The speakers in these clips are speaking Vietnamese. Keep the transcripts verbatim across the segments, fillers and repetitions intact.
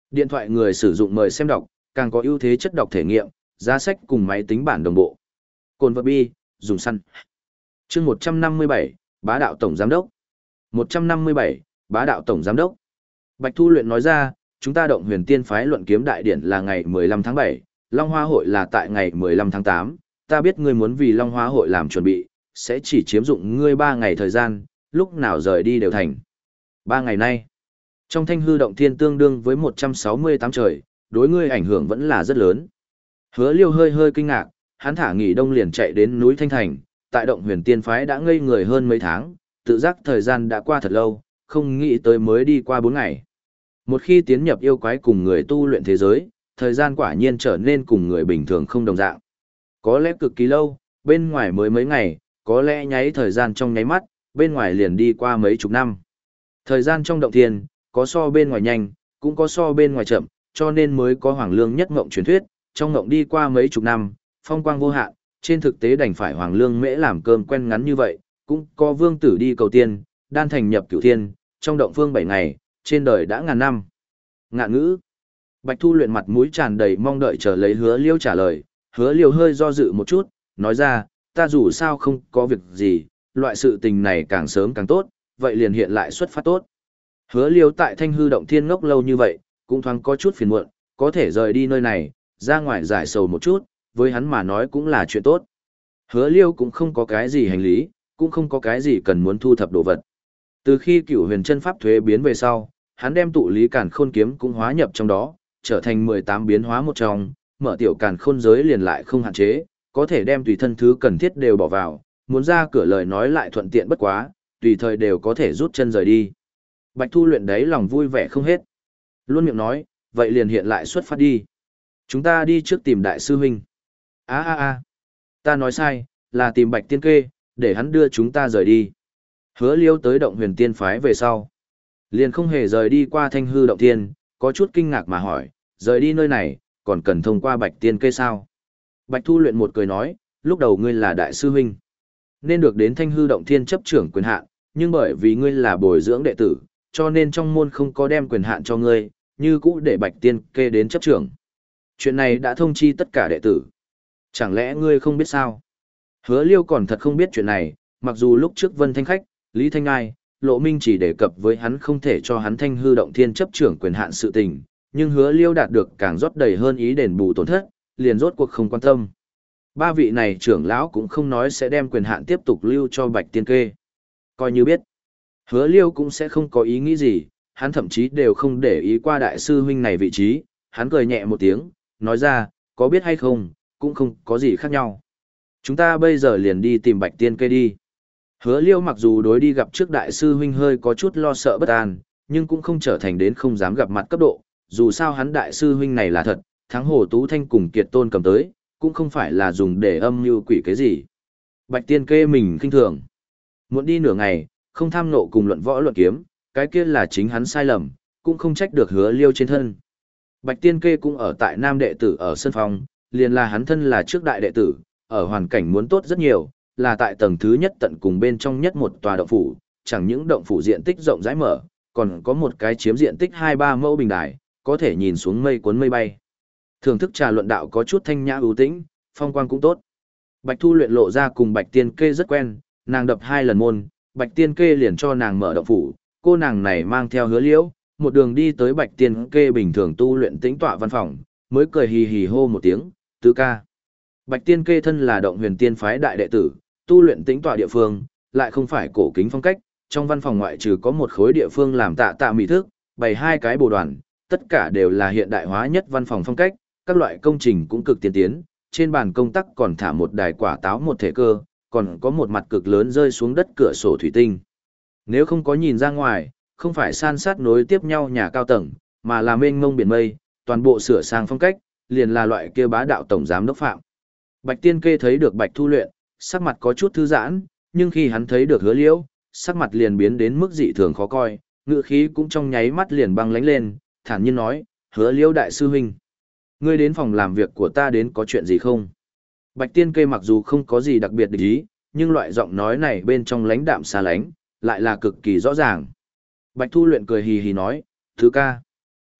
Điện thoại người sử dụng mời xem đọc, càng có ưu thế chất đọc thể nghiệm, giá sách cùng máy tính bản đồng bộ. Cồn vật bi, dùng săn. Chương một trăm năm mươi bảy, Bá đạo tổng giám đốc. một trăm năm mươi bảy, Bá đạo tổng giám đốc. Bạch Thu Luyện nói ra, chúng ta Động Huyền Tiên phái luận kiếm đại điển là ngày mười lăm tháng bảy, Long Hoa hội là tại ngày mười lăm tháng tám, ta biết ngươi muốn vì Long Hoa hội làm chuẩn bị, sẽ chỉ chiếm dụng ngươi ba ngày thời gian, lúc nào rời đi đều thành. Ba ngày nay, trong Thanh Hư Động Thiên tương đương với một trăm sáu mươi tám trời, đối ngươi ảnh hưởng vẫn là rất lớn. Hứa Liêu hơi hơi kinh ngạc, hắn thả nghỉ đông liền chạy đến núi Thanh Thành, tại Động Huyền Tiên phái đã ngây người hơn mấy tháng, tự giác thời gian đã qua thật lâu, không nghĩ tới mới đi qua bốn ngày. Một khi tiến nhập yêu quái cùng người tu luyện thế giới, thời gian quả nhiên trở nên cùng người bình thường không đồng dạng. Có lẽ cực kỳ lâu, bên ngoài mới mấy ngày, có lẽ nháy thời gian trong nháy mắt, bên ngoài liền đi qua mấy chục năm. Thời gian trong động thiên, có so bên ngoài nhanh, cũng có so bên ngoài chậm, cho nên mới có Hoàng Lương nhất ngộng truyền thuyết, trong ngộng đi qua mấy chục năm, phong quang vô hạn, trên thực tế đành phải Hoàng Lương mễ làm cơm quen ngắn như vậy, cũng có vương tử đi cầu tiên, đan thành nhập cửu thiên, trong động phương bảy ngày, trên đời đã ngàn năm. Ngạn ngữ. Bạch Thu Luyện mặt mũi tràn đầy mong đợi chờ lấy Hứa Liêu trả lời, Hứa Liêu hơi do dự một chút, nói ra, ta dù sao không có việc gì, loại sự tình này càng sớm càng tốt, vậy liền hiện lại xuất phát tốt. Hứa Liêu tại Thanh Hư Động Thiên ngốc lâu như vậy, cũng thoáng có chút phiền muộn, có thể rời đi nơi này, ra ngoài giải sầu một chút, với hắn mà nói cũng là chuyện tốt. Hứa Liêu cũng không có cái gì hành lý, cũng không có cái gì cần muốn thu thập đồ vật. Từ khi Cửu Huyền Chân Pháp thuế biến về sau, hắn đem tụ lý càn khôn kiếm cũng hóa nhập trong đó, trở thành mười tám biến hóa một trong, mở tiểu càn khôn giới liền lại không hạn chế, có thể đem tùy thân thứ cần thiết đều bỏ vào, muốn ra cửa lời nói lại thuận tiện bất quá, tùy thời đều có thể rút chân rời đi. Bạch Thu Luyện đấy lòng vui vẻ không hết. Luôn miệng nói, vậy liền hiện lại xuất phát đi. Chúng ta đi trước tìm đại sư huynh. a a a ta nói sai, là tìm Bạch Tiên Kê, để hắn đưa chúng ta rời đi. Hứa Liêu tới Động Huyền Tiên phái về sau, liền không hề rời đi qua Thanh Hư Động Thiên, có chút kinh ngạc mà hỏi, rời đi nơi này, còn cần thông qua Bạch Tiên Kê sao? Bạch Thu Luyện một cười nói, lúc đầu ngươi là đại sư huynh, nên được đến Thanh Hư Động Thiên chấp trưởng quyền hạn, nhưng bởi vì ngươi là bồi dưỡng đệ tử, cho nên trong môn không có đem quyền hạn cho ngươi, như cũ để Bạch Tiên Kê đến chấp trưởng. Chuyện này đã thông chi tất cả đệ tử. Chẳng lẽ ngươi không biết sao? Hứa Liêu còn thật không biết chuyện này, mặc dù lúc trước Vân Thanh Khách, Lý Thanh Ai, Lộ Minh chỉ đề cập với hắn không thể cho hắn Thanh Hư Động Thiên chấp trưởng quyền hạn sự tình, nhưng Hứa Liêu đạt được càng rót đầy hơn ý đền bù tổn thất, liền rốt cuộc không quan tâm. Ba vị này trưởng lão cũng không nói sẽ đem quyền hạn tiếp tục lưu cho Bạch Tiên Kê. Coi như biết, Hứa Liêu cũng sẽ không có ý nghĩ gì, hắn thậm chí đều không để ý qua đại sư huynh này vị trí, hắn cười nhẹ một tiếng, nói ra, có biết hay không, cũng không có gì khác nhau. Chúng ta bây giờ liền đi tìm Bạch Tiên Kê đi. Hứa Liêu mặc dù đối đi gặp trước đại sư huynh hơi có chút lo sợ bất an, nhưng cũng không trở thành đến không dám gặp mặt cấp độ, dù sao hắn đại sư huynh này là thật, thắng Hồ Tú Thanh cùng Kiệt Tôn cầm tới, cũng không phải là dùng để âm mưu quỷ cái gì. Bạch Tiên Kê mình kinh thường. Muốn đi nửa ngày, không tham nộ cùng luận võ luận kiếm, cái kia là chính hắn sai lầm, cũng không trách được Hứa Liêu trên thân. Bạch Tiên Kê cũng ở tại Nam đệ tử ở sân phòng, liền là hắn thân là trước đại đệ tử, ở hoàn cảnh muốn tốt rất nhiều, là tại tầng thứ nhất tận cùng bên trong nhất một tòa động phủ, chẳng những động phủ diện tích rộng rãi mở, còn có một cái chiếm diện tích hai ba mẫu bình đài, có thể nhìn xuống mây cuốn mây bay. Thưởng thức trà luận đạo có chút thanh nhã ưu tĩnh, phong quang cũng tốt. Bạch Thu Luyện lộ ra cùng Bạch Tiên Kê rất quen, nàng đập hai lần môn, Bạch Tiên Kê liền cho nàng mở động phủ, cô nàng này mang theo Hứa Liễu, một đường đi tới Bạch Tiên Kê bình thường tu luyện tĩnh tọa văn phòng, mới cười hì hì hô một tiếng, tứ ca. Bạch Tiên Kê thân là Động Huyền Tiên phái đại đệ tử, tu luyện tĩnh tọa địa phương, lại không phải cổ kính phong cách, trong văn phòng ngoại trừ có một khối địa phương làm tạ tạ mỹ thức, bày hai cái bồ đoàn, tất cả đều là hiện đại hóa nhất văn phòng phong cách, các loại công trình cũng cực tiên tiến, trên bàn công tác còn thả một đài quả táo một thể cơ, còn có một mặt cực lớn rơi xuống đất cửa sổ thủy tinh. Nếu không có nhìn ra ngoài, không phải san sát nối tiếp nhau nhà cao tầng, mà là mênh mông biển mây, toàn bộ sửa sang phong cách, liền là loại kia bá đạo tổng giám đốc phạm. Bạch Tiên Kê thấy được Bạch Thu Luyện, sắc mặt có chút thư giãn, nhưng khi hắn thấy được Hứa Liễu, sắc mặt liền biến đến mức dị thường khó coi, ngữ khí cũng trong nháy mắt liền băng lãnh lên, thản nhiên nói, Hứa Liễu đại sư huynh, ngươi đến phòng làm việc của ta đến có chuyện gì không? Bạch Tiên Kê mặc dù không có gì đặc biệt để ý, nhưng loại giọng nói này bên trong lãnh đạm xa lánh, lại là cực kỳ rõ ràng. Bạch Thu Luyện cười hì hì nói, thứ ca,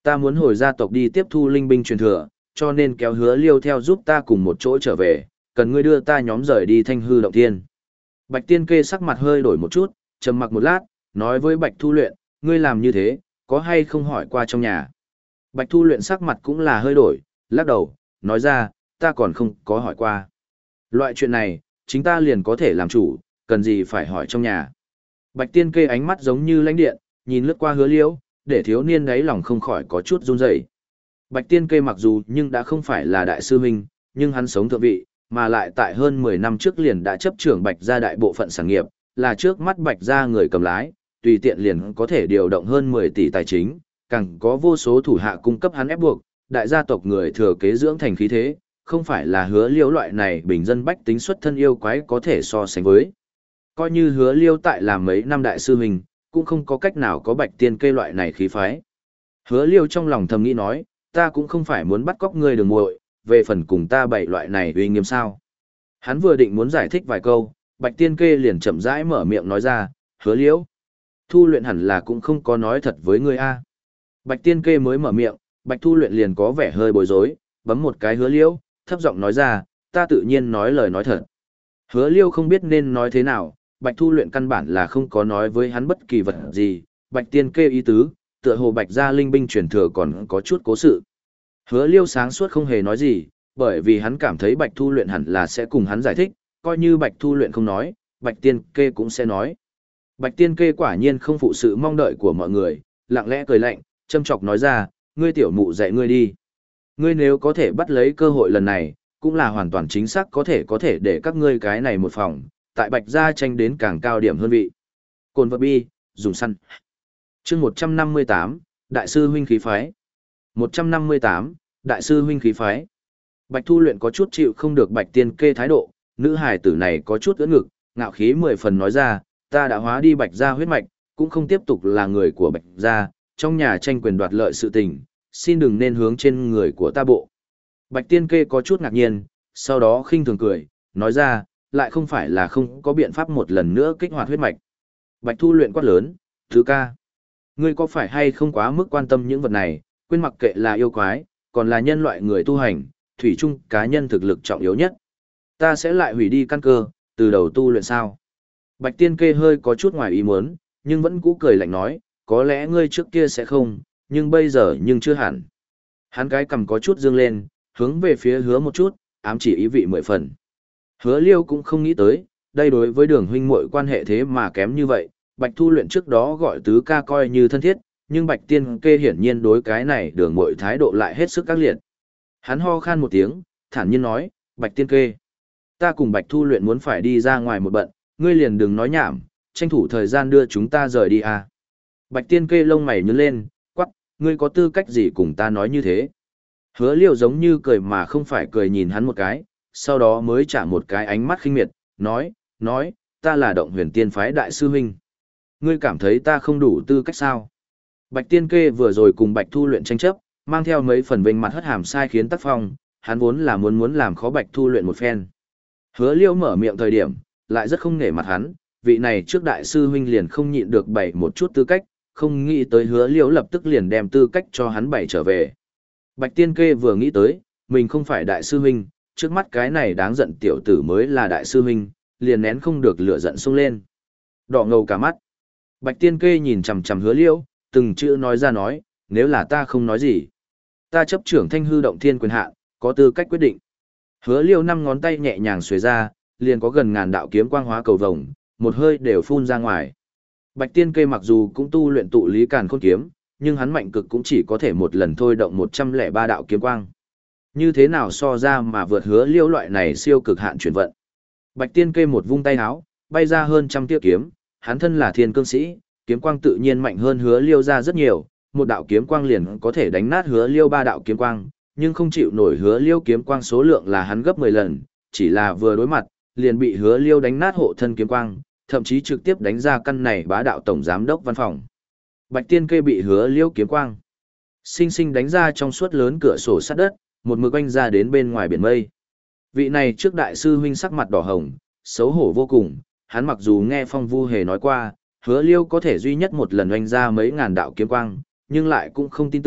Ta muốn hồi gia tộc đi tiếp thu linh binh truyền thừa, cho nên kéo hứa liêu theo giúp ta cùng một chỗ trở về, cần ngươi đưa ta nhóm rời đi thanh hư động thiên. Bạch Tiên Kê sắc mặt hơi đổi một chút, trầm mặc một lát, nói với Bạch Thu Luyện, ngươi làm như thế, có hay không hỏi qua trong nhà. Bạch Thu Luyện sắc mặt cũng là hơi đổi, lắc đầu, nói ra, ta còn không có hỏi qua. Loại chuyện này, chính ta liền có thể làm chủ, cần gì phải hỏi trong nhà. Bạch Tiên Kê ánh mắt giống như lãnh điện, nhìn lướt qua hứa liễu, để thiếu niên đáy lòng không khỏi có chút run rẩy. Bạch Tiên Kê mặc dù nhưng đã không phải là đại sư huynh, nhưng hắn sống thượng vị, mà lại tại hơn mười năm trước liền đã chấp trưởng Bạch gia đại bộ phận sản nghiệp, là trước mắt Bạch gia người cầm lái, tùy tiện liền có thể điều động hơn mười tỷ tài chính, càng có vô số thủ hạ cung cấp hắn ép buộc, đại gia tộc người thừa kế dưỡng thành khí thế, không phải là hứa liêu loại này bình dân bách tính xuất thân yêu quái có thể so sánh với. Coi như hứa liêu tại làm mấy năm đại sư huynh, cũng không có cách nào có Bạch Tiên Kê loại này khí phái. Hứa liêu trong lòng thầm nghĩ nói, ta cũng không phải muốn bắt cóc ngươi đường muội, về phần cùng ta bảy loại này uy nghiêm sao. Hắn vừa định muốn giải thích vài câu, Bạch Tiên Kê liền chậm rãi mở miệng nói ra, hứa liễu. Thu Luyện hẳn là cũng không có nói thật với ngươi a. Bạch Tiên Kê mới mở miệng, Bạch Thu Luyện liền có vẻ hơi bối rối, bấm một cái hứa liễu, thấp giọng nói ra, ta tự nhiên nói lời nói thật. Hứa liêu không biết nên nói thế nào, Bạch Thu Luyện căn bản là không có nói với hắn bất kỳ vật gì, Bạch Tiên Kê ý tứ, tựa hồ Bạch gia linh binh truyền thừa còn có chút cố sự. Hứa liêu sáng suốt không hề nói gì, bởi vì hắn cảm thấy Bạch Thu Luyện hẳn là sẽ cùng hắn giải thích, coi như Bạch Thu Luyện không nói, Bạch Tiên Kê cũng sẽ nói. Bạch Tiên Kê quả nhiên không phụ sự mong đợi của mọi người, lặng lẽ cười lạnh, châm chọc nói ra, ngươi tiểu mụ dạy ngươi đi. Ngươi nếu có thể bắt lấy cơ hội lần này, cũng là hoàn toàn chính xác có thể có thể để các ngươi cái này một phòng, tại Bạch gia tranh đến càng cao điểm hơn vị. Cồn vật bi, dùng săn. Chương một trăm năm mươi tám, Đại sư huynh khí phái. một trăm năm mươi tám, Đại sư huynh khí phái. Bạch Thu Luyện có chút chịu không được Bạch Tiên Kê thái độ, nữ hài tử này có chút ưỡn ngực, ngạo khí mười phần nói ra, ta đã hóa đi Bạch gia huyết mạch, cũng không tiếp tục là người của Bạch gia, trong nhà tranh quyền đoạt lợi sự tình, xin đừng nên hướng trên người của ta bộ. Bạch Tiên Kê có chút ngạc nhiên, sau đó khinh thường cười, nói ra, lại không phải là không có biện pháp một lần nữa kích hoạt huyết mạch. Bạch Thu Luyện quát lớn, thứ ca, ngươi có phải hay không quá mức quan tâm những vật này, quên mặc kệ là yêu quái, còn là nhân loại người tu hành, thủy chung cá nhân thực lực trọng yếu nhất. Ta sẽ lại hủy đi căn cơ, từ đầu tu luyện sao. Bạch Tiên Kê hơi có chút ngoài ý muốn, nhưng vẫn cũ cười lạnh nói, có lẽ ngươi trước kia sẽ không, nhưng bây giờ nhưng chưa hẳn. Hắn cái cầm có chút dương lên, hướng về phía hứa một chút, ám chỉ ý vị mười phần. Hứa liêu cũng không nghĩ tới, đây đối với đường huynh muội quan hệ thế mà kém như vậy, Bạch Thu Luyện trước đó gọi tứ ca coi như thân thiết, nhưng Bạch Tiên Kê hiển nhiên đối cái này đường muội thái độ lại hết sức các liệt. Hắn ho khan một tiếng, thản nhiên nói, Bạch Tiên Kê, ta cùng Bạch Thu Luyện muốn phải đi ra ngoài một bận, ngươi liền đừng nói nhảm, tranh thủ thời gian đưa chúng ta rời đi à. Bạch Tiên Kê lông mày nhướng lên, quắc, ngươi có tư cách gì cùng ta nói như thế? Hứa liêu giống như cười mà không phải cười nhìn hắn một cái, sau đó mới trả một cái ánh mắt khinh miệt, nói, nói, ta là Động Huyền Tiên phái đại sư huynh. Ngươi cảm thấy ta không đủ tư cách sao? Bạch Tiên Kê vừa rồi cùng Bạch Thu Luyện tranh chấp, mang theo mấy phần vênh mặt hất hàm sai khiến tác phong, hắn vốn là muốn muốn làm khó Bạch Thu Luyện một phen. Hứa liêu mở miệng thời điểm, lại rất không nể mặt hắn, vị này trước đại sư huynh liền không nhịn được bày một chút tư cách, không nghĩ tới hứa liêu lập tức liền đem tư cách cho hắn bày trở về. Bạch Tiên Kê vừa nghĩ tới, mình không phải đại sư huynh, trước mắt cái này đáng giận tiểu tử mới là đại sư huynh, liền nén không được lửa giận xông lên. Đỏ ngầu cả mắt. Bạch Tiên Kê nhìn chằm chằm hứa liêu, từng chữ nói ra nói, nếu là ta không nói gì, ta chấp trưởng thanh hư động thiên quyền hạn, có tư cách quyết định. Hứa liêu năm ngón tay nhẹ nhàng xuề ra, liền có gần ngàn đạo kiếm quang hóa cầu vồng, một hơi đều phun ra ngoài. Bạch Tiên Kê mặc dù cũng tu luyện tụ lý càn khôn kiếm, nhưng hắn mạnh cực cũng chỉ có thể một lần thôi động một trăm lẻ ba đạo kiếm quang. Như thế nào so ra mà vượt hứa liêu loại này siêu cực hạn chuyển vận. Bạch Tiên Kê một vung tay áo, bay ra hơn trăm tia kiếm, hắn thân là thiên cương sĩ, kiếm quang tự nhiên mạnh hơn hứa liêu ra rất nhiều, một đạo kiếm quang liền có thể đánh nát hứa liêu ba đạo kiếm quang, nhưng không chịu nổi hứa liêu kiếm quang số lượng là hắn gấp mười lần, chỉ là vừa đối mặt, liền bị hứa liêu đánh nát hộ thân kiếm quang, thậm chí trực tiếp đánh ra căn này bá đạo tổng giám đốc văn phòng. Bạch Tiên Kê bị hứa liêu kiếm quang sinh sinh đánh ra trong suốt lớn cửa sổ sát đất, một mực oanh ra đến bên ngoài biển mây. Vị này trước đại sư huynh sắc mặt đỏ hồng, xấu hổ vô cùng, hắn mặc dù nghe Phong Vu Hề nói qua, hứa liêu có thể duy nhất một lần oanh ra mấy ngàn đạo kiếm quang, nhưng lại cũng không tin tưởng,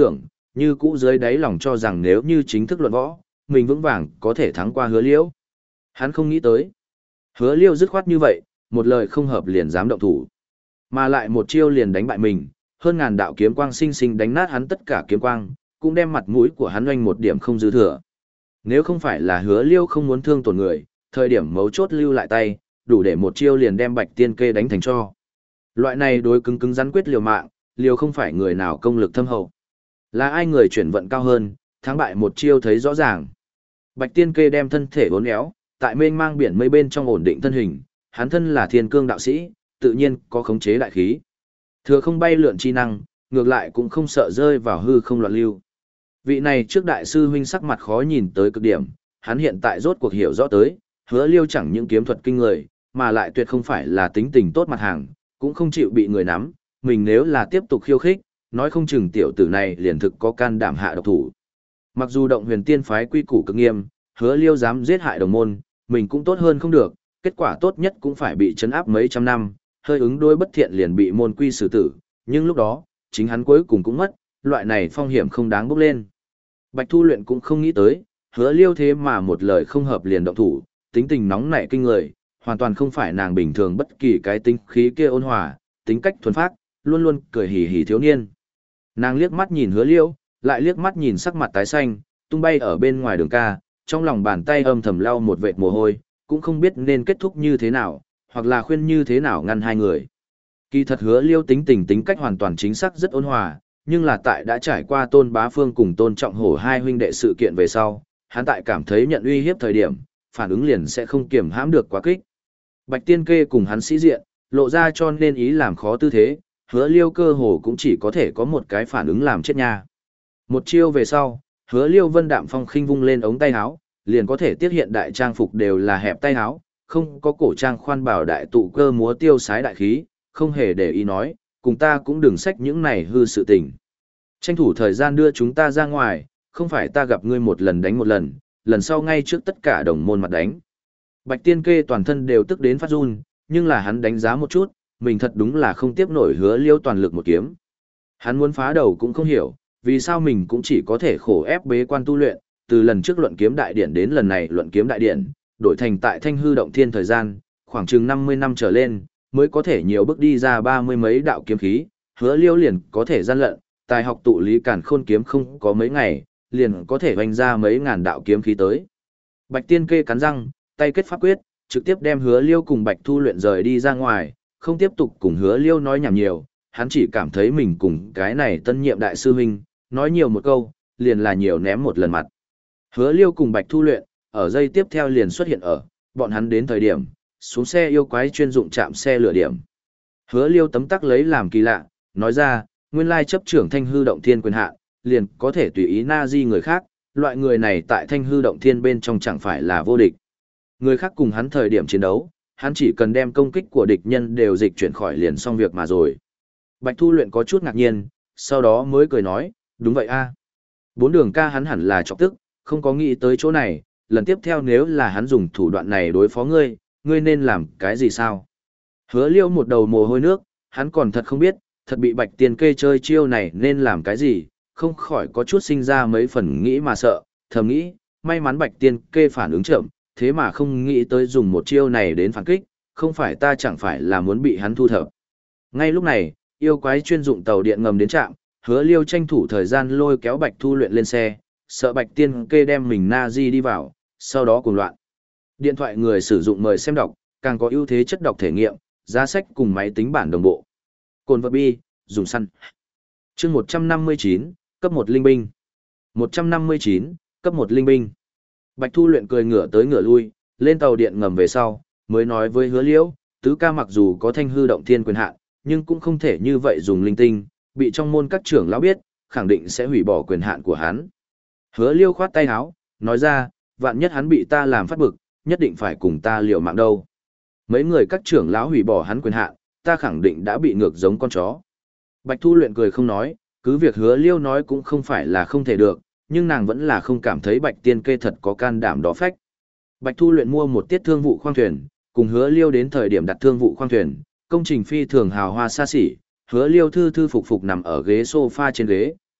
như cũ dưới đáy lòng cho rằng nếu như chính thức luận võ, mình vững vàng có thể thắng qua hứa liễu. Hắn không nghĩ tới. Hứa liễu dứt khoát như vậy, một lời không hợp liền dám động thủ. Mà lại một chiêu liền đánh bại mình, hơn ngàn đạo kiếm quang sinh sinh đánh nát hắn tất cả kiếm quang, cũng đem mặt mũi của hắn oanh một điểm không dư thừa. Nếu không phải là hứa liễu không muốn thương tổn người, thời điểm mấu chốt lưu lại tay, đủ để một chiêu liền đem Bạch Tiên Kê đánh thành cho. Loại này đối cứng cứng rắn quyết liều mạng, liều không phải người nào công lực thâm hậu. Là ai người chuyển vận cao hơn, thắng bại một chiêu thấy rõ ràng. Bạch Tiên Kê đem thân thể uốn éo, tại mênh mang biển mây bên trong ổn định thân hình, hắn thân là thiên cương đạo sĩ, tự nhiên có khống chế đại khí. Thừa không bay lượn chi năng, ngược lại cũng không sợ rơi vào hư không loạn lưu. Vị này trước đại sư huynh sắc mặt khó nhìn tới cực điểm, hắn hiện tại rốt cuộc hiểu rõ tới, Hứa Liêu chẳng những kiếm thuật kinh người, mà lại tuyệt không phải là tính tình tốt mặt hàng, cũng không chịu bị người nắm, mình nếu là tiếp tục khiêu khích, nói không chừng tiểu tử này liền thực có can đảm hạ độc thủ. Mặc dù động huyền tiên phái quy củ cực nghiêm, Hứa Liêu dám giết hại đồng môn, mình cũng tốt hơn không được, kết quả tốt nhất cũng phải bị trấn áp mấy trăm năm, hơi ứng đối bất thiện liền bị môn quy xử tử, nhưng lúc đó, chính hắn cuối cùng cũng mất, loại này phong hiểm không đáng bốc lên. Bạch Thu Luyện cũng không nghĩ tới, Hứa Liêu thế mà một lời không hợp liền động thủ, tính tình nóng nảy kinh người, hoàn toàn không phải nàng bình thường bất kỳ cái tính khí kia ôn hòa, tính cách thuần phác, luôn luôn cười hì hì thiếu niên. Nàng liếc mắt nhìn Hứa Liêu, lại liếc mắt nhìn sắc mặt tái xanh, tung bay ở bên ngoài đường ca, trong lòng bàn tay âm thầm lau một vệt mồ hôi, cũng không biết nên kết thúc như thế nào, hoặc là khuyên như thế nào ngăn hai người. Kỳ thật Hứa Liêu tính tình tính cách hoàn toàn chính xác rất ôn hòa, nhưng là tại đã trải qua Tôn Bá Phương cùng Tôn Trọng Hổ hai huynh đệ sự kiện về sau, hắn tại cảm thấy nhận uy hiếp thời điểm, phản ứng liền sẽ không kiềm hãm được quá kích. Bạch Tiên Kê cùng hắn sĩ diện, lộ ra cho nên ý làm khó tư thế, Hứa Liêu cơ hồ cũng chỉ có thể có một cái phản ứng làm chết nha. Một chiêu về sau, Hứa Liêu vân đạm phong khinh vung lên ống tay áo, liền có thể tiết hiện đại trang phục đều là hẹp tay áo, không có cổ trang khoan bảo đại tụ cơ múa tiêu sái đại khí, không hề để ý nói, cùng ta cũng đừng xách những này hư sự tình. Tranh thủ thời gian đưa chúng ta ra ngoài, không phải ta gặp ngươi một lần đánh một lần, lần sau ngay trước tất cả đồng môn mặt đánh. Bạch Tiên Kê toàn thân đều tức đến phát run, nhưng là hắn đánh giá một chút, mình thật đúng là không tiếp nổi Hứa Liêu toàn lực một kiếm. Hắn muốn phá đầu cũng không hiểu, vì sao mình cũng chỉ có thể khổ ép bế quan tu luyện, từ lần trước luận kiếm đại điển đến lần này luận kiếm đại điển, đổi thành tại Thanh Hư Động Thiên thời gian, khoảng chừng năm mươi năm trở lên, mới có thể nhiều bước đi ra ba mươi mấy đạo kiếm khí, Hứa Liêu liền có thể gian lận, tài học tụ lý càn khôn kiếm không có mấy ngày, liền có thể vành ra mấy ngàn đạo kiếm khí tới. Bạch Tiên Kê cắn răng, tay kết pháp quyết, trực tiếp đem Hứa Liêu cùng Bạch Thu Luyện rời đi ra ngoài, không tiếp tục cùng Hứa Liêu nói nhảm nhiều, hắn chỉ cảm thấy mình cùng cái này tân nhiệm đại sư huynh, nói nhiều một câu, liền là nhiều ném một lần mặt. Hứa Liêu cùng Bạch Thu Luyện, ở giây tiếp theo liền xuất hiện ở, bọn hắn đến thời điểm, xuống xe yêu quái chuyên dụng chạm xe lửa điểm. Hứa Liêu tấm tắc lấy làm kỳ lạ, nói ra, nguyên lai chấp trưởng Thanh Hư Động Thiên quyền hạn, liền có thể tùy ý na di người khác, loại người này tại Thanh Hư Động Thiên bên trong chẳng phải là vô địch. Người khác cùng hắn thời điểm chiến đấu, hắn chỉ cần đem công kích của địch nhân đều dịch chuyển khỏi liền xong việc mà rồi. Bạch Thu Luyện có chút ngạc nhiên, sau đó mới cười nói, đúng vậy a. Bốn đường ca hắn hẳn là chọc tức, không có nghĩ tới chỗ này, lần tiếp theo nếu là hắn dùng thủ đoạn này đối phó ngươi, ngươi nên làm cái gì sao? Hứa Liêu một đầu mồ hôi nước, hắn còn thật không biết, thật bị Bạch Tiên Kê chơi chiêu này nên làm cái gì, không khỏi có chút sinh ra mấy phần nghĩ mà sợ, thầm nghĩ, may mắn Bạch Tiên Kê phản ứng chậm, thế mà không nghĩ tới dùng một chiêu này đến phản kích, không phải ta chẳng phải là muốn bị hắn thu thập. Ngay lúc này, yêu quái chuyên dụng tàu điện ngầm đến trạm, Hứa Liêu tranh thủ thời gian lôi kéo Bạch Thu Luyện lên xe, sợ Bạch Tiên Kê đem mình na di đi vào, sau đó cuồng loạn. Điện thoại người sử dụng mời xem đọc, càng có ưu thế chất đọc thể nghiệm, giá sách cùng máy tính bản đồng bộ. Cồn vật bi, dùng săn. Chương một trăm năm mươi chín, cấp một linh binh. một trăm năm mươi chín, cấp một linh binh. Bạch Thu Luyện cười ngửa tới ngửa lui, lên tàu điện ngầm về sau, mới nói với Hứa Liễu, tứ ca mặc dù có Thanh Hư Động Thiên quyền hạn, nhưng cũng không thể như vậy dùng linh tinh, bị trong môn các trưởng lão biết, khẳng định sẽ hủy bỏ quyền hạn của hắn. Hứa Liêu khoát tay áo, nói ra, vạn nhất hắn bị ta làm phát bực, nhất định phải cùng ta liều mạng đâu. Mấy người các trưởng lão hủy bỏ hắn quyền hạn, ta khẳng định đã bị ngược giống con chó. Bạch Thu Luyện cười không nói, cứ việc Hứa Liêu nói cũng không phải là không thể được, nhưng nàng vẫn là không cảm thấy Bạch Tiên Kê thật có can đảm đó phách. Bạch Thu Luyện mua một tiết thương vụ khoang thuyền, cùng Hứa Liêu đến thời điểm đặt thương vụ khoang thuyền, công trình phi thường hào hoa xa xỉ, Hứa Liêu thư thư phục phục nằm ở ghế sofa trên ghế,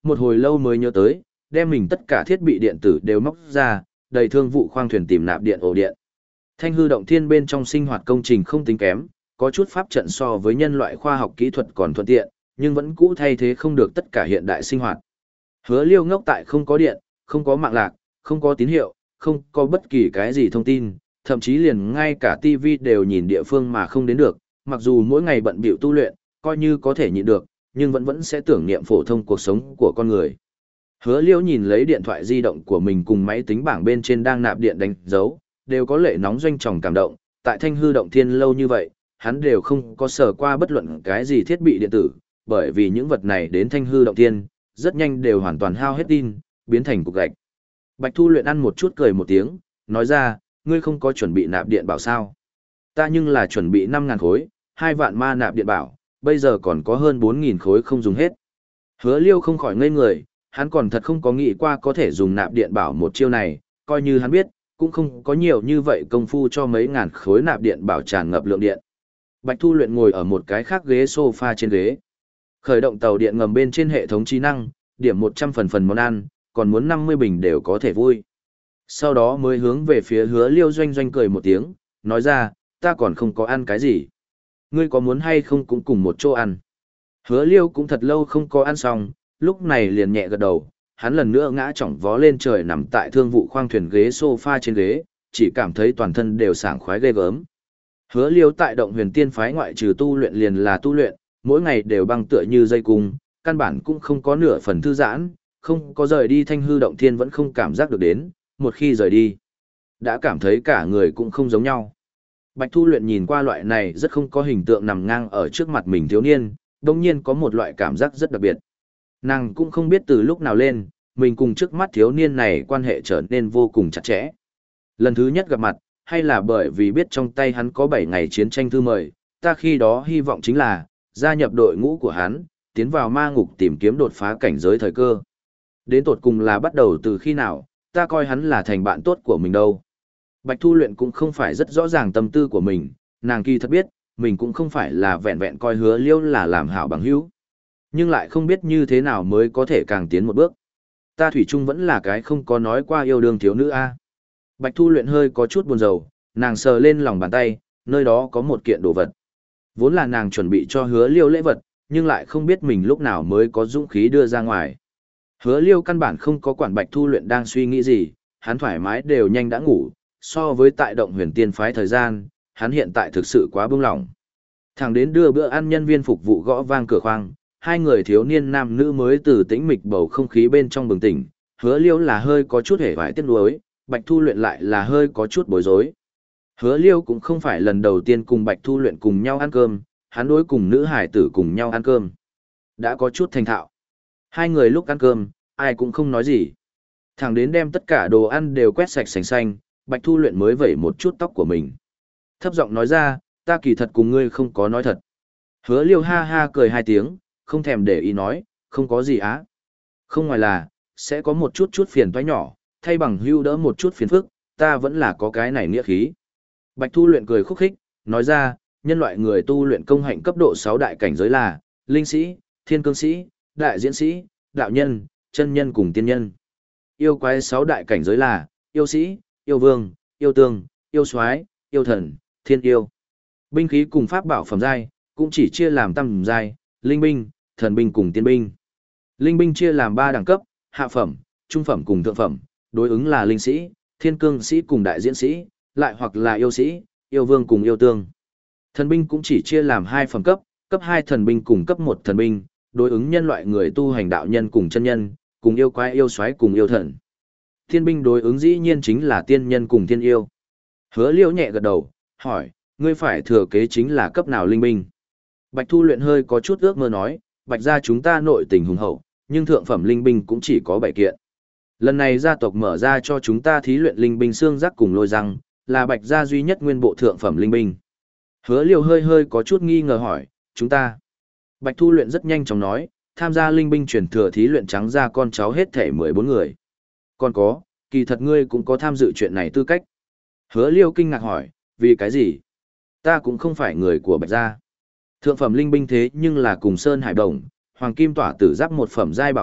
một hồi lâu mới nhớ tới, đem mình tất cả thiết bị điện tử đều móc ra, đầy thương vụ khoang thuyền tìm nạp điện ổ điện. Thanh hư động thiên bên trong sinh hoạt công trình không tính kém, có chút pháp trận so với nhân loại khoa học kỹ thuật còn thuận tiện, nhưng vẫn cũ thay thế không được tất cả hiện đại sinh hoạt. Hứa Liêu ngốc tại không có điện, không có mạng lạc, không có tín hiệu, không có bất kỳ cái gì thông tin, thậm chí liền ngay cả ti vi đều nhìn địa phương mà không đến được, mặc dù mỗi ngày bận bịu tu luyện, coi như có thể nhịn được, nhưng vẫn vẫn sẽ tưởng niệm phổ thông cuộc sống của con người. Hứa Liêu nhìn lấy điện thoại di động của mình cùng máy tính bảng bên trên đang nạp điện đánh dấu, đều có lệ nóng doanh tròng cảm động, tại Thanh hư động thiên lâu như vậy, hắn đều không có sờ qua bất luận cái gì thiết bị điện tử, bởi vì những vật này đến Thanh hư động thiên, rất nhanh đều hoàn toàn hao hết tin, biến thành cục gạch. Bạch Thu Luyện ăn một chút cười một tiếng, nói ra, ngươi không có chuẩn bị nạp điện bảo sao? Ta nhưng là chuẩn bị năm ngàn khối, hai vạn ma nạp điện bảo, bây giờ còn có hơn bốn nghìn khối không dùng hết. Hứa Liêu không khỏi ngây người, hắn còn thật không có nghĩ qua có thể dùng nạp điện bảo một chiêu này, coi như hắn biết, cũng không có nhiều như vậy công phu cho mấy ngàn khối nạp điện bảo tràn ngập lượng điện. Bạch Thu Luyện ngồi ở một cái khác ghế sofa trên ghế. Khởi động tàu điện ngầm bên trên hệ thống trí năng, điểm một trăm phần phần món ăn, còn muốn năm mươi bình đều có thể vui. Sau đó mới hướng về phía Hứa Liêu doanh doanh cười một tiếng, nói ra, ta còn không có ăn cái gì. Ngươi có muốn hay không cũng cùng một chỗ ăn. Hứa Liêu cũng thật lâu không có ăn xong, lúc này liền nhẹ gật đầu, hắn lần nữa ngã chỏng vó lên trời nằm tại thương vụ khoang thuyền ghế sofa trên ghế, chỉ cảm thấy toàn thân đều sảng khoái ghê gớm. Hứa Liêu tại động huyền tiên phái ngoại trừ tu luyện liền là tu luyện, mỗi ngày đều băng tựa như dây cung, căn bản cũng không có nửa phần thư giãn, không có rời đi Thanh hư động thiên vẫn không cảm giác được đến, một khi rời đi, đã cảm thấy cả người cũng không giống nhau. Bạch Thu Luyện nhìn qua loại này rất không có hình tượng nằm ngang ở trước mặt mình thiếu niên, đồng nhiên có một loại cảm giác rất đặc biệt. Nàng cũng không biết từ lúc nào lên, mình cùng trước mắt thiếu niên này quan hệ trở nên vô cùng chặt chẽ. Lần thứ nhất gặp mặt, hay là bởi vì biết trong tay hắn có bảy ngày chiến tranh thư mời, ta khi đó hy vọng chính là, gia nhập đội ngũ của hắn, tiến vào ma ngục tìm kiếm đột phá cảnh giới thời cơ. Đến tột cùng là bắt đầu từ khi nào, ta coi hắn là thành bạn tốt của mình đâu. Bạch Thu Luyện cũng không phải rất rõ ràng tâm tư của mình, nàng kỳ thật biết, mình cũng không phải là vẹn vẹn coi Hứa Liêu là làm hảo bằng hữu, nhưng lại không biết như thế nào mới có thể càng tiến một bước. Ta thủy chung vẫn là cái không có nói qua yêu đương thiếu nữ a. Bạch Thu Luyện hơi có chút buồn rầu, nàng sờ lên lòng bàn tay, nơi đó có một kiện đồ vật. Vốn là nàng chuẩn bị cho Hứa Liêu lễ vật, nhưng lại không biết mình lúc nào mới có dũng khí đưa ra ngoài. Hứa Liêu căn bản không có quản Bạch Thu Luyện đang suy nghĩ gì, hắn thoải mái đều nhanh đã ngủ, so với tại động huyền tiên phái thời gian, hắn hiện tại thực sự quá bưng lỏng. Thằng đến đưa bữa ăn nhân viên phục vụ gõ vang cửa khoang, hai người thiếu niên nam nữ mới từ tĩnh mịch bầu không khí bên trong bừng tỉnh, Hứa Liêu là hơi có chút hề vải tiếc nuối, Bạch Thu Luyện lại là hơi có chút bối rối. Hứa Liêu cũng không phải lần đầu tiên cùng Bạch Thu Luyện cùng nhau ăn cơm, hắn đối cùng nữ hải tử cùng nhau ăn cơm. Đã có chút thành thạo. Hai người lúc ăn cơm, ai cũng không nói gì. Thằng đến đem tất cả đồ ăn đều quét sạch sành xanh, Bạch Thu Luyện mới vẩy một chút tóc của mình. Thấp giọng nói ra, ta kỳ thật cùng ngươi không có nói thật. Hứa Liêu ha ha cười hai tiếng, không thèm để ý nói, không có gì á. Không ngoài là, sẽ có một chút chút phiền toái nhỏ, thay bằng hưu đỡ một chút phiền phức, ta vẫn là có cái này nghĩa khí. Bạch Thu Luyện cười khúc khích, nói ra, nhân loại người tu luyện công hạnh cấp độ sáu đại cảnh giới là, linh sĩ, thiên cương sĩ, đại diễn sĩ, đạo nhân, chân nhân cùng tiên nhân. Yêu quái sáu đại cảnh giới là, yêu sĩ, yêu vương, yêu tương, yêu soái, yêu thần, thiên yêu. Binh khí cùng pháp bảo phẩm giai, cũng chỉ chia làm tam giai, linh binh, thần binh cùng tiên binh. Linh binh chia làm ba đẳng cấp, hạ phẩm, trung phẩm cùng thượng phẩm, đối ứng là linh sĩ, thiên cương sĩ cùng đại diễn sĩ, lại hoặc là yêu sĩ, yêu vương cùng yêu tương. Thần binh cũng chỉ chia làm hai phẩm cấp, cấp hai thần binh cùng cấp một thần binh, đối ứng nhân loại người tu hành đạo nhân cùng chân nhân, cùng yêu quái yêu soái cùng yêu thần. Thiên binh đối ứng dĩ nhiên chính là tiên nhân cùng thiên yêu. Hứa Liêu nhẹ gật đầu, hỏi, ngươi phải thừa kế chính là cấp nào linh binh? Bạch Thu Luyện hơi có chút ước mơ nói, Bạch gia chúng ta nội tình hùng hậu, nhưng thượng phẩm linh binh cũng chỉ có bảy kiện. Lần này gia tộc mở ra cho chúng ta thí luyện linh binh xương giác cùng lôi răng, là Bạch gia duy nhất nguyên bộ thượng phẩm linh binh. Hứa Liêu hơi hơi có chút nghi ngờ hỏi, chúng ta. Bạch Thu Luyện rất nhanh chóng nói, tham gia linh binh truyền thừa thí luyện trắng ra con cháu hết thể mười bốn người. Còn có, kỳ thật ngươi cũng có tham dự chuyện này tư cách. Hứa Liêu kinh ngạc hỏi, vì cái gì? Ta cũng không phải người của Bạch gia. Thượng phẩm linh binh thế nhưng là cùng Sơn Hải Đồng, Hoàng Kim Tỏa Tử Giáp một phẩm giai bảo vật,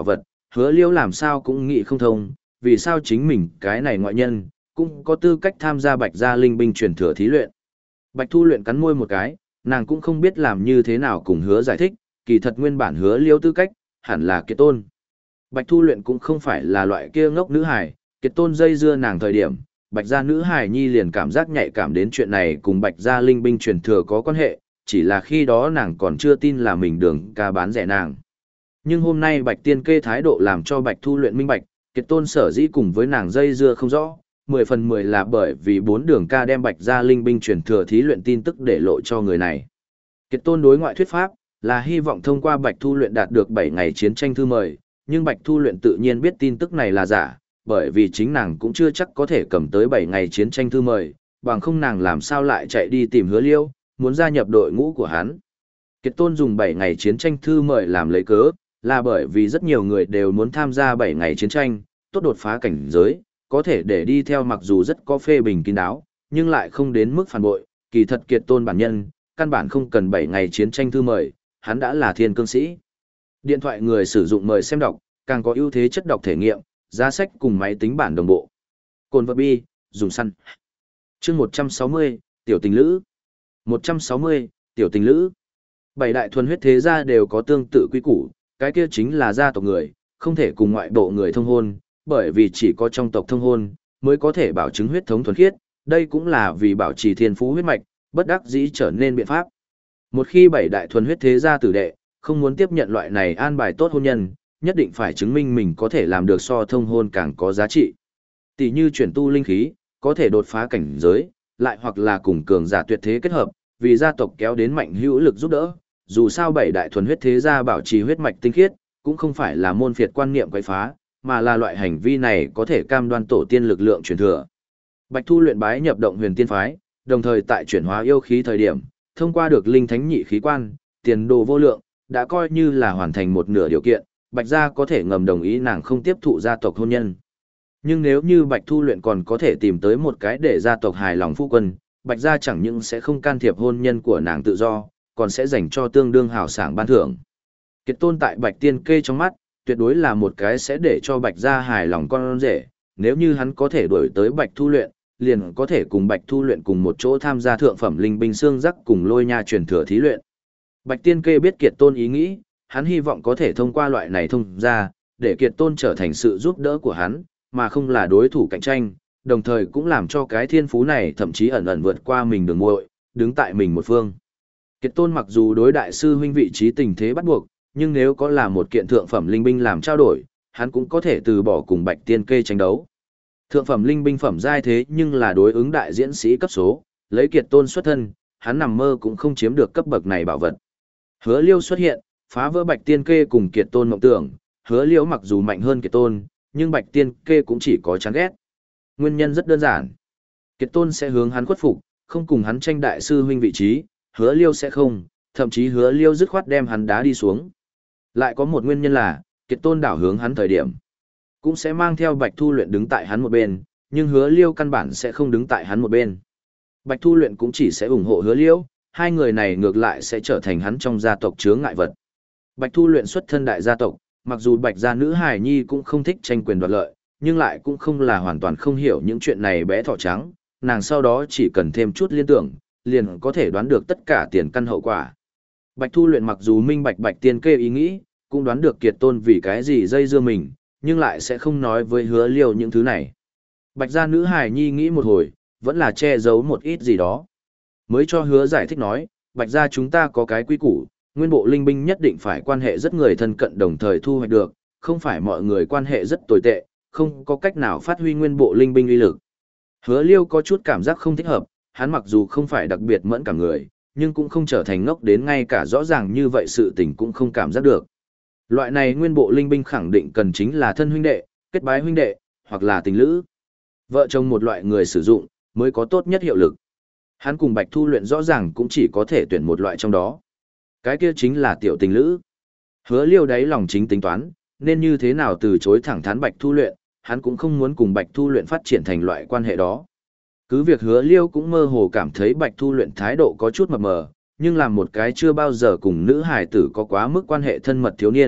hứa liêu làm sao cũng nghĩ không thông, vì sao chính mình cái này ngoại nhân, cũng có tư cách tham gia Bạch gia linh binh truyền thừa thí luyện. Bạch Thu Luyện cắn môi một cái, nàng cũng không biết làm như thế nào cùng hứa giải thích, kỳ thật nguyên bản hứa liêu tư cách, hẳn là Kiệt Tôn. Bạch Thu Luyện cũng không phải là loại kia ngốc nữ hài, Kiệt Tôn dây dưa nàng thời điểm, Bạch gia nữ hài nhi liền cảm giác nhạy cảm đến chuyện này cùng Bạch gia linh binh truyền thừa có quan hệ, chỉ là khi đó nàng còn chưa tin là mình đường ca bán rẻ nàng. Nhưng hôm nay Bạch Tiên Kê thái độ làm cho Bạch Thu Luyện minh bạch, Kiệt Tôn sở dĩ cùng với nàng dây dưa không rõ, mười phần mười là bởi vì bốn đường ca đem Bạch gia linh binh truyền thừa thí luyện tin tức để lộ cho người này. Kiệt Tôn đối ngoại thuyết pháp là hy vọng thông qua Bạch Thu Luyện đạt được bảy ngày chiến tranh thư mời, nhưng Bạch Thu Luyện tự nhiên biết tin tức này là giả, bởi vì chính nàng cũng chưa chắc có thể cầm tới bảy ngày chiến tranh thư mời, bằng không nàng làm sao lại chạy đi tìm Hứa Liêu, muốn gia nhập đội ngũ của hắn. Kiệt Tôn dùng bảy ngày chiến tranh thư mời làm lấy cớ, là bởi vì rất nhiều người đều muốn tham gia bảy ngày chiến tranh, tốt đột phá cảnh giới, có thể để đi theo mặc dù rất có phê bình kín đáo, nhưng lại không đến mức phản bội, kỳ thật Kiệt Tôn bản nhân, căn bản không cần bảy ngày chiến tranh thư mời, hắn đã là thiên cương sĩ. Điện thoại người sử dụng mời xem đọc, càng có ưu thế chất đọc thể nghiệm, giá sách cùng máy tính bản đồng bộ. Cồn vật bi, dùng săn. Chương một trăm sáu mươi, tiểu tình lữ. một trăm sáu mươi, tiểu tình lữ. Bảy đại thuần huyết thế gia đều có tương tự quy củ, cái kia chính là gia tộc người, không thể cùng ngoại bộ người thông hôn, bởi vì chỉ có trong tộc thông hôn mới có thể bảo chứng huyết thống thuần khiết, đây cũng là vì bảo trì thiên phú huyết mạch, bất đắc dĩ trở nên biện pháp. Một khi bảy đại thuần huyết thế gia tử đệ không muốn tiếp nhận loại này an bài tốt hôn nhân, nhất định phải chứng minh mình có thể làm được so thông hôn càng có giá trị. Tỷ như chuyển tu linh khí, có thể đột phá cảnh giới, lại hoặc là cùng cường giả tuyệt thế kết hợp, vì gia tộc kéo đến mạnh hữu lực giúp đỡ. Dù sao bảy đại thuần huyết thế gia bảo trì huyết mạch tinh khiết, cũng không phải là môn phiệt quan niệm quấy phá, mà là loại hành vi này có thể cam đoan tổ tiên lực lượng truyền thừa. Bạch Thu Luyện bái nhập động huyền tiên phái, đồng thời tại chuyển hóa yêu khí thời điểm, thông qua được linh thánh nhị khí quan, tiền đồ vô lượng, đã coi như là hoàn thành một nửa điều kiện, Bạch gia có thể ngầm đồng ý nàng không tiếp thụ gia tộc hôn nhân. Nhưng nếu như Bạch Thu Luyện còn có thể tìm tới một cái để gia tộc hài lòng phu quân, Bạch gia chẳng những sẽ không can thiệp hôn nhân của nàng tự do, còn sẽ dành cho tương đương hào sảng ban thưởng. Kiệt Tôn tại Bạch Tiên Kê trong mắt, tuyệt đối là một cái sẽ để cho Bạch gia hài lòng con rể, nếu như hắn có thể đuổi tới Bạch Thu Luyện, liền có thể cùng Bạch Thu Luyện cùng một chỗ tham gia thượng phẩm linh binh xương rắc cùng lôi nha truyền thừa thí luyện. Bạch Tiên Kê biết Kiệt Tôn ý nghĩ, hắn hy vọng có thể thông qua loại này thông ra, để Kiệt Tôn trở thành sự giúp đỡ của hắn, mà không là đối thủ cạnh tranh, đồng thời cũng làm cho cái thiên phú này thậm chí ẩn ẩn vượt qua mình đường muội, đứng tại mình một phương. Kiệt Tôn mặc dù đối đại sư huynh vị trí tình thế bắt buộc, nhưng nếu có là một kiện thượng phẩm linh binh làm trao đổi, hắn cũng có thể từ bỏ cùng Bạch Tiên Kê tranh đấu. Thượng phẩm linh binh phẩm giai thế nhưng là đối ứng đại diễn sĩ cấp số, lấy Kiệt Tôn xuất thân, hắn nằm mơ cũng không chiếm được cấp bậc này bảo vật. Hứa Liêu xuất hiện, phá vỡ Bạch Tiên Kê cùng Kiệt Tôn mộng tưởng, Hứa Liêu mặc dù mạnh hơn Kiệt Tôn, nhưng Bạch Tiên Kê cũng chỉ có chán ghét. Nguyên nhân rất đơn giản. Kiệt Tôn sẽ hướng hắn khuất phục, không cùng hắn tranh đại sư huynh vị trí, Hứa Liêu sẽ không, thậm chí Hứa Liêu dứt khoát đem hắn đá đi xuống. Lại có một nguyên nhân là, Kiệt Tôn đảo hướng hắn thời điểm, cũng sẽ mang theo Bạch Thu Luyện đứng tại hắn một bên, nhưng Hứa Liêu căn bản sẽ không đứng tại hắn một bên. Bạch Thu Luyện cũng chỉ sẽ ủng hộ Hứa Liêu, hai người này ngược lại sẽ trở thành hắn trong gia tộc chướng ngại vật. Bạch Thu Luyện xuất thân đại gia tộc, mặc dù Bạch gia nữ hài nhi cũng không thích tranh quyền đoạt lợi, nhưng lại cũng không là hoàn toàn không hiểu những chuyện này bé thỏ trắng, nàng sau đó chỉ cần thêm chút liên tưởng, liền có thể đoán được tất cả tiền căn hậu quả. Bạch Thu Luyện mặc dù minh bạch Bạch Tiên Kê ý nghĩ, cũng đoán được Kiệt Tôn vì cái gì dây dưa mình, nhưng lại sẽ không nói với Hứa Liêu những thứ này. Bạch gia nữ hài nhi nghĩ một hồi, vẫn là che giấu một ít gì đó. Mới cho Hứa giải thích nói, Bạch gia chúng ta có cái quy củ, nguyên bộ linh binh nhất định phải quan hệ rất người thân cận đồng thời thu hoạch được, không phải mọi người quan hệ rất tồi tệ, không có cách nào phát huy nguyên bộ linh binh uy lực. Hứa Liêu có chút cảm giác không thích hợp, hắn mặc dù không phải đặc biệt mẫn cảm người, nhưng cũng không trở thành ngốc đến ngay cả rõ ràng như vậy sự tình cũng không cảm giác được. Loại này nguyên bộ linh binh khẳng định cần chính là thân huynh đệ, kết bái huynh đệ, hoặc là tình lữ. Vợ chồng một loại người sử dụng, mới có tốt nhất hiệu lực. Hắn cùng Bạch Thu Luyện rõ ràng cũng chỉ có thể tuyển một loại trong đó. Cái kia chính là tiểu tình lữ. Hứa Liêu đáy lòng chính tính toán, nên như thế nào từ chối thẳng thắn Bạch Thu Luyện, hắn cũng không muốn cùng Bạch Thu Luyện phát triển thành loại quan hệ đó. Cứ việc Hứa Liêu cũng mơ hồ cảm thấy Bạch Thu Luyện thái độ có chút mập mờ, nhưng làm một cái chưa bao giờ cùng nữ hài tử có quá mức quan hệ thân mật thiếu niên,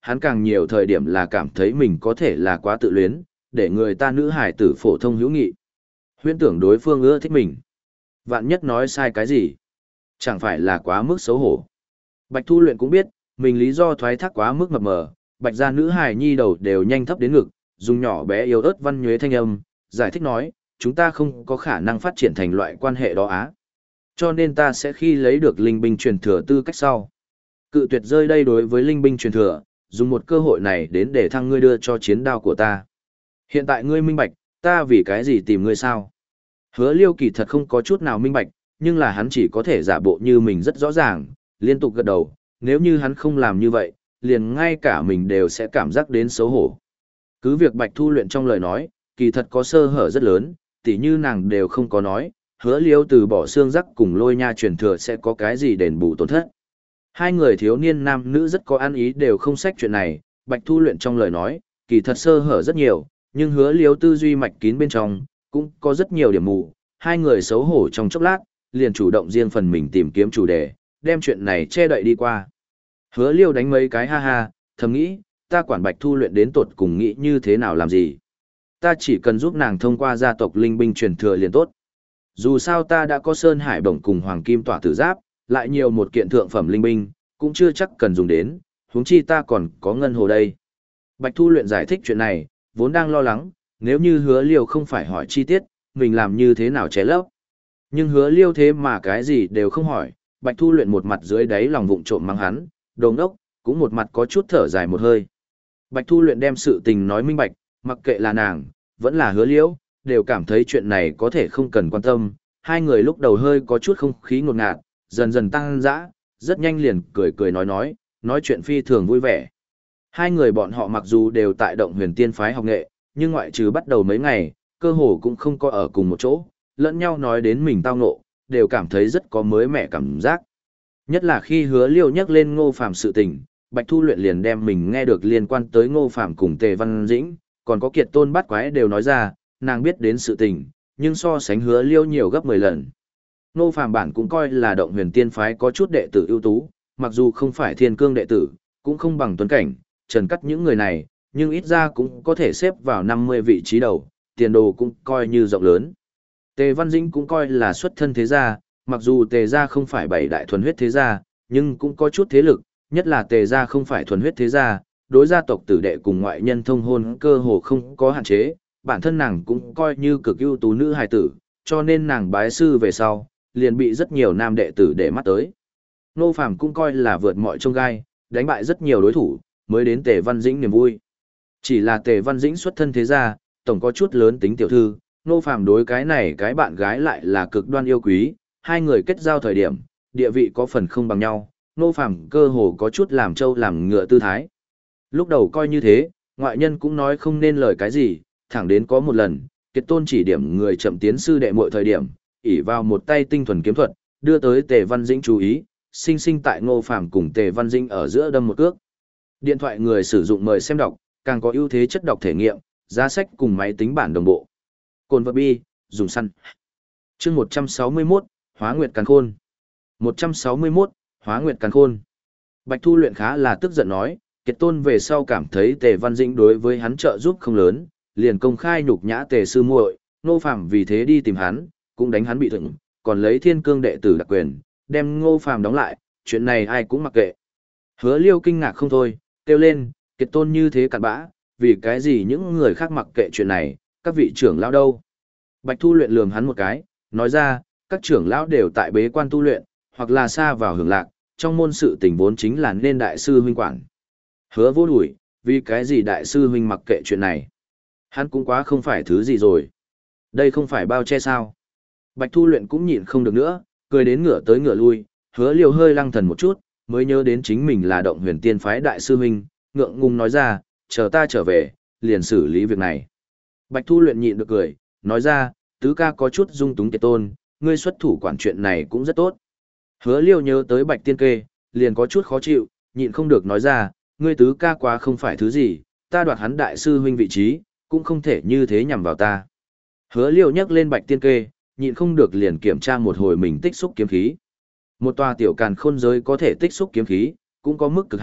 hắn càng nhiều thời điểm là cảm thấy mình có thể là quá tự luyến, để người ta nữ hải tử phổ thông hữu nghị. Huyễn tưởng đối phương ưa thích mình. Vạn nhất nói sai cái gì? Chẳng phải là quá mức xấu hổ. Bạch Thu Luyện cũng biết, mình lý do thoái thác quá mức mập mờ, bạch gia nữ hài nhi đầu đều nhanh thấp đến ngực, dùng nhỏ bé yếu ớt văn nhuế thanh âm, giải thích nói, chúng ta không có khả năng phát triển thành loại quan hệ đó á. Cho nên ta sẽ khi lấy được linh binh truyền thừa tư cách sau. Cự tuyệt rơi đây đối với linh binh truyền thừa, dùng một cơ hội này đến để thăng ngươi đưa cho chiến đao của ta. Hiện tại ngươi minh bạch, ta vì cái gì tìm ngươi sao? Hứa Liêu kỳ thật không có chút nào minh bạch, nhưng là hắn chỉ có thể giả bộ như mình rất rõ ràng, liên tục gật đầu, nếu như hắn không làm như vậy, liền ngay cả mình đều sẽ cảm giác đến xấu hổ. Cứ việc Bạch Thu Luyện trong lời nói, kỳ thật có sơ hở rất lớn, tỉ như nàng đều không có nói, Hứa Liêu từ bỏ xương rắc cùng lôi nha truyền thừa sẽ có cái gì đền bù tổn thất. Hai người thiếu niên nam nữ rất có ăn ý đều không sách chuyện này, Bạch Thu Luyện trong lời nói, kỳ thật sơ hở rất nhiều, nhưng Hứa Liêu tư duy mạch kín bên trong, cũng có rất nhiều điểm mù, hai người xấu hổ trong chốc lát, liền chủ động riêng phần mình tìm kiếm chủ đề, đem chuyện này che đậy đi qua. Hứa Liêu đánh mấy cái ha ha, thầm nghĩ, ta quản Bạch Thu Luyện đến tột cùng nghĩ như thế nào làm gì. Ta chỉ cần giúp nàng thông qua gia tộc linh binh truyền thừa liền tốt. Dù sao ta đã có Sơn Hải Bổng cùng Hoàng Kim Tỏa Tử Giáp, lại nhiều một kiện thượng phẩm linh binh, cũng chưa chắc cần dùng đến, huống chi ta còn có ngân hồ đây. Bạch Thu Luyện giải thích chuyện này, vốn đang lo lắng, nếu như Hứa Liêu không phải hỏi chi tiết, mình làm như thế nào ché lấp. Nhưng Hứa Liêu thế mà cái gì đều không hỏi, Bạch Thu Luyện một mặt dưới đáy lòng vụng trộm mắng hắn, đồ ngốc, cũng một mặt có chút thở dài một hơi. Bạch Thu Luyện đem sự tình nói minh bạch, mặc kệ là nàng, vẫn là Hứa Liêu, đều cảm thấy chuyện này có thể không cần quan tâm. Hai người lúc đầu hơi có chút không khí ngột ngạt, dần dần tăng dã, rất nhanh liền cười cười nói nói, nói chuyện phi thường vui vẻ. Hai người bọn họ mặc dù đều tại Động Huyền Tiên phái học nghệ, nhưng ngoại trừ bắt đầu mấy ngày, cơ hồ cũng không có ở cùng một chỗ, lẫn nhau nói đến mình tao ngộ, đều cảm thấy rất có mới mẻ cảm giác. Nhất là khi Hứa Liêu nhắc lên Ngô Phàm sự tình, Bạch Thu Luyện liền đem mình nghe được liên quan tới Ngô Phàm cùng Tề Văn Dĩnh, còn có Kiệt Tôn Bát Quái đều nói ra, nàng biết đến sự tình, nhưng so sánh Hứa Liêu nhiều gấp mười lần. Ngô Phàm bản cũng coi là Động Huyền Tiên phái có chút đệ tử ưu tú, mặc dù không phải Thiên Cương đệ tử, cũng không bằng Tuấn Cảnh, Trần Cắt những người này, nhưng ít ra cũng có thể xếp vào năm mươi vị trí đầu, tiền đồ cũng coi như rộng lớn. Tề Văn Dĩnh cũng coi là xuất thân thế gia, mặc dù Tề gia không phải bảy đại thuần huyết thế gia, nhưng cũng có chút thế lực, nhất là Tề gia không phải thuần huyết thế gia, đối gia tộc tử đệ cùng ngoại nhân thông hôn cơ hồ không có hạn chế, bản thân nàng cũng coi như cực ưu tú nữ hài tử, cho nên nàng bái sư về sau, liền bị rất nhiều nam đệ tử để mắt tới. Ngô Phàm cũng coi là vượt mọi chông gai, đánh bại rất nhiều đối thủ, mới đến Tề Văn Dĩnh niềm vui. Chỉ là Tề Văn Dĩnh xuất thân thế gia, tổng có chút lớn tính tiểu thư, Ngô Phàm đối cái này cái bạn gái lại là cực đoan yêu quý, hai người kết giao thời điểm, địa vị có phần không bằng nhau, Ngô Phàm cơ hồ có chút làm trâu làm ngựa tư thái. Lúc đầu coi như thế, ngoại nhân cũng nói không nên lời cái gì, thẳng đến có một lần, Kiệt Tôn chỉ điểm người chậm tiến sư đệ muội thời điểm, ỷ vào một tay tinh thuần kiếm thuật, đưa tới Tề Văn Dĩnh chú ý, sinh sinh tại Ngô Phàm cùng Tề Văn Dĩnh ở giữa đâm một cước. Điện thoại người sử dụng mời xem đọc, càng có ưu thế chất đọc thể nghiệm, giá sách cùng máy tính bản đồng bộ. Cồn vật bi, dùng săn. Chương một trăm sáu mươi mốt, Hóa Nguyệt Càn Khôn. một trăm sáu mươi mốt, Hóa Nguyệt Càn Khôn. Bạch Thu Luyện khá là tức giận nói, Kiệt Tôn về sau cảm thấy Tề Văn Dĩnh đối với hắn trợ giúp không lớn, liền công khai nhục nhã Tề sư muội, Ngô Phàm vì thế đi tìm hắn, cũng đánh hắn bị thương, còn lấy Thiên Cương đệ tử đặc quyền, đem Ngô Phàm đóng lại, chuyện này ai cũng mặc kệ. Hứa Liêu kinh ngạc không thôi, kêu lên, Kiệt Tôn như thế cặn bã, vì cái gì những người khác mặc kệ chuyện này, các vị trưởng lão đâu? Bạch Thu Luyện lườm hắn một cái, nói ra, các trưởng lão đều tại bế quan tu luyện, hoặc là xa vào hưởng lạc, trong môn sự tình vốn chính là nên đại sư huynh quản. Hứa vô đuổi, vì cái gì đại sư huynh mặc kệ chuyện này? Hắn cũng quá không phải thứ gì rồi. Đây không phải bao che sao? Bạch Thu Luyện cũng nhịn không được nữa, cười đến ngửa tới ngửa lui, Hứa Liêu hơi lăng thần một chút, mới nhớ đến chính mình là Động Huyền Tiên phái đại sư huynh, ngượng ngùng nói ra, chờ ta trở về, liền xử lý việc này. Bạch Thu Luyện nhịn được cười, nói ra, tứ ca có chút dung túng Kiệt Tôn, ngươi xuất thủ quản chuyện này cũng rất tốt. Hứa Liêu nhớ tới Bạch Tiên Kê, liền có chút khó chịu, nhịn không được nói ra, ngươi tứ ca quá không phải thứ gì, ta đoạt hắn đại sư huynh vị trí, cũng không thể như thế nhằm vào ta. Hứa Liêu nhắc lên Bạch Tiên Kê, nhịn không được liền kiểm tra một hồi mình tích xúc kiếm khí. Một tòa tiểu càn khôn giới có thể tích xúc kiếm khí, cũng có mức cực hạn,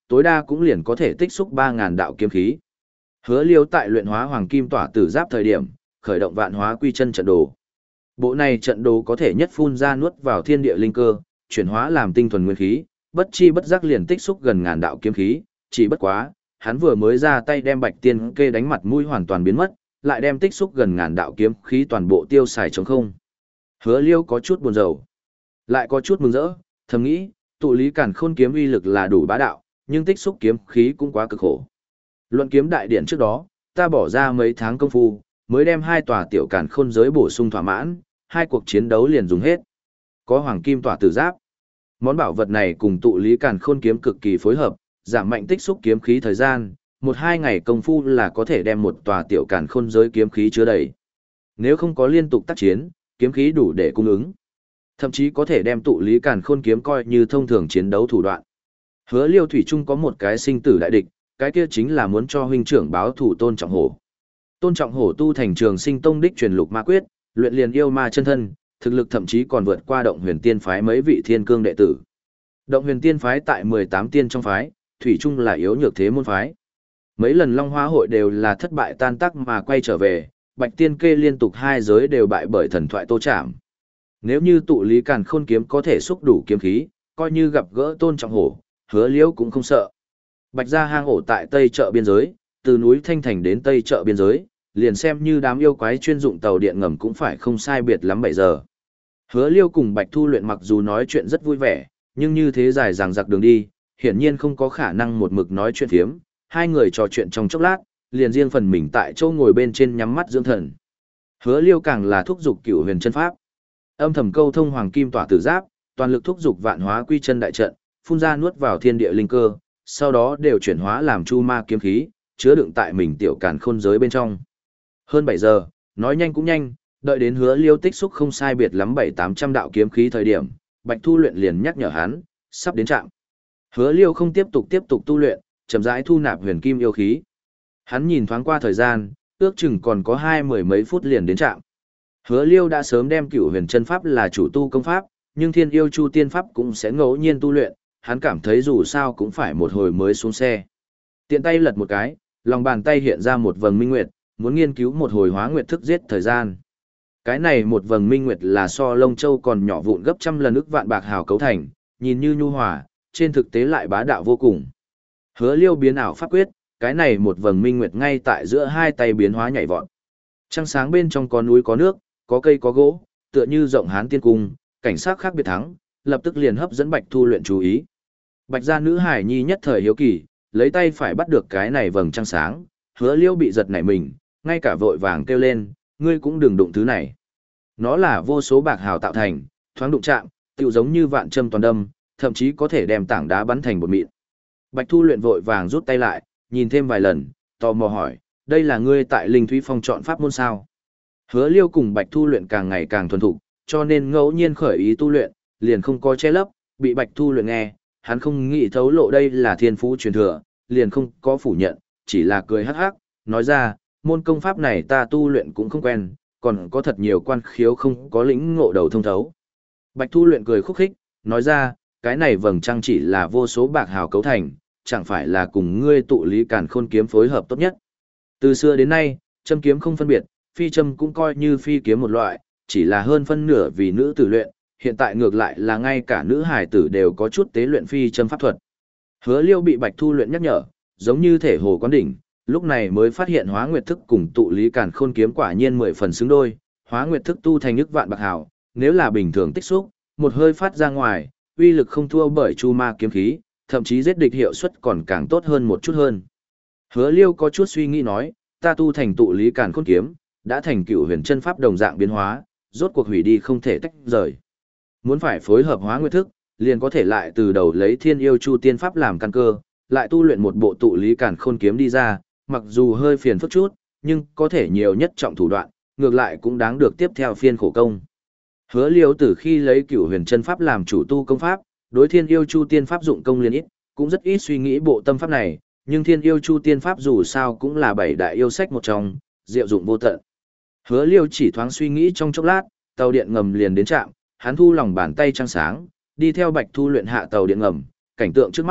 tối đa cũng liền có thể tích xúc ba ngàn đạo kiếm khí. Hứa Liêu tại luyện hóa hoàng kim tỏa tử giáp thời điểm, khởi động vạn hóa quy chân trận đồ. Bộ này trận đồ có thể nhất phun ra nuốt vào thiên địa linh cơ, chuyển hóa làm tinh thuần nguyên khí, bất chi bất giác liền tích xúc gần ngàn đạo kiếm khí, chỉ bất quá, hắn vừa mới ra tay đem Bạch Tiên Kê đánh mặt mũi hoàn toàn biến mất, lại đem tích xúc gần ngàn đạo kiếm khí toàn bộ tiêu xài trống không. Hứa Liêu có chút buồn rầu, lại có chút mừng rỡ, thầm nghĩ, tụ lý càn khôn kiếm uy lực là đủ bá đạo, nhưng tích xúc kiếm khí cũng quá cực khổ. Luận kiếm đại điện trước đó, ta bỏ ra mấy tháng công phu, mới đem hai tòa tiểu càn khôn giới bổ sung thỏa mãn, hai cuộc chiến đấu liền dùng hết. Có hoàng kim tỏa tử giáp. Món bảo vật này cùng tụ lý càn khôn kiếm cực kỳ phối hợp, giảm mạnh tích xúc kiếm khí thời gian, một hai ngày công phu là có thể đem một tòa tiểu càn khôn giới kiếm khí chứa đầy. Nếu không có liên tục tác chiến, kiếm khí đủ để cung ứng. Thậm chí có thể đem tụ lý càn khôn kiếm coi như thông thường chiến đấu thủ đoạn. Hứa Liêu thủy chung có một cái sinh tử đại địch, cái kia chính là muốn cho huynh trưởng báo thủ Tôn Trọng Hổ. Tôn Trọng Hổ tu thành Trường Sinh Tông đích truyền lục ma quyết, luyện liền yêu ma chân thân, thực lực thậm chí còn vượt qua Động Huyền Tiên phái mấy vị thiên cương đệ tử. Động Huyền Tiên phái tại mười tám tiên trong phái, thủy chung là yếu nhược thế môn phái. Mấy lần Long Hoa hội đều là thất bại tan tác mà quay trở về, Bạch Tiên Kê liên tục hai giới đều bại bởi thần thoại Tô Trảm. Nếu như tụ lý càn khôn kiếm có thể xúc đủ kiếm khí, coi như gặp gỡ Tôn Trọng Hổ, Hứa Liễu cũng không sợ. Bạch gia hang ổ tại Tây chợ biên giới, từ núi Thanh Thành đến Tây chợ biên giới, liền xem như đám yêu quái chuyên dụng tàu điện ngầm cũng phải không sai biệt lắm bảy giờ. Hứa Liêu cùng Bạch Thu Luyện mặc dù nói chuyện rất vui vẻ, nhưng như thế dài dằng dặc đường đi, hiển nhiên không có khả năng một mực nói chuyện phiếm, hai người trò chuyện trong chốc lát, liền riêng phần mình tại chỗ ngồi bên trên nhắm mắt dưỡng thần. Hứa Liêu càng là thúc giục Cửu Huyền chân pháp, âm thầm câu thông hoàng kim tỏa tử giáp, toàn lực thúc giục vạn hóa quy chân đại trận, phun ra nuốt vào thiên địa linh cơ, sau đó đều chuyển hóa làm chu ma kiếm khí, chứa đựng tại mình tiểu càn khôn giới bên trong. Hơn bảy giờ, nói nhanh cũng nhanh, đợi đến Hứa Liêu tích xúc không sai biệt lắm bảy tám trăm đạo kiếm khí thời điểm, Bạch Thu Luyện liền nhắc nhở hắn, sắp đến trạm. Hứa Liêu không tiếp tục tiếp tục tu luyện, chậm rãi thu nạp huyền kim yêu khí. Hắn nhìn thoáng qua thời gian, ước chừng còn có hai mười mấy phút liền đến trạm. Hứa Liêu đã sớm đem Cửu Huyền chân pháp là chủ tu công pháp, nhưng Thiên Yêu Chu Tiên pháp cũng sẽ ngẫu nhiên tu luyện, hắn cảm thấy dù sao cũng phải một hồi mới xuống xe. Tiện tay lật một cái, lòng bàn tay hiện ra một vầng minh nguyệt, muốn nghiên cứu một hồi hóa nguyệt thức giết thời gian. Cái này một vầng minh nguyệt là so lông châu còn nhỏ vụn gấp trăm lần ức vạn bạc hào cấu thành, nhìn như nhu hòa, trên thực tế lại bá đạo vô cùng. Hứa Liêu biến ảo pháp quyết, cái này một vầng minh nguyệt ngay tại giữa hai tay biến hóa nhảy vọt. Trăng sáng bên trong có núi có nước, có cây có gỗ, tựa như rộng hán tiên cung, cảnh sắc khác biệt thắng, lập tức liền hấp dẫn Bạch Thu Luyện chú ý. Bạch gia nữ hải nhi nhất thời hiếu kỳ, lấy tay phải bắt được cái này vầng trăng sáng, Hứa Liêu bị giật nảy mình, ngay cả vội vàng kêu lên, ngươi cũng đừng đụng thứ này. Nó là vô số bạc hào tạo thành, thoáng đụng chạm, tựu giống như vạn châm toàn đâm, thậm chí có thể đem tảng đá bắn thành bột mịn. Bạch Thu Luyện vội vàng rút tay lại, nhìn thêm vài lần, tò mò hỏi, đây là ngươi tại Linh Thúy Phong chọn pháp môn sao? Hứa Liêu cùng Bạch Thu Luyện càng ngày càng thuần thục, cho nên ngẫu nhiên khởi ý tu luyện, liền không có che lấp, bị Bạch Thu Luyện nghe, hắn không nghĩ thấu lộ đây là thiên phú truyền thừa, liền không có phủ nhận, chỉ là cười hắc hắc, nói ra, môn công pháp này ta tu luyện cũng không quen, còn có thật nhiều quan khiếu không có lĩnh ngộ đầu thông thấu. Bạch Thu Luyện cười khúc khích, nói ra, cái này vầng trăng chỉ là vô số bạc hào cấu thành, chẳng phải là cùng ngươi tụ lý càn khôn kiếm phối hợp tốt nhất. Từ xưa đến nay, châm kiếm không phân biệt, phi châm cũng coi như phi kiếm một loại, chỉ là hơn phân nửa vì nữ tử luyện, hiện tại ngược lại là ngay cả nữ hải tử đều có chút tế luyện phi châm pháp thuật. Hứa Liêu bị Bạch Thu Luyện nhắc nhở, giống như thể hồ quán đỉnh, lúc này mới phát hiện hóa nguyệt thức cùng tụ lý càn khôn kiếm quả nhiên mười phần xứng đôi, hóa nguyệt thức tu thành nhức vạn bạc hào, nếu là bình thường tích xúc, một hơi phát ra ngoài, uy lực không thua bởi chu ma kiếm khí, thậm chí giết địch hiệu suất còn càng tốt hơn một chút hơn. Hứa Liêu có chút suy nghĩ nói, ta tu thành tụ lý càn khôn kiếm, đã thành Cửu Huyền chân pháp đồng dạng biến hóa, rốt cuộc hủy đi không thể tách rời. Muốn phải phối hợp hóa nguyệt thức, liền có thể lại từ đầu lấy Thiên Yêu Chu Tiên pháp làm căn cơ, lại tu luyện một bộ tụ lý càn khôn kiếm đi ra, mặc dù hơi phiền phức chút, nhưng có thể nhiều nhất trọng thủ đoạn, ngược lại cũng đáng được tiếp theo phiên khổ công. Hứa Liêu từ khi lấy Cửu Huyền chân pháp làm chủ tu công pháp, đối Thiên Yêu Chu Tiên pháp dụng công liền ít, cũng rất ít suy nghĩ bộ tâm pháp này, nhưng Thiên Yêu Chu Tiên pháp dù sao cũng là bảy đại yêu sách một trong, diệu dụng vô tận. Hứa Liêu chỉ thoáng suy nghĩ trong chốc lát, tàu điện ngầm liền đến trạm, hắn thu lòng bàn tay trăng sáng, đi theo Bạch Thu Luyện hạ tàu điện ngầm, cảnh tượng trước mắt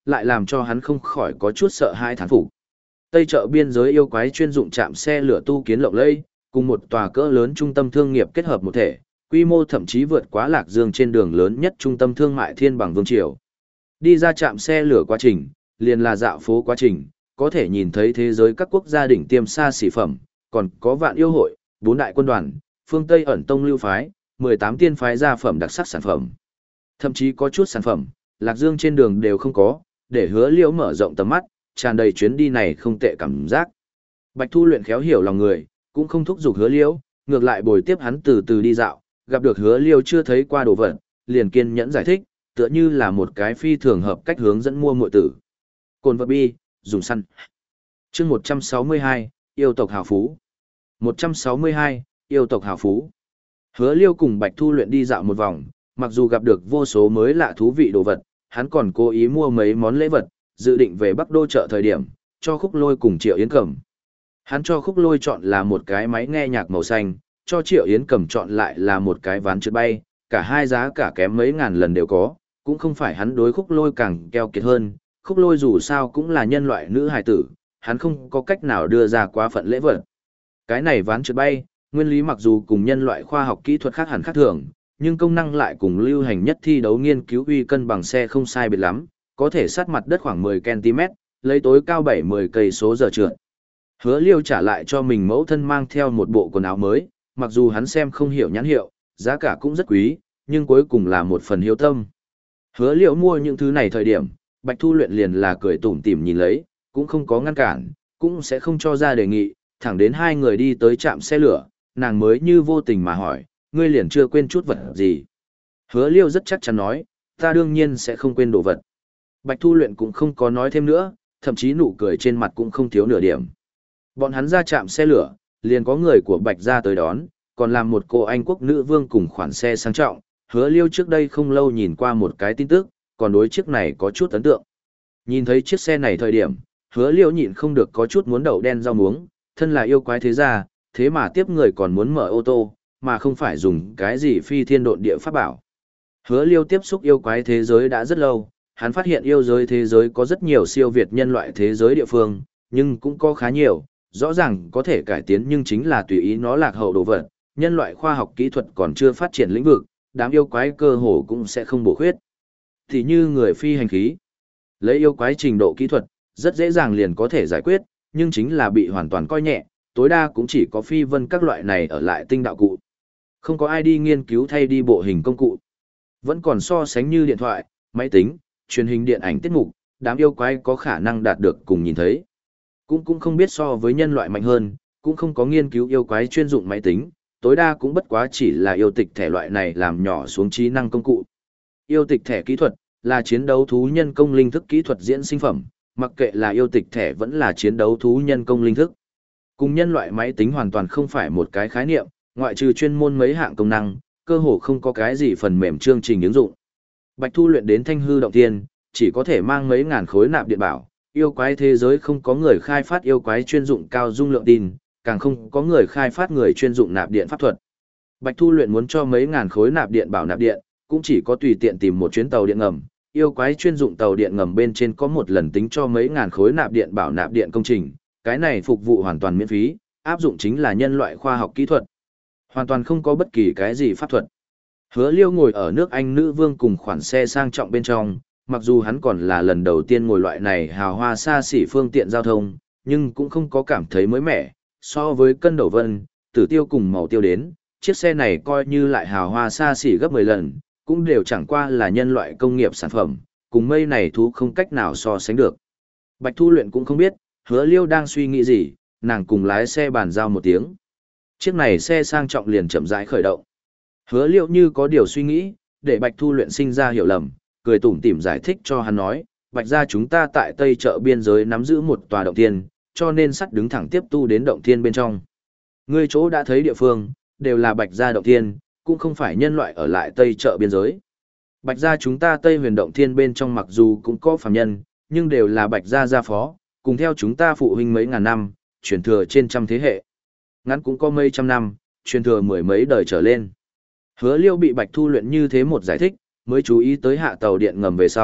lại làm cho hắn không khỏi có chút sợ hãi thán phục. Tây chợ biên giới yêu quái chuyên dụng trạm xe lửa tu kiến lộng lẫy, cùng một tòa cỡ lớn trung tâm thương nghiệp kết hợp một thể, quy mô thậm chí vượt quá Lạc Dương trên đường lớn nhất trung tâm thương mại thiên bằng vương triều. Đi ra trạm xe lửa quá trình, liền là dạo phố quá trình, có thể nhìn thấy thế giới các quốc gia đỉnh tiêm xa xỉ phẩm, còn có vạn yêu hội, bốn đại quân đoàn, phương Tây ẩn tông lưu phái, mười tám tiên phái gia phẩm đặc sắc sản phẩm. Thậm chí có chút sản phẩm, Lạc Dương trên đường đều không có, để Hứa Liễu mở rộng tầm mắt, tràn đầy chuyến đi này không tệ cảm giác. Bạch Thu Luyện khéo hiểu lòng người, cũng không thúc giục Hứa Liễu, ngược lại bồi tiếp hắn từ từ đi dạo, gặp được Hứa Liễu chưa thấy qua đồ vật, liền kiên nhẫn giải thích, tựa như là một cái phi thường hợp cách hướng dẫn mua muội tử. Cồn vật bi, dùng săn. Chương một trăm sáu mươi hai, yêu tộc hào phú. một trăm sáu mươi hai, yêu tộc hào phú. Hứa Liêu cùng Bạch Thu Luyện đi dạo một vòng, mặc dù gặp được vô số mới lạ thú vị đồ vật, hắn còn cố ý mua mấy món lễ vật, dự định về Bắc Đô chợ thời điểm, cho Khúc Lôi cùng Triệu Yến Cẩm. Hắn cho Khúc Lôi chọn là một cái máy nghe nhạc màu xanh, cho Triệu Yến Cẩm chọn lại là một cái ván trượt bay, cả hai giá cả kém mấy ngàn lần đều có, cũng không phải hắn đối Khúc Lôi càng keo kiệt hơn, Khúc Lôi dù sao cũng là nhân loại nữ hài tử, hắn không có cách nào đưa ra quá phận lễ vật. Cái này ván trượt bay, nguyên lý mặc dù cùng nhân loại khoa học kỹ thuật khác hẳn khác thường, nhưng công năng lại cùng lưu hành nhất thi đấu nghiên cứu uy cân bằng xe không sai biệt lắm, có thể sát mặt đất khoảng mười ki lô mét, lấy tối cao bảy mươi cây số giờ trượt. Hứa Liêu trả lại cho mình mẫu thân mang theo một bộ quần áo mới, mặc dù hắn xem không hiểu nhãn hiệu, giá cả cũng rất quý, nhưng cuối cùng là một phần hiếu tâm. Hứa Liêu mua những thứ này thời điểm, Bạch Thu Luyện liền là cười tủm tỉm nhìn lấy, cũng không có ngăn cản, cũng sẽ không cho ra đề nghị, thẳng đến hai người đi tới trạm xe lửa, nàng mới như vô tình mà hỏi, ngươi liền chưa quên chút vật gì. Hứa Liêu rất chắc chắn nói, ta đương nhiên sẽ không quên đồ vật. Bạch Thu Luyện cũng không có nói thêm nữa, thậm chí nụ cười trên mặt cũng không thiếu nửa điểm. Bọn hắn ra trạm xe lửa, liền có người của Bạch gia tới đón, còn làm một cô Anh quốc nữ vương cùng khoản xe sang trọng. Hứa Liêu trước đây không lâu nhìn qua một cái tin tức, còn đối chiếc này có chút ấn tượng. Nhìn thấy chiếc xe này thời điểm, Hứa Liêu nhịn không được có chút muốn đậu đen rau muống, thân là yêu quái thế gia, thế mà tiếp người còn muốn mở ô tô, mà không phải dùng cái gì phi thiên độn địa pháp bảo. Hứa Liêu tiếp xúc yêu quái thế giới đã rất lâu, hắn phát hiện yêu giới thế giới có rất nhiều siêu việt nhân loại thế giới địa phương, nhưng cũng có khá nhiều, rõ ràng có thể cải tiến nhưng chính là tùy ý nó lạc hậu đồ vật, nhân loại khoa học kỹ thuật còn chưa phát triển lĩnh vực, đám yêu quái cơ hồ cũng sẽ không bổ khuyết. Thì như người phi hành khí, lấy yêu quái trình độ kỹ thuật, rất dễ dàng liền có thể giải quyết, nhưng chính là bị hoàn toàn coi nhẹ, tối đa cũng chỉ có phi vân các loại này ở lại tinh đạo cụ. Không có ai đi nghiên cứu thay đi bộ hình công cụ. Vẫn còn so sánh như điện thoại, máy tính, truyền hình điện ảnh tiết mục, đám yêu quái có khả năng đạt được cùng nhìn thấy. Cũng cũng không biết so với nhân loại mạnh hơn, cũng không có nghiên cứu yêu quái chuyên dụng máy tính, tối đa cũng bất quá chỉ là yêu tịch thẻ loại này làm nhỏ xuống trí năng công cụ. Yêu tịch thẻ kỹ thuật là chiến đấu thú nhân công linh thức kỹ thuật diễn sinh phẩm, mặc kệ là yêu tịch thẻ vẫn là chiến đấu thú nhân công linh thức. Cùng nhân loại máy tính hoàn toàn không phải một cái khái niệm, ngoại trừ chuyên môn mấy hạng công năng, cơ hồ không có cái gì phần mềm chương trình ứng dụng. Bạch Thu Luyện đến Thanh Hư động thiên, chỉ có thể mang mấy ngàn khối nạp điện bảo, yêu quái thế giới không có người khai phát yêu quái chuyên dụng cao dung lượng tin, càng không có người khai phát người chuyên dụng nạp điện pháp thuật. Bạch Thu Luyện muốn cho mấy ngàn khối nạp điện bảo nạp điện, cũng chỉ có tùy tiện tìm một chuyến tàu điện ngầm, yêu quái chuyên dụng tàu điện ngầm bên trên có một lần tính cho mấy ngàn khối nạp điện bảo nạp điện công trình, cái này phục vụ hoàn toàn miễn phí, áp dụng chính là nhân loại khoa học kỹ thuật. Hoàn toàn không có bất kỳ cái gì pháp thuật. Hứa Liêu ngồi ở nước Anh nữ vương cùng khoản xe sang trọng bên trong, mặc dù hắn còn là lần đầu tiên ngồi loại này hào hoa xa xỉ phương tiện giao thông, nhưng cũng không có cảm thấy mới mẻ. So với cân đầu vân, tử tiêu cùng màu tiêu đến, chiếc xe này coi như lại hào hoa xa xỉ gấp mười lần, cũng đều chẳng qua là nhân loại công nghiệp sản phẩm, cùng mây này thú không cách nào so sánh được. Bạch Thu Luyện cũng không biết, Hứa Liêu đang suy nghĩ gì, nàng cùng lái xe bàn giao một tiếng. Chiếc này xe sang trọng liền chậm rãi khởi động. Hứa Liêu như có điều suy nghĩ, để Bạch Thu Luyện sinh ra hiểu lầm, cười tủm tỉm giải thích cho hắn nói, Bạch gia chúng ta tại Tây chợ biên giới nắm giữ một tòa động thiên, cho nên sắt đứng thẳng tiếp tu đến động thiên bên trong. Ngươi chỗ đã thấy địa phương, đều là Bạch gia động thiên, cũng không phải nhân loại ở lại Tây chợ biên giới. Bạch gia chúng ta Tây huyền động thiên bên trong mặc dù cũng có phàm nhân, nhưng đều là Bạch gia gia phó, cùng theo chúng ta phụ huynh mấy ngàn năm, truyền thừa trên trăm thế hệ. Ngắn cũng có mấy trăm năm, truyền thừa mười mấy đời trở lên. Hứa Liêu bị Bạch Thu Luyện như thế một giải thích, mới chú ý tới hạ tàu điện ngầm về sau,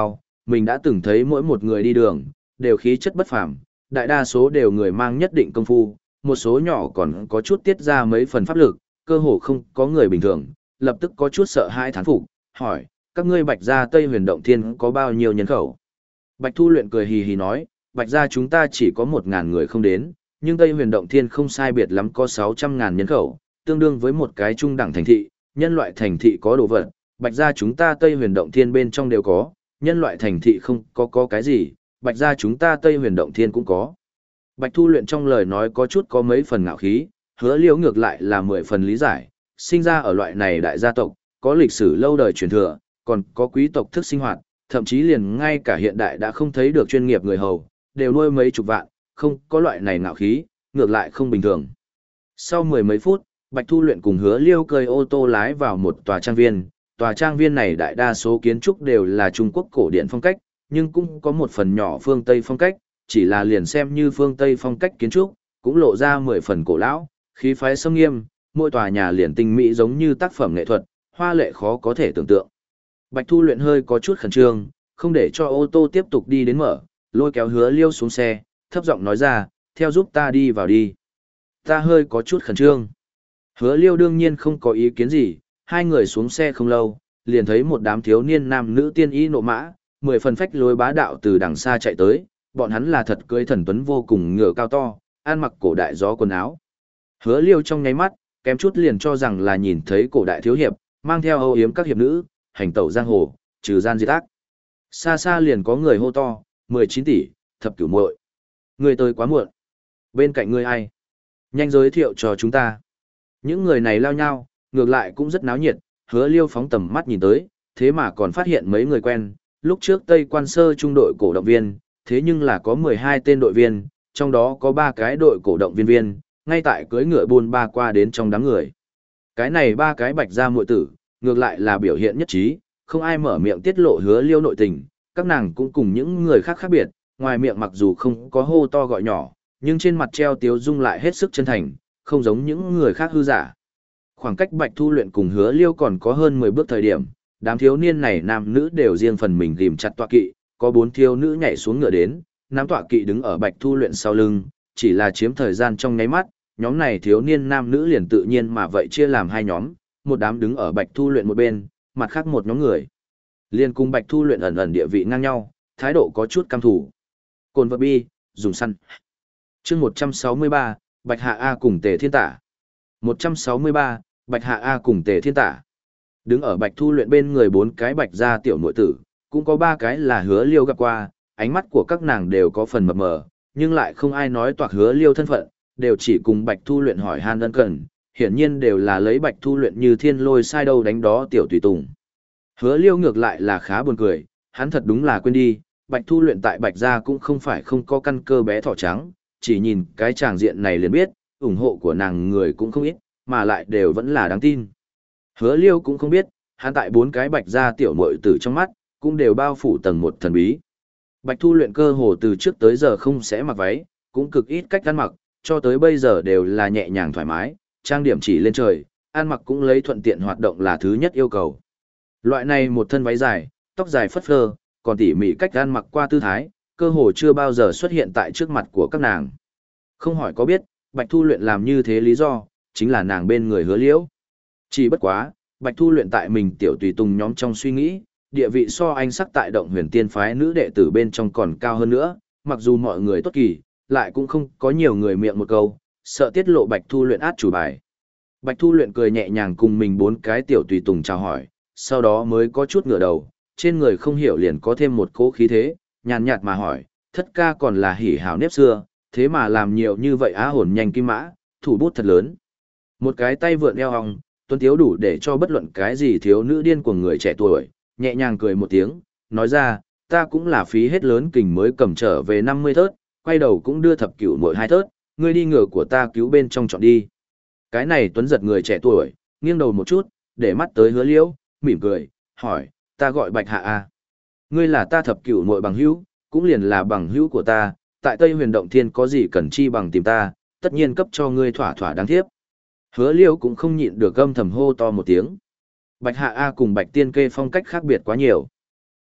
mình đã từng thấy mỗi một người đi đường, đều khí chất bất phàm, đại đa số đều người mang nhất định công phu, một số nhỏ còn có chút tiết ra mấy phần pháp lực, cơ hồ không có người bình thường, lập tức có chút sợ hãi thán phục, hỏi, các ngươi Bạch gia Tây Huyền Động Thiên có bao nhiêu nhân khẩu? Bạch Thu Luyện cười hì hì nói, Bạch gia chúng ta chỉ có một ngàn người không đến, nhưng Tây Huyền Động Thiên không sai biệt lắm có sáu trăm ngàn nhân khẩu, tương đương với một cái trung đẳng thành thị, nhân loại thành thị có đồ vật, Bạch gia chúng ta Tây Huyền Động Thiên bên trong đều có, nhân loại thành thị không có có cái gì, Bạch gia chúng ta Tây Huyền Động Thiên cũng có. Bạch Thu Luyện trong lời nói có chút có mấy phần ngạo khí, Hứa Liễu ngược lại là mười phần lý giải, sinh ra ở loại này đại gia tộc, có lịch sử lâu đời truyền thừa, còn có quý tộc thức sinh hoạt, thậm chí liền ngay cả hiện đại đã không thấy được chuyên nghiệp người hầu, đều nuôi mấy chục vạn, không có loại này ngạo khí, ngược lại không bình thường. Sau mười mấy phút, Bạch Thu Luyện cùng Hứa Liêu cơi ô tô lái vào một tòa trang viên, tòa trang viên này đại đa số kiến trúc đều là Trung Quốc cổ điển phong cách, nhưng cũng có một phần nhỏ phương Tây phong cách, chỉ là liền xem như phương Tây phong cách kiến trúc, cũng lộ ra mười phần cổ lão, khí phái sâm nghiêm, mỗi tòa nhà liền tinh mỹ giống như tác phẩm nghệ thuật, hoa lệ khó có thể tưởng tượng. Bạch Thu Luyện hơi có chút khẩn trương, không để cho ô tô tiếp tục đi đến mở, lôi kéo Hứa Liêu xuống xe, thấp giọng nói ra, theo giúp ta đi vào đi. Ta hơi có chút khẩn trương. Hứa Liêu đương nhiên không có ý kiến gì, hai người xuống xe không lâu, liền thấy một đám thiếu niên nam nữ tiên y nộ mã, mười phần phách lối bá đạo từ đằng xa chạy tới, bọn hắn là thật cưỡi thần tuấn vô cùng ngựa cao to, ăn mặc cổ đại gió quần áo. Hứa Liêu trong nháy mắt, kém chút liền cho rằng là nhìn thấy cổ đại thiếu hiệp, mang theo âu yếm các hiệp nữ, hành tẩu giang hồ, trừ gian diệt ác. Xa xa liền có người hô to, mười chín tỷ, thập cửu muội. Người tới quá muộn. Bên cạnh ngươi ai? Nhanh giới thiệu cho chúng ta. Những người này lao nhau, ngược lại cũng rất náo nhiệt, Hứa Liêu phóng tầm mắt nhìn tới, thế mà còn phát hiện mấy người quen, lúc trước Tây Quan Sơ trung đội cổ động viên, thế nhưng là có mười hai tên đội viên, trong đó có ba cái đội cổ động viên viên, ngay tại cưỡi ngựa buôn ba qua đến trong đám người. Cái này ba cái Bạch gia muội tử, ngược lại là biểu hiện nhất trí, không ai mở miệng tiết lộ Hứa Liêu nội tình, các nàng cũng cùng những người khác khác biệt, ngoài miệng mặc dù không có hô to gọi nhỏ, nhưng trên mặt treo tiếu dung lại hết sức chân thành, không giống những người khác hư giả. Khoảng cách Bạch Thu Luyện cùng Hứa Liêu còn có hơn mười bước thời điểm, đám thiếu niên này nam nữ đều riêng phần mình ghim chặt tọa kỵ, có bốn thiếu nữ nhảy xuống ngựa đến, nắm tọa kỵ đứng ở Bạch Thu Luyện sau lưng, chỉ là chiếm thời gian trong nháy mắt, nhóm này thiếu niên nam nữ liền tự nhiên mà vậy chia làm hai nhóm, một đám đứng ở Bạch Thu Luyện một bên, mặt khác một nhóm người. Liên cùng Bạch Thu Luyện ẩn ẩn địa vị ngang nhau, thái độ có chút cam thủ. Cồn vật bi, dùng săn. Chương một trăm sáu mươi ba, Bạch Hạ A cùng Tề Thiên Tả. một trăm sáu mươi ba, Bạch Hạ A cùng Tề Thiên Tả. Đứng ở Bạch Thu Luyện bên người bốn cái Bạch gia tiểu muội tử, cũng có ba cái là Hứa Liêu gặp qua, ánh mắt của các nàng đều có phần mập mờ, nhưng lại không ai nói toạc Hứa Liêu thân phận, đều chỉ cùng Bạch Thu Luyện hỏi han ân cần, hiển nhiên đều là lấy Bạch Thu Luyện như thiên lôi sai đâu đánh đó tiểu tùy tùng. Hứa Liêu ngược lại là khá buồn cười, hắn thật đúng là quên đi, Bạch Thu Luyện tại Bạch gia cũng không phải không có căn cơ bé thỏ trắng, chỉ nhìn cái tràng diện này liền biết, ủng hộ của nàng người cũng không ít, mà lại đều vẫn là đáng tin. Hứa Liêu cũng không biết, hắn tại bốn cái Bạch gia tiểu muội tử trong mắt, cũng đều bao phủ tầng một thần bí. Bạch Thu Luyện cơ hồ từ trước tới giờ không sẽ mặc váy, cũng cực ít cách ăn mặc, cho tới bây giờ đều là nhẹ nhàng thoải mái, trang điểm chỉ lên trời, ăn mặc cũng lấy thuận tiện hoạt động là thứ nhất yêu cầu. Loại này một thân váy dài, tóc dài phất phơ, còn tỉ mỉ cách ăn mặc qua tư thái, cơ hồ chưa bao giờ xuất hiện tại trước mặt của các nàng. Không hỏi có biết, Bạch Thu Luyện làm như thế lý do, chính là nàng bên người Hứa Liễu. Chỉ bất quá, Bạch Thu Luyện tại mình tiểu tùy tùng nhóm trong suy nghĩ, địa vị so anh sắc tại Động Huyền Tiên phái nữ đệ tử bên trong còn cao hơn nữa, mặc dù mọi người tốt kỳ, lại cũng không có nhiều người miệng một câu, sợ tiết lộ Bạch Thu Luyện át chủ bài. Bạch Thu Luyện cười nhẹ nhàng cùng mình bốn cái tiểu tùy tùng chào hỏi, sau đó mới có chút ngửa đầu, trên người không hiểu liền có thêm một cỗ khí thế, nhàn nhạt mà hỏi, thất ca còn là hỉ hào nếp xưa, thế mà làm nhiều như vậy á hồn nhanh kim mã, thủ bút thật lớn. Một cái tay vượn eo hòng, tuấn thiếu đủ để cho bất luận cái gì thiếu nữ điên của người trẻ tuổi, nhẹ nhàng cười một tiếng, nói ra, ta cũng là phí hết lớn kình mới cầm trở về năm mươi thớt, quay đầu cũng đưa thập cửu mỗi hai thớt, ngươi đi ngựa của ta cứu bên trong chọn đi. Cái này tuấn giật người trẻ tuổi, nghiêng đầu một chút, để mắt tới Hứa Liễu, mỉm cười, hỏi, ta gọi Bạch Hạ A. Ngươi là ta thập cửu muội bằng hữu, cũng liền là bằng hữu của ta, tại Tây Huyền Động Thiên có gì cần chi bằng tìm ta, tất nhiên cấp cho ngươi thỏa thỏa đáng thiếp. Hứa Liễu cũng không nhịn được gâm thầm hô to một tiếng. Bạch Hạ A cùng Bạch Tiên Kê phong cách khác biệt quá nhiều.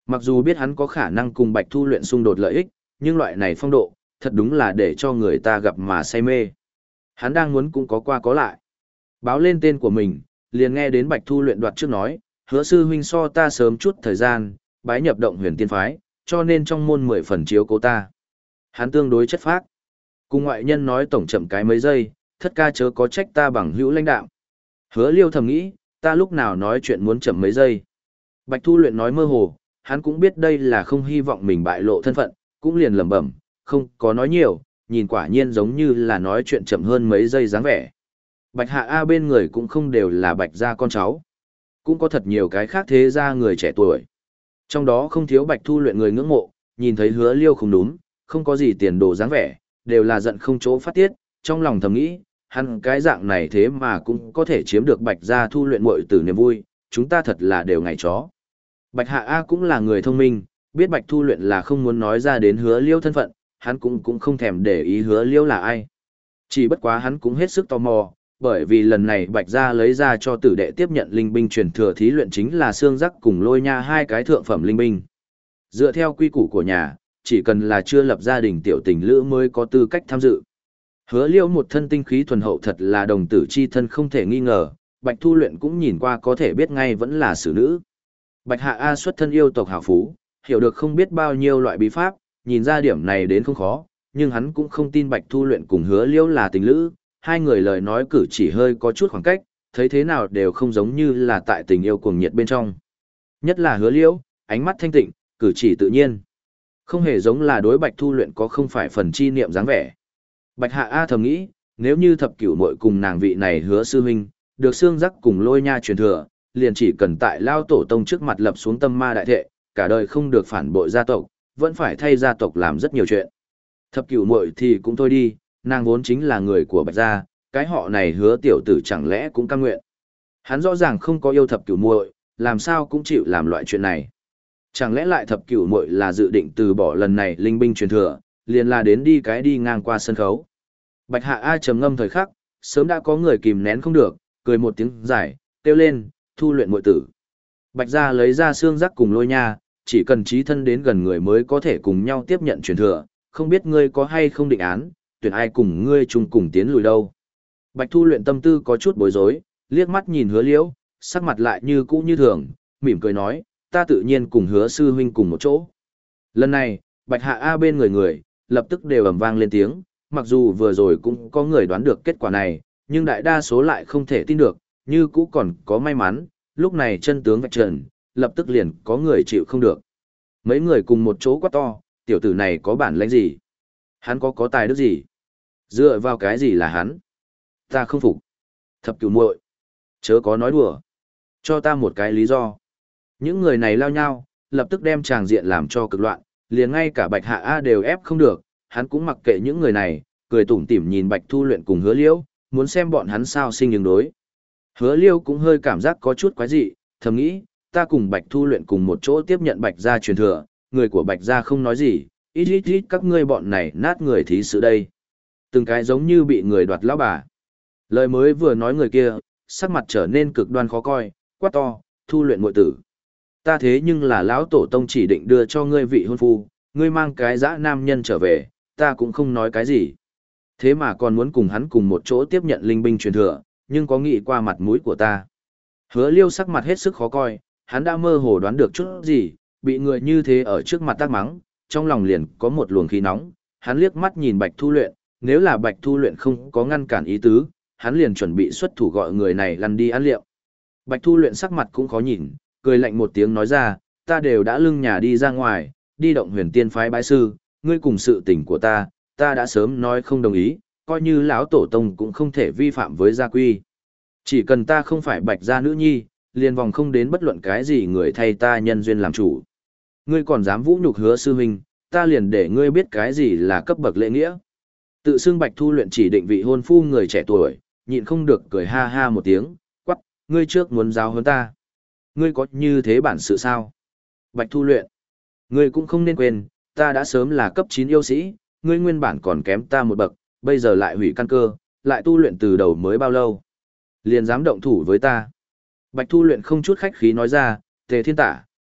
Mặc dù biết hắn có khả năng cùng Bạch Thu luyện xung đột lợi ích, nhưng loại này phong độ, thật đúng là để cho người ta gặp mà say mê. Hắn đang muốn cũng có qua có lại. Báo lên tên của mình, liền nghe đến Bạch Thu luyện đoạt trước nói, hứa sư huynh so ta sớm chút thời gian, bái nhập động huyền tiên phái, cho nên trong môn mười phần chiếu cố ta. Hắn tương đối chất phác. Cùng ngoại nhân nói tổng chậm cái mấy giây, thất ca chớ có trách ta bằng hữu lãnh đạo. Hứa liêu thầm nghĩ, ta lúc nào nói chuyện muốn chậm mấy giây. Bạch Thu luyện nói mơ hồ, hắn cũng biết đây là không hy vọng mình bại lộ thân phận, cũng liền lẩm bẩm, không có nói nhiều, nhìn quả nhiên giống như là nói chuyện chậm hơn mấy giây dáng vẻ. Bạch Hạ A bên người cũng không đều là Bạch gia con cháu. Cũng có thật nhiều cái khác thế gia người trẻ tuổi. Trong đó không thiếu Bạch Thu luyện người ngưỡng mộ, nhìn thấy hứa liêu không đúng, không có gì tiền đồ dáng vẻ, đều là giận không chỗ phát tiết, trong lòng thầm nghĩ, hắn cái dạng này thế mà cũng có thể chiếm được Bạch gia Thu luyện muội tử niềm vui, chúng ta thật là đều ngày chó. Bạch Hạ A cũng là người thông minh, biết Bạch Thu luyện là không muốn nói ra đến hứa liêu thân phận, hắn cũng cũng không thèm để ý hứa liêu là ai. Chỉ bất quá hắn cũng hết sức tò mò, bởi vì lần này Bạch gia lấy ra cho tử đệ tiếp nhận linh binh truyền thừa thí luyện chính là xương giác cùng lôi nha hai cái thượng phẩm linh binh. Dựa theo quy củ của nhà, chỉ cần là chưa lập gia đình tiểu tình lữ mới có tư cách tham dự. Hứa liêu một thân tinh khí thuần hậu thật là đồng tử chi thân không thể nghi ngờ, Bạch Thu luyện cũng nhìn qua có thể biết ngay vẫn là xử nữ. Bạch Hạ A xuất thân yêu tộc hào phú, hiểu được không biết bao nhiêu loại bí pháp, nhìn ra điểm này đến không khó, nhưng hắn cũng không tin Bạch Thu luyện cùng hứa liêu là tình lữ, hai người lời nói cử chỉ hơi có chút khoảng cách, thấy thế nào đều không giống như là tại tình yêu cuồng nhiệt bên trong. Nhất là hứa liêu, ánh mắt thanh tịnh, cử chỉ tự nhiên. Không hề giống là đối Bạch Thu luyện có không phải phần chi niệm dáng vẻ. Bạch Hạ A thầm nghĩ, nếu như thập cửu muội cùng nàng vị này hứa sư huynh, được xương giác cùng lôi nha truyền thừa, liền chỉ cần tại lao tổ tông trước mặt lập xuống tâm ma đại thệ, cả đời không được phản bội gia tộc, vẫn phải thay gia tộc làm rất nhiều chuyện. Thập cửu muội thì cũng thôi đi, nàng vốn chính là người của Bạch gia, cái họ này hứa tiểu tử chẳng lẽ cũng cam nguyện. Hắn rõ ràng không có yêu thập cửu muội, làm sao cũng chịu làm loại chuyện này. Chẳng lẽ lại thập cửu muội là dự định từ bỏ lần này linh binh truyền thừa, liền là đến đi cái đi ngang qua sân khấu. Bạch Hạ A trầm ngâm thời khắc, sớm đã có người kìm nén không được, cười một tiếng giải, kêu lên, Thu luyện muội tử. Bạch gia lấy ra xương giác cùng lôi nha, chỉ cần trí thân đến gần người mới có thể cùng nhau tiếp nhận truyền thừa, không biết ngươi có hay không định án, tuyển ai cùng ngươi chung cùng tiến lùi đâu. Bạch Thu luyện tâm tư có chút bối rối, liếc mắt nhìn hứa liễu, sắc mặt lại như cũ như thường, mỉm cười nói, ta tự nhiên cùng hứa sư huynh cùng một chỗ. Lần này, Bạch Hạ A bên người người, lập tức đều ầm vang lên tiếng, mặc dù vừa rồi cũng có người đoán được kết quả này, nhưng đại đa số lại không thể tin được, như cũ còn có may mắn, lúc này chân tướng vạch trần, lập tức liền có người chịu không được. Mấy người cùng một chỗ quát to, tiểu tử này có bản lĩnh gì? Hắn có có tài đức gì? Dựa vào cái gì là hắn? Ta không phục. Thập cửu muội, chớ có nói đùa. Cho ta một cái lý do. Những người này lao nhau, lập tức đem tràng diện làm cho cực loạn, liền ngay cả Bạch Hạ A đều ép không được, hắn cũng mặc kệ những người này, cười tủm tỉm nhìn Bạch Thu luyện cùng hứa liễu, muốn xem bọn hắn sao sinh ứng đối. Hứa liêu cũng hơi cảm giác có chút quái dị, thầm nghĩ, ta cùng Bạch Thu luyện cùng một chỗ tiếp nhận Bạch gia truyền thừa, người của Bạch gia không nói gì, ít ít ít các ngươi bọn này nát người thí sự đây. Từng cái giống như bị người đoạt lão bà. Lời mới vừa nói người kia, sắc mặt trở nên cực đoan khó coi, quát to, Thu luyện muội tử. Ta thế nhưng là lão tổ tông chỉ định đưa cho ngươi vị hôn phu, ngươi mang cái dã nam nhân trở về, ta cũng không nói cái gì. Thế mà còn muốn cùng hắn cùng một chỗ tiếp nhận linh binh truyền thừa, nhưng có nghĩ qua mặt mũi của ta. Hứa liêu sắc mặt hết sức khó coi, hắn đã mơ hồ đoán được chút gì, bị người như thế ở trước mặt tác mắng, trong lòng liền có một luồng khí nóng, hắn liếc mắt nhìn Bạch Thu luyện, nếu là Bạch Thu luyện không có ngăn cản ý tứ, hắn liền chuẩn bị xuất thủ gọi người này lăn đi ăn liệu. Bạch Thu luyện sắc mặt cũng khó nhìn, cười lạnh một tiếng nói ra, ta đều đã lưng nhà đi ra ngoài, đi động huyền tiên phái bái sư, ngươi cùng sự tình của ta, ta đã sớm nói không đồng ý, coi như lão tổ tông cũng không thể vi phạm với gia quy. Chỉ cần ta không phải Bạch gia nữ nhi, liền vòng không đến bất luận cái gì người thay ta nhân duyên làm chủ. Ngươi còn dám vũ nhục hứa sư huynh, ta liền để ngươi biết cái gì là cấp bậc lễ nghĩa. Tự xưng Bạch Thu luyện chỉ định vị hôn phu người trẻ tuổi, nhịn không được cười ha ha một tiếng, quắc, ngươi trước muốn giáo hơn ta. Ngươi có như thế bản sự sao? Bạch Thu luyện, ngươi cũng không nên quên, ta đã sớm là cấp chín yêu sĩ, ngươi nguyên bản còn kém ta một bậc, bây giờ lại hủy căn cơ, lại tu luyện từ đầu mới bao lâu. Liền dám động thủ với ta. Bạch Thu luyện không chút khách khí nói ra, Tề Thiên Tả,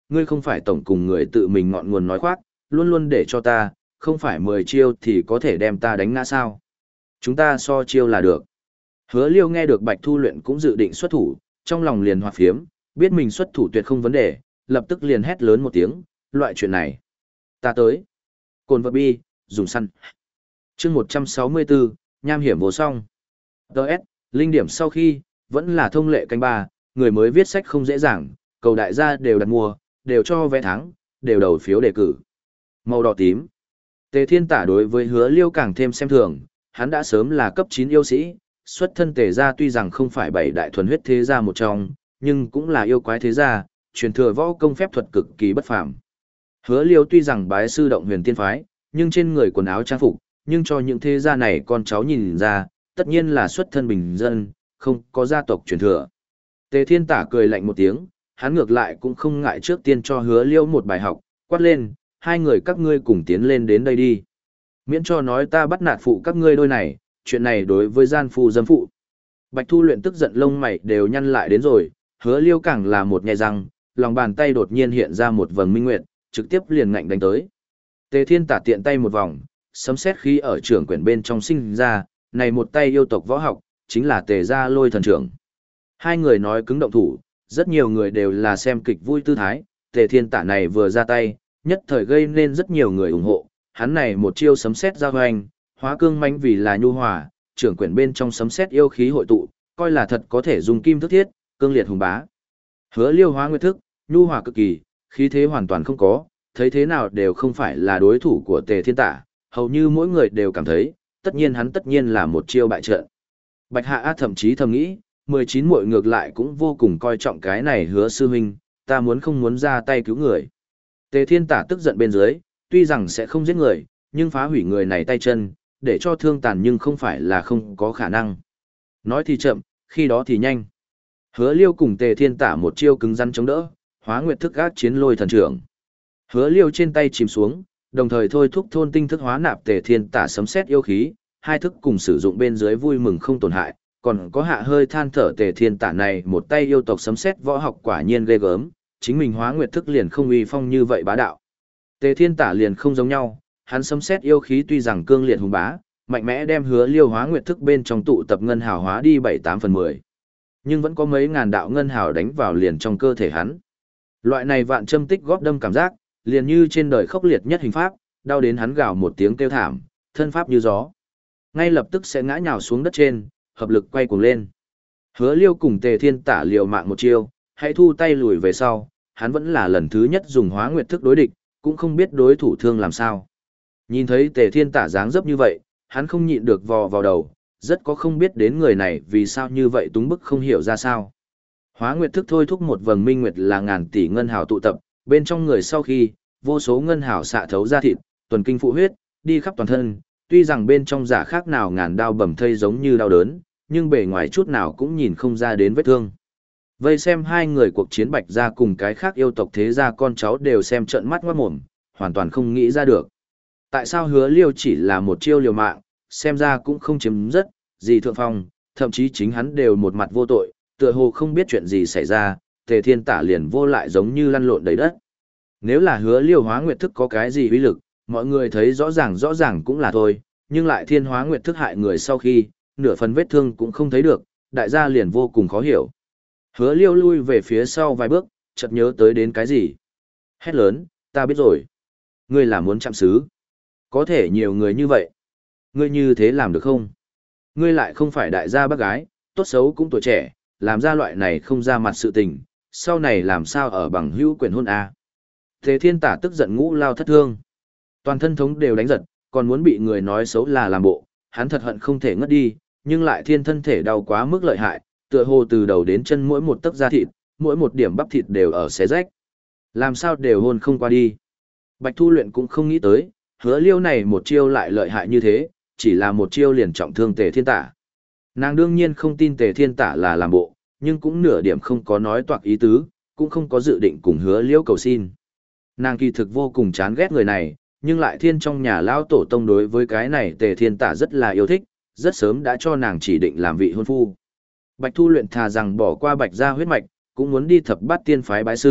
ngươi không phải tổng cùng người tự mình ngọn nguồn nói khoác, luôn luôn để cho ta, không phải mười chiêu thì có thể đem ta đánh ngã sao. Chúng ta so chiêu là được. Hứa Liêu nghe được Bạch Thu Luyện cũng dự định xuất thủ, trong lòng liền hoạt phiếm, biết mình xuất thủ tuyệt không vấn đề, lập tức liền hét lớn một tiếng, loại chuyện này. Ta tới. Cồn vật bi, dùng săn. chương một trăm sáu mươi bốn, nham hiểm vô song. Đợt, linh điểm sau khi, vẫn là thông lệ canh ba, người mới viết sách không dễ dàng, cầu đại gia đều đặt mua, đều cho vé thắng, đều đầu phiếu đề cử. Màu đỏ tím. Tề Thiên Tả đối với Hứa Liêu càng thêm xem thường, hắn đã sớm là cấp chín yêu sĩ, xuất thân Tề gia tuy rằng không phải bảy đại thuần huyết thế gia một trong, nhưng cũng là yêu quái thế gia, truyền thừa võ công phép thuật cực kỳ bất phàm. Hứa Liêu tuy rằng bái sư động huyền tiên phái, nhưng trên người quần áo trang phục, nhưng cho những thế gia này con cháu nhìn ra, tất nhiên là xuất thân bình dân, không có gia tộc truyền thừa. Tề Thiên Tả cười lạnh một tiếng, hắn ngược lại cũng không ngại trước tiên cho Hứa Liêu một bài học, quát lên, hai người các ngươi cùng tiến lên đến đây đi. Miễn cho nói ta bắt nạt phụ các ngươi đôi này, chuyện này đối với gian phu dâm phụ. Bạch Thu Luyện tức giận lông mày đều nhăn lại đến rồi, Hứa Liêu càng là một nhè răng, lòng bàn tay đột nhiên hiện ra một vầng minh nguyệt, trực tiếp liền ngạnh đánh tới. Tề Thiên Tả tiện tay một vòng, sấm sét khí ở trưởng quyển bên trong sinh ra, này một tay yêu tộc võ học, chính là Tề gia Lôi Thần trưởng. Hai người nói cứng động thủ, rất nhiều người đều là xem kịch vui tư thái, Tề Thiên Tả này vừa ra tay, nhất thời gây nên rất nhiều người ủng hộ, hắn này một chiêu sấm sét giao hoành, hóa cương mãnh vì là nhu hòa, trưởng quyển bên trong sấm sét yêu khí hội tụ, coi là thật có thể dùng kim thức thiết, cương liệt hùng bá. Hứa Liêu hóa nguyệt thức, nhu hòa cực kỳ, khí thế hoàn toàn không có, thấy thế nào đều không phải là đối thủ của Tề Thiên Tả, hầu như mỗi người đều cảm thấy, tất nhiên hắn tất nhiên là một chiêu bại trận. Bạch Hạ Á thậm chí thầm nghĩ, mười chín muội ngược lại cũng vô cùng coi trọng cái này Hứa sư huynh, ta muốn không muốn ra tay cứu người. Tề Thiên Tả tức giận bên dưới, tuy rằng sẽ không giết người, nhưng phá hủy người này tay chân, để cho thương tàn nhưng không phải là không có khả năng. Nói thì chậm, khi đó thì nhanh. Hứa Liêu cùng Tề Thiên Tả một chiêu cứng rắn chống đỡ, hóa nguyệt thức ác chiến Lôi Thần trưởng. Hứa Liêu trên tay chìm xuống, đồng thời thôi thúc thôn tinh thức hóa nạp Tề Thiên Tả sấm sét yêu khí, hai thức cùng sử dụng bên dưới vui mừng không tổn hại, còn có hạ hơi than thở Tề Thiên Tả này một tay yêu tộc sấm sét võ học quả nhiên ghê gớm, chính mình hóa nguyệt thức liền không uy phong như vậy bá đạo. Tề Thiên Tả liền không giống nhau, hắn sấm sét yêu khí tuy rằng cương liệt hùng bá, mạnh mẽ đem Hứa Liêu hóa nguyệt thức bên trong tụ tập ngân hào hóa đi bảy tám phần mười. Nhưng vẫn có mấy ngàn đạo ngân hào đánh vào liền trong cơ thể hắn. Loại này vạn châm tích góp đâm cảm giác, liền như trên đời khốc liệt nhất hình pháp, đau đến hắn gào một tiếng kêu thảm, thân pháp như gió. Ngay lập tức sẽ ngã nhào xuống đất trên, hợp lực quay cuồng lên. Hứa Liêu cùng Tề Thiên Tả liều mạng một chiêu, hãy thu tay lùi về sau, hắn vẫn là lần thứ nhất dùng hóa nguyệt thức đối địch, cũng không biết đối thủ thương làm sao. Nhìn thấy Tề Thiên Tả dáng dấp như vậy, hắn không nhịn được vò vào đầu, rất có không biết đến người này vì sao như vậy túng bức không hiểu ra sao. Hóa nguyệt thức thôi thúc một vầng minh nguyệt là ngàn tỷ ngân hào tụ tập, bên trong người sau khi, vô số ngân hào xạ thấu ra thịt, tuần kinh phụ huyết, đi khắp toàn thân, tuy rằng bên trong giả khác nào ngàn đao bầm thây giống như đau đớn, nhưng bề ngoài chút nào cũng nhìn không ra đến vết thương. Vây xem hai người cuộc chiến Bạch gia cùng cái khác yêu tộc thế gia con cháu đều xem trợn mắt ngoát mồm, hoàn toàn không nghĩ ra được. Tại sao Hứa Liêu chỉ là một chiêu liều mạng, xem ra cũng không chiếm rất gì thượng phong, thậm chí chính hắn đều một mặt vô tội, tựa hồ không biết chuyện gì xảy ra, Tề Thiên Tả liền vô lại giống như lăn lộn đầy đất. Nếu là Hứa Liêu hóa nguyệt thức có cái gì uy lực, mọi người thấy rõ ràng rõ ràng cũng là thôi, nhưng lại thiên hóa nguyệt thức hại người sau khi, nửa phần vết thương cũng không thấy được, đại gia liền vô cùng khó hiểu. Hứa Liêu lui về phía sau vài bước, chợt nhớ tới đến cái gì. Hét lớn, ta biết rồi. Ngươi là muốn chạm xứ. Có thể nhiều người như vậy. Ngươi như thế làm được không? Ngươi lại không phải đại gia bác gái, tốt xấu cũng tuổi trẻ, làm ra loại này không ra mặt sự tình, sau này làm sao ở bằng hữu quyền hôn a? Thế Thiên Tả tức giận ngũ lao thất thương. Toàn thân thống đều đánh giật, còn muốn bị người nói xấu là làm bộ, hắn thật hận không thể ngất đi, nhưng lại thiên thân thể đau quá mức lợi hại, tựa hồ từ đầu đến chân mỗi một tấc da thịt, mỗi một điểm bắp thịt đều ở xé rách. Làm sao đều hôn không qua đi. Bạch Thu Luyện cũng không nghĩ tới, Hứa Liêu này một chiêu lại lợi hại như thế, chỉ là một chiêu liền trọng thương Tề Thiên Tả. Nàng đương nhiên không tin Tề Thiên Tả là làm bộ, nhưng cũng nửa điểm không có nói toạc ý tứ, cũng không có dự định cùng Hứa Liêu cầu xin. Nàng kỳ thực vô cùng chán ghét người này, nhưng lại thiên trong nhà lão tổ tông đối với cái này Tề Thiên Tả rất là yêu thích, rất sớm đã cho nàng chỉ định làm vị hôn phu. Bạch Thu Luyện thà rằng bỏ qua Bạch gia huyết mạch, cũng muốn đi thập bát tiên phái bái sư,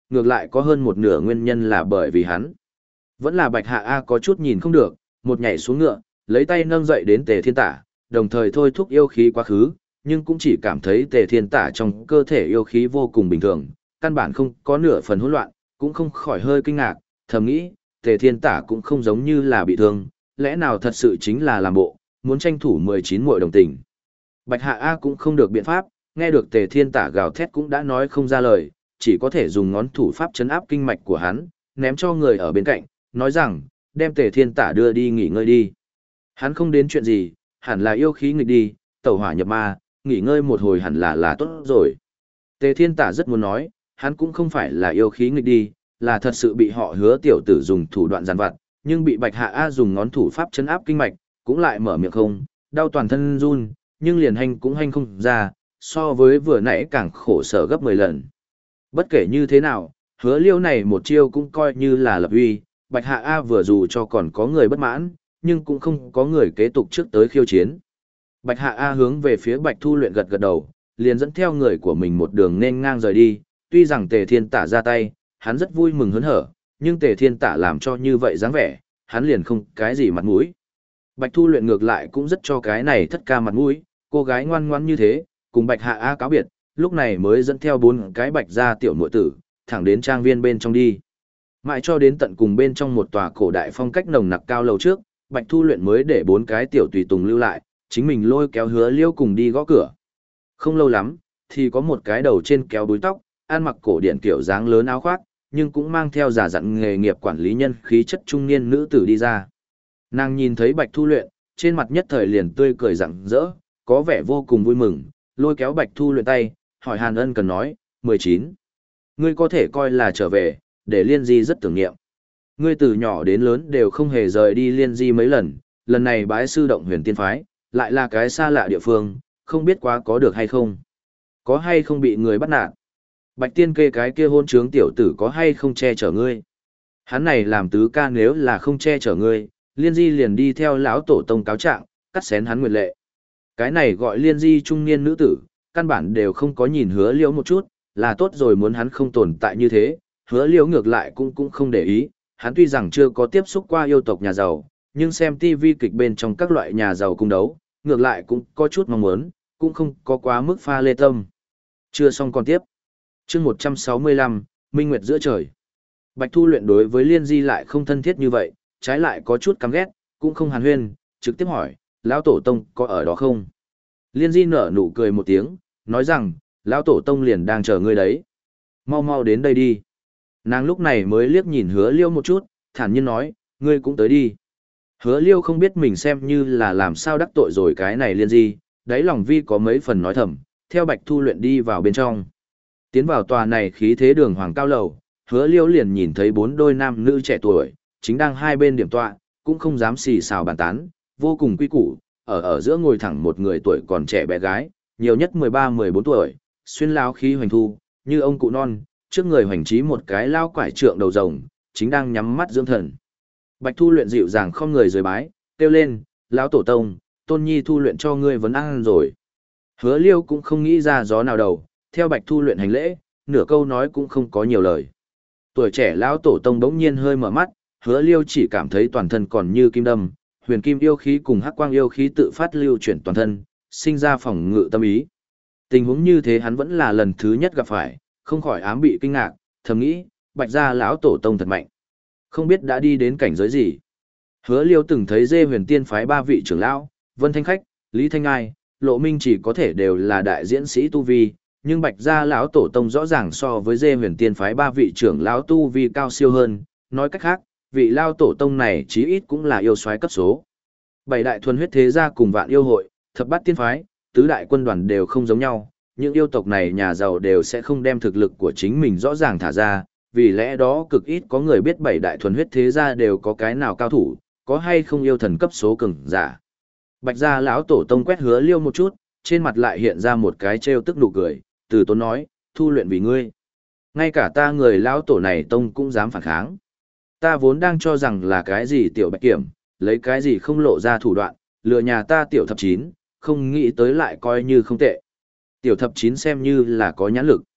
ngược lại có hơn một nửa nguyên nhân là bởi vì hắn. Vẫn là Bạch Hạ A có chút nhìn không được, một nhảy xuống ngựa, lấy tay nâng dậy đến Tề Thiên Tả, đồng thời thôi thúc yêu khí quá khứ, nhưng cũng chỉ cảm thấy Tề Thiên Tả trong cơ thể yêu khí vô cùng bình thường, căn bản không có nửa phần hỗn loạn, cũng không khỏi hơi kinh ngạc, thầm nghĩ, Tề Thiên Tả cũng không giống như là bị thương, lẽ nào thật sự chính là làm bộ, muốn tranh thủ mười chín muội đồng tình. Bạch Hạ A cũng không được biện pháp, nghe được Tề Thiên Tả gào thét cũng đã nói không ra lời, chỉ có thể dùng ngón thủ pháp chấn áp kinh mạch của hắn, ném cho người ở bên cạnh, nói rằng, đem Tề Thiên Tả đưa đi nghỉ ngơi đi. Hắn không đến chuyện gì, hẳn là yêu khí nghịch đi, tẩu hỏa nhập ma, nghỉ ngơi một hồi hẳn là là tốt rồi. Tề Thiên Tả rất muốn nói, hắn cũng không phải là yêu khí nghịch đi, là thật sự bị họ Hứa tiểu tử dùng thủ đoạn giàn vặt, nhưng bị Bạch Hạ A dùng ngón thủ pháp chấn áp kinh mạch, cũng lại mở miệng không, đau toàn thân run, nhưng liền hành cũng hành không ra, so với vừa nãy càng khổ sở gấp mười lần. Bất kể như thế nào, Hứa Liêu này một chiêu cũng coi như là lập uy, Bạch Hạ A vừa dù cho còn có người bất mãn, nhưng cũng không có người kế tục trước tới khiêu chiến. Bạch Hạ A hướng về phía Bạch Thu Luyện gật gật đầu, liền dẫn theo người của mình một đường nên ngang rời đi, tuy rằng Tề Thiên Tả ra tay, hắn rất vui mừng hớn hở, nhưng Tề Thiên Tả làm cho như vậy dáng vẻ, hắn liền không cái gì mặt mũi. Bạch Thu Luyện ngược lại cũng rất cho cái này thất ca mặt mũi, cô gái ngoan ngoãn như thế, cùng Bạch Hạ A cáo biệt, lúc này mới dẫn theo bốn cái Bạch gia tiểu muội tử, thẳng đến trang viên bên trong đi. Mãi cho đến tận cùng bên trong một tòa cổ đại phong cách nồng nặc cao lầu trước, Bạch Thu Luyện mới để bốn cái tiểu tùy tùng lưu lại, chính mình lôi kéo Hứa Liêu cùng đi gõ cửa. Không lâu lắm, thì có một cái đầu trên kéo búi tóc, ăn mặc cổ điển kiểu dáng lớn áo khoác, nhưng cũng mang theo giả dặn nghề nghiệp quản lý nhân khí chất trung niên nữ tử đi ra. Nàng nhìn thấy Bạch Thu Luyện, trên mặt nhất thời liền tươi cười rạng rỡ, có vẻ vô cùng vui mừng, lôi kéo Bạch Thu Luyện tay, hỏi Hàn Ân cần nói, mười chín. Ngươi có thể coi là trở về, để Liên Di rất tưởng niệm. Ngươi từ nhỏ đến lớn đều không hề rời đi Liên Di mấy lần, lần này bái sư động huyền tiên phái, lại là cái xa lạ địa phương, không biết quá có được hay không. Có hay không bị người bắt nạt. Bạch tiên kê cái kia hôn trướng tiểu tử có hay không che chở ngươi. Hắn này làm tứ ca nếu là không che chở ngươi, Liên Di liền đi theo lão tổ tông cáo trạng, cắt xén hắn nguyện lệ. Cái này gọi Liên Di trung niên nữ tử, căn bản đều không có nhìn Hứa Liễu một chút, là tốt rồi muốn hắn không tồn tại như thế, Hứa Liễu ngược lại cũng cũng không để ý, hắn tuy rằng chưa có tiếp xúc qua yêu tộc nhà giàu, nhưng xem tivi kịch bên trong các loại nhà giàu cung đấu, ngược lại cũng có chút mong muốn, cũng không có quá mức pha lê tâm. Chưa xong còn tiếp. Chương một trăm sáu mươi lăm, Minh Nguyệt giữa trời. Bạch Thu Luyện đối với Liên Di lại không thân thiết như vậy, trái lại có chút căm ghét, cũng không hàn huyên, trực tiếp hỏi, lão tổ tông có ở đó không? Liên Di nở nụ cười một tiếng, nói rằng, lão tổ tông liền đang chờ ngươi đấy. Mau mau đến đây đi. Nàng lúc này mới liếc nhìn Hứa Liêu một chút, thản nhiên nói, ngươi cũng tới đi. Hứa Liêu không biết mình xem như là làm sao đắc tội rồi cái này Liên Di, đáy lòng vi có mấy phần nói thầm, theo Bạch Thu Luyện đi vào bên trong. Tiến vào tòa này khí thế đường hoàng cao lầu, Hứa Liêu liền nhìn thấy bốn đôi nam nữ trẻ tuổi, chính đang hai bên điểm tọa, cũng không dám xì xào bàn tán, vô cùng quy củ, ở ở giữa ngồi thẳng một người tuổi còn trẻ bé gái, nhiều nhất mười ba mười bốn tuổi, xuyên lao khí hoành thu, như ông cụ non, trước người hoành trí một cái lao quải trượng đầu rồng, chính đang nhắm mắt dưỡng thần. Bạch Thu Luyện dịu dàng không người dưới bái, kêu lên, lão tổ tông, Tôn Nhi thu luyện cho ngươi vấn an rồi. Hứa Liêu cũng không nghĩ ra gió nào đầu, theo Bạch Thu Luyện hành lễ, nửa câu nói cũng không có nhiều lời. Tuổi trẻ lão tổ tông bỗng nhiên hơi mở mắt, Hứa Liêu chỉ cảm thấy toàn thân còn như kim đâm, huyền kim yêu khí cùng hắc quang yêu khí tự phát lưu chuyển toàn thân, sinh ra phòng ngự tâm ý. Tình huống như thế hắn vẫn là lần thứ nhất gặp phải, không khỏi ám bị kinh ngạc, thầm nghĩ, Bạch gia lão tổ tông thật mạnh. Không biết đã đi đến cảnh giới gì. Hứa Liêu từng thấy Dê Huyền Tiên phái ba vị trưởng lão, Vân Thanh Khách, Lý Thanh Ai, Lộ Minh chỉ có thể đều là đại diễn sĩ tu vi, nhưng Bạch gia lão tổ tông rõ ràng so với Dê Huyền Tiên phái ba vị trưởng lão tu vi cao siêu hơn, nói cách khác, vị lão tổ tông này chí ít cũng là yêu soái cấp số. Bảy đại thuần huyết thế gia cùng vạn yêu hội, thập bát tiên phái, tứ đại quân đoàn đều không giống nhau, những yêu tộc này nhà giàu đều sẽ không đem thực lực của chính mình rõ ràng thả ra, vì lẽ đó cực ít có người biết bảy đại thuần huyết thế gia đều có cái nào cao thủ, có hay không yêu thần cấp số cường giả. Bạch gia lão tổ tông quét Hứa Liêu một chút, trên mặt lại hiện ra một cái trêu tức nụ cười, từ tốn nói, thu luyện vì ngươi. Ngay cả ta người lão tổ này tông cũng dám phản kháng. Ta vốn đang cho rằng là cái gì tiểu bạch kiểm, lấy cái gì không lộ ra thủ đoạn, lừa nhà ta tiểu thập chín, không nghĩ tới lại coi như không tệ. Tiểu thập chín xem như là có nhãn lực.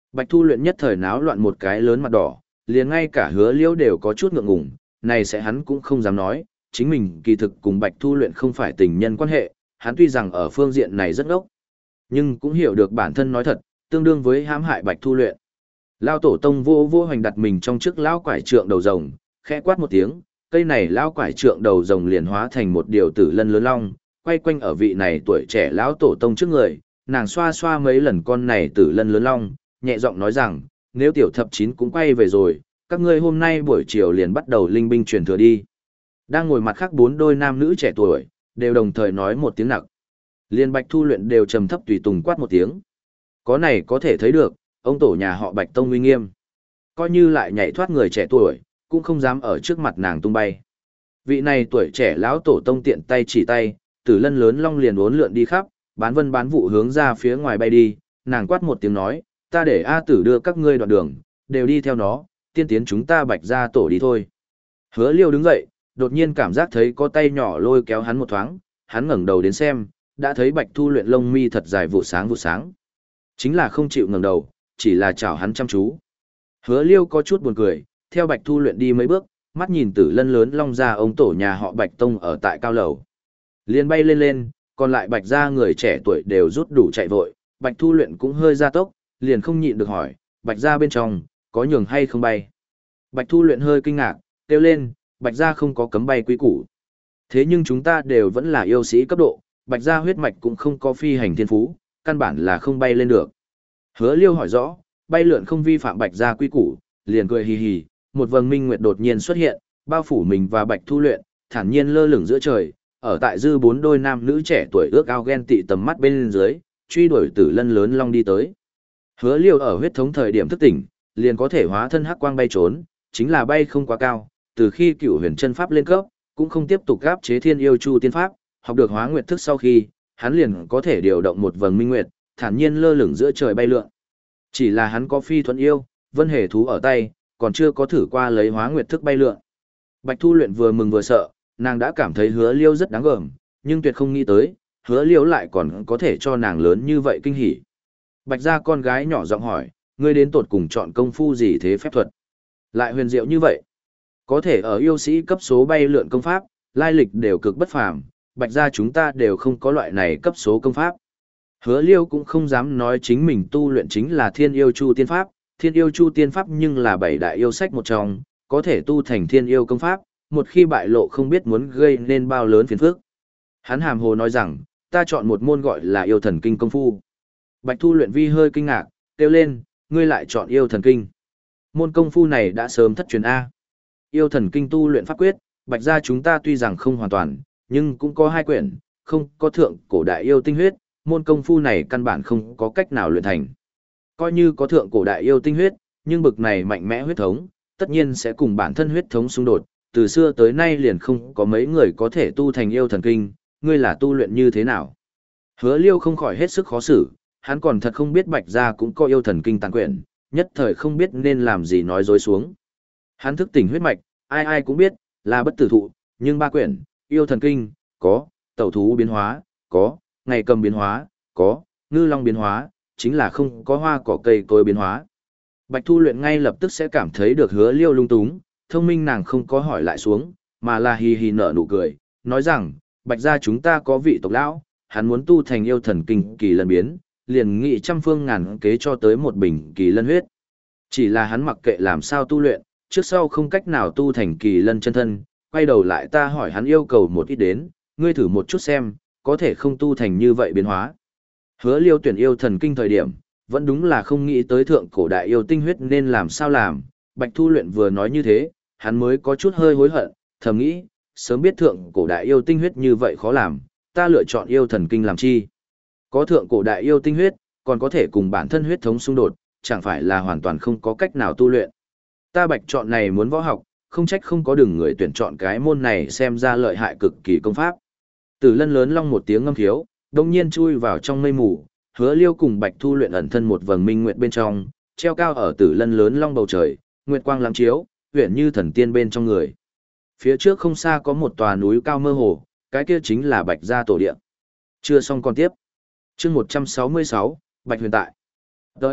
Bạch Thu Luyện nhất thời náo loạn một cái lớn mặt đỏ, liền ngay cả Hứa Liêu đều có chút ngượng ngùng, này sẽ hắn cũng không dám nói, chính mình kỳ thực cùng Bạch Thu Luyện không phải tình nhân quan hệ, hắn tuy rằng ở phương diện này rất ngốc, nhưng cũng hiểu được bản thân nói thật, tương đương với hãm hại Bạch Thu Luyện. Lão tổ tông vô vô hoành đặt mình trong chiếc lão quải trượng đầu rồng, khẽ quát một tiếng, cây này lão quải trượng đầu rồng liền hóa thành một điều tử lân lớn long, quay quanh ở vị này tuổi trẻ lão tổ tông trước người, nàng xoa xoa mấy lần con này tử lân lớn long, nhẹ giọng nói rằng, nếu tiểu thập chín cũng quay về rồi, các ngươi hôm nay buổi chiều liền bắt đầu linh binh truyền thừa đi. Đang ngồi mặt khác bốn đôi nam nữ trẻ tuổi, đều đồng thời nói một tiếng nặng. Liên Bạch Thu Luyện đều trầm thấp tùy tùng quát một tiếng. Có này có thể thấy được, ông tổ nhà họ Bạch Tông uy nghiêm. Coi như lại nhảy thoát người trẻ tuổi, cũng không dám ở trước mặt nàng tung bay. Vị này tuổi trẻ lão tổ tông tiện tay chỉ tay, tử lân lớn long liền uốn lượn đi khắp, bán vân bán vụ hướng ra phía ngoài bay đi, nàng quát một tiếng nói, ta để A tử đưa các ngươi đoạn đường, đều đi theo nó, tiên tiến chúng ta Bạch gia tổ đi thôi. Hứa Liêu đứng dậy, đột nhiên cảm giác thấy có tay nhỏ lôi kéo hắn một thoáng, hắn ngẩng đầu đến xem, đã thấy Bạch Thu Luyện lông mi thật dài vụ sáng vụ sáng. Chính là không chịu ngẩng đầu, chỉ là chào hắn chăm chú. Hứa Liêu có chút buồn cười, theo Bạch Thu Luyện đi mấy bước, mắt nhìn tử lân lớn long ra ông tổ nhà họ Bạch Tông ở tại cao lầu. Liên bay lên lên, còn lại Bạch gia người trẻ tuổi đều rút đủ chạy vội, Bạch Thu Luyện cũng hơi ra tốc, liền không nhịn được hỏi, Bạch gia bên trong, có nhường hay không bay? Bạch Thu Luyện hơi kinh ngạc, kêu lên, Bạch gia không có cấm bay quý củ. Thế nhưng chúng ta đều vẫn là yêu sĩ cấp độ, Bạch gia huyết mạch cũng không có phi hành thiên phú, căn bản là không bay lên được. Hứa Liêu hỏi rõ, bay lượn không vi phạm Bạch gia quy củ, liền cười hì hì, một vầng minh nguyệt đột nhiên xuất hiện, bao phủ mình và Bạch Thu Luyện, thản nhiên lơ lửng giữa trời, ở tại dư bốn đôi nam nữ trẻ tuổi ước ao ghen tị tầm mắt bên dưới, truy đuổi tử lân lớn long đi tới. Hứa Liêu ở huyết thống thời điểm thức tỉnh, liền có thể hóa thân hắc quang bay trốn, chính là bay không quá cao, từ khi Cửu Huyền chân pháp lên cấp, cũng không tiếp tục áp chế Thiên Yêu Chu tiên pháp, học được Hóa Nguyệt thức sau khi, hắn liền có thể điều động một vầng minh nguyệt, thản nhiên lơ lửng giữa trời bay lượn. Chỉ là hắn có phi thuận yêu, vân hề thú ở tay, còn chưa có thử qua lấy Hóa Nguyệt thức bay lượn. Bạch Thu Luyện vừa mừng vừa sợ, nàng đã cảm thấy Hứa Liêu rất đáng gờm, nhưng tuyệt không nghĩ tới, Hứa Liêu lại còn có thể cho nàng lớn như vậy kinh hỉ. Bạch gia con gái nhỏ giọng hỏi, ngươi đến tột cùng chọn công phu gì thế phép thuật? Lại huyền diệu như vậy. Có thể ở yêu sĩ cấp số bay lượn công pháp, lai lịch đều cực bất phàm, Bạch gia chúng ta đều không có loại này cấp số công pháp. Hứa Liêu cũng không dám nói chính mình tu luyện chính là Thiên Yêu Chu tiên pháp, Thiên Yêu Chu tiên pháp nhưng là bảy đại yêu sách một trong, có thể tu thành Thiên Yêu công pháp, một khi bại lộ không biết muốn gây nên bao lớn phiền phức. Hắn hàm hồ nói rằng, ta chọn một môn gọi là Yêu Thần Kinh công phu. Bạch Thu Luyện vi hơi kinh ngạc, kêu lên, ngươi lại chọn Yêu Thần Kinh. Môn công phu này đã sớm thất truyền A. Yêu Thần Kinh tu luyện pháp quyết, Bạch gia chúng ta tuy rằng không hoàn toàn, nhưng cũng có hai quyển, không có thượng cổ đại yêu tinh huyết, môn công phu này căn bản không có cách nào luyện thành. Coi như có thượng cổ đại yêu tinh huyết, nhưng bực này mạnh mẽ huyết thống, tất nhiên sẽ cùng bản thân huyết thống xung đột, từ xưa tới nay liền không có mấy người có thể tu thành Yêu Thần Kinh, ngươi là tu luyện như thế nào? Hứa Liêu không khỏi hết sức khó xử, hắn còn thật không biết Bạch gia cũng có Yêu Thần Kinh tàn quyển, nhất thời không biết nên làm gì nói dối xuống. Hắn thức tỉnh huyết mạch, ai ai cũng biết, là bất tử thụ, nhưng ba quyển, Yêu Thần Kinh, có, tẩu thú biến hóa, có, ngày cầm biến hóa, có, ngư long biến hóa, chính là không có hoa cỏ cây cối biến hóa. Bạch Thu Luyện ngay lập tức sẽ cảm thấy được Hứa Liêu lung túng, thông minh nàng không có hỏi lại xuống, mà là hì hì nở nụ cười, nói rằng, Bạch gia chúng ta có vị tộc lão, hắn muốn tu thành Yêu Thần Kinh kỳ lân biến, liền nghị trăm phương ngàn kế cho tới một bình kỳ lân huyết. Chỉ là hắn mặc kệ làm sao tu luyện, trước sau không cách nào tu thành kỳ lân chân thân, quay đầu lại ta hỏi hắn yêu cầu một ít đến, ngươi thử một chút xem, có thể không tu thành như vậy biến hóa. Hứa Liêu tuyển Yêu Thần Kinh thời điểm, vẫn đúng là không nghĩ tới thượng cổ đại yêu tinh huyết nên làm sao làm, Bạch Thu Luyện vừa nói như thế, hắn mới có chút hơi hối hận, thầm nghĩ, sớm biết thượng cổ đại yêu tinh huyết như vậy khó làm, ta lựa chọn Yêu Thần Kinh làm chi. Có thượng cổ đại yêu tinh huyết, còn có thể cùng bản thân huyết thống xung đột, chẳng phải là hoàn toàn không có cách nào tu luyện. Ta Bạch chọn này muốn võ học, không trách không có đừng người tuyển chọn cái môn này xem ra lợi hại cực kỳ công pháp. Tử lân lớn long một tiếng ngâm khiếu, đông nhiên chui vào trong mây mù, Hứa Liêu cùng Bạch Thu Luyện ẩn thân một vầng minh nguyệt bên trong, treo cao ở tử lân lớn long bầu trời, nguyệt quang lắm chiếu, huyền như thần tiên bên trong người. Phía trước không xa có một tòa núi cao mơ hồ, cái kia chính là Bạch gia tổ địa. Chưa xong còn tiếp. Chương một trăm sáu mươi sáu, Bạch Huyền tại. đê ét,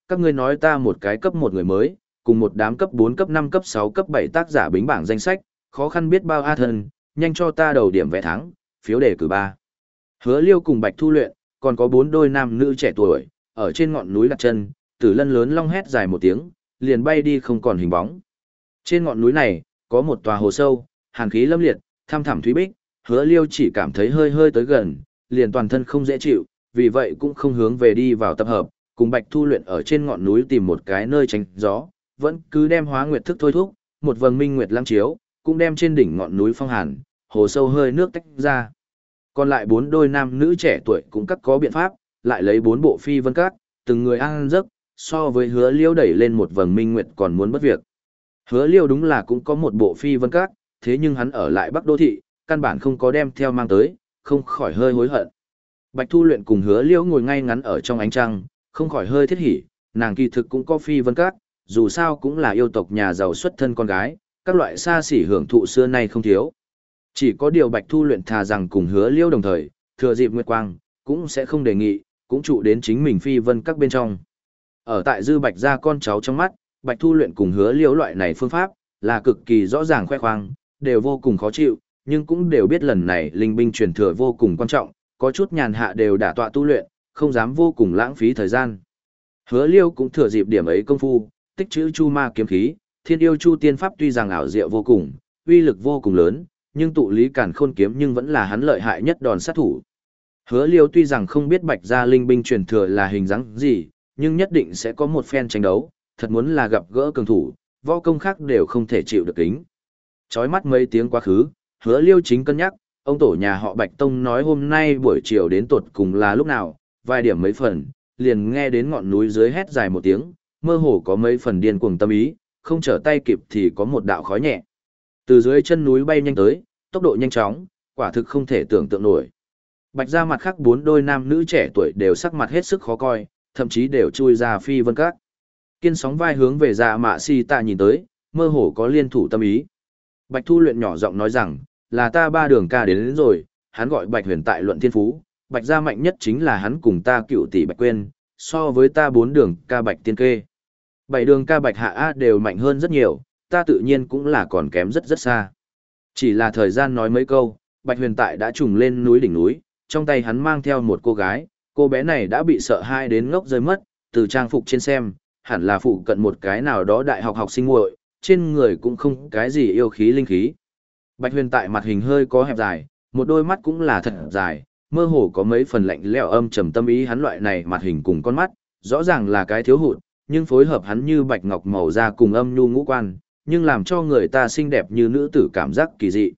các ngươi nói ta một cái cấp một người mới, cùng một đám cấp bốn cấp năm cấp sáu cấp bảy tác giả bính bảng danh sách, khó khăn biết bao a thân, nhanh cho ta đầu điểm vẽ thắng, phiếu đề cử ba. Hứa Liêu cùng Bạch Thu Luyện, còn có bốn đôi nam nữ trẻ tuổi, ở trên ngọn núi đặt chân, Tử Lân lớn long hét dài một tiếng, liền bay đi không còn hình bóng. Trên ngọn núi này, có một tòa hồ sâu, hàn khí lâm liệt, thăm thẳm thúy bích, Hứa Liêu chỉ cảm thấy hơi hơi tới gần, liền toàn thân không dễ chịu, vì vậy cũng không hướng về đi vào tập hợp, cùng Bạch Thu Luyện ở trên ngọn núi tìm một cái nơi tránh gió, vẫn cứ đem hóa nguyệt thức thôi thúc, một vầng minh nguyệt lăng chiếu, cũng đem trên đỉnh ngọn núi phong hàn, hồ sâu hơi nước tách ra. Còn lại bốn đôi nam nữ trẻ tuổi cũng các có biện pháp, lại lấy bốn bộ phi vân các, từng người ăn giấc, so với Hứa Liêu đẩy lên một vầng minh nguyệt còn muốn bất việc. Hứa Liêu đúng là cũng có một bộ phi vân các, thế nhưng hắn ở lại Bắc Đô thị, căn bản không có đem theo mang tới, không khỏi hơi hối hận. Bạch Thu Luyện cùng Hứa Liêu ngồi ngay ngắn ở trong ánh trăng, không khỏi hơi thiết hỉ, nàng kỳ thực cũng có phi vân các, dù sao cũng là yêu tộc nhà giàu xuất thân con gái, các loại xa xỉ hưởng thụ xưa nay không thiếu. Chỉ có điều Bạch Thu Luyện thà rằng cùng Hứa Liêu đồng thời, thừa dịp nguyệt quang, cũng sẽ không đề nghị, cũng trụ đến chính mình phi vân các bên trong. Ở tại Dư Bạch gia con cháu trong mắt, Bạch Thu Luyện cùng Hứa Liêu loại này phương pháp, là cực kỳ rõ ràng khoe khoang, đều vô cùng khó chịu, nhưng cũng đều biết lần này linh binh truyền thừa vô cùng quan trọng, có chút nhàn hạ đều đả tọa tu luyện, không dám vô cùng lãng phí thời gian. Hứa Liêu cũng thừa dịp điểm ấy công phu, tích trữ chu ma kiếm khí, thiên yêu chu tiên pháp tuy rằng ảo diệu vô cùng, uy lực vô cùng lớn, nhưng tụ lý cản khôn kiếm nhưng vẫn là hắn lợi hại nhất đòn sát thủ. Hứa Liêu tuy rằng không biết Bạch gia linh binh truyền thừa là hình dáng gì, nhưng nhất định sẽ có một phen tranh đấu, thật muốn là gặp gỡ cường thủ, võ công khác đều không thể chịu được kính. Chói mắt mấy tiếng quá khứ, Hứa Liêu chính cân nhắc, ông tổ nhà họ Bạch Tông nói hôm nay buổi chiều đến tột cùng là lúc nào, vài điểm mấy phần, liền nghe đến ngọn núi dưới hét dài một tiếng, mơ hồ có mấy phần điên cuồng tâm ý, không trở tay kịp thì có một đạo khói nhẹ. Từ dưới chân núi bay nhanh tới, tốc độ nhanh chóng, quả thực không thể tưởng tượng nổi. Bạch gia mặt khác bốn đôi nam nữ trẻ tuổi đều sắc mặt hết sức khó coi, thậm chí đều chui ra phi vân các. Kiên sóng vai hướng về Dạ Mạ Si Tạ nhìn tới, mơ hồ có liên thủ tâm ý. Bạch Thu Luyện nhỏ giọng nói rằng, là ta ba đường ca đến, đến rồi, hắn gọi Bạch Huyền tại luận thiên phú, Bạch gia mạnh nhất chính là hắn cùng ta cựu tỷ Bạch Quyên, so với ta bốn đường ca Bạch Tiên Kê. Bảy đường ca Bạch Hạ A đều mạnh hơn rất nhiều, ta tự nhiên cũng là còn kém rất rất xa. Chỉ là thời gian nói mấy câu, Bạch Huyền tại đã trùng lên núi đỉnh núi, trong tay hắn mang theo một cô gái, cô bé này đã bị sợ hai đến ngốc rơi mất, từ trang phục trên xem, hẳn là phụ cận một cái nào đó đại học học sinh muội, trên người cũng không cái gì yêu khí linh khí. Bạch Huyền tại mặt hình hơi có hẹp dài, một đôi mắt cũng là thật dài, mơ hồ có mấy phần lạnh lẽo âm trầm tâm ý, hắn loại này mặt hình cùng con mắt, rõ ràng là cái thiếu hụt, nhưng phối hợp hắn như bạch ngọc màu da cùng âm nhu ngũ quan, nhưng làm cho người ta xinh đẹp như nữ tử cảm giác kỳ dị.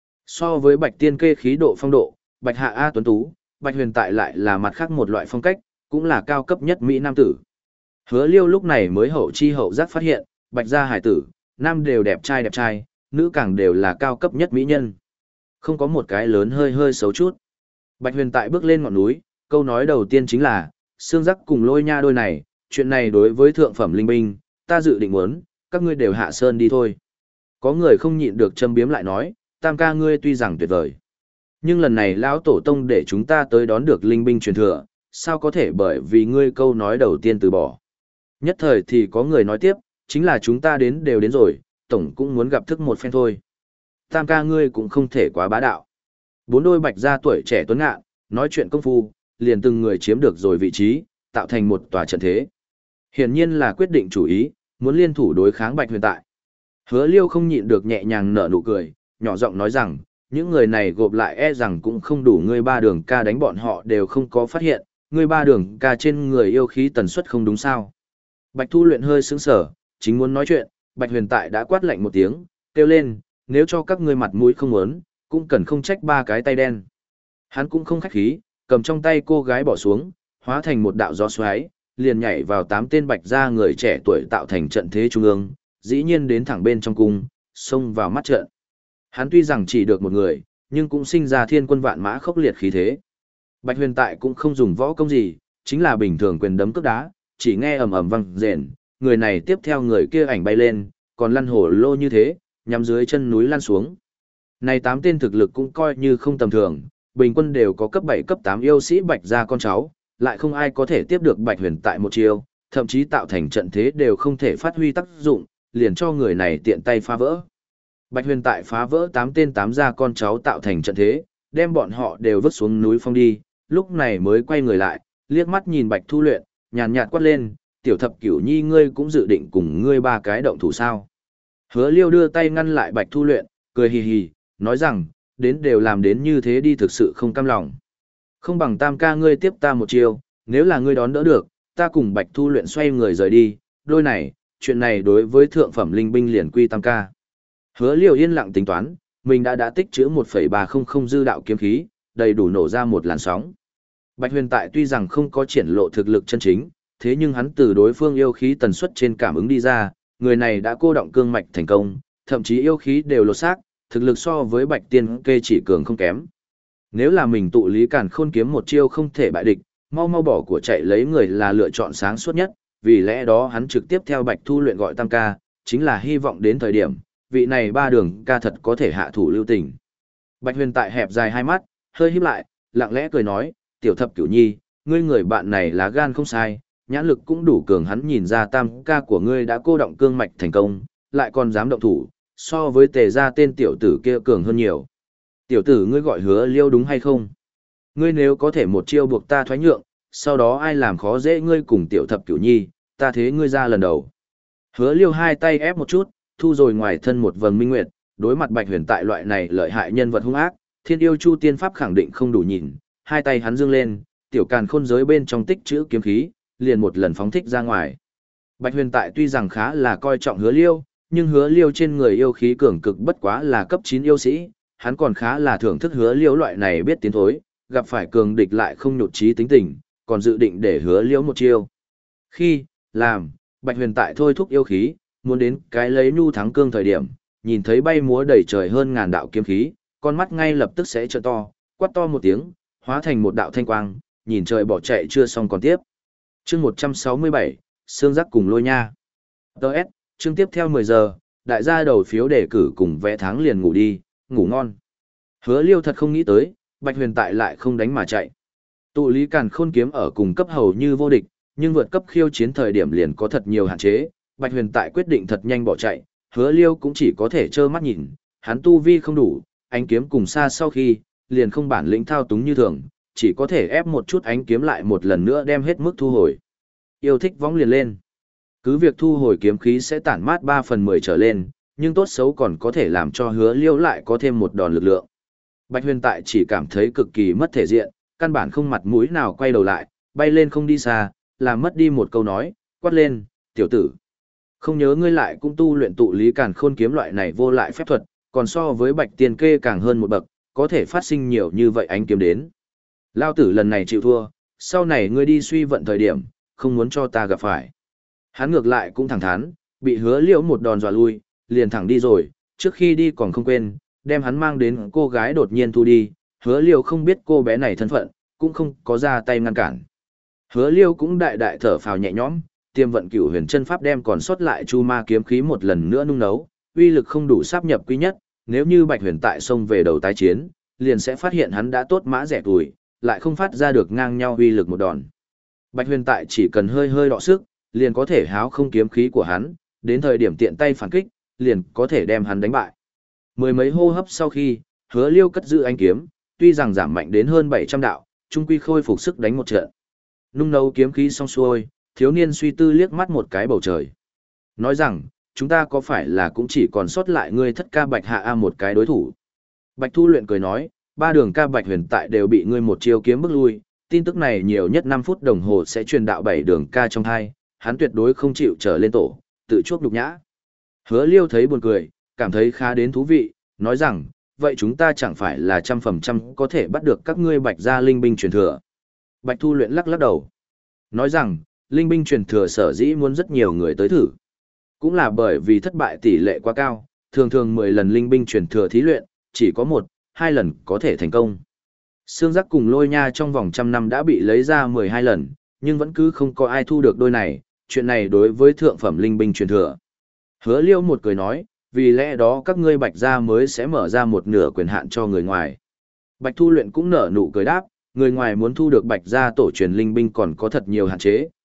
So với Bạch Tiên Kê khí độ phong độ, Bạch Hạ A tuấn tú, Bạch Huyền tại lại là mặt khác một loại phong cách, cũng là cao cấp nhất mỹ nam tử. Hứa Liêu lúc này mới hậu chi hậu giác phát hiện, Bạch gia hải tử, nam đều đẹp trai đẹp trai, nữ càng đều là cao cấp nhất mỹ nhân. Không có một cái lớn hơi hơi xấu chút. Bạch Huyền tại bước lên ngọn núi, câu nói đầu tiên chính là, xương giác cùng Lôi Nha đôi này, chuyện này đối với thượng phẩm linh binh, ta dự định muốn, các ngươi đều hạ sơn đi thôi. Có người không nhịn được châm biếm lại nói, Tam ca ngươi tuy rằng tuyệt vời, nhưng lần này lão tổ tông để chúng ta tới đón được linh binh truyền thừa, sao có thể bởi vì ngươi câu nói đầu tiên từ bỏ. Nhất thời thì có người nói tiếp, chính là chúng ta đến đều đến rồi, tổng cũng muốn gặp thức một phen thôi. Tam ca ngươi cũng không thể quá bá đạo. Bốn đôi Bạch gia tuổi trẻ tuấn ngạn, nói chuyện công phu, liền từng người chiếm được rồi vị trí, tạo thành một tòa trận thế. Hiển nhiên là quyết định chủ ý, muốn liên thủ đối kháng Bạch Huyền tại. Hứa Liêu không nhịn được nhẹ nhàng nở nụ cười, nhỏ giọng nói rằng, những người này gộp lại e rằng cũng không đủ ngươi ba đường ca đánh, bọn họ đều không có phát hiện, ngươi ba đường ca trên người yêu khí tần suất không đúng sao. Bạch Thu Luyện hơi sững sờ, chính muốn nói chuyện, Bạch Huyền tại đã quát lạnh một tiếng, kêu lên, nếu cho các ngươi mặt mũi không muốn, cũng cần không trách ba cái tay đen. Hắn cũng không khách khí, cầm trong tay cô gái bỏ xuống, hóa thành một đạo gió xoáy, liền nhảy vào tám tên Bạch gia người trẻ tuổi tạo thành trận thế trung ương, dĩ nhiên đến thẳng bên trong cung, xông vào mắt trận. Hắn tuy rằng chỉ được một người, nhưng cũng sinh ra thiên quân vạn mã khốc liệt khí thế. Bạch Huyền tại cũng không dùng võ công gì, chính là bình thường quyền đấm cước đá, chỉ nghe ầm ầm vang rền, người này tiếp theo người kia ảnh bay lên, còn lăn hổ lô như thế, nhắm dưới chân núi lăn xuống. Này tám tên thực lực cũng coi như không tầm thường, bình quân đều có cấp bảy cấp tám yêu sĩ Bạch gia con cháu, lại không ai có thể tiếp được Bạch Huyền tại một chiêu, thậm chí tạo thành trận thế đều không thể phát huy tác dụng, liền cho người này tiện tay phá vỡ. Bạch Huyền tại phá vỡ tám tên tám gia con cháu tạo thành trận thế, đem bọn họ đều vứt xuống núi phong đi, lúc này mới quay người lại, liếc mắt nhìn Bạch Thu Luyện, nhàn nhạt quát lên, tiểu thập cửu nhi ngươi cũng dự định cùng ngươi ba cái động thủ sao. Hứa Liêu đưa tay ngăn lại Bạch Thu Luyện, cười hì hì, nói rằng, đến đều làm đến như thế đi thực sự không cam lòng. Không bằng tam ca ngươi tiếp ta một chiêu, nếu là ngươi đón đỡ được, ta cùng Bạch Thu Luyện xoay người rời đi, đôi này, chuyện này đối với thượng phẩm linh binh liền quy tam ca. Hứa Liêu yên lặng tính toán, mình đã đã tích trữ một phẩy ba không không dư đạo kiếm khí, đầy đủ nổ ra một làn sóng. Bạch Huyền tại tuy rằng không có triển lộ thực lực chân chính, thế nhưng hắn từ đối phương yêu khí tần suất trên cảm ứng đi ra, người này đã cô động cương mạch thành công, thậm chí yêu khí đều lột xác, thực lực so với Bạch Tiên Kê chỉ cường không kém. Nếu là mình tụ lý càn khôn kiếm một chiêu không thể bại địch, mau mau bỏ của chạy lấy người là lựa chọn sáng suốt nhất, vì lẽ đó hắn trực tiếp theo Bạch Thu Luyện gọi tam ca, chính là hy vọng đến thời điểm, vị này ba đường ca thật có thể hạ thủ lưu tình. Bạch Huyền tại hẹp dài hai mắt, hơi híp lại, lặng lẽ cười nói, tiểu thập cửu nhi, ngươi người bạn này lá gan không sai, nhãn lực cũng đủ cường, hắn nhìn ra tam ca của ngươi đã cô động cương mạch thành công, lại còn dám động thủ, so với tề gia tên tiểu tử kia cường hơn nhiều. Tiểu tử ngươi gọi Hứa Liêu đúng hay không? Ngươi nếu có thể một chiêu buộc ta thoái nhượng, sau đó ai làm khó dễ ngươi cùng tiểu thập cửu nhi, ta thế ngươi ra lần đầu. Hứa Liêu hai tay ép một chút, thu rồi ngoài thân một vầng minh nguyệt, đối mặt Bạch Huyền tại loại này lợi hại nhân vật hung ác, Thiên Yêu Chu Tiên Pháp khẳng định không đủ nhìn, hai tay hắn dương lên, tiểu càn khôn giới bên trong tích trữ kiếm khí, liền một lần phóng thích ra ngoài. Bạch Huyền tại tuy rằng khá là coi trọng Hứa Liêu, nhưng Hứa Liêu trên người yêu khí cường cực bất quá là cấp chín yêu sĩ, hắn còn khá là thưởng thức Hứa Liêu loại này biết tiến thối, gặp phải cường địch lại không nhụt chí tính tình, còn dự định để Hứa Liêu một chiêu. Khi làm, Bạch Huyền tại thôi thúc yêu khí, muốn đến cái lấy nhu thắng cương thời điểm, nhìn thấy bay múa đầy trời hơn ngàn đạo kiếm khí, con mắt ngay lập tức sẽ trợn to, quát to một tiếng, hóa thành một đạo thanh quang, nhìn trời bỏ chạy chưa xong còn tiếp. Chương một trăm sáu mươi bảy, Sương Giác cùng Lôi Nha. Đợt, chương tiếp theo mười giờ, đại gia đầu phiếu đề cử cùng vẽ tháng liền ngủ đi, ngủ ngon. Hứa Liêu thật không nghĩ tới, Bạch Huyền tại lại không đánh mà chạy. Tụ lý càn khôn kiếm ở cùng cấp hầu như vô địch, nhưng vượt cấp khiêu chiến thời điểm liền có thật nhiều hạn chế, Bạch Huyền tại quyết định thật nhanh bỏ chạy, Hứa Liêu cũng chỉ có thể trơ mắt nhìn, hắn tu vi không đủ, ánh kiếm cùng xa sau khi, liền không bản lĩnh thao túng như thường, chỉ có thể ép một chút ánh kiếm lại một lần nữa đem hết mức thu hồi. Yêu thích võng liền lên. Cứ việc thu hồi kiếm khí sẽ tản mát ba phần mười trở lên, nhưng tốt xấu còn có thể làm cho Hứa Liêu lại có thêm một đòn lực lượng. Bạch Huyền tại chỉ cảm thấy cực kỳ mất thể diện, căn bản không mặt mũi nào quay đầu lại, bay lên không đi xa, làm mất đi một câu nói, quát lên, tiểu tử. Không nhớ ngươi lại cũng tu luyện tụ lý càn khôn kiếm loại này vô lại phép thuật, còn so với Bạch Tiên Kê càng hơn một bậc, có thể phát sinh nhiều như vậy ánh kiếm đến. Lao tử lần này chịu thua, sau này ngươi đi suy vận thời điểm, không muốn cho ta gặp phải. Hắn ngược lại cũng thẳng thắn, bị Hứa Liễu một đòn dọa lui, liền thẳng đi rồi, trước khi đi còn không quên, đem hắn mang đến cô gái đột nhiên thu đi, Hứa Liễu không biết cô bé này thân phận, cũng không có ra tay ngăn cản. Hứa Liễu cũng đại đại thở phào nhẹ nhõm, tiêm vận cửu huyền chân pháp đem còn sót lại chu ma kiếm khí một lần nữa nung nấu, uy lực không đủ sáp nhập quý nhất, nếu như Bạch Huyền tại xông về đầu tái chiến, liền sẽ phát hiện hắn đã tốt mã rẻ tuổi, lại không phát ra được ngang nhau uy lực một đòn. Bạch Huyền tại chỉ cần hơi hơi đọ sức, liền có thể háo không kiếm khí của hắn, đến thời điểm tiện tay phản kích, liền có thể đem hắn đánh bại. Mười mấy hô hấp sau khi, Hứa Liêu cất giữ ánh kiếm, tuy rằng giảm mạnh đến hơn bảy trăm đạo, trung quy khôi phục sức đánh một trận. Nung nấu kiếm khí xong xuôi, thiếu niên suy tư liếc mắt một cái bầu trời. Nói rằng, chúng ta có phải là cũng chỉ còn sót lại ngươi thất ca Bạch Hạ A một cái đối thủ. Bạch Thu Luyện cười nói, ba đường ca Bạch Huyền tại đều bị ngươi một chiêu kiếm bức lui, tin tức này nhiều nhất năm phút đồng hồ sẽ truyền đạo bảy đường ca trong hai, hắn tuyệt đối không chịu trở lên tổ, tự chuốc nhục nhã. Hứa Liêu thấy buồn cười, cảm thấy khá đến thú vị, nói rằng, vậy chúng ta chẳng phải là trăm phần trăm có thể bắt được các ngươi Bạch gia linh binh truyền thừa. Bạch Thu Luyện lắc lắc đầu, nói rằng, linh binh truyền thừa sở dĩ muốn rất nhiều người tới thử. Cũng là bởi vì thất bại tỷ lệ quá cao, thường thường mười lần linh binh truyền thừa thí luyện, chỉ có một, hai lần có thể thành công. Sương Giác cùng Lôi Nha trong vòng trăm năm đã bị lấy ra mười hai lần, nhưng vẫn cứ không có ai thu được đôi này, chuyện này đối với thượng phẩm linh binh truyền thừa. Hứa Liêu một cười nói, vì lẽ đó các ngươi Bạch gia mới sẽ mở ra một nửa quyền hạn cho người ngoài. Bạch Thu Luyện cũng nở nụ cười đáp, người ngoài muốn thu được Bạch gia tổ truyền linh binh còn có thật nhiều hạn chế,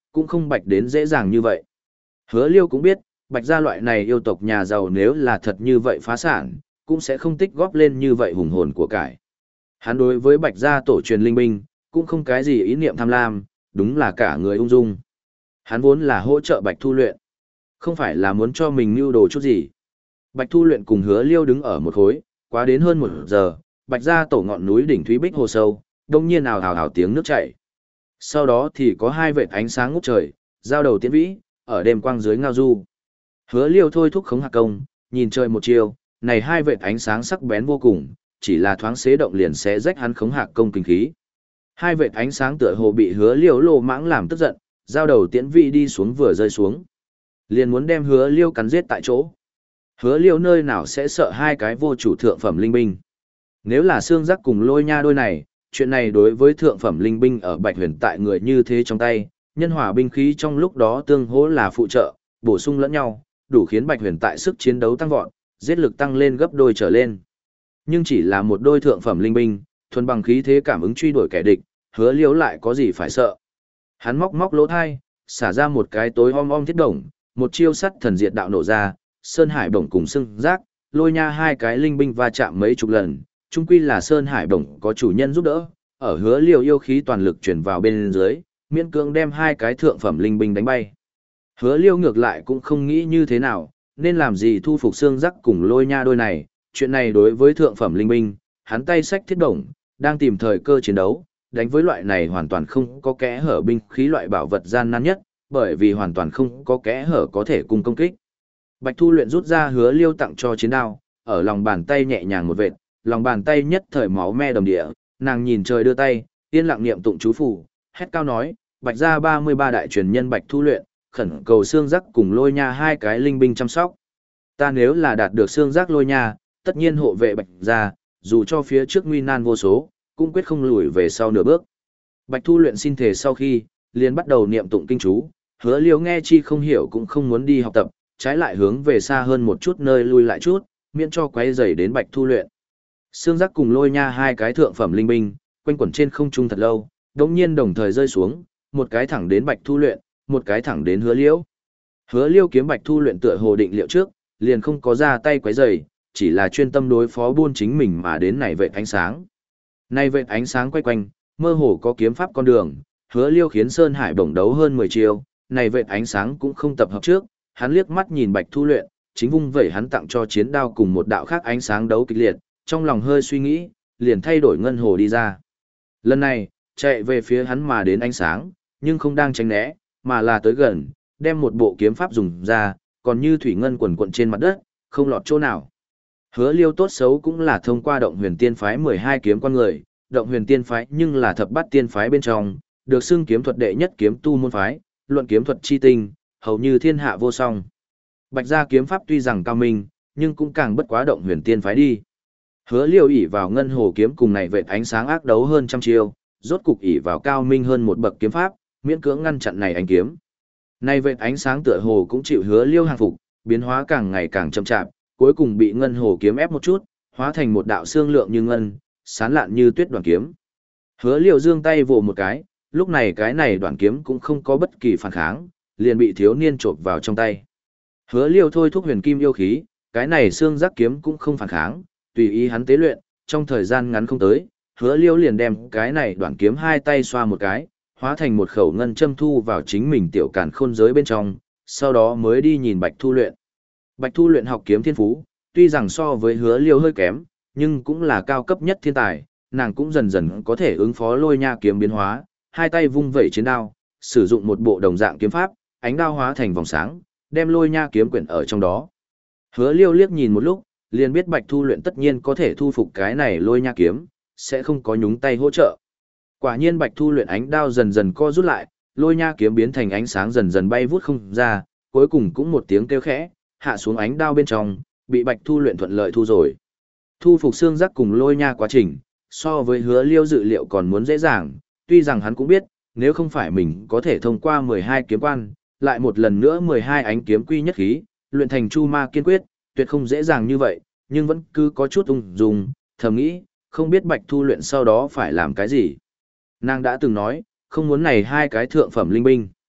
cũng không bạch đến dễ dàng như vậy. Hứa Liêu cũng biết, bạch gia loại này yêu tộc nhà giàu nếu là thật như vậy phá sản, cũng sẽ không tích góp lên như vậy hùng hồn của cải. Hắn đối với bạch gia tổ truyền linh binh, cũng không cái gì ý niệm tham lam, đúng là cả người ung dung. Hắn vốn là hỗ trợ bạch thu luyện, không phải là muốn cho mình mưu đồ chút gì. Bạch thu luyện cùng Hứa Liêu đứng ở một khối, quá đến hơn một giờ, bạch gia tổ ngọn núi đỉnh Thúy Bích hồ sâu, đông nhiên ào ào ào tiếng nước chảy. Sau đó thì có hai vệt ánh sáng ngút trời, giao đầu tiến vĩ, ở đêm quang dưới ngao du. Hứa Liêu thôi thúc khống hạc công, nhìn trời một chiều, này hai vệt ánh sáng sắc bén vô cùng, chỉ là thoáng xế động liền sẽ rách hắn khống hạc công kinh khí. Hai vệt ánh sáng tựa hồ bị Hứa Liêu lô mãng làm tức giận, giao đầu tiễn vĩ đi xuống vừa rơi xuống. Liền muốn đem Hứa Liêu cắn giết tại chỗ. Hứa Liêu nơi nào sẽ sợ hai cái vô chủ thượng phẩm linh binh. Nếu là xương giác cùng Lôi Nha đôi này, chuyện này đối với thượng phẩm linh binh ở Bạch Huyền tại người như thế trong tay, nhân hỏa binh khí trong lúc đó tương hỗ là phụ trợ, bổ sung lẫn nhau, đủ khiến Bạch Huyền tại sức chiến đấu tăng vọt, giết lực tăng lên gấp đôi trở lên. Nhưng chỉ là một đôi thượng phẩm linh binh, thuần bằng khí thế cảm ứng truy đuổi kẻ địch, Hứa Liêu lại có gì phải sợ. Hắn móc móc lỗ thai, xả ra một cái tối om om thiết đồng, một chiêu sắt thần diệt đạo nổ ra, Sơn Hải Bổng cùng xưng giác, Lôi Nha hai cái linh binh va chạm mấy chục lần, chung quy là Sơn Hải Bổng có chủ nhân giúp đỡ, ở Hứa Liêu yêu khí toàn lực chuyển vào bên dưới, miễn cưỡng đem hai cái thượng phẩm linh binh đánh bay. Hứa Liêu ngược lại cũng không nghĩ như thế nào, nên làm gì thu phục xương giác cùng Lôi Nha đôi này, chuyện này đối với thượng phẩm linh binh, hắn tay sách thiết đồng, đang tìm thời cơ chiến đấu, đánh với loại này hoàn toàn không có kẽ hở binh khí loại bảo vật gian nan nhất, bởi vì hoàn toàn không có kẽ hở có thể cùng công kích. Bạch Thu Luyện rút ra Hứa Liêu tặng cho chiến đao, ở lòng bàn tay nhẹ nhàng một vệt, lòng bàn tay nhất thời máu me đầm địa, nàng nhìn trời đưa tay, yên lặng niệm tụng chú phù, hét cao nói, Bạch gia ba mươi ba đại truyền nhân Bạch Thu Luyện, khẩn cầu xương giác cùng Lôi Nha hai cái linh binh chăm sóc. Ta nếu là đạt được xương giác Lôi Nha, tất nhiên hộ vệ Bạch gia, dù cho phía trước nguy nan vô số, cũng quyết không lùi về sau nửa bước. Bạch Thu Luyện xin thể sau khi, liền bắt đầu niệm tụng kinh chú, Hứa Liêu nghe chi không hiểu cũng không muốn đi học tập, trái lại hướng về xa hơn một chút nơi lui lại chút, miễn cho quấy rầy đến Bạch Thu Luyện. Xương giác cùng Lôi Nha hai cái thượng phẩm linh binh, quanh quẩn trên không trung thật lâu, đống nhiên đồng thời rơi xuống, một cái thẳng đến Bạch Thu Luyện, một cái thẳng đến Hứa Liêu. Hứa Liêu kiếm Bạch Thu Luyện tựa hồ định liệu trước, liền không có ra tay quấy rầy, chỉ là chuyên tâm đối phó buôn chính mình mà đến này vệt ánh sáng. Này vệt ánh sáng quay quanh, mơ hồ có kiếm pháp con đường, Hứa Liêu khiến Sơn Hải Bổng đấu hơn mười chiêu, này vệt ánh sáng cũng không tập hợp trước, hắn liếc mắt nhìn Bạch Thu Luyện, chính vung vẩy hắn tặng cho chiến đao cùng một đạo khác ánh sáng đấu kịch liệt, trong lòng hơi suy nghĩ, liền thay đổi ngân hồ đi ra. Lần này, chạy về phía hắn mà đến ánh sáng, nhưng không đang tránh né, mà là tới gần, đem một bộ kiếm pháp dùng ra, còn như thủy ngân quần quận trên mặt đất, không lọt chỗ nào. Hứa Liêu tốt xấu cũng là thông qua động huyền tiên phái mười hai kiếm con người, động huyền tiên phái nhưng là thập bát tiên phái bên trong, được xưng kiếm thuật đệ nhất kiếm tu môn phái, luận kiếm thuật chi tinh, hầu như thiên hạ vô song. Bạch gia kiếm pháp tuy rằng cao minh, nhưng cũng càng bất quá động huyền tiên phái đi. Hứa Liêu ỷ vào ngân hồ kiếm cùng này vệt ánh sáng ác đấu hơn trăm chiêu, rốt cục ỷ vào cao minh hơn một bậc kiếm pháp, miễn cưỡng ngăn chặn này ánh kiếm. Này vệt ánh sáng tựa hồ cũng chịu Hứa Liêu hàng phục, biến hóa càng ngày càng chậm chạp, cuối cùng bị ngân hồ kiếm ép một chút, hóa thành một đạo xương lượng như ngân, sán lạn như tuyết đoàn kiếm. Hứa Liêu giương tay vồ một cái, lúc này cái này đoàn kiếm cũng không có bất kỳ phản kháng, liền bị thiếu niên chộp vào trong tay. Hứa Liêu thôi thúc huyền kim yêu khí, cái này xương giác kiếm cũng không phản kháng, tùy ý hắn tế luyện, trong thời gian ngắn không tới, Hứa Liêu liền đem cái này đoạn kiếm hai tay xoa một cái, hóa thành một khẩu ngân châm thu vào chính mình tiểu càn khôn giới bên trong, sau đó mới đi nhìn Bạch Thu Luyện. Bạch Thu Luyện học kiếm thiên phú, tuy rằng so với Hứa Liêu hơi kém, nhưng cũng là cao cấp nhất thiên tài, nàng cũng dần dần có thể ứng phó Lôi Nha kiếm biến hóa, hai tay vung vẩy chiến đao, sử dụng một bộ đồng dạng kiếm pháp, ánh đao hóa thành vòng sáng, đem Lôi Nha kiếm quyển ở trong đó. Hứa Liêu liếc nhìn một lúc, liền biết Bạch Thu Luyện tất nhiên có thể thu phục cái này Lôi Nha kiếm, sẽ không có nhúng tay hỗ trợ. Quả nhiên Bạch Thu Luyện ánh đao dần dần co rút lại, Lôi Nha kiếm biến thành ánh sáng dần dần bay vút không ra, cuối cùng cũng một tiếng kêu khẽ, hạ xuống ánh đao bên trong, bị Bạch Thu Luyện thuận lợi thu rồi. Thu phục xương giác cùng Lôi Nha quá trình, so với Hứa Liêu dự liệu còn muốn dễ dàng, tuy rằng hắn cũng biết, nếu không phải mình có thể thông qua mười hai kiếm quan, lại một lần nữa mười hai ánh kiếm quy nhất khí, luyện thành Chu Ma Kiên Quyết, tuyệt không dễ dàng như vậy, nhưng vẫn cứ có chút ung dung, thầm nghĩ, không biết Bạch Thu Luyện sau đó phải làm cái gì. Nàng đã từng nói, không muốn này hai cái thượng phẩm linh binh.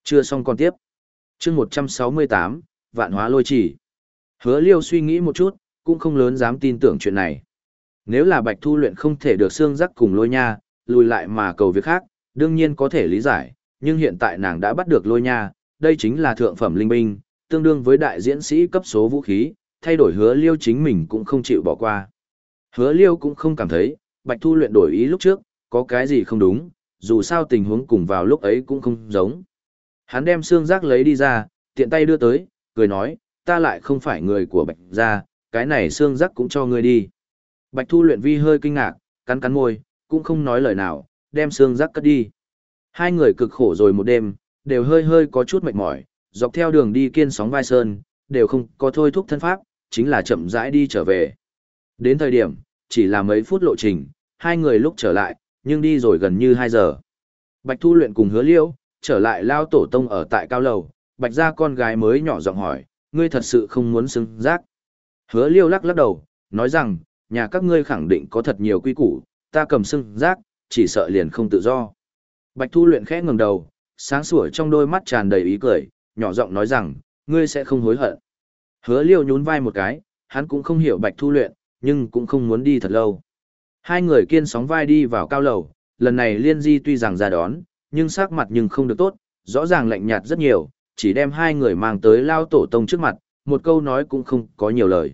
Chưa xong còn tiếp. Chương một trăm sáu mươi tám, Vạn Hóa Lôi Chỉ. Hứa Liêu suy nghĩ một chút, cũng không lớn dám tin tưởng chuyện này. Nếu là Bạch Thu Luyện không thể được xương rắc cùng Lôi Nha, lùi lại mà cầu việc khác, đương nhiên có thể lý giải, nhưng hiện tại nàng đã bắt được Lôi Nha, đây chính là thượng phẩm linh binh, tương đương với đại diễn sĩ cấp số vũ khí, thay đổi Hứa Liêu chính mình cũng không chịu bỏ qua. Hứa Liêu cũng không cảm thấy, Bạch Thu Luyện đổi ý lúc trước, có cái gì không đúng, dù sao tình huống cùng vào lúc ấy cũng không giống. Hắn đem xương rác lấy đi ra, tiện tay đưa tới, cười nói, ta lại không phải người của Bạch gia, cái này xương rác cũng cho ngươi đi. Bạch Thu Luyện vi hơi kinh ngạc, cắn cắn môi, cũng không nói lời nào, đem xương rác cất đi. Hai người cực khổ rồi một đêm, đều hơi hơi có chút mệt mỏi, dọc theo đường đi kiên sóng vai sơn, đều không có thôi thúc thân pháp, chính là chậm rãi đi trở về. Đến thời điểm, chỉ là mấy phút lộ trình, hai người lúc trở lại, nhưng đi rồi gần như hai giờ. Bạch Thu Luyện cùng Hứa Liêu, trở lại lao tổ tông ở tại cao lầu, Bạch gia con gái mới nhỏ giọng hỏi, ngươi thật sự không muốn xưng giác. Hứa Liêu lắc lắc đầu, nói rằng, nhà các ngươi khẳng định có thật nhiều quy củ, ta cầm xưng giác, chỉ sợ liền không tự do. Bạch Thu Luyện khẽ ngẩng đầu, sáng sủa trong đôi mắt tràn đầy ý cười, nhỏ giọng nói rằng, ngươi sẽ không hối hận. Hứa Liêu nhún vai một cái, hắn cũng không hiểu Bạch Thu Luyện, nhưng cũng không muốn đi thật lâu. Hai người kiên sóng vai đi vào cao lầu, lần này Liên Di tuy rằng ra đón, nhưng sắc mặt nhưng không được tốt, rõ ràng lạnh nhạt rất nhiều, chỉ đem hai người mang tới lao tổ tông trước mặt, một câu nói cũng không có nhiều lời.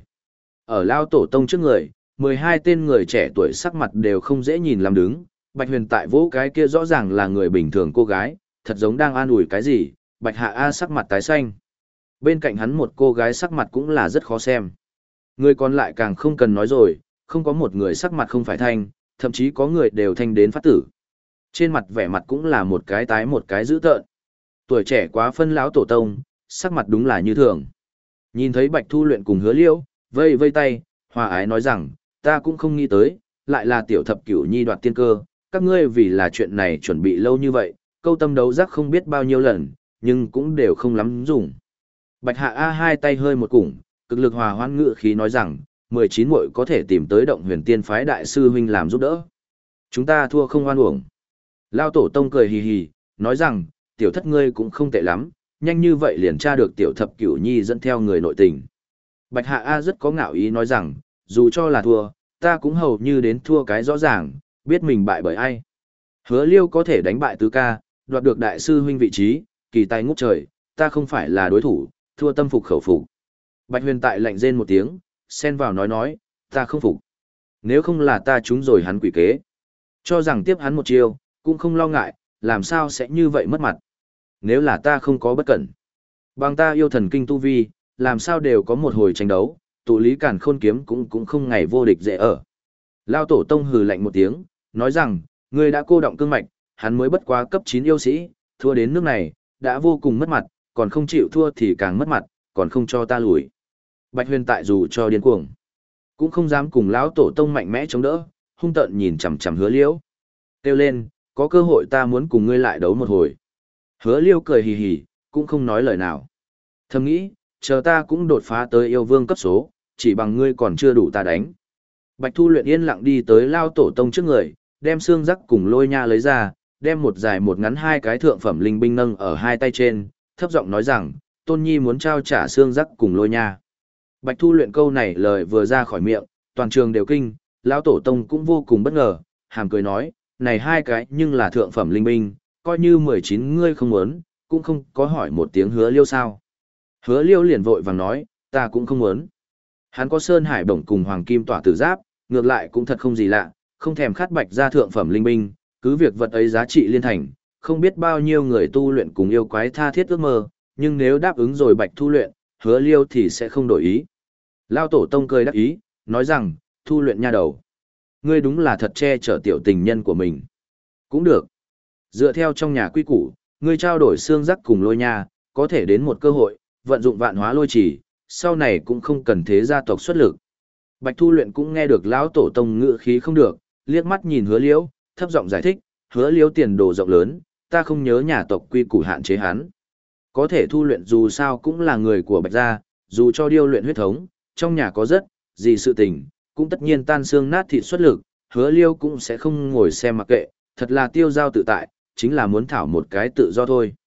Ở lao tổ tông trước người, mười hai tên người trẻ tuổi sắc mặt đều không dễ nhìn làm đứng, Bạch Huyền tại vỗ cái kia rõ ràng là người bình thường cô gái, thật giống đang an ủi cái gì, Bạch Hạ A sắc mặt tái xanh. Bên cạnh hắn một cô gái sắc mặt cũng là rất khó xem. Người còn lại càng không cần nói rồi, không có một người sắc mặt không phải thanh, thậm chí có người đều thanh đến phát tử. Trên mặt vẻ mặt cũng là một cái tái một cái dữ tợn. Tuổi trẻ quá phân lão tổ tông, sắc mặt đúng là như thường. Nhìn thấy Bạch Thu Luyện cùng Hứa Liêu, vây vây tay, hòa ái nói rằng, ta cũng không nghĩ tới, lại là tiểu thập cửu nhi đoạt tiên cơ, các ngươi vì là chuyện này chuẩn bị lâu như vậy, câu tâm đấu giác không biết bao nhiêu lần, nhưng cũng đều không lắm dùng. Bạch Hạ A hai tay hơi một củng, cực lực hòa hoãn ngự khí nói rằng, mười chín muội có thể tìm tới động huyền tiên phái đại sư huynh làm giúp đỡ. Chúng ta thua không oan uổng. Lao tổ tông cười hì hì, nói rằng, tiểu thất ngươi cũng không tệ lắm, nhanh như vậy liền tra được tiểu thập cửu nhi dẫn theo người nội tình. Bạch Hạ A rất có ngạo ý nói rằng, dù cho là thua, ta cũng hầu như đến thua cái rõ ràng, biết mình bại bởi ai. Hứa Liêu có thể đánh bại tứ ca, đoạt được đại sư huynh vị trí, kỳ tài ngút trời, ta không phải là đối thủ, thua tâm phục khẩu phục. Bạch Huyền tại lạnh rên một tiếng, xen vào nói nói, ta không phục. Nếu không là ta trúng rồi hắn quỷ kế. Cho rằng tiếp hắn một chiêu, cũng không lo ngại, làm sao sẽ như vậy mất mặt. Nếu là ta không có bất cẩn. Bằng ta yêu thần kinh tu vi, làm sao đều có một hồi tranh đấu, tụ lý cản khôn kiếm cũng cũng không ngày vô địch dễ ở. Lao tổ tông hừ lạnh một tiếng, nói rằng, ngươi đã cô động cương mạch, hắn mới bất quá cấp chín yêu sĩ, thua đến nước này, đã vô cùng mất mặt, còn không chịu thua thì càng mất mặt, còn không cho ta lùi. Bạch Huyền tại dù cho điên cuồng, cũng không dám cùng lão tổ tông mạnh mẽ chống đỡ, hung tợn nhìn chằm chằm Hứa Liêu. Kêu lên, có cơ hội ta muốn cùng ngươi lại đấu một hồi. Hứa Liêu cười hì hì, cũng không nói lời nào. Thầm nghĩ, chờ ta cũng đột phá tới yêu vương cấp số, chỉ bằng ngươi còn chưa đủ ta đánh. Bạch Thu Luyện yên lặng đi tới lao tổ tông trước người, đem xương rắc cùng Lôi Nha lấy ra, đem một dài một ngắn hai cái thượng phẩm linh binh nâng ở hai tay trên, thấp giọng nói rằng, Tôn Nhi muốn trao trả xương rắc cùng Lôi Nha. Bạch Thu Luyện câu này lời vừa ra khỏi miệng, toàn trường đều kinh, lão tổ tông cũng vô cùng bất ngờ, hàm cười nói, này hai cái nhưng là thượng phẩm linh binh, coi như mười chín ngươi không muốn, cũng không có hỏi một tiếng Hứa Liêu sao. Hứa Liêu liền vội vàng nói, ta cũng không muốn. Hắn có Sơn Hải Bổng cùng Hoàng Kim Tỏa Tử Giáp, ngược lại cũng thật không gì lạ, không thèm khát Bạch ra thượng phẩm linh binh, cứ việc vật ấy giá trị liên thành, không biết bao nhiêu người tu luyện cùng yêu quái tha thiết ước mơ, nhưng nếu đáp ứng rồi Bạch Thu Luyện, Hứa Liêu thì sẽ không đổi ý. Lao tổ tông cười đắc ý, nói rằng, Thu Luyện nha đầu. Ngươi đúng là thật che chở tiểu tình nhân của mình. Cũng được. Dựa theo trong nhà quy củ, ngươi trao đổi xương rắc cùng Lôi Nha, có thể đến một cơ hội, vận dụng vạn hóa lôi chỉ, sau này cũng không cần thế gia tộc xuất lực. Bạch Thu Luyện cũng nghe được lão tổ tông ngữ khí không được, liếc mắt nhìn Hứa Liêu, thấp giọng giải thích, Hứa Liêu tiền đồ rộng lớn, ta không nhớ nhà tộc quy củ hạn chế hắn. Có thể Thu Luyện dù sao cũng là người của Bạch gia, dù cho điêu luyện huyết thống, trong nhà có rất gì sự tình, cũng tất nhiên tan xương nát thịt xuất lực, Hứa Liêu cũng sẽ không ngồi xem mặc kệ, thật là tiêu giao tự tại, chính là muốn thảo một cái tự do thôi.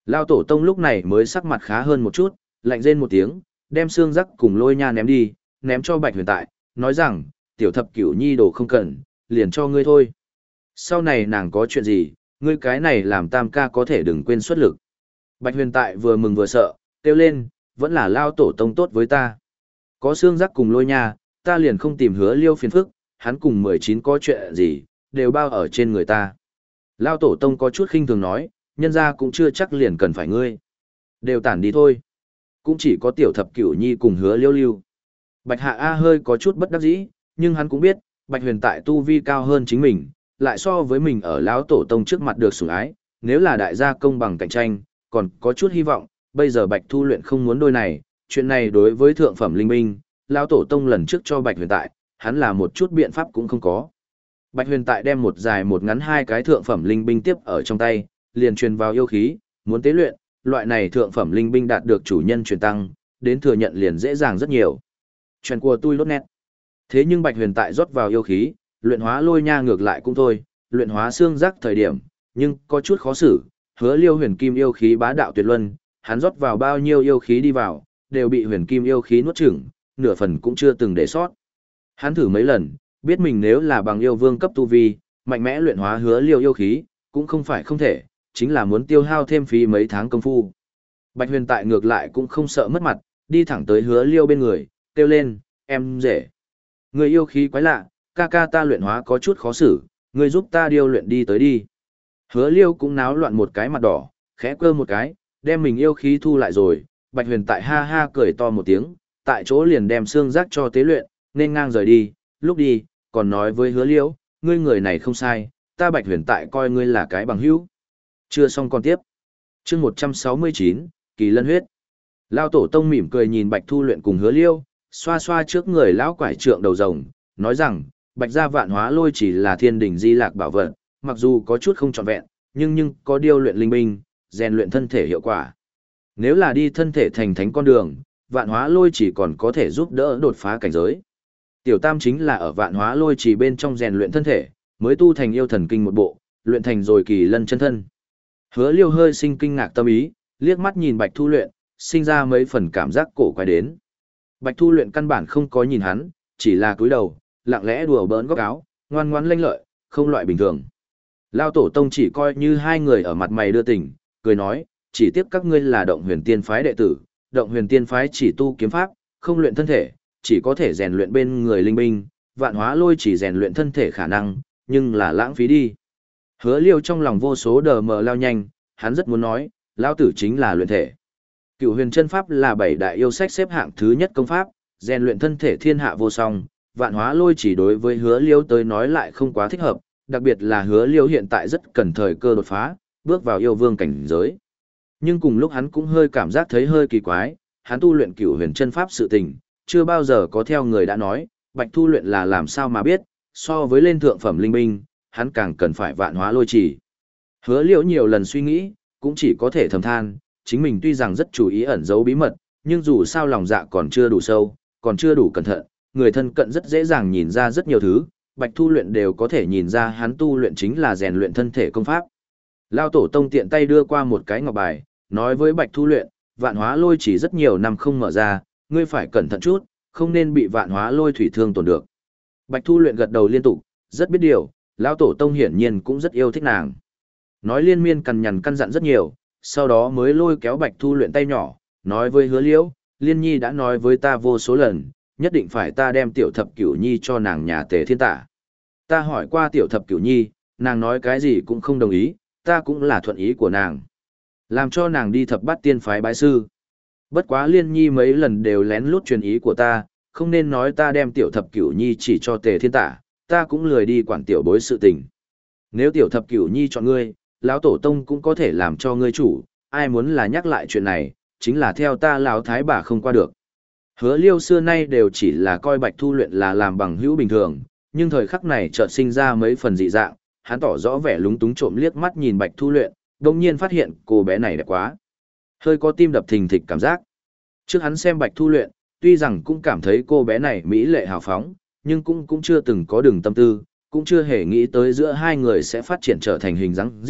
Lao tổ tông lúc này mới sắc mặt khá hơn một chút, lạnh rên một tiếng, đem xương rắc cùng lôi nha ném đi, ném cho Bạch Huyền Tại, nói rằng, tiểu thập cửu nhi đồ không cần, liền cho ngươi thôi. Sau này nàng có chuyện gì, ngươi cái này làm tam ca có thể đừng quên xuất lực. Bạch Huyền Tại vừa mừng vừa sợ, kêu lên, vẫn là Lao tổ tông tốt với ta. Có xương rắc cùng lôi nha, ta liền không tìm Hứa Liêu phiền phức, hắn cùng mười chín có chuyện gì, đều bao ở trên người ta. Lao tổ tông có chút khinh thường nói, nhân ra cũng chưa chắc liền cần phải ngươi. Đều tản đi thôi. Cũng chỉ có tiểu thập cửu nhi cùng Hứa Liêu lưu. Bạch Hạ A hơi có chút bất đắc dĩ, nhưng hắn cũng biết, Bạch Huyền Tại tu vi cao hơn chính mình, lại so với mình ở lão tổ tông trước mặt được sủng ái, nếu là đại gia công bằng cạnh tranh, còn có chút hy vọng, bây giờ Bạch Thu Luyện không muốn đôi này, chuyện này đối với thượng phẩm linh binh, lão tổ tông lần trước cho Bạch Huyền Tại, hắn là một chút biện pháp cũng không có. Bạch Huyền Tại đem một dài một ngắn hai cái thượng phẩm linh binh tiếp ở trong tay, liền truyền vào yêu khí, muốn tế luyện, loại này thượng phẩm linh binh đạt được chủ nhân truyền tăng, đến thừa nhận liền dễ dàng rất nhiều. Truyền của tôi lốt nét. Thế nhưng Bạch Huyền Tại rót vào yêu khí, luyện hóa lôi nha ngược lại cũng thôi, luyện hóa xương rắc thời điểm, nhưng có chút khó xử, Hứa Liêu huyền kim yêu khí bá đạo tuyệt luân, hắn rót vào bao nhiêu yêu khí đi vào, đều bị huyền kim yêu khí nuốt chửng, nửa phần cũng chưa từng để sót. Hắn thử mấy lần, biết mình nếu là bằng yêu vương cấp tu vi, mạnh mẽ luyện hóa Hứa Liêu yêu khí, cũng không phải không thể, chính là muốn tiêu hao thêm phí mấy tháng công phu. Bạch Huyền Tại ngược lại cũng không sợ mất mặt, đi thẳng tới Hứa Liêu bên người, kêu lên, em rể. Người yêu khí quái lạ, ca ca ta luyện hóa có chút khó xử, người giúp ta điều luyện đi tới đi. Hứa Liêu cũng náo loạn một cái mặt đỏ, khẽ cơ một cái, đem mình yêu khí thu lại rồi, Bạch Huyền Tại ha ha cười to một tiếng, tại chỗ liền đem xương rác cho tế luyện, nên ngang rời đi, lúc đi, còn nói với Hứa Liêu, ngươi người này không sai, ta Bạch Huyền Tại coi ngươi là cái bằng hữu. Chưa xong còn tiếp. Chương một trăm sáu mươi chín, Kỳ Lân huyết. Lão tổ tông mỉm cười nhìn Bạch Thu Luyện cùng Hứa Liêu, xoa xoa trước người lão quải trượng đầu rồng, nói rằng, Bạch gia vạn hóa lôi chỉ là thiên đỉnh di lạc bảo vật, mặc dù có chút không trọn vẹn, nhưng nhưng có điều luyện linh binh, rèn luyện thân thể hiệu quả. Nếu là đi thân thể thành thánh con đường, vạn hóa lôi chỉ còn có thể giúp đỡ đột phá cảnh giới. Tiểu Tam chính là ở vạn hóa lôi chỉ bên trong rèn luyện thân thể, mới tu thành yêu thần kinh một bộ, luyện thành rồi kỳ lân chân thân. Hứa Liêu hơi sinh kinh ngạc tâm ý, liếc mắt nhìn Bạch Thu Luyện, sinh ra mấy phần cảm giác cổ quái đến. Bạch Thu Luyện căn bản không có nhìn hắn, chỉ là cúi đầu, lặng lẽ đùa bỡn góc áo, ngoan ngoãn lanh lợi, không loại bình thường. Lao tổ tông chỉ coi như hai người ở mặt mày đưa tình, cười nói, chỉ tiếc các ngươi là động huyền tiên phái đệ tử, động huyền tiên phái chỉ tu kiếm pháp, không luyện thân thể, chỉ có thể rèn luyện bên người linh binh, vạn hóa lôi chỉ rèn luyện thân thể khả năng, nhưng là lãng phí đi. Hứa Liêu trong lòng vô số đờ mờ lao nhanh, hắn rất muốn nói, lao tử chính là luyện thể. Cửu huyền chân pháp là bảy đại yêu sách xếp hạng thứ nhất công pháp, rèn luyện thân thể thiên hạ vô song, vạn hóa lôi chỉ đối với Hứa Liêu tới nói lại không quá thích hợp, đặc biệt là Hứa Liêu hiện tại rất cần thời cơ đột phá, bước vào yêu vương cảnh giới. Nhưng cùng lúc hắn cũng hơi cảm giác thấy hơi kỳ quái, hắn tu luyện cửu huyền chân pháp sự tình, chưa bao giờ có theo người đã nói, Bạch Thu Luyện là làm sao mà biết, so với lên thượng phẩm linh binh, hắn càng cần phải vạn hóa lôi chỉ. Hứa Liêu nhiều lần suy nghĩ, cũng chỉ có thể thầm than, chính mình tuy rằng rất chú ý ẩn giấu bí mật, nhưng dù sao lòng dạ còn chưa đủ sâu, còn chưa đủ cẩn thận, người thân cận rất dễ dàng nhìn ra rất nhiều thứ, Bạch Thu Luyện đều có thể nhìn ra hắn tu luyện chính là rèn luyện thân thể công pháp. Lao tổ tông tiện tay đưa qua một cái ngọc bài, nói với Bạch Thu Luyện, vạn hóa lôi chỉ rất nhiều năm không mở ra, ngươi phải cẩn thận chút, không nên bị vạn hóa lôi thủy thương tổn được. Bạch Thu Luyện gật đầu liên tục, rất biết điều, Lão tổ tông hiển nhiên cũng rất yêu thích nàng. Nói liên miên cằn nhằn căn dặn rất nhiều, sau đó mới lôi kéo Bạch Thu Luyện tay nhỏ, nói với Hứa Liễu, Liên Nhi đã nói với ta vô số lần, nhất định phải ta đem tiểu thập cửu nhi cho nàng nhà Tề Thiên Tả. Ta hỏi qua tiểu thập cửu nhi, nàng nói cái gì cũng không đồng ý, ta cũng là thuận ý của nàng. Làm cho nàng đi thập bát tiên phái bái sư. Bất quá Liên Nhi mấy lần đều lén lút truyền ý của ta, không nên nói ta đem tiểu thập cửu nhi chỉ cho Tề Thiên Tả, ta cũng lười đi quản tiểu bối sự tình. Nếu tiểu thập cửu nhi chọn ngươi, lão tổ tông cũng có thể làm cho ngươi chủ, ai muốn là nhắc lại chuyện này, chính là theo ta lão thái bà không qua được. Hứa Liêu xưa nay đều chỉ là coi Bạch Thu Luyện là làm bằng hữu bình thường, nhưng thời khắc này chợt sinh ra mấy phần dị dạng, hắn tỏ rõ vẻ lúng túng trộm liếc mắt nhìn Bạch Thu Luyện, đồng nhiên phát hiện cô bé này đẹp quá. Hơi có tim đập thình thịch cảm giác. Trước hắn xem Bạch Thu Luyện, tuy rằng cũng cảm thấy cô bé này mỹ lệ hào phóng, nhưng cũng cũng chưa từng có đường tâm tư, cũng chưa hề nghĩ tới giữa hai người sẽ phát triển trở thành hình dáng gì,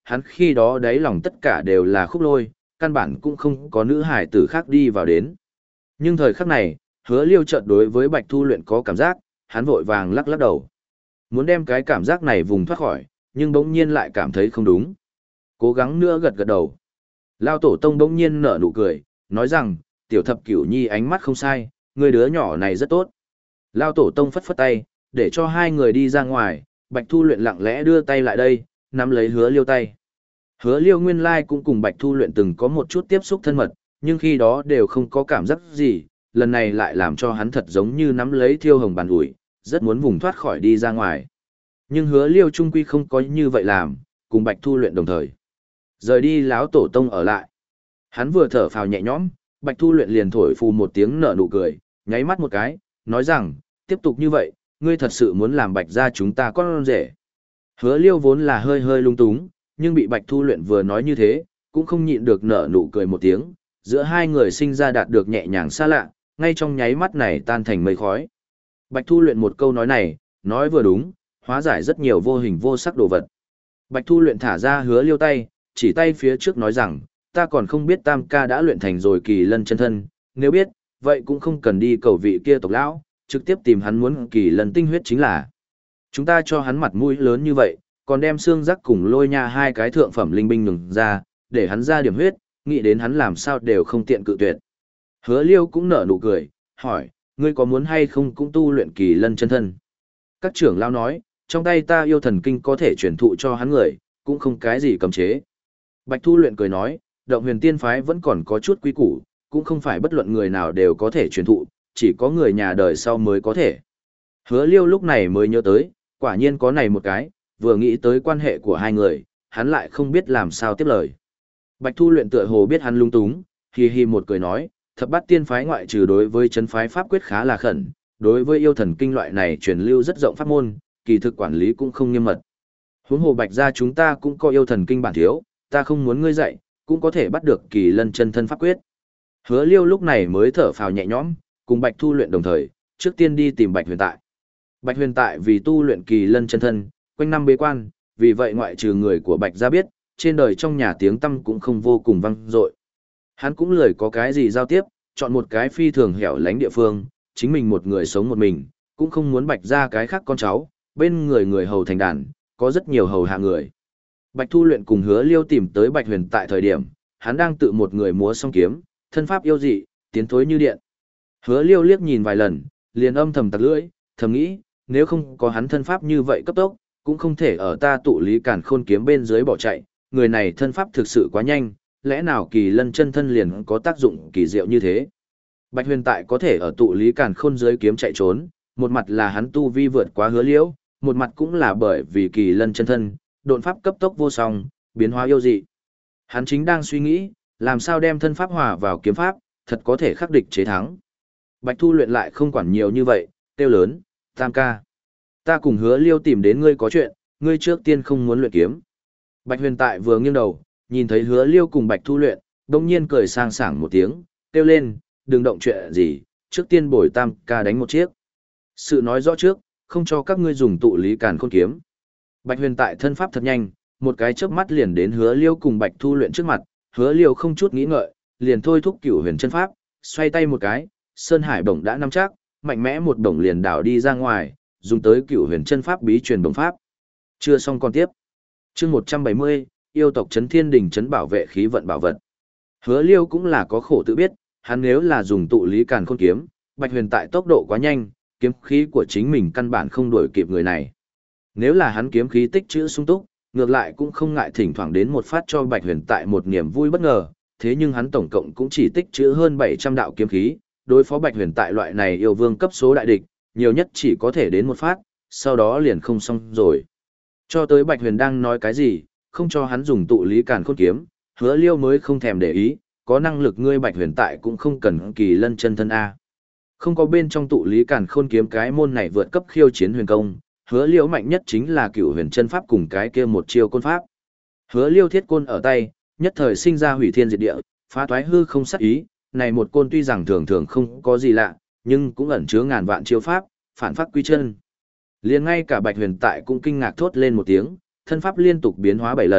hắn khi đó đáy lòng tất cả đều là khúc lôi, căn bản cũng không có nữ hải tử khác đi vào đến. Nhưng thời khắc này, hứa liêu chợt đối với Bạch Thu Luyện có cảm giác, hắn vội vàng lắc lắc đầu. Muốn đem cái cảm giác này vùng thoát khỏi, nhưng bỗng nhiên lại cảm thấy không đúng. Cố gắng nữa gật gật đầu. Lao tổ tông bỗng nhiên nở nụ cười, nói rằng, tiểu thập cửu nhi ánh mắt không sai, người đứa nhỏ này rất tốt. Lao tổ tông phất phất tay, để cho hai người đi ra ngoài, Bạch Thu Luyện lặng lẽ đưa tay lại đây, nắm lấy hứa liêu tay. Hứa liêu nguyên lai cũng cùng Bạch Thu Luyện từng có một chút tiếp xúc thân mật, nhưng khi đó đều không có cảm giác gì, lần này lại làm cho hắn thật giống như nắm lấy thiêu hồng bàn ủi, rất muốn vùng thoát khỏi đi ra ngoài. Nhưng hứa liêu trung quy không có như vậy làm, cùng Bạch Thu Luyện đồng thời. Rời đi lão tổ tông ở lại. Hắn vừa thở phào nhẹ nhõm, Bạch Thu Luyện liền thổi phù một tiếng nở nụ cười, nháy mắt một cái, nói rằng, tiếp tục như vậy, ngươi thật sự muốn làm Bạch gia chúng ta con rể. Hứa liêu vốn là hơi hơi lung túng, nhưng bị Bạch Thu Luyện vừa nói như thế, cũng không nhịn được nở nụ cười một tiếng, giữa hai người sinh ra đạt được nhẹ nhàng xa lạ, ngay trong nháy mắt này tan thành mây khói. Bạch Thu Luyện một câu nói này, nói vừa đúng, hóa giải rất nhiều vô hình vô sắc đồ vật. Bạch Thu Luyện thả ra hứa liêu tay, chỉ tay phía trước nói rằng, ta còn không biết Tam ca đã luyện thành rồi kỳ lân chân thân, nếu biết, vậy cũng không cần đi cầu vị kia tộc lão, trực tiếp tìm hắn muốn kỳ lân tinh huyết chính là. Chúng ta cho hắn mặt mũi lớn như vậy, còn đem xương rắc cùng lôi nha hai cái thượng phẩm linh binh nhường ra, để hắn ra điểm huyết, nghĩ đến hắn làm sao đều không tiện cự tuyệt. Hứa liêu cũng nở nụ cười, hỏi, ngươi có muốn hay không cũng tu luyện kỳ lân chân thân? Các trưởng lão nói, trong tay ta yêu thần kinh có thể truyền thụ cho hắn người, cũng không cái gì cấm chế. Bạch Thu Luyện cười nói, động huyền tiên phái vẫn còn có chút quý củ, cũng không phải bất luận người nào đều có thể truyền thụ, chỉ có người nhà đời sau mới có thể. Hứa liêu lúc này mới nhớ tới, quả nhiên có này một cái, vừa nghĩ tới quan hệ của hai người, hắn lại không biết làm sao tiếp lời. Bạch Thu Luyện tựa hồ biết hắn lung túng, hi hi một cười nói, thập bát tiên phái ngoại trừ đối với chân phái pháp quyết khá là khẩn, đối với yêu thần kinh loại này truyền lưu rất rộng pháp môn, kỳ thực quản lý cũng không nghiêm mật. Huống hồ Bạch gia chúng ta cũng có yêu thần kinh bản thiếu, ta không muốn ngươi dạy, cũng có thể bắt được kỳ lân chân thân pháp quyết. Hứa liêu lúc này mới thở phào nhẹ nhõm, cùng Bạch Thu Luyện đồng thời, trước tiên đi tìm Bạch Huyền Tại. Bạch Huyền Tại vì tu luyện kỳ lân chân thân, quanh năm bế quan, vì vậy ngoại trừ người của Bạch gia biết, trên đời trong nhà tiếng tăm cũng không vô cùng vang dội. Hắn cũng lười có cái gì giao tiếp, chọn một cái phi thường hẻo lánh địa phương, chính mình một người sống một mình, cũng không muốn Bạch gia cái khác con cháu, bên người người hầu thành đàn, có rất nhiều hầu hạ người. Bạch Thu Luyện cùng Hứa Liêu tìm tới Bạch Huyền tại thời điểm, hắn đang tự một người múa song kiếm, thân pháp yêu dị, tiến thối như điện. Hứa Liêu liếc nhìn vài lần, liền âm thầm tặc lưỡi, thầm nghĩ, nếu không có hắn thân pháp như vậy cấp tốc, cũng không thể ở ta tụ lý càn khôn kiếm bên dưới bỏ chạy, người này thân pháp thực sự quá nhanh, lẽ nào kỳ lân chân thân liền có tác dụng kỳ diệu như thế. Bạch Huyền tại có thể ở tụ lý càn khôn dưới kiếm chạy trốn, một mặt là hắn tu vi vượt quá Hứa Liễu, một mặt cũng là bởi vì kỳ lân chân thân, độn pháp cấp tốc vô song, biến hóa yêu dị. Hắn chính đang suy nghĩ, làm sao đem thân pháp hòa vào kiếm pháp, thật có thể khắc địch chế thắng. Bạch Thu Luyện lại không quản nhiều như vậy, kêu lớn, Tam ca. Ta cùng Hứa Liêu tìm đến ngươi có chuyện, ngươi trước tiên không muốn luyện kiếm. Bạch Huyền tại vừa nghiêng đầu, nhìn thấy Hứa Liêu cùng Bạch Thu Luyện, đông nhiên cười sang sảng một tiếng, kêu lên, đừng động chuyện gì, trước tiên bồi Tam ca đánh một chiếc. Sự nói rõ trước, không cho các ngươi dùng tụ lý càn khôn kiếm. Bạch Huyền tại thân pháp thật nhanh, một cái chớp mắt liền đến Hứa Liêu cùng Bạch Thu Luyện trước mặt, Hứa Liêu không chút nghĩ ngợi, liền thôi thúc Cửu Huyền chân pháp, xoay tay một cái, Sơn Hải bổng đã nắm chắc, mạnh mẽ một bổng liền đảo đi ra ngoài, dùng tới Cửu Huyền chân pháp bí truyền bổng pháp. Chưa xong còn tiếp. Chương một trăm bảy mươi, yêu tộc trấn Thiên Đình trấn bảo vệ khí vận bảo vật. Hứa Liêu cũng là có khổ tự biết, hắn nếu là dùng tụ lý càn khôn kiếm, Bạch Huyền tại tốc độ quá nhanh, kiếm khí của chính mình căn bản không đuổi kịp người này. Nếu là hắn kiếm khí tích trữ sung túc, ngược lại cũng không ngại thỉnh thoảng đến một phát cho Bạch Huyền tại một niềm vui bất ngờ, thế nhưng hắn tổng cộng cũng chỉ tích trữ hơn bảy trăm đạo kiếm khí, đối phó Bạch Huyền tại loại này yêu vương cấp số đại địch, nhiều nhất chỉ có thể đến một phát, sau đó liền không xong rồi. Cho tới Bạch Huyền đang nói cái gì, không cho hắn dùng tụ lý càn khôn kiếm, Hứa Liêu mới không thèm để ý, có năng lực ngươi Bạch Huyền tại cũng không cần kỳ lân chân thân A. Không có bên trong tụ lý càn khôn kiếm cái môn này vượt cấp khiêu chiến huyền công, Hứa Liêu mạnh nhất chính là Cửu Huyền chân pháp cùng cái kia một chiêu côn pháp. Hứa Liêu thiết côn ở tay, nhất thời sinh ra hủy thiên diệt địa, phá toái hư không sát ý, này một côn tuy rằng thường thường không có gì lạ, nhưng cũng ẩn chứa ngàn vạn chiêu pháp, phản pháp quy chân. Liền ngay cả Bạch Huyền tại cũng kinh ngạc thốt lên một tiếng, thân pháp liên tục biến hóa bảy lần,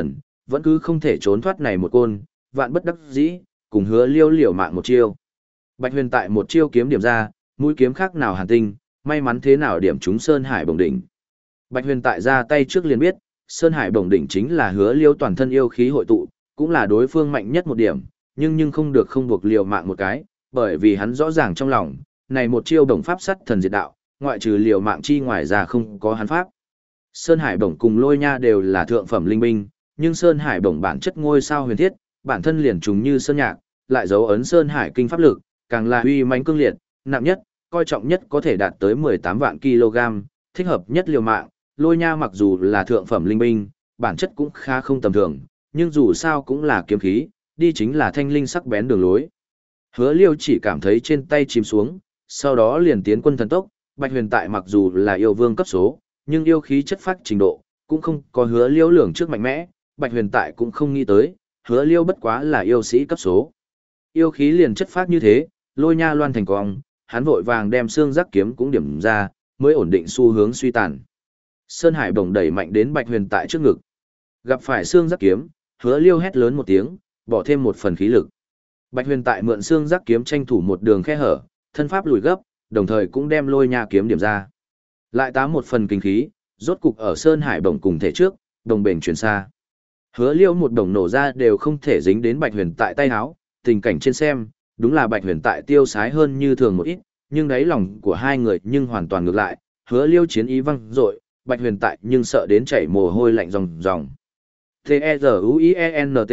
vẫn cứ không thể trốn thoát này một côn, vạn bất đắc dĩ, cùng hứa liêu liều mạng một chiêu. Bạch Huyền tại một chiêu kiếm điểm ra, mũi kiếm khác nào hàn tinh, may mắn thế nào điểm trúng Sơn Hải Bổng đỉnh. Bạch Huyền tại ra tay trước liền biết, Sơn Hải Bổng đỉnh chính là hứa liêu toàn thân yêu khí hội tụ, cũng là đối phương mạnh nhất một điểm, nhưng nhưng không được không buộc liều mạng một cái, bởi vì hắn rõ ràng trong lòng, này một chiêu đồng pháp sắt thần diệt đạo, ngoại trừ liều mạng chi ngoài ra không có hắn pháp. Sơn Hải Bổng cùng Lôi Nha đều là thượng phẩm linh binh, nhưng Sơn Hải Bổng bản chất ngôi sao huyền thiết, bản thân liền trùng như sơn nhạc, lại dấu ấn Sơn Hải kinh pháp lực, càng là uy mãnh cương liệt, nặng nhất, coi trọng nhất có thể đạt tới mười tám vạn kg, thích hợp nhất liều mạng. Lôi Nha mặc dù là thượng phẩm linh binh, bản chất cũng khá không tầm thường, nhưng dù sao cũng là kiếm khí, đi chính là thanh linh sắc bén đường lối. Hứa Liêu chỉ cảm thấy trên tay chìm xuống, sau đó liền tiến quân thần tốc, Bạch Huyền tại mặc dù là yêu vương cấp số, nhưng yêu khí chất phát trình độ, cũng không có Hứa Liêu lường trước mạnh mẽ, Bạch Huyền tại cũng không nghĩ tới, Hứa Liêu bất quá là yêu sĩ cấp số. Yêu khí liền chất phát như thế, Lôi Nha loan thành cong, hắn vội vàng đem xương giác kiếm cũng điểm ra, mới ổn định xu hướng suy tàn. Sơn Hải Bổng đẩy mạnh đến Bạch Huyền tại trước ngực. Gặp phải xương giác kiếm, Hứa Liêu hét lớn một tiếng, bỏ thêm một phần khí lực. Bạch Huyền tại mượn xương giác kiếm tranh thủ một đường khe hở, thân pháp lùi gấp, đồng thời cũng đem Lôi Nha kiếm điểm ra. Lại tá một phần kinh khí, rốt cục ở Sơn Hải Bổng cùng thể trước, đồng bền chuyển xa. Hứa Liêu một đồng nổ ra đều không thể dính đến Bạch Huyền tại tay áo, tình cảnh trên xem, đúng là Bạch Huyền tại tiêu sái hơn như thường một ít, nhưng đáy lòng của hai người nhưng hoàn toàn ngược lại, Hứa Liêu chiến ý văng dội, Bạch Huyền tại nhưng sợ đến chảy mồ hôi lạnh ròng ròng. T-E-Z-U-I-E-N-T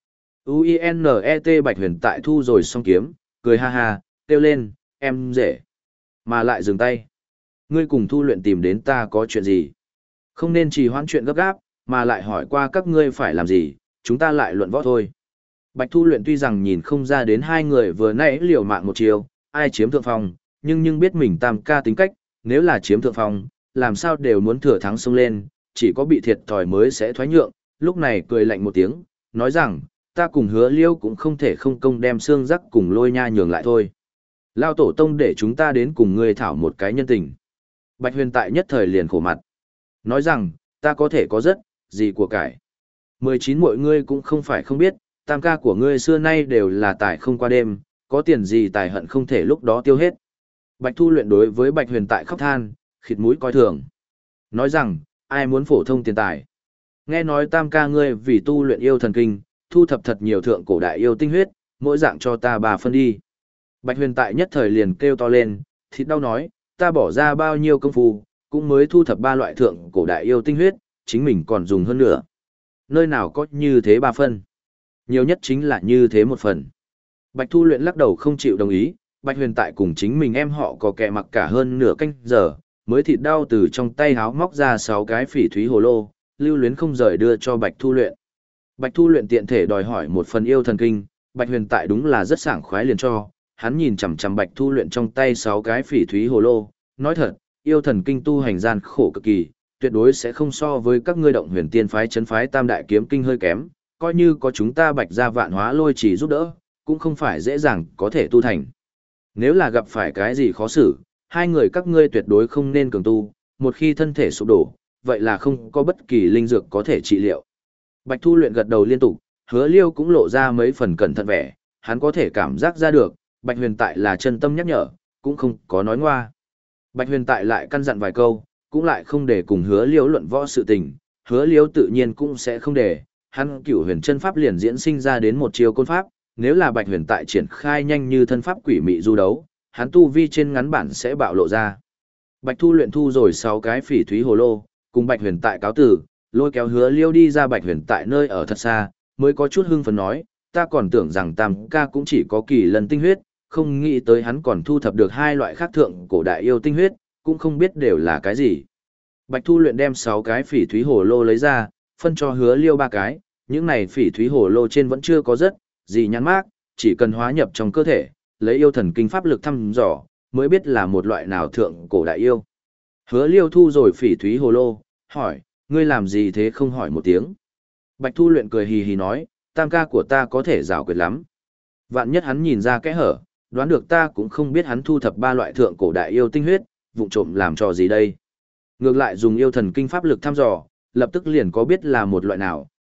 U-I-N-E-T Bạch Huyền tại thu rồi xong kiếm, cười ha ha, kêu lên, em dễ. Mà lại dừng tay. Ngươi cùng Thu Luyện tìm đến ta có chuyện gì? Không nên trì hoãn chuyện gấp gáp, mà lại hỏi qua các ngươi phải làm gì, chúng ta lại luận võ thôi. Bạch Thu Luyện tuy rằng nhìn không ra đến hai người vừa nãy liều mạng một chiều, ai chiếm thượng phong, nhưng nhưng biết mình tam ca tính cách, nếu là chiếm thượng phong, làm sao đều muốn thừa thắng xông lên, chỉ có bị thiệt thòi mới sẽ thoái nhượng, lúc này cười lạnh một tiếng, nói rằng, ta cùng Hứa Liêu cũng không thể không công đem xương rắc cùng Lôi Nha nhường lại thôi. Lao tổ tông để chúng ta đến cùng ngươi thảo một cái nhân tình. Bạch Huyền tại nhất thời liền khổ mặt. Nói rằng, ta có thể có rất, gì của cải. mười chín mọi ngươi cũng không phải không biết, tam ca của ngươi xưa nay đều là tài không qua đêm, có tiền gì tài hận không thể lúc đó tiêu hết. Bạch Thu Luyện đối với Bạch Huyền tại khóc than, khịt mũi coi thường. Nói rằng, ai muốn phổ thông tiền tài. Nghe nói tam ca ngươi vì tu luyện yêu thần kinh, thu thập thật nhiều thượng cổ đại yêu tinh huyết, mỗi dạng cho ta bà phân đi. Bạch Huyền tại nhất thời liền kêu to lên, thịt đau nói, ta bỏ ra bao nhiêu công phu, cũng mới thu thập ba loại thượng cổ đại yêu tinh huyết, chính mình còn dùng hơn nữa. Nơi nào có như thế ba phân? Nhiều nhất chính là như thế một phần. Bạch Thu Luyện lắc đầu không chịu đồng ý, Bạch Huyền tại cùng chính mình em họ có kẻ mặc cả hơn nửa canh giờ, mới thịt đau từ trong tay háo móc ra sáu cái phỉ thúy hồ lô, lưu luyến không rời đưa cho Bạch Thu Luyện. Bạch Thu Luyện tiện thể đòi hỏi một phần yêu thần kinh, Bạch Huyền tại đúng là rất sảng khoái liền cho, hắn nhìn chằm chằm Bạch Thu Luyện trong tay sáu cái phỉ thúy hồ lô, nói thật, yêu thần kinh tu hành gian khổ cực kỳ, tuyệt đối sẽ không so với các ngươi động huyền tiên phái chấn phái tam đại kiếm kinh hơi kém, coi như có chúng ta Bạch gia vạn hóa lôi chỉ giúp đỡ, cũng không phải dễ dàng có thể tu thành. Nếu là gặp phải cái gì khó xử, hai người các ngươi tuyệt đối không nên cường tu, một khi thân thể sụp đổ, vậy là không có bất kỳ linh dược có thể trị liệu. Bạch Thu Luyện gật đầu liên tục, Hứa Liêu cũng lộ ra mấy phần cẩn thận vẻ, hắn có thể cảm giác ra được, Bạch Huyền tại là chân tâm nhắc nhở, cũng không có nói ngoa. Bạch Huyền tại lại căn dặn vài câu, cũng lại không để cùng Hứa Liêu luận võ sự tình, Hứa Liêu tự nhiên cũng sẽ không để, hắn Cửu Huyền chân pháp liền diễn sinh ra đến một chiêu côn pháp, nếu là Bạch Huyền tại triển khai nhanh như thân pháp quỷ mị du đấu, hắn tu vi trên ngắn bản sẽ bạo lộ ra. Bạch Thu Luyện thu rồi sáu cái phỉ thúy hồ lô, cùng Bạch Huyền tại cáo tử, lôi kéo Hứa Liêu đi ra Bạch Huyền tại nơi ở thật xa, mới có chút hưng phấn nói, ta còn tưởng rằng tam ca cũng chỉ có kỳ lần tinh huyết, không nghĩ tới hắn còn thu thập được hai loại khác thượng cổ đại yêu tinh huyết, cũng không biết đều là cái gì. Bạch Thu Luyện đem sáu cái phỉ thúy hồ lô lấy ra, phân cho Hứa Liêu ba cái, những này phỉ thúy hồ lô trên vẫn chưa có rất gì nhãn mác, chỉ cần hóa nhập trong cơ thể, lấy yêu thần kinh pháp lực thăm dò, mới biết là một loại nào thượng cổ đại yêu. Hứa Liêu thu rồi phỉ thúy hồ lô, hỏi, ngươi làm gì thế không hỏi một tiếng. Bạch Thu Luyện cười hì hì nói, tam ca của ta có thể giảo quyệt lắm. Vạn nhất hắn nhìn ra kẽ hở, đoán được ta cũng không biết hắn thu thập ba loại thượng cổ đại yêu tinh huyết, vụng trộm làm trò gì đây. Ngược lại dùng yêu thần kinh pháp lực thăm dò, lập tức liền có biết là một loại nào,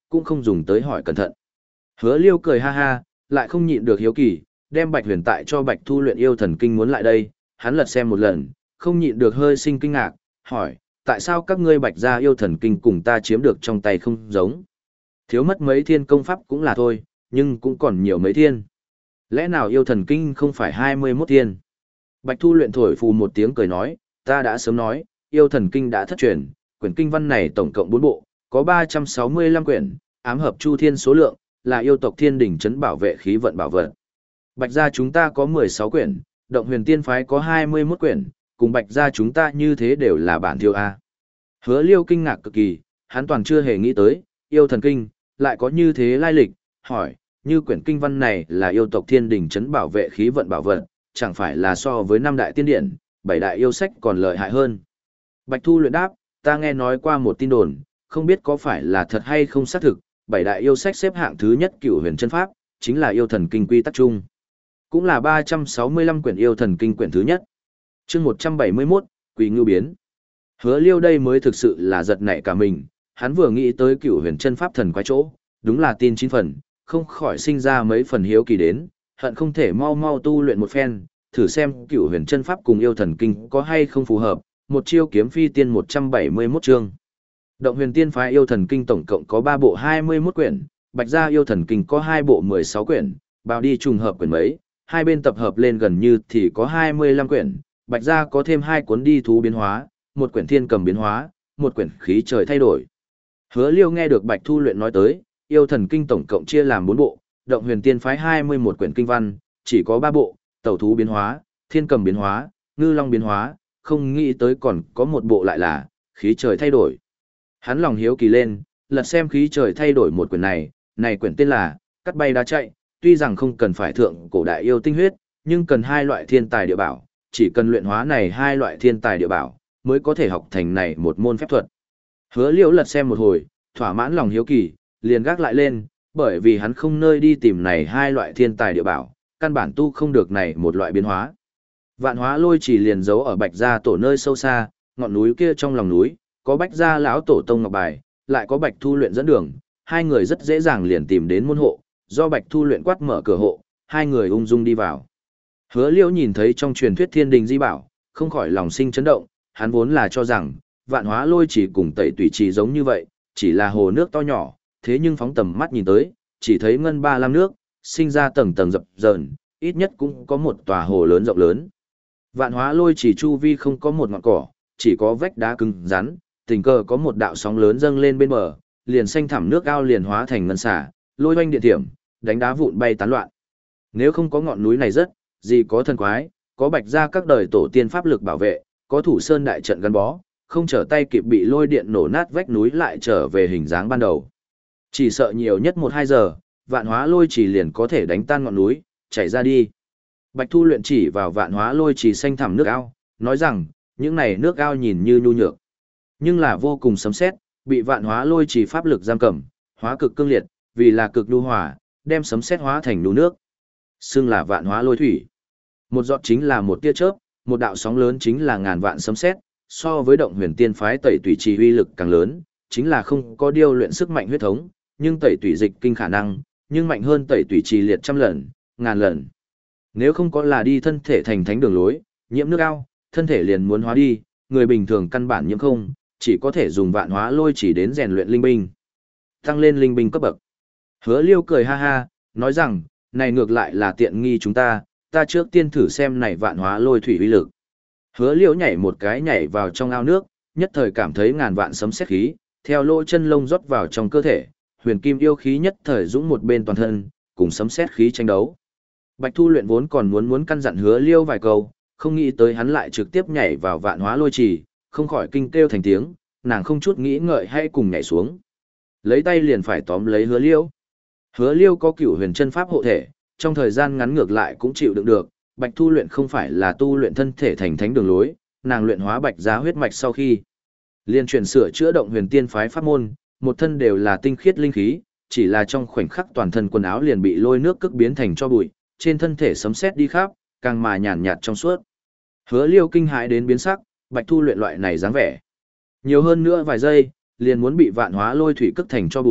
cũng không dùng tới hỏi cẩn thận. Hứa Liêu cười ha ha, lại không nhịn được hiếu kỳ, đem Bạch Huyền tại cho Bạch Thu luyện yêu thần kinh muốn lại đây, hắn lật xem một lần, không nhịn được hơi sinh kinh ngạc, hỏi, tại sao các ngươi Bạch gia yêu thần kinh cùng ta chiếm được trong tay không giống? Thiếu mất mấy thiên công pháp cũng là thôi, nhưng cũng còn nhiều mấy thiên. Lẽ nào yêu thần kinh không phải hai mươi mốt thiên? Bạch Thu luyện thổi phù một tiếng cười nói, ta đã sớm nói, yêu thần kinh đã thất truyền, quyển kinh văn này tổng cộng bốn bộ, có ba trăm sáu mươi lăm quyển, ám hợp chu thiên số lượng, là yêu tộc thiên đỉnh trấn bảo vệ khí vận bảo vật. Bạch gia chúng ta có mười sáu quyển, động huyền tiên phái có hai mươi mốt quyển, cùng bạch gia chúng ta như thế đều là bản thiếu A. Hứa Liêu kinh ngạc cực kỳ, hắn toàn chưa hề nghĩ tới, yêu thần kinh, lại có như thế lai lịch, hỏi, như quyển kinh văn này là yêu tộc thiên đỉnh trấn bảo vệ khí vận bảo vật, chẳng phải là so với năm đại tiên điển, bảy đại yêu sách còn lợi hại hơn. Bạch Thu luyện đáp, ta nghe nói qua một tin đồn, không biết có phải là thật hay không xác thực, bảy đại yêu sách xếp hạng thứ nhất cửu huyền chân pháp, chính là yêu thần kinh quy tắc chung. Cũng là ba trăm sáu mươi lăm quyển yêu thần kinh quyển thứ nhất. Chương một trăm bảy mươi mốt, Quỳ Ngưu biến. Hứa Liêu đây mới thực sự là giật nảy cả mình, hắn vừa nghĩ tới cửu huyền chân pháp thần quái chỗ, đúng là tin chín phần, không khỏi sinh ra mấy phần hiếu kỳ đến, hận không thể mau mau tu luyện một phen, thử xem cửu huyền chân pháp cùng yêu thần kinh có hay không phù hợp, một chiêu kiếm phi tiên một trăm bảy mươi mốt chương. Động huyền tiên phái yêu thần kinh tổng cộng có ba bộ hai mươi mốt quyển, bạch gia yêu thần kinh có hai bộ mười sáu quyển, bao đi trùng hợp quyển mấy, hai bên tập hợp lên gần như thì có hai mươi lăm quyển, bạch gia có thêm hai cuốn đi thú biến hóa, một quyển thiên cầm biến hóa, một quyển khí trời thay đổi. Hứa Liêu nghe được Bạch Thu luyện nói tới, yêu thần kinh tổng cộng chia làm bốn bộ, động huyền tiên phái hai mươi mốt quyển kinh văn, chỉ có ba bộ, tẩu thú biến hóa, thiên cầm biến hóa, ngư long biến hóa, không nghĩ tới còn có một bộ lại là khí trời thay đổi. Hắn lòng hiếu kỳ lên, lật xem khí trời thay đổi một quyển này, này quyển tên là Cắt bay đá chạy, tuy rằng không cần phải thượng cổ đại yêu tinh huyết, nhưng cần hai loại thiên tài địa bảo, chỉ cần luyện hóa này hai loại thiên tài địa bảo, mới có thể học thành này một môn phép thuật. Hứa Liễu lật xem một hồi, thỏa mãn lòng hiếu kỳ, liền gác lại lên, bởi vì hắn không nơi đi tìm này hai loại thiên tài địa bảo, căn bản tu không được này một loại biến hóa. Vạn Hóa Lôi chỉ liền giấu ở Bạch gia tổ nơi sâu xa, ngọn núi kia trong lòng núi, có Bạch gia lão tổ tông ngọc bài, lại có Bạch Thu luyện dẫn đường, hai người rất dễ dàng liền tìm đến môn hộ, do Bạch Thu luyện quát mở cửa hộ, hai người ung dung đi vào. Hứa Liễu nhìn thấy trong truyền thuyết thiên đình di bảo, không khỏi lòng sinh chấn động, hắn vốn là cho rằng, Vạn Hóa Lôi chỉ cùng Tẩy Tủy chỉ giống như vậy, chỉ là hồ nước to nhỏ, thế nhưng phóng tầm mắt nhìn tới, chỉ thấy ngân ba lam nước, sinh ra tầng tầng dập dờn, ít nhất cũng có một tòa hồ lớn rộng lớn. Vạn Hóa Lôi chỉ chu vi không có một ngọn cỏ, chỉ có vách đá cứng rắn, tình cờ có một đạo sóng lớn dâng lên bên bờ, liền xanh thẳm nước ao liền hóa thành ngân xả, lôi oanh điện thiểm, đánh đá vụn bay tán loạn. Nếu không có ngọn núi này rất, gì có thần quái, có Bạch gia các đời tổ tiên pháp lực bảo vệ, có Thủ Sơn đại trận gắn bó, không trở tay kịp bị lôi điện nổ nát vách núi lại trở về hình dáng ban đầu. Chỉ sợ nhiều nhất một hai giờ, Vạn Hóa Lôi chỉ liền có thể đánh tan ngọn núi, chảy ra đi. Bạch Thu luyện chỉ vào Vạn Hóa Lôi chỉ xanh thẳm nước ao, nói rằng, những này nước ao nhìn như nhu nhược, nhưng là vô cùng sấm sét, bị Vạn Hóa Lôi chỉ pháp lực giam cầm, hóa cực cương liệt, vì là cực nhu hòa, đem sấm sét hóa thành nhu nước. Xưng là Vạn Hóa Lôi thủy. Một giọt chính là một tia chớp, một đạo sóng lớn chính là ngàn vạn sấm sét, so với động huyền tiên phái Tẩy Tủy trì uy lực càng lớn, chính là không có điêu luyện sức mạnh huyết thống, nhưng Tẩy Tủy dịch kinh khả năng, nhưng mạnh hơn Tẩy Tủy trì liệt trăm lần, ngàn lần. Nếu không có là đi thân thể thành thánh đường lối, nhiễm nước ao, thân thể liền muốn hóa đi, người bình thường căn bản nhiễm không, chỉ có thể dùng Vạn Hóa Lôi chỉ đến rèn luyện linh binh, tăng lên linh binh cấp bậc. Hứa Liêu cười ha ha, nói rằng, này ngược lại là tiện nghi chúng ta, ta trước tiên thử xem này Vạn Hóa Lôi thủy uy lực. Hứa Liễu nhảy một cái nhảy vào trong ao nước, nhất thời cảm thấy ngàn vạn sấm sét khí, theo lỗ chân lông rót vào trong cơ thể, huyền kim yêu khí nhất thời dũng một bên toàn thân, cùng sấm sét khí tranh đấu. Bạch Thu luyện vốn còn muốn muốn căn dặn Hứa Liễu vài câu, không nghĩ tới hắn lại trực tiếp nhảy vào Vạn Hóa Lôi trì, không khỏi kinh kêu thành tiếng, nàng không chút nghĩ ngợi hay cùng nhảy xuống. Lấy tay liền phải tóm lấy Hứa Liễu. Hứa Liễu có Cửu Huyền chân pháp hộ thể, trong thời gian ngắn ngược lại cũng chịu đựng được. Bạch Thu luyện không phải là tu luyện thân thể thành thánh đường lối, nàng luyện hóa Bạch gia huyết mạch sau khi liên chuyển sửa chữa động huyền tiên phái pháp môn, một thân đều là tinh khiết linh khí, chỉ là trong khoảnh khắc toàn thân quần áo liền bị lôi nước cức biến thành cho bụi, trên thân thể sấm sét đi khắp, càng mà nhàn nhạt trong suốt. Hứa Liêu kinh hãi đến biến sắc, Bạch Thu luyện loại này dáng vẻ, nhiều hơn nữa vài giây, liền muốn bị Vạn Hóa Lôi thủy cức thành cho bụi,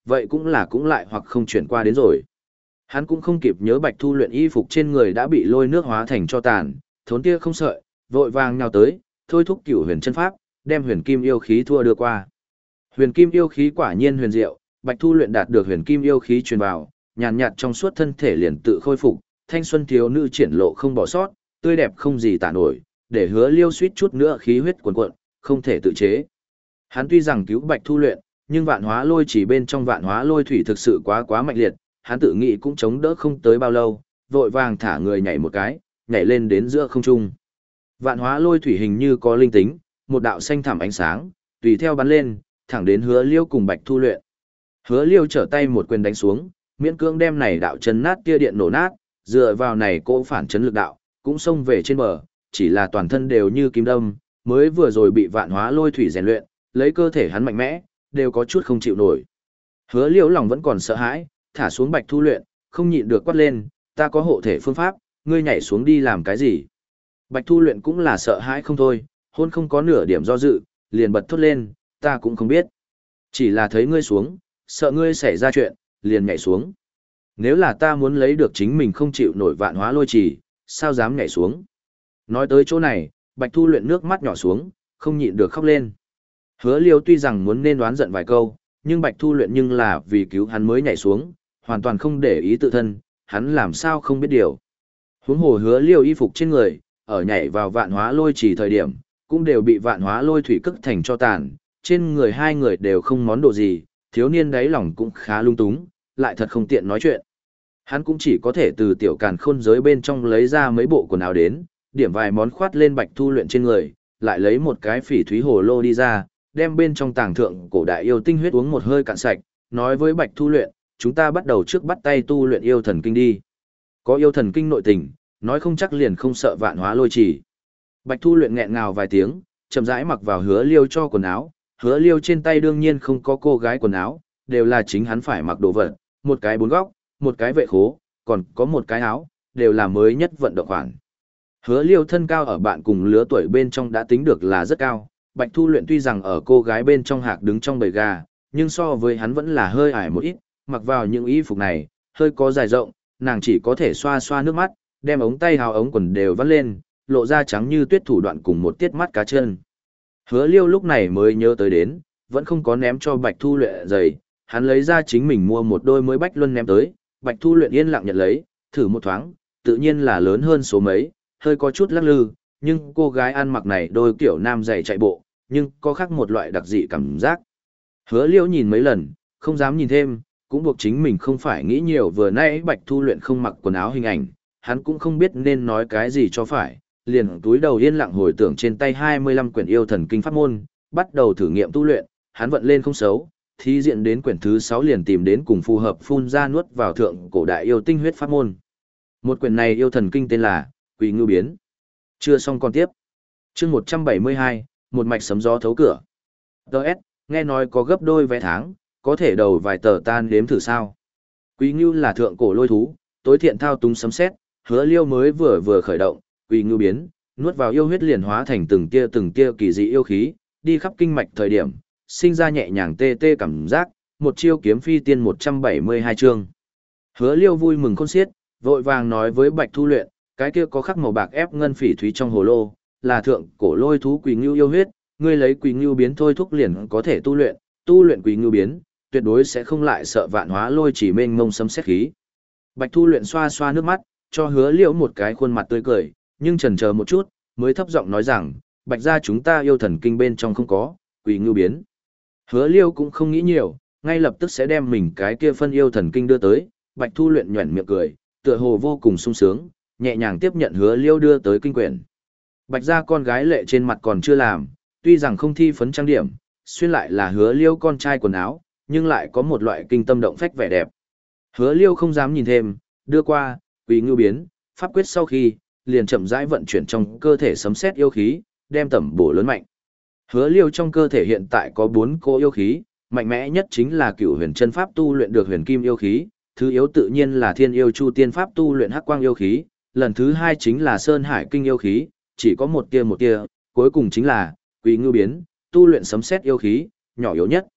vậy cũng là cũng lại hoặc không chuyển qua đến rồi. Hắn cũng không kịp nhớ Bạch Thu Luyện y phục trên người đã bị lôi nước hóa thành cho tàn, thốn tia không sợi, vội vàng nhào tới, thôi thúc Cửu Huyền chân pháp, đem Huyền Kim yêu khí thua đưa qua. Huyền Kim yêu khí quả nhiên huyền diệu, Bạch Thu Luyện đạt được Huyền Kim yêu khí truyền vào, nhàn nhạt trong suốt thân thể liền tự khôi phục, thanh xuân thiếu nữ triển lộ không bỏ sót, tươi đẹp không gì tả nổi, để Hứa Liêu suýt chút nữa khí huyết cuồn cuộn, không thể tự chế. Hắn tuy rằng cứu Bạch Thu Luyện, nhưng Vạn Hóa Lôi chỉ bên trong Vạn Hóa Lôi thủy thực sự quá quá mạnh liệt, hắn tự nghĩ cũng chống đỡ không tới bao lâu, vội vàng thả người nhảy một cái, nhảy lên đến giữa không trung. Vạn Hóa Lôi thủy hình như có linh tính, một đạo xanh thẳm ánh sáng, tùy theo bắn lên, thẳng đến Hứa Liêu cùng Bạch Thu Luyện. Hứa Liêu trở tay một quyền đánh xuống, miễn cưỡng đem này đạo chấn nát tia điện nổ nát, dựa vào này cỗ phản chấn lực đạo, cũng xông về trên bờ, chỉ là toàn thân đều như kim đâm, mới vừa rồi bị Vạn Hóa Lôi thủy rèn luyện, lấy cơ thể hắn mạnh mẽ, đều có chút không chịu nổi. Hứa Liêu lòng vẫn còn sợ hãi, thả xuống Bạch Thu Luyện, không nhịn được quát lên, ta có hộ thể phương pháp, ngươi nhảy xuống đi làm cái gì? Bạch Thu Luyện cũng là sợ hãi không thôi, hôn không có nửa điểm do dự, liền bật thốt lên, ta cũng không biết. Chỉ là thấy ngươi xuống, sợ ngươi xảy ra chuyện, liền nhảy xuống. Nếu là ta muốn lấy được chính mình không chịu nổi Vạn Hóa Lôi trì, sao dám nhảy xuống? Nói tới chỗ này, Bạch Thu Luyện nước mắt nhỏ xuống, không nhịn được khóc lên. Hứa Liêu tuy rằng muốn nên đoán giận vài câu, nhưng Bạch Thu Luyện nhưng là vì cứu hắn mới nhảy xuống, hoàn toàn không để ý tự thân, hắn làm sao không biết điều. Huống hồ Hứa Liêu y phục trên người, ở nhảy vào Vạn Hóa Lôi chỉ thời điểm, cũng đều bị Vạn Hóa Lôi thủy cức thành cho tàn, trên người hai người đều không món đồ gì, thiếu niên đáy lòng cũng khá lung túng, lại thật không tiện nói chuyện. Hắn cũng chỉ có thể từ tiểu càn khôn giới bên trong lấy ra mấy bộ quần áo đến, điểm vài món khoát lên Bạch Thu Luyện trên người, lại lấy một cái phỉ thúy hồ lô đi ra, đem bên trong tàng thượng cổ đại yêu tinh huyết uống một hơi cạn sạch, nói với Bạch Thu Luyện, chúng ta bắt đầu trước bắt tay tu luyện yêu thần kinh đi. Có yêu thần kinh nội tình, nói không chắc liền không sợ Vạn Hóa Lôi chỉ. Bạch Thu Luyện nghẹn ngào vài tiếng, chậm rãi mặc vào Hứa Liêu cho quần áo, Hứa Liêu trên tay đương nhiên không có cô gái quần áo, đều là chính hắn phải mặc đồ vật, một cái bốn góc, một cái vệ khố, còn có một cái áo, đều là mới nhất vận động khoản. Hứa Liêu thân cao ở bạn cùng lứa tuổi bên trong đã tính được là rất cao, Bạch Thu Luyện tuy rằng ở cô gái bên trong hạc đứng trong bầy gà, nhưng so với hắn vẫn là hơi ải một ít, mặc vào những y phục này, hơi có dài rộng, nàng chỉ có thể xoa xoa nước mắt, đem ống tay hào ống quần đều vắt lên, lộ ra trắng như tuyết thủ đoạn cùng một tiết mắt cá chân. Hứa Liêu lúc này mới nhớ tới đến, vẫn không có ném cho Bạch Thu Luyện giày, hắn lấy ra chính mình mua một đôi mới bách luân ném tới, Bạch Thu Luyện yên lặng nhận lấy, thử một thoáng, tự nhiên là lớn hơn số mấy, hơi có chút lắc lư, nhưng cô gái ăn mặc này đôi kiểu nam giày chạy bộ, nhưng có khác một loại đặc dị cảm giác. Hứa Liêu nhìn mấy lần, không dám nhìn thêm, cũng buộc chính mình không phải nghĩ nhiều, vừa nãy Bạch Thu Luyện không mặc quần áo hình ảnh, hắn cũng không biết nên nói cái gì cho phải, liền túi đầu yên lặng hồi tưởng trên tay hai mươi lăm quyển yêu thần kinh pháp môn, bắt đầu thử nghiệm tu luyện, hắn vận lên không xấu, thí diện đến quyển thứ sáu liền tìm đến cùng phù hợp phun ra nuốt vào thượng cổ đại yêu tinh huyết pháp môn. Một quyển này yêu thần kinh tên là Quỳ Ngưu Biến. Chưa xong còn tiếp. Chương một trăm bảy mươi hai, một mạch sấm gió thấu cửa. đê ét, nghe nói có gấp đôi vé tháng, có thể đầu vài tờ tan đếm thử sao? Quỳ Ngưu là thượng cổ lôi thú, tối thiện thao túng sấm sét, Hứa Liêu mới vừa vừa khởi động, Quỳ Ngưu Biến, nuốt vào yêu huyết liền hóa thành từng tia từng tia kỳ dị yêu khí, đi khắp kinh mạch thời điểm, sinh ra nhẹ nhàng tê tê cảm giác, một chiêu kiếm phi tiên một trăm bảy mươi hai chương. Hứa Liêu vui mừng khôn xiết, vội vàng nói với Bạch Thu Luyện, cái kia có khắc màu bạc ép ngân phỉ thúy trong hồ lô, là thượng cổ lôi thú Quỳ Ngưu yêu huyết, ngươi lấy Quỳ Ngưu Biến thôi thúc liền có thể tu luyện, tu luyện Quỳ Ngưu Biến, tuyệt đối sẽ không lại sợ Vạn Hóa Lôi chỉ mênh mông sấm sét khí. Bạch Thu Luyện xoa xoa nước mắt, cho Hứa Liêu một cái khuôn mặt tươi cười, nhưng chần chờ một chút, mới thấp giọng nói rằng, Bạch gia chúng ta yêu thần kinh bên trong không có Quỳ Ngưu Biến. Hứa Liêu cũng không nghĩ nhiều, ngay lập tức sẽ đem mình cái kia phân yêu thần kinh đưa tới, Bạch Thu Luyện nhoẻn miệng cười, tựa hồ vô cùng sung sướng, nhẹ nhàng tiếp nhận Hứa Liêu đưa tới kinh quyển. Bạch gia con gái lệ trên mặt còn chưa làm, tuy rằng không thi phấn trang điểm, xuyên lại là Hứa Liêu con trai quần áo, nhưng lại có một loại kinh tâm động phách vẻ đẹp. Hứa Liêu không dám nhìn thêm, đưa qua, Quỳ Ngưu Biến, pháp quyết sau khi, liền chậm rãi vận chuyển trong cơ thể sấm sét yêu khí, đem tẩm bổ lớn mạnh. Hứa Liêu trong cơ thể hiện tại có bốn cỗ yêu khí, mạnh mẽ nhất chính là Cửu Huyền chân pháp tu luyện được huyền kim yêu khí, thứ yếu tự nhiên là Thiên yêu chu tiên pháp tu luyện hắc quang yêu khí, lần thứ hai chính là Sơn Hải kinh yêu khí, chỉ có một tia một tia, cuối cùng chính là Quỳ Ngưu Biến, tu luyện sấm sét yêu khí, nhỏ yếu nhất.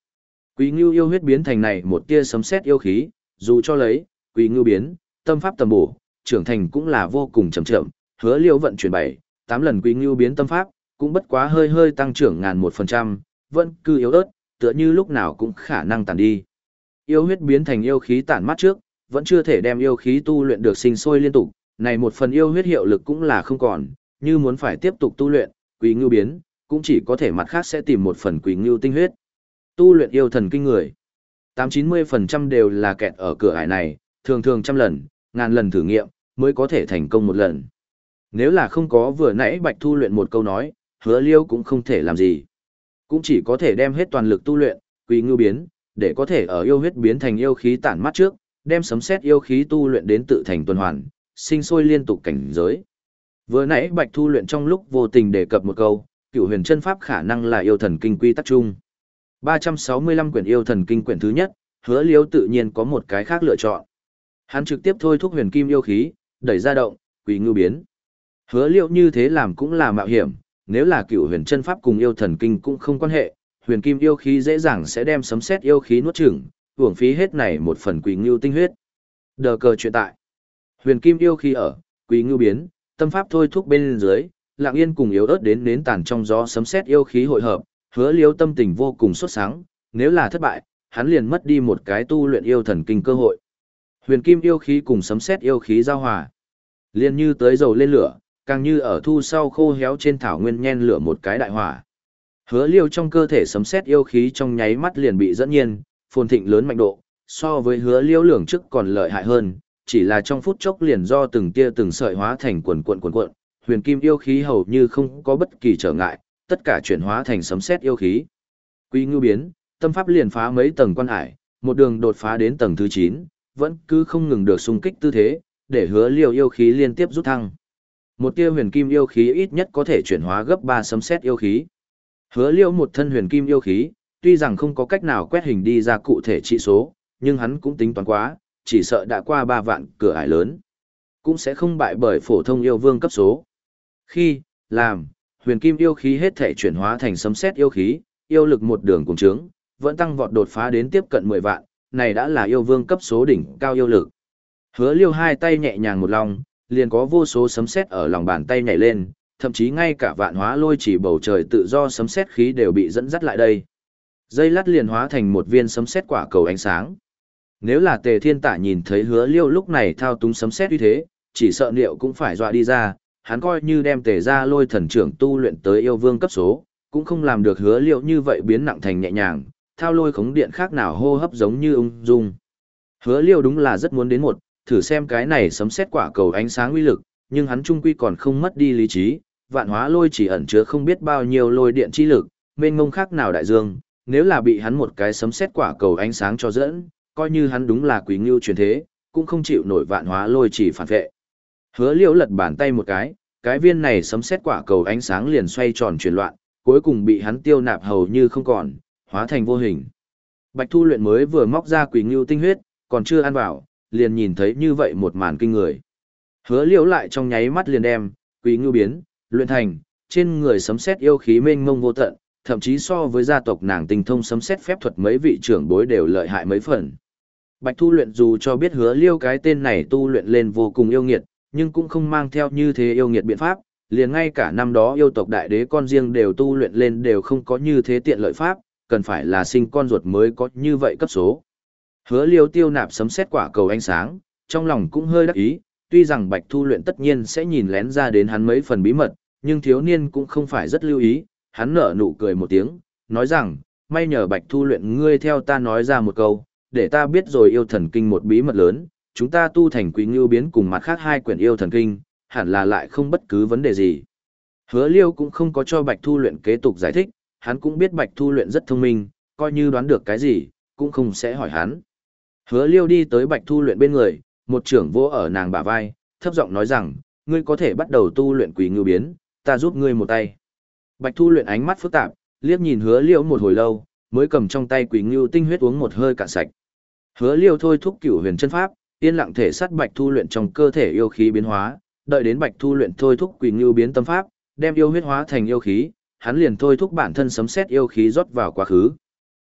Quý Ngưu yêu huyết biến thành này một tia sấm sét yêu khí, dù cho lấy, Quý Ngưu biến, tâm pháp tầm bổ, trưởng thành cũng là vô cùng chậm chậm, Hứa Liêu vận chuyển bảy, tám lần Quý Ngưu biến tâm pháp, cũng bất quá hơi hơi tăng trưởng ngàn một phần trăm, vẫn cứ yếu ớt, tựa như lúc nào cũng khả năng tàn đi. Yêu huyết biến thành yêu khí tản mát trước, vẫn chưa thể đem yêu khí tu luyện được sinh sôi liên tục, này một phần yêu huyết hiệu lực cũng là không còn, như muốn phải tiếp tục tu luyện, Quý Ngưu biến, cũng chỉ có thể mặt khác sẽ tìm một phần Quý Ngưu tinh huyết. Tu luyện yêu thần kinh người, tám chín mươi phần trăm đều là kẹt ở cửa ải này, thường thường trăm lần, ngàn lần thử nghiệm, mới có thể thành công một lần. Nếu là không có vừa nãy Bạch Thu luyện một câu nói, Hứa Liêu cũng không thể làm gì. Cũng chỉ có thể đem hết toàn lực tu luyện, Quý Ngưu biến, để có thể ở yêu huyết biến thành yêu khí tản mát trước, đem sấm sét yêu khí tu luyện đến tự thành tuần hoàn, sinh sôi liên tục cảnh giới. Vừa nãy Bạch Thu luyện trong lúc vô tình đề cập một câu, Cửu Huyền Chân Pháp khả năng là yêu thần kinh quy tắc chung. ba trăm sáu mươi lăm quyển yêu thần kinh quyển thứ nhất, Hứa Liêu tự nhiên có một cái khác lựa chọn. Hắn trực tiếp thôi thúc huyền kim yêu khí, đẩy ra động, Quý Ngưu biến. Hứa Liêu như thế làm cũng là mạo hiểm, nếu là Cửu Huyền Chân Pháp cùng yêu thần kinh cũng không quan hệ, huyền kim yêu khí dễ dàng sẽ đem sấm sét yêu khí nuốt chửng, uổng phí hết này một phần Quý Ngưu tinh huyết. Đờ cờ chuyện tại. Huyền kim yêu khí ở, Quý Ngưu biến, tâm pháp thôi thúc bên dưới, lặng yên cùng yếu ớt đến nến tàn trong gió sấm sét yêu khí hội hợp, Hứa Liêu tâm tình vô cùng sốt sáng, nếu là thất bại, hắn liền mất đi một cái tu luyện yêu thần kinh cơ hội. Huyền kim yêu khí cùng sấm sét yêu khí giao hòa, liền như tới dầu lên lửa, càng như ở thu sau khô héo trên thảo nguyên nhen lửa một cái đại hỏa. Hứa Liêu trong cơ thể sấm sét yêu khí trong nháy mắt liền bị dẫn nhiên, phồn thịnh lớn mạnh độ, so với Hứa Liêu lường trước còn lợi hại hơn, chỉ là trong phút chốc liền do từng tia từng sợi hóa thành quần cuộn quần cuộn, huyền kim yêu khí hầu như không có bất kỳ trở ngại, tất cả chuyển hóa thành sấm sét yêu khí. Quý Ngưu biến, tâm pháp liền phá mấy tầng quan ải, một đường đột phá đến tầng thứ chín, vẫn cứ không ngừng được xung kích tư thế, để Hứa Liêu yêu khí liên tiếp rút thăng. Một tia huyền kim yêu khí ít nhất có thể chuyển hóa gấp ba sấm sét yêu khí. Hứa Liêu một thân huyền kim yêu khí, tuy rằng không có cách nào quét hình đi ra cụ thể trị số, nhưng hắn cũng tính toán quá, chỉ sợ đã qua ba vạn cửa ải lớn, cũng sẽ không bại bởi phổ thông yêu vương cấp số. Khi làm huyền kim yêu khí hết thể chuyển hóa thành sấm sét yêu khí, yêu lực một đường cùng trướng, vẫn tăng vọt đột phá đến tiếp cận mười vạn, này đã là yêu vương cấp số đỉnh cao yêu lực. Hứa Liêu hai tay nhẹ nhàng một lòng, liền có vô số sấm sét ở lòng bàn tay nhảy lên, thậm chí ngay cả vạn hóa lôi chỉ bầu trời tự do sấm sét khí đều bị dẫn dắt lại đây. Dây lát liền hóa thành một viên sấm sét quả cầu ánh sáng. Nếu là Tề Thiên Tả nhìn thấy Hứa Liêu lúc này thao túng sấm sét uy thế, chỉ sợ liệu cũng phải dọa đi ra, hắn coi như đem Tề gia lôi thần trưởng tu luyện tới yêu vương cấp số, cũng không làm được Hứa Liêu như vậy biến nặng thành nhẹ nhàng, thao lôi khống điện khác nào hô hấp giống như ung dung. Hứa Liêu đúng là rất muốn đến một, thử xem cái này sấm sét quả cầu ánh sáng uy lực, nhưng hắn trung quy còn không mất đi lý trí, vạn hóa lôi chỉ ẩn chứa không biết bao nhiêu lôi điện chi lực, mênh mông khác nào đại dương, nếu là bị hắn một cái sấm sét quả cầu ánh sáng cho dẫn, coi như hắn đúng là Quý Ngưu truyền thế, cũng không chịu nổi vạn hóa lôi chỉ phản vệ. Hứa Liêu lật bàn tay một cái, cái viên này sấm sét quả cầu ánh sáng liền xoay tròn chuyển loạn, cuối cùng bị hắn tiêu nạp hầu như không còn, hóa thành vô hình. Bạch Thu luyện mới vừa móc ra Quý Ngưu tinh huyết, còn chưa ăn vào, liền nhìn thấy như vậy một màn kinh người. Hứa Liêu lại trong nháy mắt liền đem Quý Ngưu biến luyện thành, trên người sấm sét yêu khí mênh mông vô tận, thậm chí so với gia tộc nàng tinh thông sấm sét phép thuật mấy vị trưởng bối đều lợi hại mấy phần. Bạch Thu luyện dù cho biết Hứa Liêu cái tên này tu luyện lên vô cùng yêu nghiệt, nhưng cũng không mang theo như thế yêu nghiệt biện pháp, liền ngay cả năm đó yêu tộc đại đế con riêng đều tu luyện lên đều không có như thế tiện lợi pháp, cần phải là sinh con ruột mới có như vậy cấp số. Hứa Liêu tiêu nạp sấm sét quả cầu ánh sáng, trong lòng cũng hơi đắc ý, tuy rằng Bạch Thu luyện tất nhiên sẽ nhìn lén ra đến hắn mấy phần bí mật, nhưng thiếu niên cũng không phải rất lưu ý, hắn nở nụ cười một tiếng, nói rằng, may nhờ Bạch Thu luyện ngươi theo ta nói ra một câu, để ta biết rồi yêu thần kinh một bí mật lớn, chúng ta tu thành Quý Ngưu biến cùng mặt khác hai quyển yêu thần kinh, hẳn là lại không bất cứ vấn đề gì. Hứa Liêu cũng không có cho Bạch Thu luyện kế tục giải thích, hắn cũng biết Bạch Thu luyện rất thông minh, coi như đoán được cái gì, cũng không sẽ hỏi hắn. Hứa Liêu đi tới Bạch Thu luyện bên người, một trưởng vỗ ở nàng bả vai, thấp giọng nói rằng, ngươi có thể bắt đầu tu luyện Quý Ngưu biến, ta giúp ngươi một tay. Bạch Thu luyện ánh mắt phức tạp, liếc nhìn Hứa Liêu một hồi lâu, mới cầm trong tay Quý Ngưu tinh huyết uống một hơi cạn sạch. Hứa Liêu thôi thúc Cửu Huyền chân pháp, yên lặng thể sát Bạch Thu luyện trong cơ thể yêu khí biến hóa, đợi đến Bạch Thu luyện thôi thúc Quý Ngưu biến tâm pháp, đem yêu huyết hóa thành yêu khí, hắn liền thôi thúc bản thân sấm sét yêu khí rót vào quá khứ.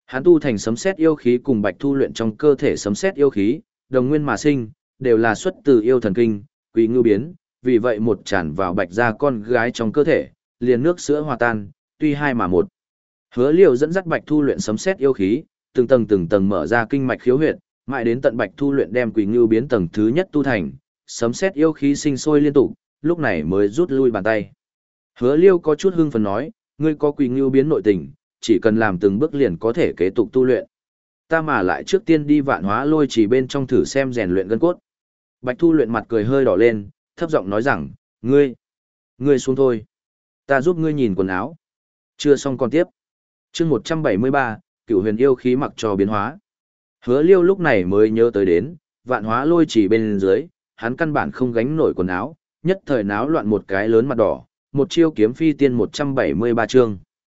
Hắn tu thành sấm sét yêu khí cùng Bạch Thu luyện trong cơ thể sấm sét yêu khí, đồng nguyên mà sinh, đều là xuất từ yêu thần kinh, Quý Ngưu biến, vì vậy một tràn vào Bạch gia con gái trong cơ thể, liền nước sữa hòa tan, tuy hai mà một. Hứa Liêu dẫn dắt Bạch Thu luyện sấm sét yêu khí, từng tầng từng tầng mở ra kinh mạch khiếu huyệt, mãi đến tận Bạch Thu luyện đem Quỷ Ngưu biến tầng thứ nhất tu thành, sấm sét yêu khí sinh sôi liên tục, lúc này mới rút lui bàn tay. Hứa Liêu có chút hưng phấn nói, ngươi có Quỷ Ngưu biến nội tình, chỉ cần làm từng bước liền có thể kế tục tu luyện. Ta mà lại trước tiên đi Vạn Hóa Lôi Chỉ bên trong thử xem rèn luyện gân cốt. Bạch Thu luyện mặt cười hơi đỏ lên, thấp giọng nói rằng, ngươi, ngươi xuống thôi. Ta giúp ngươi nhìn quần áo. Chưa xong còn tiếp. Chương một trăm bảy mươi ba, Cửu Huyền yêu khí mặc cho biến hóa. Hứa Liêu lúc này mới nhớ tới đến, Vạn Hóa Lôi Chỉ bên dưới, hắn căn bản không gánh nổi quần áo, nhất thời náo loạn một cái lớn mặt đỏ, một chiêu kiếm phi tiên một trăm bảy mươi ba chương.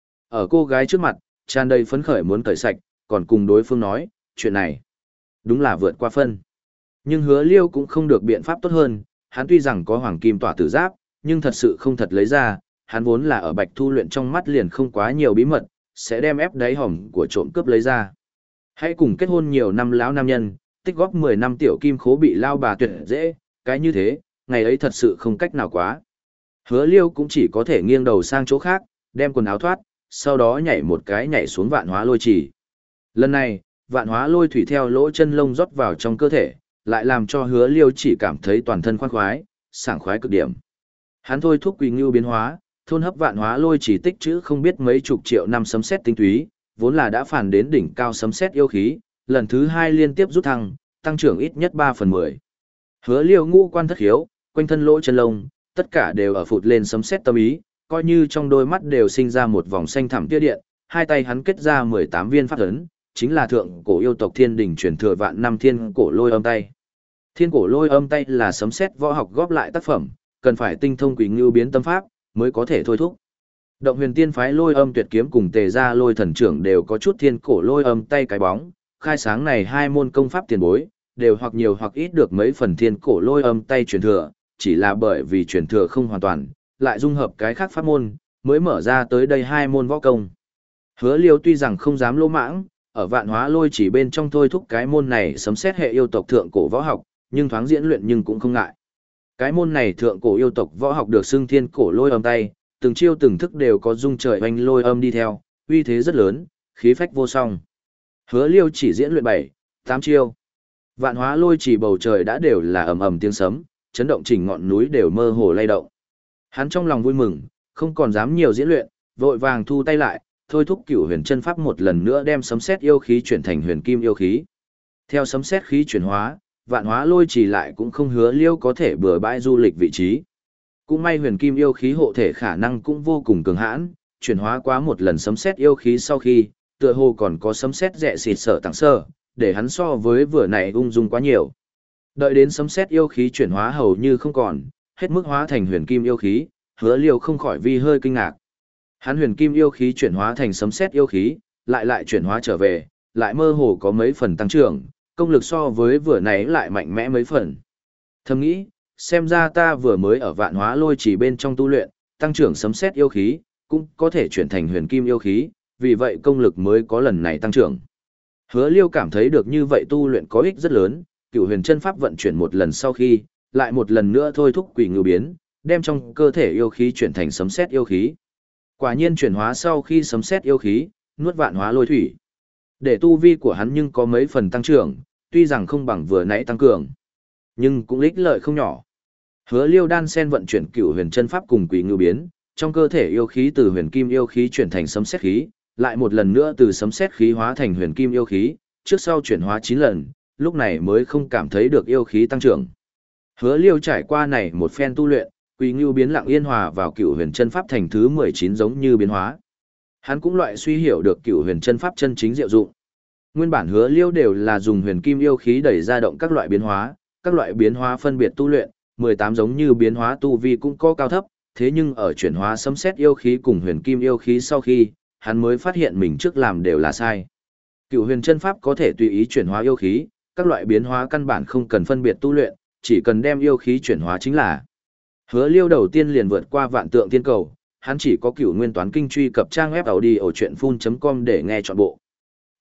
Ở cô gái trước mặt, tràn đầy phấn khởi muốn cởi sạch, còn cùng đối phương nói, chuyện này, đúng là vượt qua phân. Nhưng Hứa Liêu cũng không được biện pháp tốt hơn, hắn tuy rằng có hoàng kim tỏa tử giáp, nhưng thật sự không thật lấy ra, hắn vốn là ở Bạch Thu luyện trong mắt liền không quá nhiều bí mật, sẽ đem ép đáy hỏng của trộm cướp lấy ra. Hãy cùng kết hôn nhiều năm lão nam nhân, tích góp mười năm tiểu kim khố bị lao bà tuyệt dễ, cái như thế, ngày ấy thật sự không cách nào quá. Hứa Liêu cũng chỉ có thể nghiêng đầu sang chỗ khác, đem quần áo thoát, sau đó nhảy một cái nhảy xuống Vạn Hóa Lôi Chỉ. Lần này, Vạn Hóa Lôi thủy theo lỗ chân lông rót vào trong cơ thể, lại làm cho Hứa Liêu chỉ cảm thấy toàn thân khoan khoái, sảng khoái cực điểm. Hắn thôi thúc Quỳ Ngưu biến hóa, thôn hấp Vạn Hóa Lôi Chỉ tích trữ không biết mấy chục triệu năm sấm sét tinh túy, vốn là đã phản đến đỉnh cao sấm sét yêu khí, lần thứ hai liên tiếp rút thăng, tăng trưởng ít nhất ba phần mười. Hứa Liêu ngũ quan thất khiếu, quanh thân lỗ chân lông, tất cả đều ở phụt lên sấm sét tâm ý, coi như trong đôi mắt đều sinh ra một vòng xanh thẳm tia điện, hai tay hắn kết ra mười tám viên pháp ấn, chính là thượng cổ yêu tộc Thiên Đình truyền thừa vạn năm thiên cổ lôi âm tay. Thiên cổ lôi âm tay là sấm sét võ học góp lại tác phẩm, cần phải tinh thông Quỷ Ngưu biến tâm pháp mới có thể thôi thúc. Động Huyền Tiên phái lôi âm tuyệt kiếm cùng Tề gia lôi thần trưởng đều có chút thiên cổ lôi âm tay cái bóng, khai sáng này hai môn công pháp tiền bối, đều hoặc nhiều hoặc ít được mấy phần thiên cổ lôi âm tay truyền thừa, chỉ là bởi vì truyền thừa không hoàn toàn, lại dung hợp cái khác pháp môn, mới mở ra tới đây hai môn võ công. Hứa Liêu tuy rằng không dám lỗ mãng, ở Vạn Hóa Lôi Chỉ bên trong thôi thúc cái môn này sấm xét hệ yêu tộc thượng cổ võ học, nhưng thoáng diễn luyện nhưng cũng không ngại. Cái môn này thượng cổ yêu tộc võ học được xưng thiên cổ lôi âm tay, từng chiêu từng thức đều có dung trời oanh lôi âm đi theo, uy thế rất lớn, khí phách vô song. Hứa Liêu chỉ diễn luyện bảy, tám chiêu. Vạn Hóa Lôi Chỉ bầu trời đã đều là ầm ầm tiếng sấm, chấn động chỉnh ngọn núi đều mơ hồ lay động. Hắn trong lòng vui mừng, không còn dám nhiều diễn luyện, vội vàng thu tay lại, thôi thúc Cửu Huyền chân pháp một lần nữa đem sấm sét yêu khí chuyển thành huyền kim yêu khí. Theo sấm sét khí chuyển hóa, Vạn Hóa Lôi Chỉ lại cũng không Hứa Liêu có thể bừa bãi du lịch vị trí. Cũng may huyền kim yêu khí hộ thể khả năng cũng vô cùng cường hãn, chuyển hóa quá một lần sấm sét yêu khí sau khi, tựa hồ còn có sấm sét rẽ xịt sở tặng sơ, để hắn so với vừa nãy ung dung quá nhiều. Đợi đến sấm sét yêu khí chuyển hóa hầu như không còn, hết mức hóa thành huyền kim yêu khí, Hứa Liêu không khỏi vi hơi kinh ngạc. Hắn huyền kim yêu khí chuyển hóa thành sấm sét yêu khí, lại lại chuyển hóa trở về, lại mơ hồ có mấy phần tăng trưởng, công lực so với vừa nãy lại mạnh mẽ mấy phần. Thầm nghĩ, xem ra ta vừa mới ở Vạn Hóa Lôi Chỉ bên trong tu luyện, tăng trưởng sấm sét yêu khí, cũng có thể chuyển thành huyền kim yêu khí, vì vậy công lực mới có lần này tăng trưởng. Hứa Liêu cảm thấy được như vậy tu luyện có ích rất lớn, Cửu Huyền chân pháp vận chuyển một lần sau khi, lại một lần nữa thôi thúc Quỷ Ngưu biến, đem trong cơ thể yêu khí chuyển thành sấm sét yêu khí. Quả nhiên chuyển hóa sau khi sấm sét yêu khí, nuốt Vạn Hóa Lôi thủy. Để tu vi của hắn nhưng có mấy phần tăng trưởng, tuy rằng không bằng vừa nãy tăng cường, nhưng cũng ích lợi không nhỏ. Hứa Liêu đan sen vận chuyển Cửu Huyền chân pháp cùng Quỷ Ngưu biến, trong cơ thể yêu khí từ huyền kim yêu khí chuyển thành sấm sét khí, lại một lần nữa từ sấm sét khí hóa thành huyền kim yêu khí, trước sau chuyển hóa chín lần, lúc này mới không cảm thấy được yêu khí tăng trưởng. Hứa Liêu trải qua này một phen tu luyện, Quỷ Ngưu biến lặng yên hòa vào Cửu Huyền chân pháp thành thứ mười chín giống như biến hóa. Hắn cũng loại suy hiểu được Cửu Huyền chân pháp chân chính diệu dụng. Nguyên bản Hứa Liêu đều là dùng huyền kim yêu khí đẩy ra động các loại biến hóa, các loại biến hóa phân biệt tu luyện, mười tám giống như biến hóa tu vi cũng có cao thấp, thế nhưng ở chuyển hóa sấm sét yêu khí cùng huyền kim yêu khí sau khi, hắn mới phát hiện mình trước làm đều là sai. Cửu Huyền chân pháp có thể tùy ý chuyển hóa yêu khí, các loại biến hóa căn bản không cần phân biệt tu luyện, chỉ cần đem yêu khí chuyển hóa chính là. Hứa Liêu đầu tiên liền vượt qua vạn tượng tiên cầu, hắn chỉ có Cửu Nguyên toán kinh truy cập trang web audio chuyện phun chấm com để nghe trọn bộ.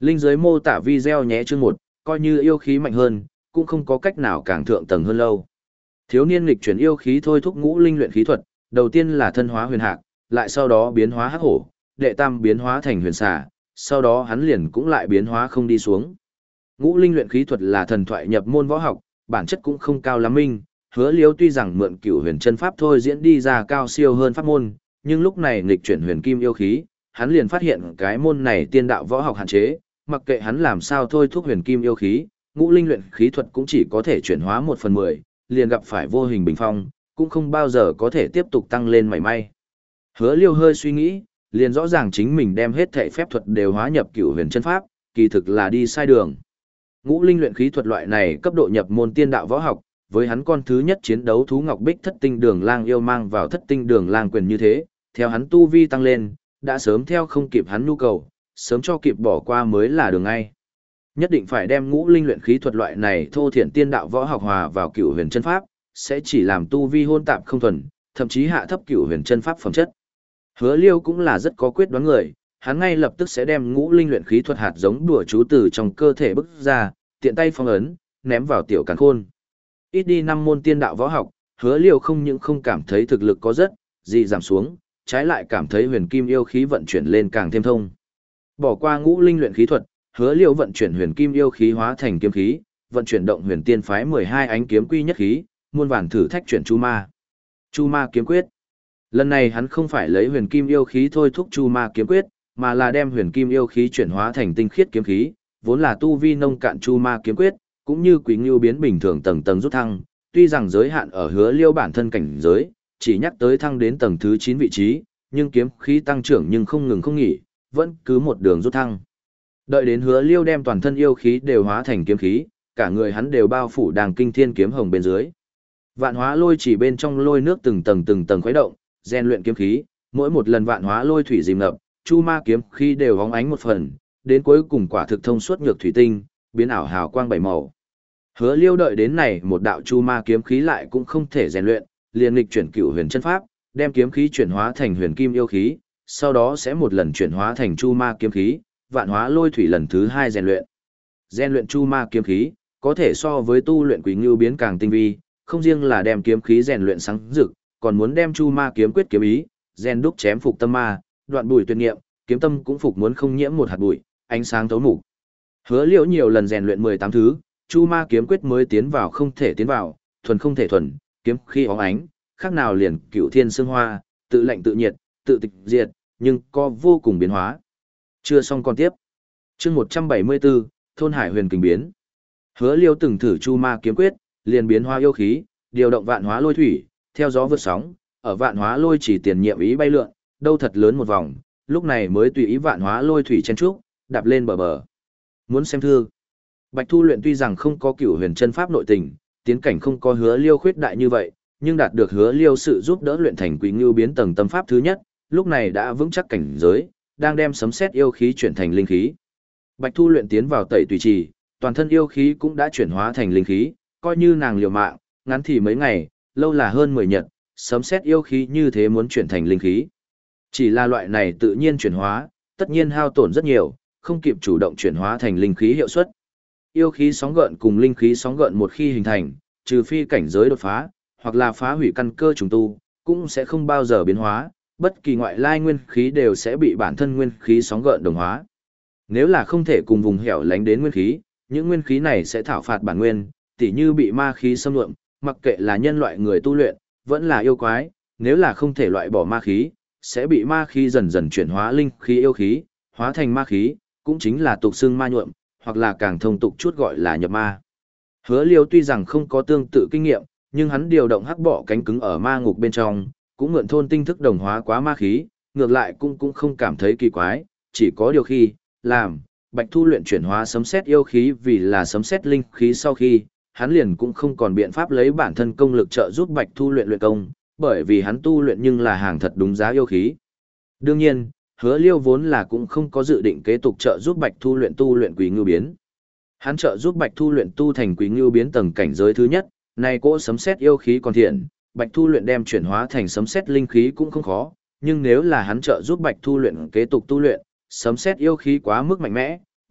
Linh dưới mô tả video nhé chương một, coi như yêu khí mạnh hơn, cũng không có cách nào càng thượng tầng hơn lâu. Thiếu niên nghịch chuyển yêu khí thôi thúc ngũ linh luyện khí thuật, đầu tiên là thân hóa huyền hạc, lại sau đó biến hóa hắc hổ, đệ tam biến hóa thành huyền xà, sau đó hắn liền cũng lại biến hóa không đi xuống. Ngũ linh luyện khí thuật là thần thoại nhập môn võ học, bản chất cũng không cao lắm minh, Hứa Liêu tuy rằng mượn cửu huyền chân pháp thôi diễn đi ra cao siêu hơn pháp môn, nhưng lúc này nghịch chuyển huyền kim yêu khí, hắn liền phát hiện cái môn này tiên đạo võ học hạn chế, mặc kệ hắn làm sao thôi thúc huyền kim yêu khí, ngũ linh luyện khí thuật cũng chỉ có thể chuyển hóa một phần mười, liền gặp phải vô hình bình phong, cũng không bao giờ có thể tiếp tục tăng lên mảy may. Hứa Liêu hơi suy nghĩ, liền rõ ràng chính mình đem hết thảy phép thuật đều hóa nhập cửu huyền chân pháp, kỳ thực là đi sai đường. Ngũ linh luyện khí thuật loại này cấp độ nhập môn tiên đạo võ học, với hắn con thứ nhất chiến đấu thú ngọc bích thất tinh đường lang yêu mang vào thất tinh đường lang quyền như thế, theo hắn tu vi tăng lên, đã sớm theo không kịp hắn nhu cầu, sớm cho kịp bỏ qua mới là đường ngay. Nhất định phải đem ngũ linh luyện khí thuật loại này thô thiển tiên đạo võ học hòa vào cửu huyền chân pháp, sẽ chỉ làm tu vi hôn tạp không thuần, thậm chí hạ thấp cửu huyền chân pháp phẩm chất. Hứa Liêu cũng là rất có quyết đoán người, hắn ngay lập tức sẽ đem ngũ linh luyện khí thuật hạt giống đùa chú từ trong cơ thể bức ra, tiện tay phong ấn, ném vào tiểu càn khôn. Ít đi năm môn tiên đạo võ học, Hứa Liêu không những không cảm thấy thực lực có rất gì giảm xuống, trái lại cảm thấy huyền kim yêu khí vận chuyển lên càng thêm thông. Bỏ qua ngũ linh luyện khí thuật, Hứa Liêu vận chuyển huyền kim yêu khí hóa thành kiếm khí, vận chuyển động huyền tiên phái mười hai ánh kiếm quy nhất khí, muôn vàn thử thách chuyển chu ma. Chu ma kiếm quyết. Lần này hắn không phải lấy huyền kim yêu khí thôi thúc chu ma kiếm quyết, mà là đem huyền kim yêu khí chuyển hóa thành tinh khiết kiếm khí, vốn là tu vi nông cạn chu ma kiếm quyết, cũng như quý ngưu biến bình thường tầng tầng rút thăng, tuy rằng giới hạn ở Hứa Liêu bản thân cảnh giới, chỉ nhắc tới thăng đến tầng thứ chín vị trí, nhưng kiếm khí tăng trưởng nhưng không ngừng không nghỉ, vẫn cứ một đường rút thăng. Đợi đến Hứa Liêu đem toàn thân yêu khí đều hóa thành kiếm khí, cả người hắn đều bao phủ đàng kinh thiên kiếm hồng bên dưới. Vạn hóa lôi chỉ bên trong lôi nước từng tầng từng tầng khuấy động, rèn luyện kiếm khí, mỗi một lần vạn hóa lôi thủy dìm ngập, chu ma kiếm khí đều hóng ánh một phần, đến cuối cùng quả thực thông suốt nhược thủy tinh, biến ảo hào quang bảy màu. Hứa Liêu đợi đến này một đạo chu ma kiếm khí lại cũng không thể rèn luyện, liền nghịch chuyển cửu huyền chân pháp, đem kiếm khí chuyển hóa thành huyền kim yêu khí, sau đó sẽ một lần chuyển hóa thành chu ma kiếm khí, vạn hóa lôi thủy lần thứ hai rèn luyện. Rèn luyện chu ma kiếm khí, có thể so với tu luyện quý ngưu biến càng tinh vi, không riêng là đem kiếm khí rèn luyện sáng rực, còn muốn đem chu ma kiếm quyết kiếm ý, rèn đúc chém phục tâm ma, đoạn bùi tuyệt nghiệm, kiếm tâm cũng phục muốn không nhiễm một hạt bụi, ánh sáng thấu mục. Hứa Liễu nhiều lần rèn luyện mười tám thứ, chu ma kiếm quyết mới tiến vào không thể tiến vào, thuần không thể thuần, kiếm khí óng ánh, khác nào liền cửu thiên sương hoa, tự lạnh tự nhiệt, tự tịch diệt, nhưng có vô cùng biến hóa. Chưa xong còn tiếp. Chương một trăm bảy mươi bốn, thôn hải huyền kình biến. Hứa Liêu từng thử chu ma kiếm quyết, liền biến hóa yêu khí, điều động vạn hóa lôi thủy, theo gió vượt sóng, ở vạn hóa lôi chỉ tiền nhiệm ý bay lượn, đâu thật lớn một vòng, lúc này mới tùy ý vạn hóa lôi thủy chen trúc, đạp lên bờ bờ. Muốn xem thư. Bạch Thu luyện tuy rằng không có cửu huyền chân pháp nội tình, tiến cảnh không có Hứa Liêu khuyết đại như vậy, nhưng đạt được Hứa Liêu sự giúp đỡ luyện thành Quý Ngưu biến tầng tâm pháp thứ nhất, lúc này đã vững chắc cảnh giới, đang đem sấm sét yêu khí chuyển thành linh khí. Bạch Thu luyện tiến vào tẩy tùy trì, toàn thân yêu khí cũng đã chuyển hóa thành linh khí, coi như nàng liều mạng, ngắn thì mấy ngày, lâu là hơn mười nhật, sấm sét yêu khí như thế muốn chuyển thành linh khí. Chỉ là loại này tự nhiên chuyển hóa, tất nhiên hao tổn rất nhiều, không kịp chủ động chuyển hóa thành linh khí hiệu suất. Yêu khí sóng gợn cùng linh khí sóng gợn một khi hình thành, trừ phi cảnh giới đột phá, hoặc là phá hủy căn cơ trùng tu, cũng sẽ không bao giờ biến hóa, bất kỳ ngoại lai nguyên khí đều sẽ bị bản thân nguyên khí sóng gợn đồng hóa. Nếu là không thể cùng vùng hẻo lánh đến nguyên khí, những nguyên khí này sẽ thảo phạt bản nguyên, tỉ như bị ma khí xâm lượm, mặc kệ là nhân loại người tu luyện, vẫn là yêu quái, nếu là không thể loại bỏ ma khí, sẽ bị ma khí dần dần chuyển hóa linh khí yêu khí, hóa thành ma khí, cũng chính là tục xương ma nhuộm, hoặc là càng thông tục chút gọi là nhập ma. Hứa Liêu tuy rằng không có tương tự kinh nghiệm, nhưng hắn điều động hắc bọ cánh cứng ở ma ngục bên trong, cũng mượn thôn tinh thức đồng hóa quá ma khí, ngược lại cũng cũng không cảm thấy kỳ quái, chỉ có điều khi, làm, Bạch Thu luyện chuyển hóa sấm sét yêu khí vì là sấm sét linh khí sau khi, hắn liền cũng không còn biện pháp lấy bản thân công lực trợ giúp Bạch Thu luyện luyện công, bởi vì hắn tu luyện nhưng là hàng thật đúng giá yêu khí. Đương nhiên, Hứa Liêu vốn là cũng không có dự định kế tục trợ giúp Bạch Thu luyện tu luyện Quý Ngưu biến. Hắn trợ giúp Bạch Thu luyện tu thành Quý Ngưu biến tầng cảnh giới thứ nhất, này cỗ sấm sét yêu khí còn thiện, Bạch Thu luyện đem chuyển hóa thành sấm sét linh khí cũng không khó, nhưng nếu là hắn trợ giúp Bạch Thu luyện kế tục tu luyện, sấm sét yêu khí quá mức mạnh mẽ,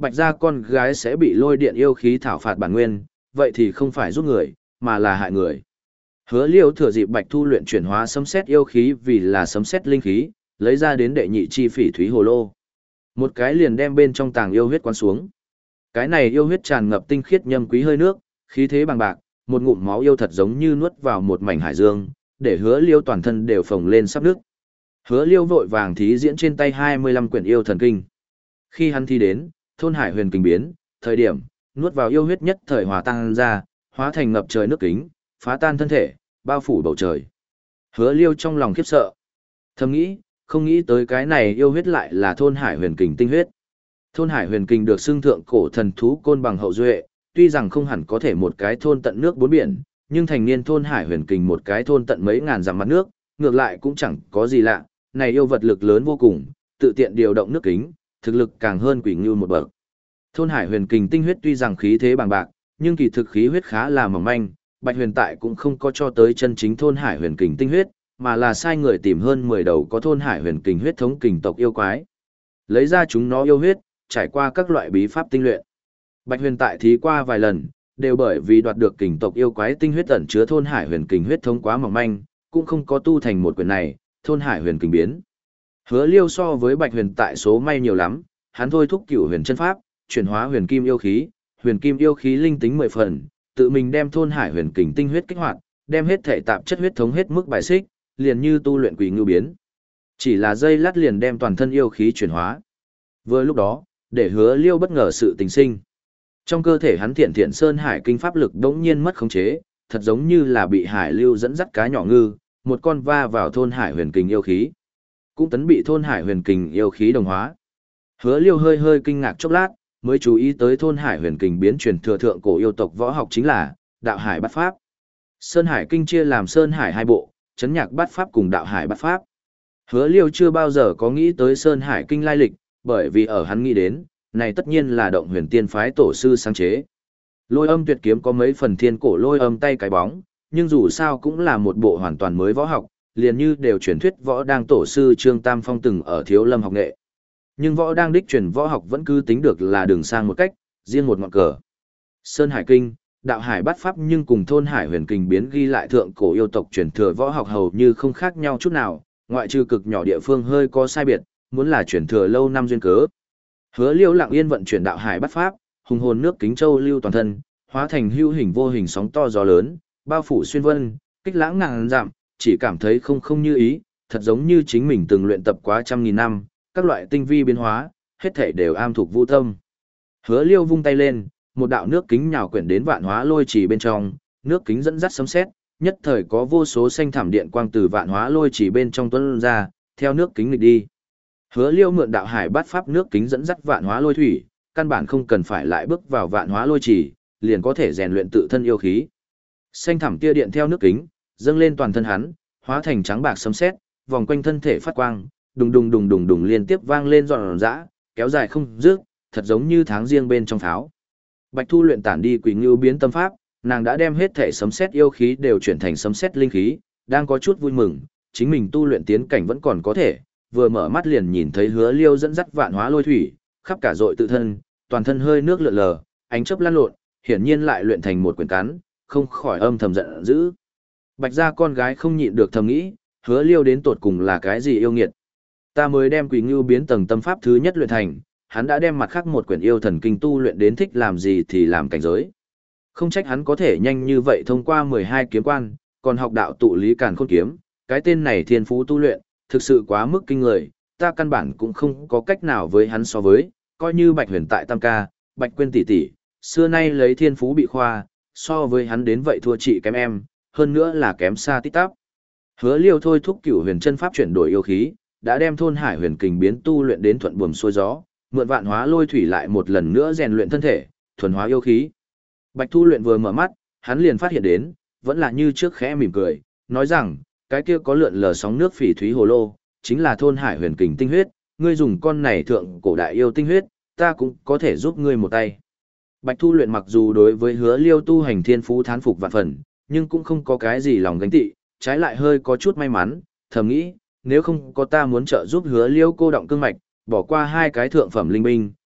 Bạch gia con gái sẽ bị lôi điện yêu khí thảo phạt bản nguyên, vậy thì không phải giúp người, mà là hại người. Hứa Liêu thừa dịp Bạch Thu luyện chuyển hóa sấm sét yêu khí vì là sấm sét linh khí, lấy ra đến đệ nhị chi phỉ thúy hồ lô. Một cái liền đem bên trong tàng yêu huyết quán xuống. Cái này yêu huyết tràn ngập tinh khiết nhâm quý hơi nước, khí thế bằng bạc, một ngụm máu yêu thật giống như nuốt vào một mảnh hải dương, để Hứa Liêu toàn thân đều phồng lên sắp nước. Hứa Liêu vội vàng thí diễn trên tay hai mươi lăm quyển yêu thần kinh. Khi hắn thi đến, thôn hải huyền kinh biến, thời điểm, nuốt vào yêu huyết nhất thời hòa tan ra, hóa thành ngập trời nước kính, phá tan thân thể, bao phủ bầu trời. Hứa Liêu trong lòng khiếp sợ. Thầm nghĩ, không nghĩ tới cái này yêu huyết lại là thôn hải huyền kình tinh huyết. Thôn hải huyền kình được xưng thượng cổ thần thú côn bằng hậu duệ, tuy rằng không hẳn có thể một cái thôn tận nước bốn biển, nhưng thành niên thôn hải huyền kình một cái thôn tận mấy ngàn dặm mặt nước, ngược lại cũng chẳng có gì lạ, này yêu vật lực lớn vô cùng, tự tiện điều động nước kính, thực lực càng hơn quỷ ngưu một bậc. Thôn hải huyền kình tinh huyết tuy rằng khí thế bằng bạc, nhưng kỳ thực khí huyết khá là mỏng manh, Bạch Huyền tại cũng không có cho tới chân chính thôn hải huyền kình tinh huyết, mà là sai người tìm hơn mười đầu có thôn hải huyền kình huyết thống kình tộc yêu quái. Lấy ra chúng nó yêu huyết, trải qua các loại bí pháp tinh luyện. Bạch Huyền tại thí qua vài lần, đều bởi vì đoạt được kình tộc yêu quái tinh huyết ẩn chứa thôn hải huyền kình huyết thống quá mỏng manh, cũng không có tu thành một quyển này, thôn hải huyền kình biến. Hứa Liêu so với Bạch Huyền tại số may nhiều lắm, hắn thôi thúc cửu huyền chân pháp, chuyển hóa huyền kim yêu khí, huyền kim yêu khí linh tính mười phần, tự mình đem thôn hải huyền kình tinh huyết kích hoạt, đem hết thể tạp chất huyết thống hết mức bài xích, liền như tu luyện quỷ ngưu biến. Chỉ là dây lát liền đem toàn thân yêu khí chuyển hóa. Vừa lúc đó, để Hứa Liêu bất ngờ sự tình sinh. Trong cơ thể hắn thiện thiện sơn hải kinh pháp lực đống nhiên mất khống chế, thật giống như là bị hải lưu dẫn dắt cá nhỏ ngư, một con va vào thôn hải huyền kình yêu khí. Cũng tấn bị thôn hải huyền kình yêu khí đồng hóa. Hứa Liêu hơi hơi kinh ngạc chốc lát, mới chú ý tới thôn hải huyền kình biến truyền thừa thượng cổ yêu tộc võ học chính là đạo hải bát pháp. Sơn hải kinh chia làm sơn hải hai bộ, chấn nhạc bát pháp cùng đạo hải bát pháp. Hứa Liêu chưa bao giờ có nghĩ tới sơn hải kinh lai lịch, bởi vì ở hắn nghĩ đến, này tất nhiên là động huyền tiên phái tổ sư sáng chế. Lôi âm tuyệt kiếm có mấy phần thiên cổ lôi âm tay cái bóng, nhưng dù sao cũng là một bộ hoàn toàn mới võ học, liền như đều truyền thuyết võ đang tổ sư Trương Tam Phong từng ở Thiếu Lâm học nghệ. Nhưng võ đang đích truyền võ học vẫn cứ tính được là đường sang một cách, riêng một ngọn cờ. Sơn Hải Kinh, đạo hải bát pháp nhưng cùng thôn hải huyền kinh biến ghi lại thượng cổ yêu tộc truyền thừa võ học hầu như không khác nhau chút nào, ngoại trừ cực nhỏ địa phương hơi có sai biệt, muốn là truyền thừa lâu năm duyên cớ. Hứa Liêu lặng yên vận chuyển đạo hải bát pháp, hùng hồn nước kính châu lưu toàn thân, hóa thành hữu hình vô hình sóng to gió lớn, bao phủ xuyên vân, kích lãng ngàn dặm, chỉ cảm thấy không không như ý, thật giống như chính mình từng luyện tập quá trăm nghìn năm, các loại tinh vi biến hóa, hết thảy đều am thuộc vũ tâm. Hứa Liêu vung tay lên, một đạo nước kính nhào quyển đến vạn hóa lôi trì bên trong, nước kính dẫn dắt sấm sét, nhất thời có vô số xanh thảm điện quang từ vạn hóa lôi trì bên trong tuôn ra, theo nước kính nghịch đi. Hứa Liêu mượn đạo hải bát pháp nước kính dẫn dắt vạn hóa lôi thủy, căn bản không cần phải lại bước vào vạn hóa lôi trì, liền có thể rèn luyện tự thân yêu khí. Xanh thảm tia điện theo nước kính, dâng lên toàn thân hắn, hóa thành trắng bạc sấm sét, vòng quanh thân thể phát quang, đùng đùng đùng đùng đùng liên tiếp vang lên rọn rã, kéo dài không dứt, thật giống như tháng riêng bên trong pháo. Bạch Thu luyện tản đi quỷ ngưu biến tâm pháp, nàng đã đem hết thể sấm sét yêu khí đều chuyển thành sấm sét linh khí, đang có chút vui mừng, chính mình tu luyện tiến cảnh vẫn còn có thể, vừa mở mắt liền nhìn thấy Hứa Liêu dẫn dắt vạn hóa lôi thủy, khắp cả dội tự thân, toàn thân hơi nước lượn lờ, ánh chớp lăn lộn, hiển nhiên lại luyện thành một quyển cán, không khỏi âm thầm giận dữ. Bạch gia con gái không nhịn được thầm nghĩ, Hứa Liêu đến tột cùng là cái gì yêu nghiệt. Ta mới đem quỷ ngưu biến tầng tâm pháp thứ nhất luyện thành, hắn đã đem mặt khác một quyển yêu thần kinh tu luyện đến thích làm gì thì làm cảnh giới. Không trách hắn có thể nhanh như vậy thông qua mười hai kiếm quan, còn học đạo tụ lý càn khôn kiếm, cái tên này thiên phú tu luyện, thực sự quá mức kinh người, ta căn bản cũng không có cách nào với hắn so với, coi như Bạch Huyền tại Tam ca, Bạch Quyên tỷ tỷ, xưa nay lấy thiên phú bị khoa, so với hắn đến vậy thua chị kém em, hơn nữa là kém xa tít tắp. Hứa Liêu thôi thúc cửu huyền chân pháp chuyển đổi yêu khí, đã đem thôn hải huyền kình biến tu luyện đến thuận buồm xuôi gió, mượn vạn hóa lôi thủy lại một lần nữa rèn luyện thân thể, thuần hóa yêu khí. Bạch Thu luyện vừa mở mắt, hắn liền phát hiện đến, vẫn là như trước khẽ mỉm cười, nói rằng, cái kia có lượn lờ sóng nước phỉ thúy hồ lô, chính là thôn hải huyền kình tinh huyết, ngươi dùng con này thượng cổ đại yêu tinh huyết, ta cũng có thể giúp ngươi một tay. Bạch Thu luyện mặc dù đối với Hứa Liêu tu hành thiên phú thán phục vạn phần, nhưng cũng không có cái gì lòng gánh tị, trái lại hơi có chút may mắn, thầm nghĩ, nếu không có ta muốn trợ giúp Hứa Liêu cô động cương mạch, bỏ qua hai cái thượng phẩm linh binh,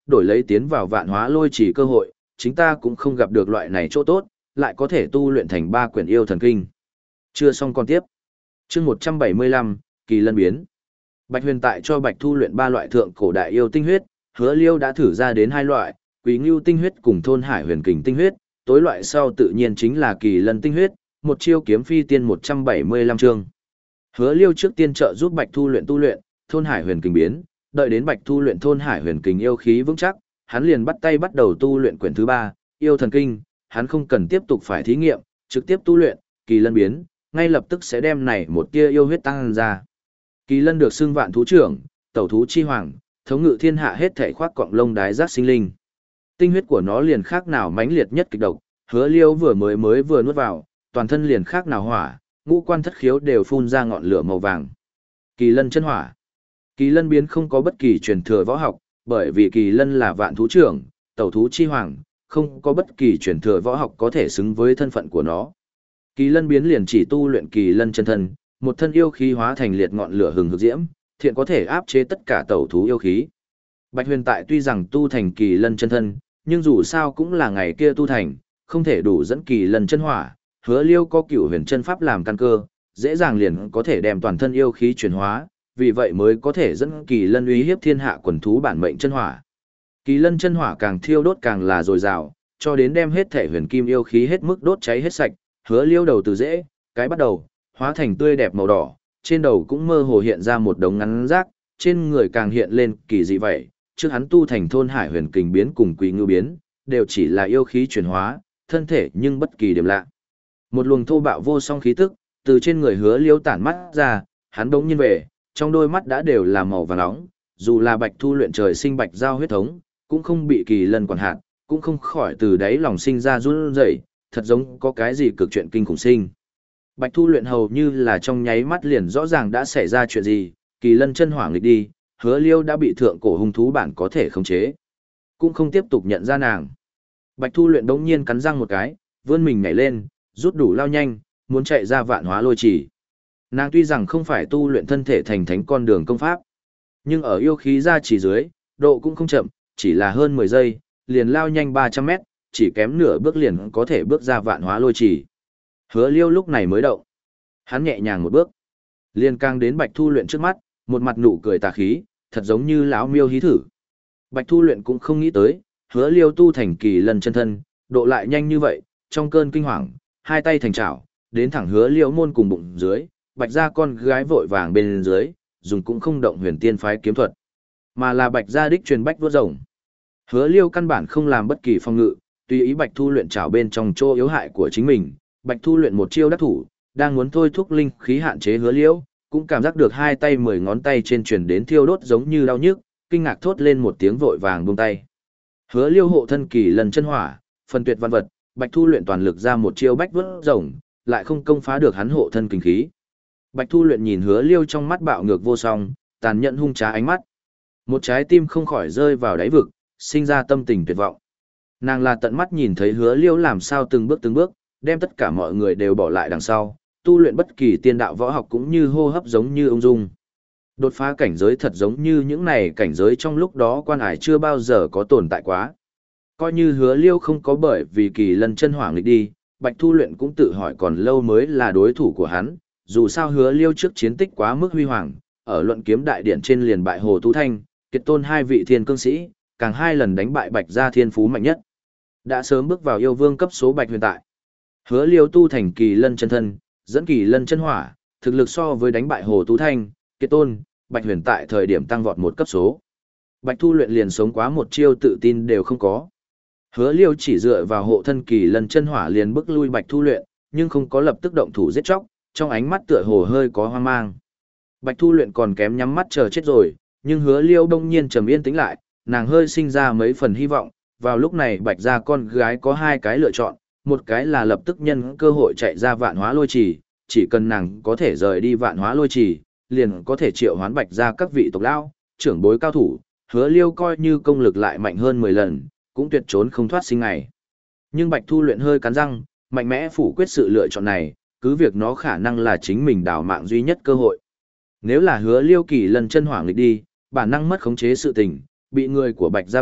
đổi lấy tiến vào vạn hóa lôi chỉ cơ hội, chính ta cũng không gặp được loại này chỗ tốt, lại có thể tu luyện thành ba quyển yêu thần kinh. Chưa xong còn tiếp. Chương một trăm bảy mươi lăm, Kỳ Lân biến. Bạch Huyền tại cho Bạch Thu luyện ba loại thượng cổ đại yêu tinh huyết, Hứa Liêu đã thử ra đến hai loại, Quý Ngưu tinh huyết cùng Thôn Hải Huyền Kình tinh huyết, tối loại sau tự nhiên chính là Kỳ Lân tinh huyết, một chiêu kiếm phi tiên một trăm bảy mươi lăm chương. Hứa Liêu trước tiên trợ giúp Bạch Thu luyện tu luyện Thôn Hải Huyền Kình biến, đợi đến Bạch Thu luyện Thôn Hải Huyền Kình yêu khí vững chắc, hắn liền bắt tay bắt đầu tu luyện quyển thứ ba, Yêu Thần Kinh, hắn không cần tiếp tục phải thí nghiệm, trực tiếp tu luyện Kỳ Lân biến, ngay lập tức sẽ đem này một tia yêu huyết tăng ra. Kỳ Lân được xưng vạn thú trưởng, tẩu thú chi hoàng, thống ngự thiên hạ hết thảy khoác cọng lông đái giác sinh linh. Tinh huyết của nó liền khác nào mãnh liệt nhất kịch độc, Hứa Liêu vừa mới mới vừa nuốt vào, toàn thân liền khác nào hỏa, ngũ quan thất khiếu đều phun ra ngọn lửa màu vàng. Kỳ Lân chân hỏa. Kỳ Lân biến không có bất kỳ truyền thừa võ học, bởi vì Kỳ Lân là vạn thú trưởng, tẩu thú chi hoàng, không có bất kỳ truyền thừa võ học có thể xứng với thân phận của nó. Kỳ Lân biến liền chỉ tu luyện Kỳ Lân chân thân, một thân yêu khí hóa thành liệt ngọn lửa hừng hực diễm, thiện có thể áp chế tất cả tẩu thú yêu khí. Bạch Huyền tại tuy rằng tu thành Kỳ Lân chân thân, nhưng dù sao cũng là ngày kia tu thành, không thể đủ dẫn Kỳ Lân chân hỏa, Hứa Liêu có Cửu Huyền chân pháp làm căn cơ, dễ dàng liền có thể đem toàn thân yêu khí chuyển hóa, vì vậy mới có thể dẫn Kỳ Lân uy hiếp thiên hạ quần thú bản mệnh chân hỏa. Kỳ Lân chân hỏa càng thiêu đốt càng là dồi dào, cho đến đem hết thể huyền kim yêu khí hết mức đốt cháy hết sạch, Hứa Liêu đầu từ dễ, cái bắt đầu, hóa thành tươi đẹp màu đỏ, trên đầu cũng mơ hồ hiện ra một đống ngắn rác, trên người càng hiện lên kỳ dị vậy, trước hắn tu thành Thôn Hải Huyền Kình biến cùng Quý Ngưu biến, đều chỉ là yêu khí chuyển hóa, thân thể nhưng bất kỳ điểm lạ. Một luồng thô bạo vô song khí tức từ trên người Hứa Liêu tản mắt ra, hắn bỗng nhiên về, trong đôi mắt đã đều là màu vàng nóng, dù là Bạch Thu luyện trời sinh bạch giao huyết thống, cũng không bị Kỳ Lân quản hạt, cũng không khỏi từ đáy lòng sinh ra run rẩy, thật giống có cái gì cực chuyện kinh khủng sinh. Bạch Thu luyện hầu như là trong nháy mắt liền rõ ràng đã xảy ra chuyện gì, Kỳ Lân chân hỏa nghịch đi, Hứa Liêu đã bị thượng cổ hung thú bản có thể khống chế, cũng không tiếp tục nhận ra nàng. Bạch Thu luyện đống nhiên cắn răng một cái, vươn mình nhảy lên, rút đủ lao nhanh, muốn chạy ra vạn hóa lôi chỉ. Nàng tuy rằng không phải tu luyện thân thể thành thánh con đường công pháp, nhưng ở yêu khí ra chỉ dưới, độ cũng không chậm, chỉ là hơn mười giây, liền lao nhanh ba trăm mét, chỉ kém nửa bước liền có thể bước ra vạn hóa lôi chỉ. Hứa Liêu lúc này mới động. Hắn nhẹ nhàng một bước, liền càng đến Bạch Thu luyện trước mắt, một mặt nụ cười tà khí, thật giống như lão miêu hí thử. Bạch Thu luyện cũng không nghĩ tới, Hứa Liêu tu thành Kỳ Lân chân thân, độ lại nhanh như vậy, trong cơn kinh hoàng, hai tay thành chảo, đến thẳng Hứa Liêu môn cùng bụng dưới, Bạch gia con gái vội vàng bên dưới, dùng cũng không động huyền tiên phái kiếm thuật, mà là Bạch gia đích truyền bách vuốt rồng. Hứa Liêu căn bản không làm bất kỳ phòng ngự, tùy ý Bạch Thu luyện chảo bên trong chỗ yếu hại của chính mình, Bạch Thu luyện một chiêu đắc thủ, đang muốn thôi thúc linh khí hạn chế Hứa Liêu, cũng cảm giác được hai tay mười ngón tay trên truyền đến thiêu đốt giống như đau nhức, kinh ngạc thốt lên một tiếng vội vàng buông tay. Hứa Liêu hộ thân Kỳ Lân chân hỏa, phần tuyệt văn vật, Bạch Thu luyện toàn lực ra một chiêu bách vuốt rồng, lại không công phá được hắn hộ thân kinh khí. Bạch Thu luyện nhìn Hứa Liêu trong mắt bạo ngược vô song, tàn nhẫn hung trá ánh mắt. Một trái tim không khỏi rơi vào đáy vực, sinh ra tâm tình tuyệt vọng. Nàng là tận mắt nhìn thấy Hứa Liêu làm sao từng bước từng bước, đem tất cả mọi người đều bỏ lại đằng sau, tu luyện bất kỳ tiên đạo võ học cũng như hô hấp giống như ung dung. Đột phá cảnh giới thật giống như những này cảnh giới trong lúc đó quan ải chưa bao giờ có tồn tại quá. Coi như Hứa Liêu không có bởi vì Kỳ Lân chân hỏa nghịch đi, Bạch Thu luyện cũng tự hỏi còn lâu mới là đối thủ của hắn, dù sao Hứa Liêu trước chiến tích quá mức huy hoàng, ở luận kiếm đại điện trên liền bại Hồ Tú Thanh, Kiệt Tôn hai vị thiên cương sĩ, càng hai lần đánh bại Bạch gia thiên phú mạnh nhất. Đã sớm bước vào yêu vương cấp số Bạch Huyền tại. Hứa Liêu tu thành Kỳ Lân chân thân, dẫn Kỳ Lân chân hỏa, thực lực so với đánh bại Hồ Tú Thanh, Kiệt Tôn, Bạch Huyền tại thời điểm tăng vọt một cấp số. Bạch Thu luyện liền sống quá một chiêu tự tin đều không có. Hứa Liêu chỉ dựa vào hộ thân Kỳ Lân chân hỏa liền bức lui Bạch Thu luyện, nhưng không có lập tức động thủ giết chóc, trong ánh mắt tựa hồ hơi có hoang mang. Bạch Thu luyện còn kém nhắm mắt chờ chết rồi, nhưng Hứa Liêu đông nhiên trầm yên tĩnh lại, nàng hơi sinh ra mấy phần hy vọng, vào lúc này Bạch gia con gái có hai cái lựa chọn, một cái là lập tức nhân cơ hội chạy ra vạn hóa lôi trì, chỉ cần nàng có thể rời đi vạn hóa lôi trì, liền có thể triệu hoán Bạch gia các vị tộc lão, trưởng bối cao thủ, Hứa Liêu coi như công lực lại mạnh hơn mười lần, cũng tuyệt trốn không thoát sinh ngày. Nhưng Bạch Thu luyện hơi cắn răng, mạnh mẽ phủ quyết sự lựa chọn này, cứ việc nó khả năng là chính mình đào mạng duy nhất cơ hội. Nếu là Hứa Liêu Kỳ Lân chân hỏa nghịch đi, bản năng mất khống chế sự tình, bị người của Bạch gia biết,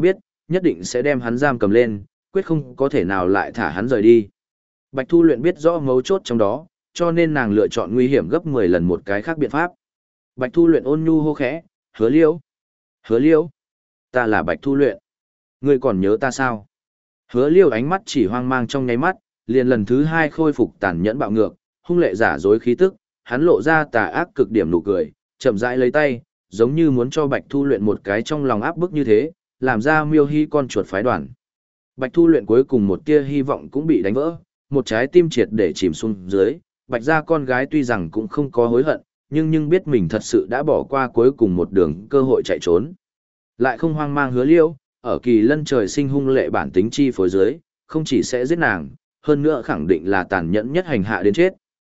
nhất định sẽ đem hắn giam cầm lên, quyết không có thể nào lại thả hắn rời đi. Bạch Thu Luyện biết rõ mấu chốt trong đó, cho nên nàng lựa chọn nguy hiểm gấp mười lần một cái khác biện pháp. Bạch Thu Luyện ôn nhu hô khẽ, "Hứa Liễu, Hứa Liễu, ta là Bạch Thu Luyện, ngươi còn nhớ ta sao?" Hứa Liễu ánh mắt chỉ hoang mang trong nháy mắt, liền lần thứ hai khôi phục tàn nhẫn bạo ngược, hung lệ giả dối khí tức, hắn lộ ra tà ác cực điểm nụ cười, chậm rãi lấy tay, giống như muốn cho Bạch Thu Luyện một cái trong lòng áp bức như thế, làm ra miêu hy con chuột phái đoàn. Bạch Thu Luyện cuối cùng một tia hy vọng cũng bị đánh vỡ, một trái tim triệt để chìm xuống dưới, Bạch gia con gái tuy rằng cũng không có hối hận, nhưng nhưng biết mình thật sự đã bỏ qua cuối cùng một đường cơ hội chạy trốn. Lại không hoang mang Hứa Liễu, ở Kỳ Lân trời sinh hung lệ bản tính chi phối dưới, không chỉ sẽ giết nàng, hơn nữa khẳng định là tàn nhẫn nhất hành hạ đến chết.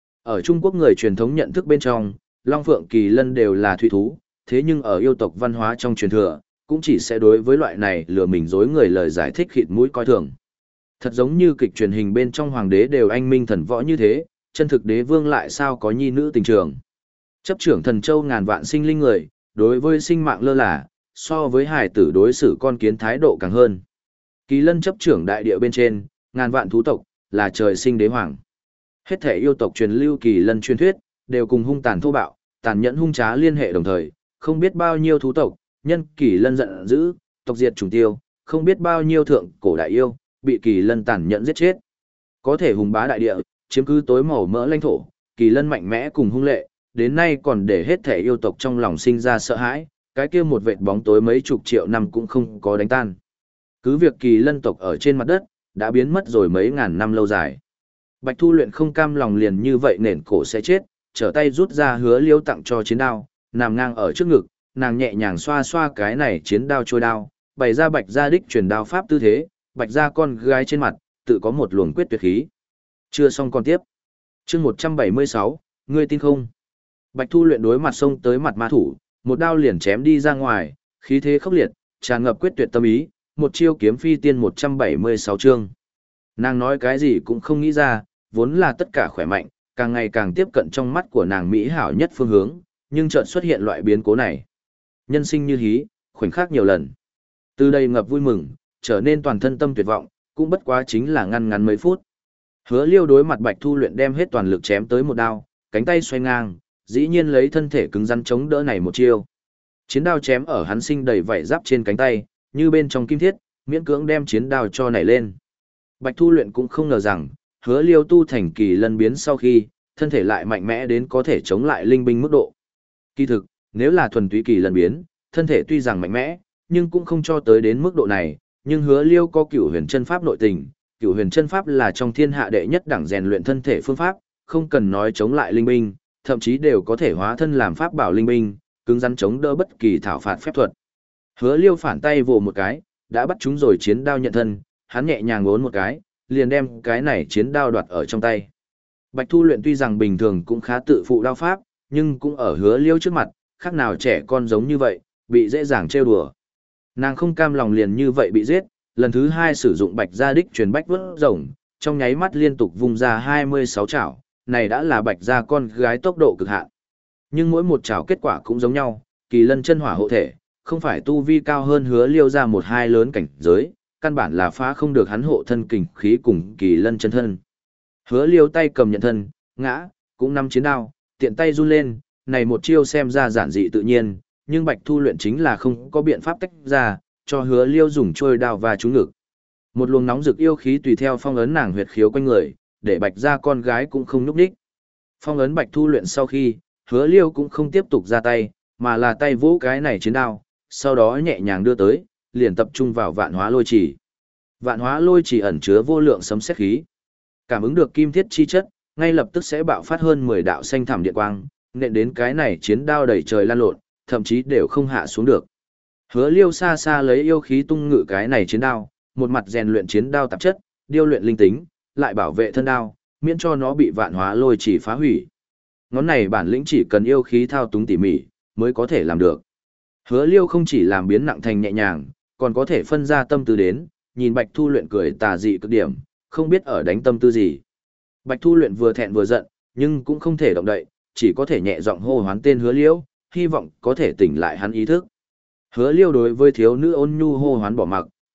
Ở Trung Quốc người truyền thống nhận thức bên trong, Long Phượng Kỳ Lân đều là thủy thú, thế nhưng ở yêu tộc văn hóa trong truyền thừa, cũng chỉ sẽ đối với loại này lừa mình dối người lời giải thích khịt mũi coi thường. Thật giống như kịch truyền hình bên trong hoàng đế đều anh minh thần võ như thế, chân thực đế vương lại sao có nhi nữ tình trường. Chấp trưởng thần châu ngàn vạn sinh linh người, đối với sinh mạng lơ là, so với hải tử đối xử con kiến thái độ càng hơn. Kỳ Lân chấp trưởng đại địa bên trên, ngàn vạn thú tộc, là trời sinh đế hoàng. Hết thể yêu tộc truyền lưu Kỳ Lân truyền thuyết, đều cùng hung tàn thô bạo, tàn nhẫn hung trá liên hệ đồng thời, không biết bao nhiêu thú tộc, nhân Kỳ Lân giận dữ, tộc diệt chủng tiêu, không biết bao nhiêu thượng cổ đại yêu, bị Kỳ Lân tàn nhẫn giết chết. Có thể hùng bá đại địa, chiếm cứ tối màu mỡ lãnh thổ, Kỳ Lân mạnh mẽ cùng hung lệ, đến nay còn để hết thể yêu tộc trong lòng sinh ra sợ hãi, cái kia một vệt bóng tối mấy chục triệu năm cũng không có đánh tan. Cứ việc Kỳ Lân tộc ở trên mặt đất, đã biến mất rồi mấy ngàn năm lâu dài. Bạch Thu Luyện không cam lòng liền như vậy nền cổ sẽ chết, trở tay rút ra Hứa Liễu tặng cho chiến đao, nằm ngang ở trước ngực, nàng nhẹ nhàng xoa xoa cái này chiến đao trôi đao, bày ra Bạch gia đích truyền đao pháp tư thế, Bạch gia con gái trên mặt, tự có một luồng quyết tuyệt khí. Chưa xong còn tiếp. Chương một trăm bảy mươi sáu, ngươi tin không? Bạch Thu Luyện đối mặt xông tới mặt ma thủ, một đao liền chém đi ra ngoài, khí thế khốc liệt, tràn ngập quyết tuyệt tâm ý, một chiêu kiếm phi tiên một trăm bảy mươi sáu chương. Nàng nói cái gì cũng không nghĩ ra, vốn là tất cả khỏe mạnh, càng ngày càng tiếp cận trong mắt của nàng mỹ hảo nhất phương hướng, nhưng chợt xuất hiện loại biến cố này. Nhân sinh như hí, khoảnh khắc nhiều lần. Từ đây ngập vui mừng, trở nên toàn thân tâm tuyệt vọng, cũng bất quá chính là ngăn ngắn mấy phút. Hứa Liêu đối mặt Bạch Thu Luyện đem hết toàn lực chém tới một đao, cánh tay xoay ngang, dĩ nhiên lấy thân thể cứng rắn chống đỡ này một chiêu. Chiến đao chém ở hắn sinh đầy vảy giáp trên cánh tay, như bên trong kim thiết, miễn cưỡng đem chiến đao cho nảy lên. Bạch Thu Luyện cũng không ngờ rằng, Hứa Liêu tu thành Kỳ Lân biến sau khi, thân thể lại mạnh mẽ đến có thể chống lại linh binh mức độ. Kỳ thực, nếu là thuần túy Kỳ Lân biến, thân thể tuy rằng mạnh mẽ, nhưng cũng không cho tới đến mức độ này, nhưng Hứa Liêu có Cửu Huyền Chân Pháp nội tình, Cửu Huyền Chân Pháp là trong thiên hạ đệ nhất đẳng rèn luyện thân thể phương pháp, không cần nói chống lại linh binh, thậm chí đều có thể hóa thân làm pháp bảo linh binh, cứng rắn chống đỡ bất kỳ thảo phạt phép thuật. Hứa Liêu phản tay vồ một cái, đã bắt chúng rồi chiến đao nhận thân, hắn nhẹ nhàng ngốn một cái, liền đem cái này chiến đao đoạt ở trong tay. Bạch Thu Luyện tuy rằng bình thường cũng khá tự phụ đao pháp, nhưng cũng ở Hứa Liêu trước mặt, khác nào trẻ con giống như vậy, bị dễ dàng trêu đùa. Nàng không cam lòng liền như vậy bị giết, lần thứ hai sử dụng Bạch gia đích truyền bách vớt rồng, trong nháy mắt liên tục vung ra hai mươi sáu chảo, này đã là Bạch gia con gái tốc độ cực hạn. Nhưng mỗi một chảo kết quả cũng giống nhau, Kỳ Lân chân hỏa hộ thể, không phải tu vi cao hơn Hứa Liêu ra một hai lớn cảnh giới, căn bản là phá không được hắn hộ thân kình khí cùng Kỳ Lân chân thân. Hứa Liêu tay cầm nhận thân, ngã, cũng nắm chiến đao, tiện tay run lên, này một chiêu xem ra giản dị tự nhiên, nhưng Bạch Thu Luyện chính là không có biện pháp tách ra, cho Hứa Liêu dùng trôi đao và trúng ngực. Một luồng nóng rực yêu khí tùy theo phong ấn nàng huyệt khiếu quanh người, để Bạch gia con gái cũng không nhúc nhích. Phong ấn Bạch Thu Luyện sau khi, Hứa Liêu cũng không tiếp tục ra tay, mà là tay vỗ cái này chiến đao, sau đó nhẹ nhàng đưa tới, liền tập trung vào Vạn Hóa Lôi Chỉ. Vạn Hóa Lôi Chỉ ẩn chứa vô lượng sấm sét khí. Cảm ứng được kim thiết chi chất, ngay lập tức sẽ bạo phát hơn mười đạo xanh thảm điện quang, nện đến cái này chiến đao đầy trời lan lộn, thậm chí đều không hạ xuống được. Hứa Liêu xa xa lấy yêu khí tung ngự cái này chiến đao, một mặt rèn luyện chiến đao tạp chất, điêu luyện linh tính, lại bảo vệ thân đao, miễn cho nó bị Vạn Hóa Lôi Chỉ phá hủy. Ngón này bản lĩnh chỉ cần yêu khí thao túng tỉ mỉ, mới có thể làm được. Hứa Liêu không chỉ làm biến nặng thành nhẹ nhàng, còn có thể phân ra tâm tư đến, nhìn Bạch Thu Luyện cười tà dị cực điểm, không biết ở đánh tâm tư gì. Bạch Thu Luyện vừa thẹn vừa giận, nhưng cũng không thể động đậy, chỉ có thể nhẹ giọng hô hoán tên Hứa Liêu, hy vọng có thể tỉnh lại hắn ý thức. Hứa Liêu đối với thiếu nữ ôn nhu hô hoán bỏ mặc,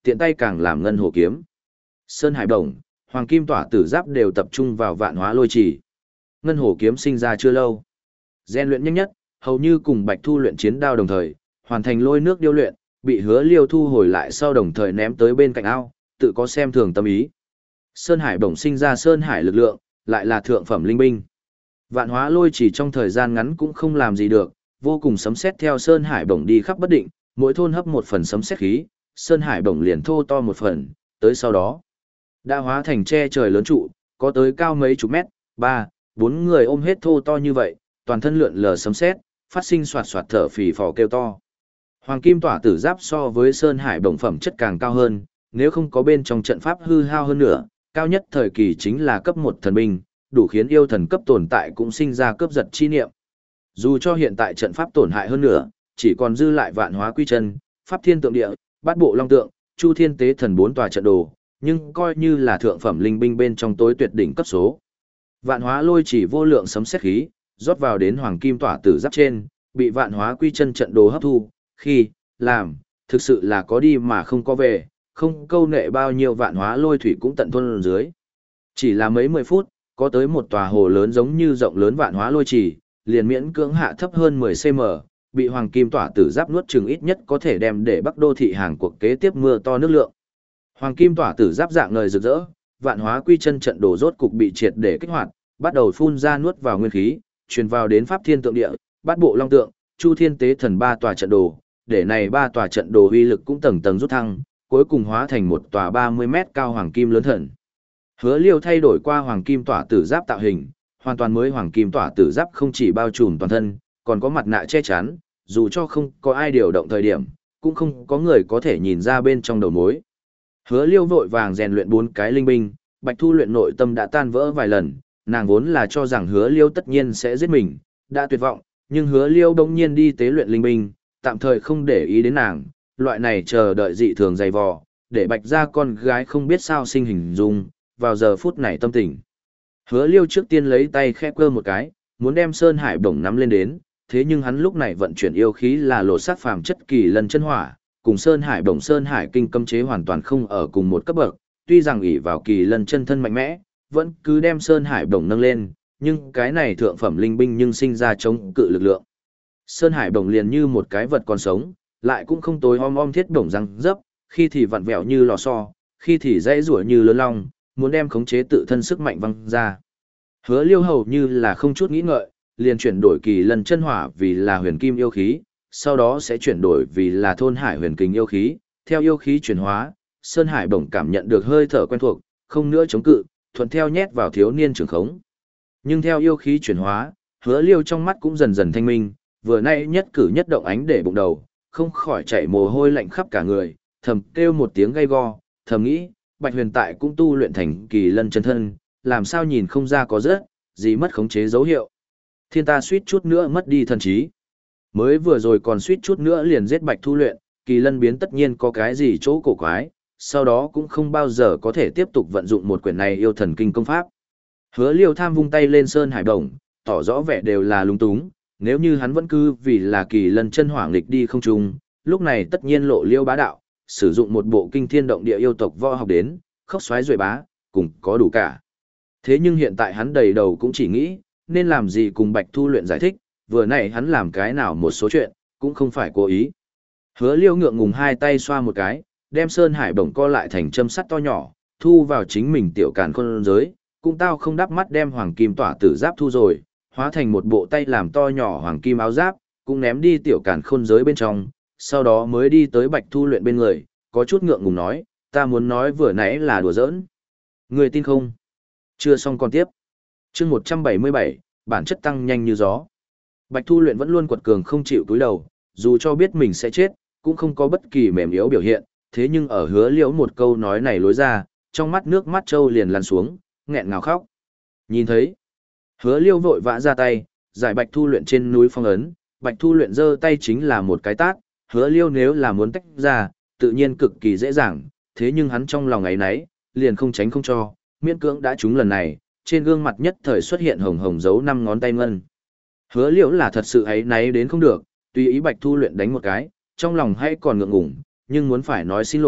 tiện tay càng làm ngân hồ kiếm. Sơn Hải Bổng, Hoàng Kim Tỏa Tử Giáp đều tập trung vào Vạn Hóa Lôi Chỉ. Ngân hồ kiếm sinh ra chưa lâu, gen luyện nhanh nhất, hầu như cùng Bạch Thu luyện chiến đao đồng thời, hoàn thành lôi nước điêu luyện, bị Hứa Liêu thu hồi lại sau đồng thời ném tới bên cạnh ao, tự có xem thường tâm ý. Sơn Hải Bổng sinh ra Sơn Hải lực lượng, lại là thượng phẩm linh binh. Vạn Hóa Lôi Chỉ trong thời gian ngắn cũng không làm gì được, vô cùng sấm sét theo Sơn Hải Bổng đi khắp bất định, mỗi thôn hấp một phần sấm sét khí, Sơn Hải Bổng liền thô to một phần, tới sau đó đã hóa thành che trời lớn trụ, có tới cao mấy chục mét, ba, bốn người ôm hết thô to như vậy, toàn thân lượn lờ sấm sét, phát sinh xoạt xoạt thở phì phò kêu to. Hoàng Kim Tỏa Tử Giáp so với Sơn Hải Bổng phẩm chất càng cao hơn, nếu không có bên trong trận pháp hư hao hơn nữa, cao nhất thời kỳ chính là cấp một thần binh, đủ khiến yêu thần cấp tồn tại cũng sinh ra cướp giật chi niệm. Dù cho hiện tại trận pháp tổn hại hơn nữa, chỉ còn dư lại Vạn Hóa Quy Chân, Pháp Thiên Tượng Địa, Bát Bộ Long Tượng, Chu Thiên Tế Thần bốn tòa trận đồ, nhưng coi như là thượng phẩm linh binh bên trong tối tuyệt đỉnh cấp số. Vạn Hóa Lôi Chỉ vô lượng sấm sét khí, rót vào đến Hoàng Kim Tỏa Tử Giáp trên, bị Vạn Hóa Quy Chân trận đồ hấp thu, khi làm, thực sự là có đi mà không có về, không câu nệ bao nhiêu vạn hóa lôi thủy cũng tận tuôn dưới. Chỉ là mấy mười phút, có tới một tòa hồ lớn giống như rộng lớn vạn hóa lôi trì, liền miễn cưỡng hạ thấp hơn mười xăng-ti-mét, bị Hoàng Kim Tỏa Tử Giáp nuốt chừng ít nhất có thể đem để Bắc Đô thị hàng cuộc kế tiếp mưa to nước lượng. Hoàng Kim Tỏa Tử Giáp dạng ngời rực rỡ, Vạn Hóa Quy Chân trận đồ rốt cục bị triệt để kích hoạt, bắt đầu phun ra nuốt vào nguyên khí, truyền vào đến Pháp Thiên Tượng Địa, Bát Bộ Long Tượng, Chu Thiên Tế Thần ba tòa trận đồ, để này ba tòa trận đồ uy lực cũng tầng tầng rút thăng, cuối cùng hóa thành một tòa ba mươi mét cao hoàng kim lớn thần. Hứa Liêu thay đổi qua Hoàng Kim Tỏa Tử Giáp tạo hình, hoàn toàn mới Hoàng Kim Tỏa Tử Giáp không chỉ bao trùm toàn thân, còn có mặt nạ che chắn, dù cho không có ai điều động thời điểm, cũng không có người có thể nhìn ra bên trong đầu mối. Hứa Liêu vội vàng rèn luyện bốn cái linh binh, Bạch Thu luyện nội tâm đã tan vỡ vài lần, nàng vốn là cho rằng Hứa Liêu tất nhiên sẽ giết mình, đã tuyệt vọng, nhưng Hứa Liêu bỗng nhiên đi tế luyện linh binh, tạm thời không để ý đến nàng, loại này chờ đợi dị thường dày vò, để Bạch gia con gái không biết sao sinh hình dung, vào giờ phút này tâm tình. Hứa Liêu trước tiên lấy tay khẽ cơ một cái, muốn đem Sơn Hải Bổng nắm lên đến, thế nhưng hắn lúc này vận chuyển yêu khí là lột xác phàm chất kỳ lân chân hỏa, cùng Sơn Hải Bổng Sơn Hải kinh cấm chế hoàn toàn không ở cùng một cấp bậc, tuy rằng ỷ vào kỳ lân chân thân mạnh mẽ, vẫn cứ đem Sơn Hải Bổng nâng lên, nhưng cái này thượng phẩm linh binh nhưng sinh ra chống cự lực lượng. Sơn Hải Bổng liền như một cái vật còn sống, lại cũng không tối om om thiết bổng răng dấp, khi thì vặn vẹo như lò xo, khi thì dãy rủa như lớn long, muốn đem khống chế tự thân sức mạnh văng ra. Hứa Liêu hầu như là không chút nghĩ ngợi, liền chuyển đổi kỳ lân chân hỏa vì là huyền kim yêu khí, sau đó sẽ chuyển đổi vì là thôn hải huyền kình yêu khí, theo yêu khí chuyển hóa, Sơn Hải Bổng cảm nhận được hơi thở quen thuộc, không nữa chống cự, thuận theo nhét vào thiếu niên trường khống. Nhưng theo yêu khí chuyển hóa, Hứa Liêu trong mắt cũng dần dần thanh minh, vừa nay nhất cử nhất động ánh để bụng đầu, không khỏi chảy mồ hôi lạnh khắp cả người, thầm kêu một tiếng gay go, thầm nghĩ, Bạch Huyền tại cũng tu luyện thành kỳ lân chân thân, làm sao nhìn không ra có rất gì mất khống chế dấu hiệu. Thiên ta suýt chút nữa mất đi thần trí. Mới vừa rồi còn suýt chút nữa liền giết Bạch Thu luyện, kỳ lân biến tất nhiên có cái gì chỗ cổ quái, sau đó cũng không bao giờ có thể tiếp tục vận dụng một quyển này yêu thần kinh công pháp. Hứa Liêu tham vung tay lên Sơn Hải Bổng, tỏ rõ vẻ đều là lung túng, nếu như hắn vẫn cứ vì là kỳ lân chân hỏa nghịch đi không trung, lúc này tất nhiên lộ liêu bá đạo, sử dụng một bộ kinh thiên động địa yêu tộc võ học đến, khốc xoáy rồi bá, cùng có đủ cả. Thế nhưng hiện tại hắn đầy đầu cũng chỉ nghĩ, nên làm gì cùng Bạch Thu luyện giải thích, vừa nãy hắn làm cái nào một số chuyện, cũng không phải cố ý. Hứa Liêu ngượng ngùng hai tay xoa một cái, đem Sơn Hải Bổng co lại thành châm sắt to nhỏ, thu vào chính mình tiểu càn khôn giới, cũng tao không đắp mắt đem Hoàng Kim Tỏa Tử Giáp thu rồi, hóa thành một bộ tay làm to nhỏ hoàng kim áo giáp, cũng ném đi tiểu càn khôn giới bên trong, sau đó mới đi tới Bạch Thu luyện bên người, có chút ngượng ngùng nói, ta muốn nói vừa nãy là đùa giỡn. Người tin không? Chưa xong còn tiếp. Chương một trăm bảy mươi bảy, bản chất tăng nhanh như gió. Bạch Thu luyện vẫn luôn quật cường không chịu túi đầu, dù cho biết mình sẽ chết, cũng không có bất kỳ mềm yếu biểu hiện, thế nhưng ở Hứa Liễu một câu nói này lối ra, trong mắt nước mắt trâu liền lăn xuống, nghẹn ngào khóc. Nhìn thấy, Hứa Liêu vội vã ra tay, giải Bạch Thu luyện trên núi phong ấn, Bạch Thu luyện giơ tay chính là một cái tát, Hứa Liêu nếu là muốn tách ra, tự nhiên cực kỳ dễ dàng, thế nhưng hắn trong lòng ấy nấy, liền không tránh không cho, miễn cưỡng đã trúng lần này, trên gương mặt nhất thời xuất hiện hồng hồng dấu năm ngón tay ngân. Hứa Liêu là thật sự ấy nấy đến không được, tùy ý Bạch Thu luyện đánh một cái, trong lòng hay còn ngượng ngùng, nhưng muốn phải nói xin lỗi,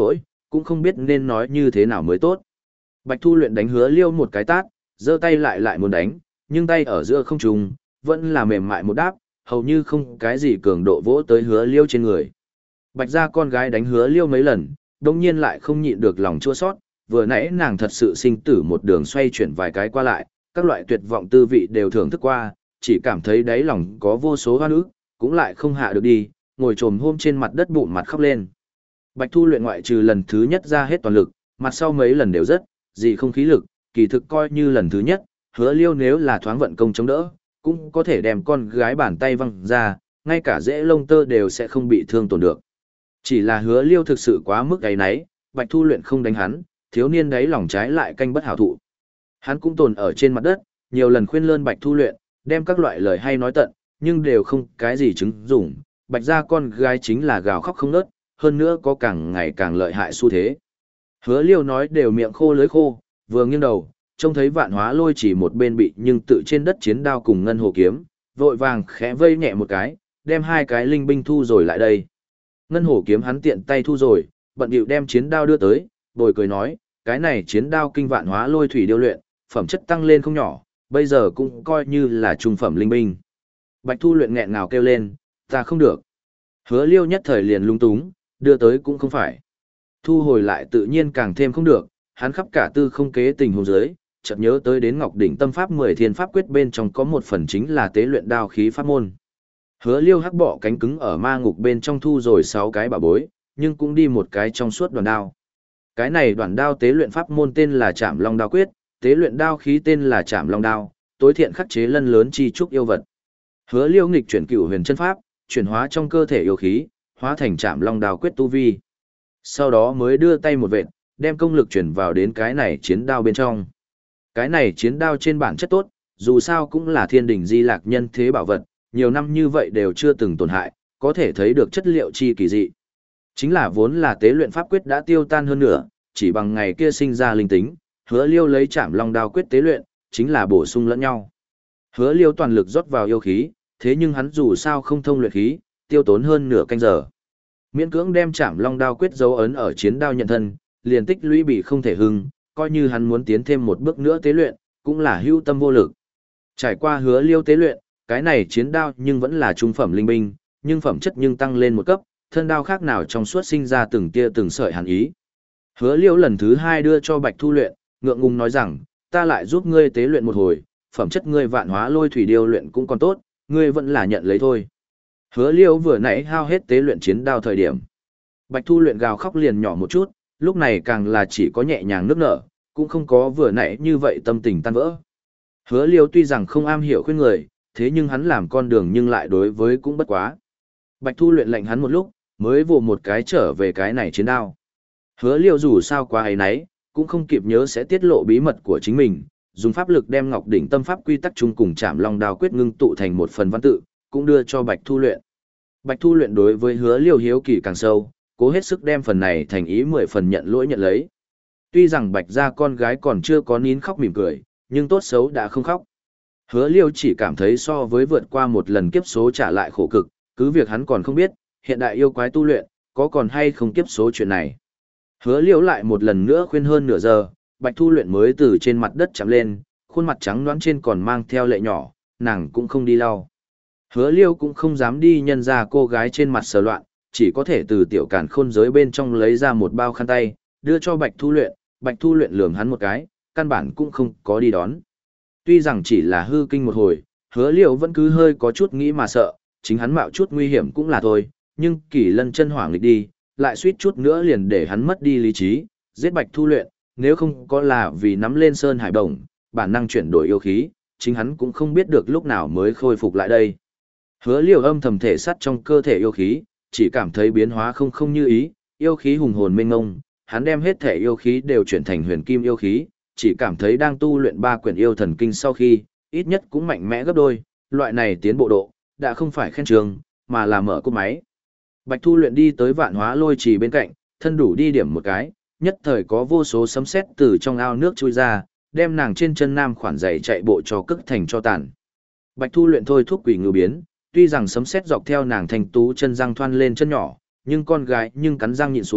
cũng không biết nên nói như thế nào mới tốt. Bạch Thu Luyện đánh Hứa Liêu một cái tát, giơ tay lại lại muốn đánh, nhưng tay ở giữa không trung, vẫn là mềm mại một đáp, hầu như không cái gì cường độ vỗ tới Hứa Liêu trên người. Bạch gia con gái đánh Hứa Liêu mấy lần, đồng nhiên lại không nhịn được lòng chua sót, vừa nãy nàng thật sự sinh tử một đường xoay chuyển vài cái qua lại, các loại tuyệt vọng tư vị đều thưởng thức qua, chỉ cảm thấy đáy lòng có vô số hoan ức, cũng lại không hạ được đi, ngồi trồm hôm trên mặt đất bụng mặt khóc lên. Bạch Thu Luyện ngoại trừ lần thứ nhất ra hết toàn lực, mặt sau mấy lần đều rất, gì không khí lực, kỳ thực coi như lần thứ nhất, Hứa Liêu nếu là thoáng vận công chống đỡ, cũng có thể đem con gái bàn tay văng ra, ngay cả rễ lông tơ đều sẽ không bị thương tổn được. Chỉ là Hứa Liêu thực sự quá mức ấy nấy, Bạch Thu Luyện không đánh hắn, thiếu niên đấy lòng trái lại canh bất hảo thụ. Hắn cũng tồn ở trên mặt đất, nhiều lần khuyên lơn Bạch Thu Luyện, đem các loại lời hay nói tận, nhưng đều không cái gì chứng dụng. Bạch gia con gái chính là gào khóc không ngớt, hơn nữa có càng ngày càng lợi hại xu thế. Hứa Liêu nói đều miệng khô lưỡi khô, vừa nghiêng đầu, trông thấy Vạn Hóa Lôi chỉ một bên bị nhưng tự trên đất chiến đao cùng ngân hồ kiếm, vội vàng khẽ vây nhẹ một cái, đem hai cái linh binh thu rồi lại đây. Ngân hồ kiếm hắn tiện tay thu rồi, bận điệu đem chiến đao đưa tới, bồi cười nói, cái này chiến đao kinh Vạn Hóa Lôi thủy điêu luyện, phẩm chất tăng lên không nhỏ, bây giờ cũng coi như là trung phẩm linh binh. Bạch Thu Luyện nghẹn ngào kêu lên, ta không được. Hứa Liêu nhất thời liền lung túng, đưa tới cũng không phải. Thu hồi lại tự nhiên càng thêm không được, hắn khắp cả tư không kế tình huống dưới, chợt nhớ tới đến Ngọc Đỉnh Tâm Pháp mười Thiên Pháp Quyết bên trong có một phần chính là tế luyện đao khí pháp môn. Hứa Liêu hắc bọ cánh cứng ở ma ngục bên trong thu rồi sáu cái bảo bối, nhưng cũng đi một cái trong suốt đoàn đao. Cái này đoàn đao tế luyện pháp môn tên là Trảm Long Đao Quyết, tế luyện đao khí tên là Trảm Long Đao, tối thiện khắc chế lân lớn chi trúc yêu vật. Hứa Liêu nghịch chuyển cửu huyền chân pháp, chuyển hóa trong cơ thể yêu khí, hóa thành Trảm Long Đao Quyết tu vi. Sau đó mới đưa tay một vệt, đem công lực chuyển vào đến cái này chiến đao bên trong. Cái này chiến đao trên bản chất tốt, dù sao cũng là thiên đỉnh di lạc nhân thế bảo vật, nhiều năm như vậy đều chưa từng tổn hại, có thể thấy được chất liệu chi kỳ dị. Chính là vốn là tế luyện pháp quyết đã tiêu tan hơn nữa, chỉ bằng ngày kia sinh ra linh tính, Hứa Liêu lấy Trảm Long Đao Quyết tế luyện, chính là bổ sung lẫn nhau. Hứa Liêu toàn lực rót vào yêu khí, thế nhưng hắn dù sao không thông luyện khí, tiêu tốn hơn nửa canh giờ. Miễn cưỡng đem Trảm Long Đao Quyết dấu ấn ở chiến đao nhận thân, liền tích lũy bị không thể hưng, coi như hắn muốn tiến thêm một bước nữa tế luyện, cũng là hưu tâm vô lực. Trải qua Hứa Liêu tế luyện, cái này chiến đao nhưng vẫn là trung phẩm linh binh, nhưng phẩm chất nhưng tăng lên một cấp, thân đao khác nào trong suốt sinh ra từng tia từng sợi hàn ý. Hứa Liêu lần thứ hai đưa cho Bạch Thu Luyện, ngượng ngùng nói rằng, ta lại giúp ngươi tế luyện một hồi, phẩm chất ngươi Vạn Hóa Lôi thủy điêu luyện cũng còn tốt, ngươi vẫn là nhận lấy thôi. Hứa Liêu vừa nãy hao hết tế luyện chiến đao thời điểm. Bạch Thu Luyện gào khóc liền nhỏ một chút, lúc này càng là chỉ có nhẹ nhàng nước nở, cũng không có vừa nãy như vậy tâm tình tan vỡ. Hứa Liêu tuy rằng không am hiểu khuyên người, thế nhưng hắn làm con đường nhưng lại đối với cũng bất quá. Bạch Thu Luyện lệnh hắn một lúc, mới vồ một cái trở về cái này chiến đao. Hứa Liêu dù sao quá ấy nấy, cũng không kịp nhớ sẽ tiết lộ bí mật của chính mình, dùng pháp lực đem Ngọc Đỉnh Tâm Pháp quy tắc chung cùng Trảm Long Đao Quyết ngưng tụ thành một phần văn tự, cũng đưa cho Bạch Thu Luyện. Bạch Thu Luyện đối với Hứa Liêu hiếu kỳ càng sâu, cố hết sức đem phần này thành ý mười phần nhận lỗi nhận lấy. Tuy rằng Bạch gia con gái còn chưa có nín khóc mỉm cười, nhưng tốt xấu đã không khóc. Hứa Liêu chỉ cảm thấy so với vượt qua một lần kiếp số trả lại khổ cực, cứ việc hắn còn không biết, hiện đại yêu quái tu luyện, có còn hay không kiếp số chuyện này. Hứa Liêu lại một lần nữa khuyên hơn nửa giờ, Bạch Thu Luyện mới từ trên mặt đất chạm lên, khuôn mặt trắng nõn trên còn mang theo lệ nhỏ, nàng cũng không đi lau. Hứa Liêu cũng không dám đi nhân ra cô gái trên mặt sờ loạn, chỉ có thể từ tiểu cản khôn giới bên trong lấy ra một bao khăn tay, đưa cho Bạch Thu Luyện, Bạch Thu Luyện lườm hắn một cái, căn bản cũng không có đi đón. Tuy rằng chỉ là hư kinh một hồi, Hứa Liêu vẫn cứ hơi có chút nghĩ mà sợ, chính hắn mạo chút nguy hiểm cũng là thôi, nhưng Kỳ Lân chân hỏa nghịch đi, lại suýt chút nữa liền để hắn mất đi lý trí, giết Bạch Thu Luyện, nếu không có là vì nắm lên sơn hải bổng, bản năng chuyển đổi yêu khí, chính hắn cũng không biết được lúc nào mới khôi phục lại đây. Hứa Liêu âm thầm thể sắt trong cơ thể yêu khí, chỉ cảm thấy biến hóa không không như ý, yêu khí hùng hồn mênh mông, hắn đem hết thể yêu khí đều chuyển thành huyền kim yêu khí, chỉ cảm thấy đang tu luyện ba quyển yêu thần kinh sau khi, ít nhất cũng mạnh mẽ gấp đôi, loại này tiến bộ độ, đã không phải khen trường, mà là mở cốt máy. Bạch Thu Luyện đi tới Vạn Hóa Lôi trì bên cạnh, thân đủ đi điểm một cái, nhất thời có vô số sấm sét từ trong ao nước chui ra, đem nàng trên chân nam khoản giày chạy bộ cho cức thành cho tàn. Bạch Thu Luyện thôi thúc quỷ ngưu biến, tuy rằng sấm sét dọc theo nàng thành tú chân răng thoăn lên chân nhỏ, nhưng con gái nhưng cắn răng nhịn xuống,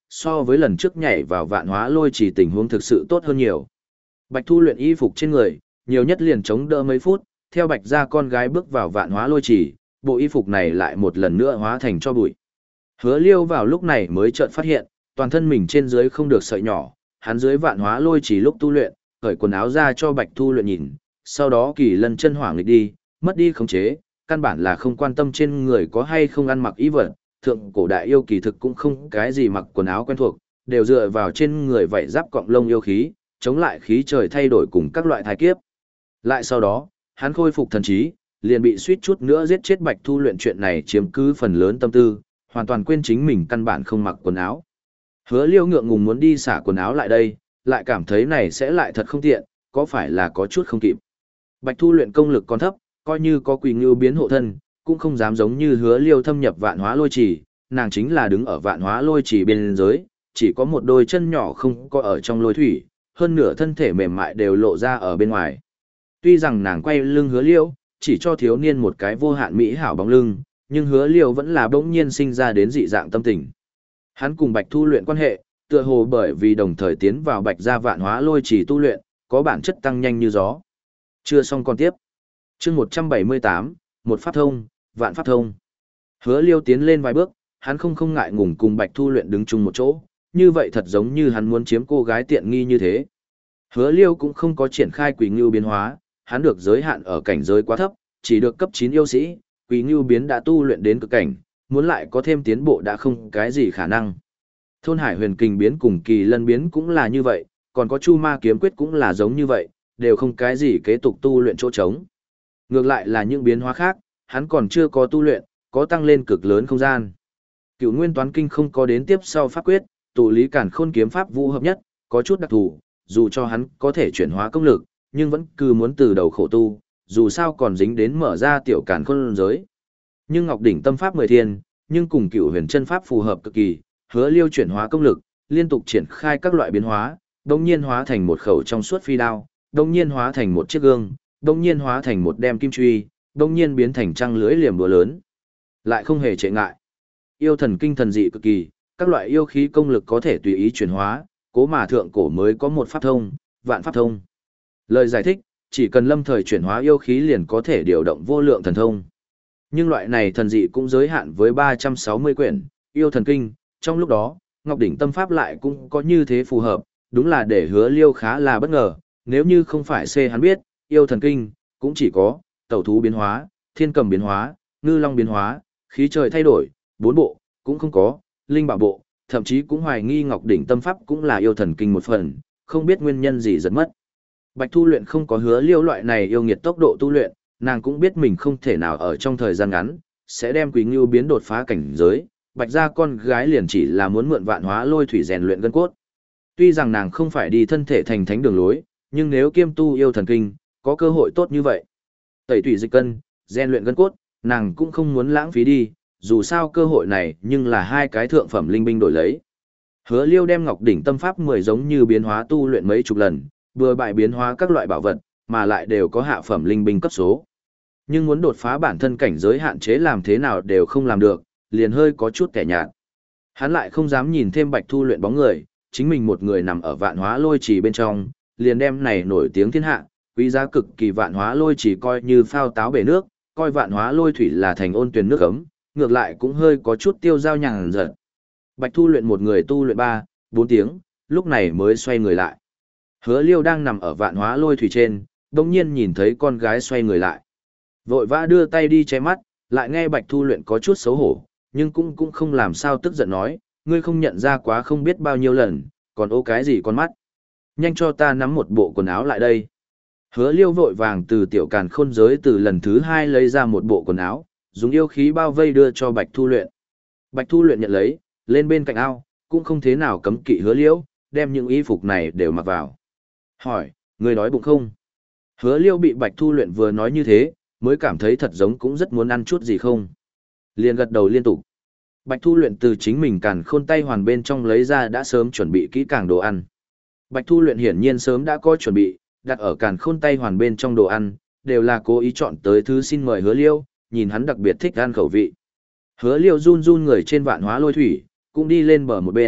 so với lần trước nhảy vào vạn hóa lôi chỉ tình huống thực sự tốt hơn nhiều. Bạch Thu luyện y phục trên người, nhiều nhất liền chống đỡ mấy phút, theo Bạch gia con gái bước vào vạn hóa lôi chỉ, bộ y phục này lại một lần nữa hóa thành cho bụi. Hứa Liêu vào lúc này mới chợt phát hiện, toàn thân mình trên dưới không được sợi nhỏ, hắn dưới vạn hóa lôi chỉ lúc tu luyện, cởi quần áo ra cho Bạch Thu luyện nhìn, sau đó kỳ lân chân hỏa nghịch đi, mất đi khống chế, căn bản là không quan tâm trên người có hay không ăn mặc y vật, thượng cổ đại yêu kỳ thực cũng không cái gì mặc quần áo quen thuộc, đều dựa vào trên người vảy giáp cọng lông yêu khí, chống lại khí trời thay đổi cùng các loại thai kiếp. Lại sau đó, hắn khôi phục thần trí, liền bị suýt chút nữa giết chết Bạch Thu luyện chuyện này chiếm cứ phần lớn tâm tư, hoàn toàn quên chính mình căn bản không mặc quần áo. Hứa Liêu ngượng ngùng muốn đi xả quần áo lại đây, lại cảm thấy này sẽ lại thật không tiện, có phải là có chút không kịp. Bạch Thu luyện công lực còn thấp, coi như có Quỳ Ngưu biến hộ thân, cũng không dám giống như Hứa Liêu thâm nhập vạn hóa lôi chỉ, nàng chính là đứng ở vạn hóa lôi chỉ bên dưới, chỉ có một đôi chân nhỏ không có ở trong lôi thủy, hơn nửa thân thể mềm mại đều lộ ra ở bên ngoài. Tuy rằng nàng quay lưng Hứa Liêu, chỉ cho thiếu niên một cái vô hạn mỹ hảo bóng lưng, nhưng Hứa Liêu vẫn là bỗng nhiên sinh ra đến dị dạng tâm tình. Hắn cùng Bạch Thu luyện quan hệ, tựa hồ bởi vì đồng thời tiến vào Bạch gia vạn hóa lôi chỉ tu luyện, có bản chất tăng nhanh như gió. Chưa xong còn tiếp. Chương một trăm bảy mươi tám, một pháp thông, vạn pháp thông. Hứa Liêu tiến lên vài bước, hắn không không ngại ngùng cùng Bạch Thu luyện đứng chung một chỗ, như vậy thật giống như hắn muốn chiếm cô gái tiện nghi như thế. Hứa Liêu cũng không có triển khai Quỳ Ngưu biến hóa, hắn được giới hạn ở cảnh giới quá thấp, chỉ được cấp chín yêu sĩ, Quỳ Ngưu biến đã tu luyện đến cực cảnh, muốn lại có thêm tiến bộ đã không cái gì khả năng. Thôn Hải Huyền Kình biến cùng Kỳ Lân biến cũng là như vậy, còn có Chu Ma kiếm quyết cũng là giống như vậy, đều không cái gì kế tục tu luyện chỗ trống. Ngược lại là những biến hóa khác, hắn còn chưa có tu luyện, có tăng lên cực lớn không gian. Cửu Nguyên Toán Kinh không có đến tiếp sau pháp quyết, tụ lý cản khôn kiếm pháp vũ hợp nhất, có chút đặc thù, dù cho hắn có thể chuyển hóa công lực, nhưng vẫn cứ muốn từ đầu khổ tu, dù sao còn dính đến mở ra tiểu cản khôn giới. Nhưng Ngọc đỉnh tâm pháp mười thiên, nhưng cùng Cửu Huyền chân pháp phù hợp cực kỳ, Hứa Liêu chuyển hóa công lực, liên tục triển khai các loại biến hóa, đồng nhiên hóa thành một khẩu trong suốt phi đao, đồng nhiên hóa thành một chiếc gương, đồng nhiên hóa thành một đem kim truy, đồng nhiên biến thành trăng lưới liềm búa lớn. Lại không hề trệ ngại. Yêu thần kinh thần dị cực kỳ, các loại yêu khí công lực có thể tùy ý chuyển hóa, cố mà thượng cổ mới có một pháp thông, vạn pháp thông. Lời giải thích, chỉ cần lâm thời chuyển hóa yêu khí liền có thể điều động vô lượng thần thông. Nhưng loại này thần dị cũng giới hạn với ba trăm sáu mươi quyển, yêu thần kinh, trong lúc đó, Ngọc đỉnh tâm pháp lại cũng có như thế phù hợp, đúng là để Hứa Liêu khá là bất ngờ, nếu như không phải C hắn biết, yêu thần kinh, cũng chỉ có, tẩu thú biến hóa, thiên cầm biến hóa, ngư long biến hóa, khí trời thay đổi, bốn bộ, cũng không có, linh bảo bộ, thậm chí cũng hoài nghi Ngọc đỉnh tâm pháp cũng là yêu thần kinh một phần, không biết nguyên nhân gì giật mất. Bạch Thu luyện không có Hứa Liêu loại này yêu nghiệt tốc độ tu luyện, nàng cũng biết mình không thể nào ở trong thời gian ngắn, sẽ đem Quý Ngưu biến đột phá cảnh giới, Bạch gia con gái liền chỉ là muốn mượn vạn hóa lôi thủy rèn luyện gân cốt. Tuy rằng nàng không phải đi thân thể thành thánh đường lối, nhưng nếu kiêm tu yêu thần kinh, có cơ hội tốt như vậy. Tẩy thủy dịch cân, rèn luyện gân cốt, nàng cũng không muốn lãng phí đi, dù sao cơ hội này nhưng là hai cái thượng phẩm linh binh đổi lấy. Hứa Liêu đem Ngọc đỉnh tâm pháp mười giống như biến hóa tu luyện mấy chục lần, vừa bại biến hóa các loại bảo vật, mà lại đều có hạ phẩm linh binh cấp số. Nhưng muốn đột phá bản thân cảnh giới hạn chế làm thế nào đều không làm được, liền hơi có chút kẻ nhạt. Hắn lại không dám nhìn thêm Bạch Thu luyện bóng người, chính mình một người nằm ở vạn hóa lôi trì bên trong, liền đem này nổi tiếng thiên hạ, quý giá cực kỳ vạn hóa lôi trì coi như phao táo bể nước, coi vạn hóa lôi thủy là thành ôn tuyền nước ấm, ngược lại cũng hơi có chút tiêu dao nhàn giật. Bạch Thu luyện một người tu luyện ba, bốn tiếng, lúc này mới xoay người lại. Hứa Liêu đang nằm ở vạn hóa lôi thủy trên, đồng nhiên nhìn thấy con gái xoay người lại. Vội vã đưa tay đi che mắt, lại nghe Bạch Thu luyện có chút xấu hổ, nhưng cũng cũng không làm sao tức giận nói, ngươi không nhận ra quá không biết bao nhiêu lần, còn ô cái gì con mắt. Nhanh cho ta nắm một bộ quần áo lại đây. Hứa Liêu vội vàng từ tiểu càn khôn giới từ lần thứ hai lấy ra một bộ quần áo, dùng yêu khí bao vây đưa cho Bạch Thu luyện. Bạch Thu luyện nhận lấy, lên bên cạnh ao, cũng không thế nào cấm kỵ Hứa Liêu, đem những y phục này đều mặc vào. Hỏi, ngươi đói bụng không? Hứa Liêu bị Bạch Thu luyện vừa nói như thế, mới cảm thấy thật giống cũng rất muốn ăn chút gì không. Liền gật đầu liên tục. Bạch Thu luyện từ chính mình càn khôn tay hoàn bên trong lấy ra đã sớm chuẩn bị kỹ càng đồ ăn. Bạch Thu luyện hiển nhiên sớm đã có chuẩn bị, đặt ở càn khôn tay hoàn bên trong đồ ăn, đều là cố ý chọn tới thứ xin mời Hứa Liêu, nhìn hắn đặc biệt thích ăn khẩu vị. Hứa Liêu run run người trên vạn hóa lôi thủy, cũng đi lên bờ một bên,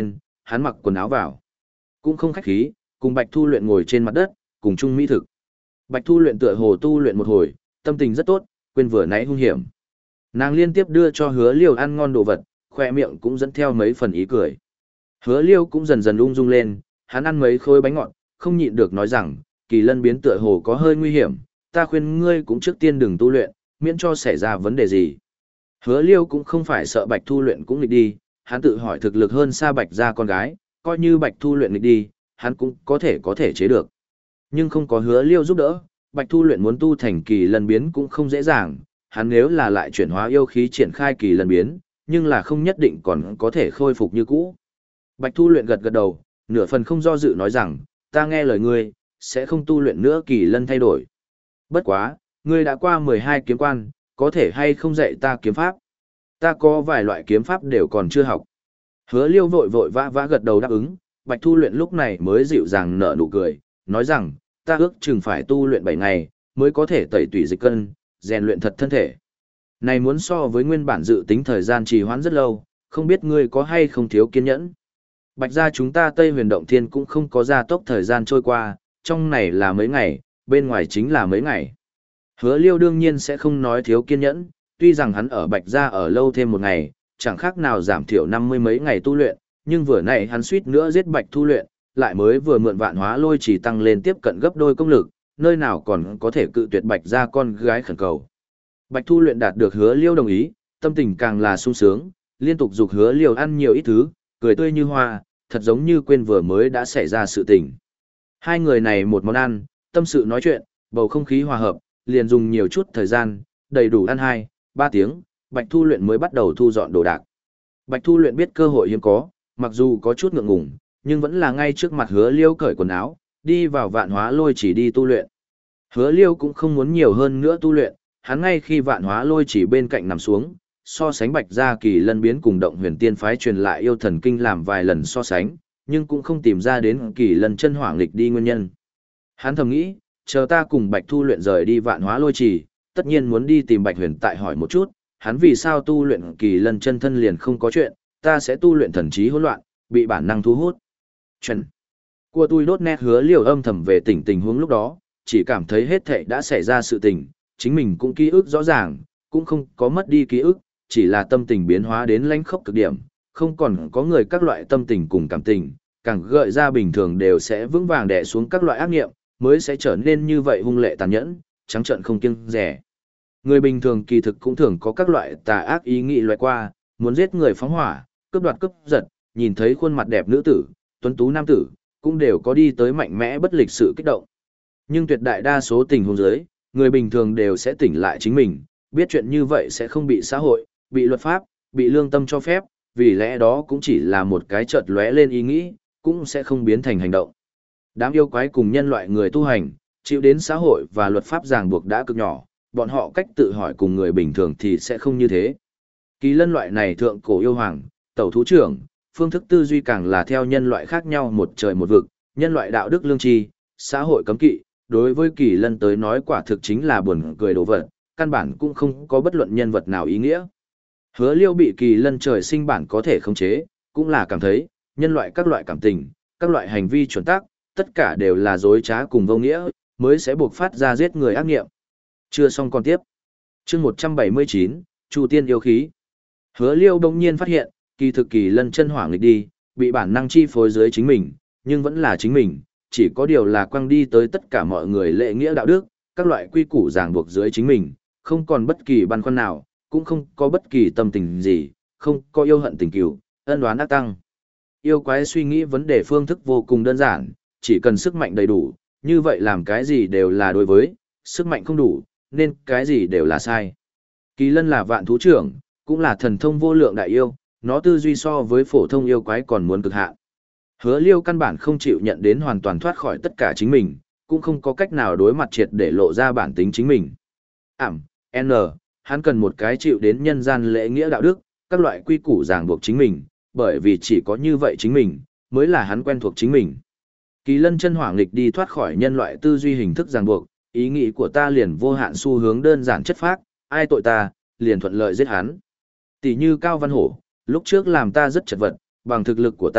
hắn mặc quần áo vào. Cũng không khách khí, cùng Bạch Thu Luyện ngồi trên mặt đất, cùng chung mỹ thực. Bạch Thu Luyện tựa hồ tu luyện một hồi, tâm tình rất tốt, quên vừa nãy hung hiểm. Nàng liên tiếp đưa cho Hứa Liêu ăn ngon đồ vật, khoe miệng cũng dẫn theo mấy phần ý cười. Hứa Liêu cũng dần dần ung dung lên, hắn ăn mấy khối bánh ngọt, không nhịn được nói rằng, kỳ lân biến tựa hồ có hơi nguy hiểm, ta khuyên ngươi cũng trước tiên đừng tu luyện, miễn cho xảy ra vấn đề gì. Hứa Liêu cũng không phải sợ Bạch Thu Luyện cũng nghịch đi, hắn tự hỏi thực lực hơn xa Bạch gia con gái, coi như Bạch Thu Luyện nghịch đi, hắn cũng có thể có thể chế được. Nhưng không có Hứa Liêu giúp đỡ, Bạch Thu Luyện muốn tu thành kỳ lân biến cũng không dễ dàng, hắn nếu là lại chuyển hóa yêu khí triển khai kỳ lân biến, nhưng là không nhất định còn có thể khôi phục như cũ. Bạch Thu Luyện gật gật đầu, nửa phần không do dự nói rằng, ta nghe lời ngươi, sẽ không tu luyện nữa kỳ lân thay đổi. Bất quá, ngươi đã qua mười hai kiếm quan, có thể hay không dạy ta kiếm pháp? Ta có vài loại kiếm pháp đều còn chưa học. Hứa Liêu vội vội vã vã gật đầu đáp ứng, Bạch Thu Luyện lúc này mới dịu dàng nở nụ cười, nói rằng, ta ước chừng phải tu luyện bảy ngày, mới có thể tẩy tủy dịch cân, rèn luyện thật thân thể. Này muốn so với nguyên bản dự tính thời gian trì hoãn rất lâu, không biết ngươi có hay không thiếu kiên nhẫn. Bạch gia chúng ta Tây Huyền Động Thiên cũng không có gia tốc thời gian trôi qua, trong này là mấy ngày, bên ngoài chính là mấy ngày. Hứa Liêu đương nhiên sẽ không nói thiếu kiên nhẫn, tuy rằng hắn ở Bạch gia ở lâu thêm một ngày, chẳng khác nào giảm thiểu năm mươi mấy ngày tu luyện, nhưng vừa nãy hắn suýt nữa giết Bạch Thu Luyện, lại mới vừa mượn vạn hóa lôi chỉ tăng lên tiếp cận gấp đôi công lực, nơi nào còn có thể cự tuyệt Bạch gia con gái khẩn cầu. Bạch Thu Luyện đạt được Hứa Liêu đồng ý, tâm tình càng là sung sướng, liên tục giục Hứa Liêu ăn nhiều ít thứ, cười tươi như hoa, thật giống như quên vừa mới đã xảy ra sự tình. Hai người này một món ăn, tâm sự nói chuyện, bầu không khí hòa hợp, liền dùng nhiều chút thời gian, đầy đủ ăn hai, ba tiếng, Bạch Thu Luyện mới bắt đầu thu dọn đồ đạc. Bạch Thu Luyện biết cơ hội hiếm có, mặc dù có chút ngượng ngùng, nhưng vẫn là ngay trước mặt Hứa Liêu cởi quần áo, đi vào vạn hóa lôi chỉ đi tu luyện. Hứa Liêu cũng không muốn nhiều hơn nữa tu luyện, hắn ngay khi vạn hóa lôi chỉ bên cạnh nằm xuống, so sánh Bạch gia kỳ lân biến cùng động huyền tiên phái truyền lại yêu thần kinh làm vài lần so sánh, nhưng cũng không tìm ra đến kỳ lân chân hỏa nghịch đi nguyên nhân. Hắn thầm nghĩ, chờ ta cùng Bạch Thu Luyện rời đi vạn hóa lôi chỉ, tất nhiên muốn đi tìm Bạch Huyền tại hỏi một chút, hắn vì sao tu luyện kỳ lân chân thân liền không có chuyện, ta sẽ tu luyện thần trí hỗn loạn, bị bản năng thu hút. Chuẩn. Của tôi đốt nét Hứa Liêu âm thầm về tình tình huống lúc đó, chỉ cảm thấy hết thảy đã xảy ra sự tình, chính mình cũng ký ức rõ ràng, cũng không có mất đi ký ức, chỉ là tâm tình biến hóa đến lãnh khốc cực điểm, không còn có người các loại tâm tình cùng cảm tình, càng gợi ra bình thường đều sẽ vững vàng đè xuống các loại ác nghiệm, mới sẽ trở nên như vậy hung lệ tàn nhẫn, trắng trợn không kiêng dè. Người bình thường kỳ thực cũng thường có các loại tà ác ý nghĩ loại qua, muốn giết người phóng hỏa, cướp đoạt cướp giật, nhìn thấy khuôn mặt đẹp nữ tử, tuấn tú nam tử, cũng đều có đi tới mạnh mẽ bất lịch sự kích động. Nhưng tuyệt đại đa số tình huống dưới, người bình thường đều sẽ tỉnh lại chính mình, biết chuyện như vậy sẽ không bị xã hội, bị luật pháp, bị lương tâm cho phép, vì lẽ đó cũng chỉ là một cái chợt lóe lên ý nghĩ, cũng sẽ không biến thành hành động. Đám yêu quái cùng nhân loại người tu hành, chịu đến xã hội và luật pháp ràng buộc đã cực nhỏ, bọn họ cách tự hỏi cùng người bình thường thì sẽ không như thế. Kỳ lân loại này thượng cổ yêu hoàng, tẩu thú trưởng, phương thức tư duy càng là theo nhân loại khác nhau một trời một vực, nhân loại đạo đức lương tri, xã hội cấm kỵ, đối với kỳ lân tới nói quả thực chính là buồn cười đồ vật, căn bản cũng không có bất luận nhân vật nào ý nghĩa. Hứa Liêu bị kỳ lân trời sinh bản có thể khống chế, cũng là cảm thấy, nhân loại các loại cảm tình, các loại hành vi chuẩn tắc, tất cả đều là dối trá cùng vô nghĩa, mới sẽ buộc phát ra giết người ác nghiệm. Chưa xong còn tiếp. Chương một trăm bảy mươi chín, Chu Tiên yêu khí. Hứa Liêu bỗng nhiên phát hiện, kỳ thực kỳ lân chân hỏa nghịch đi, bị bản năng chi phối dưới chính mình, nhưng vẫn là chính mình, chỉ có điều là quăng đi tới tất cả mọi người lễ nghĩa đạo đức, các loại quy củ ràng buộc dưới chính mình, không còn bất kỳ băn khoăn nào, cũng không có bất kỳ tâm tình gì, không có yêu hận tình cừu, ân oán ác tăng. Yêu quái suy nghĩ vấn đề phương thức vô cùng đơn giản, chỉ cần sức mạnh đầy đủ, như vậy làm cái gì đều là đối với, sức mạnh không đủ, nên cái gì đều là sai. Kỳ lân là vạn thú trưởng, cũng là thần thông vô lượng đại yêu, nó tư duy so với phổ thông yêu quái còn muốn cực hạn. Hứa Liêu căn bản không chịu nhận đến hoàn toàn thoát khỏi tất cả chính mình, cũng không có cách nào đối mặt triệt để lộ ra bản tính chính mình. Ảm, N, hắn cần một cái chịu đến nhân gian lễ nghĩa đạo đức, các loại quy củ ràng buộc chính mình, bởi vì chỉ có như vậy chính mình, mới là hắn quen thuộc chính mình. Kỳ lân chân hỏa nghịch đi thoát khỏi nhân loại tư duy hình thức ràng buộc, ý nghĩ của ta liền vô hạn xu hướng đơn giản chất phác, ai tội ta, liền thuận lợi giết hắn. Tỷ như Cao Văn Hổ, lúc trước làm ta rất chật vật, bằng thực lực của ta,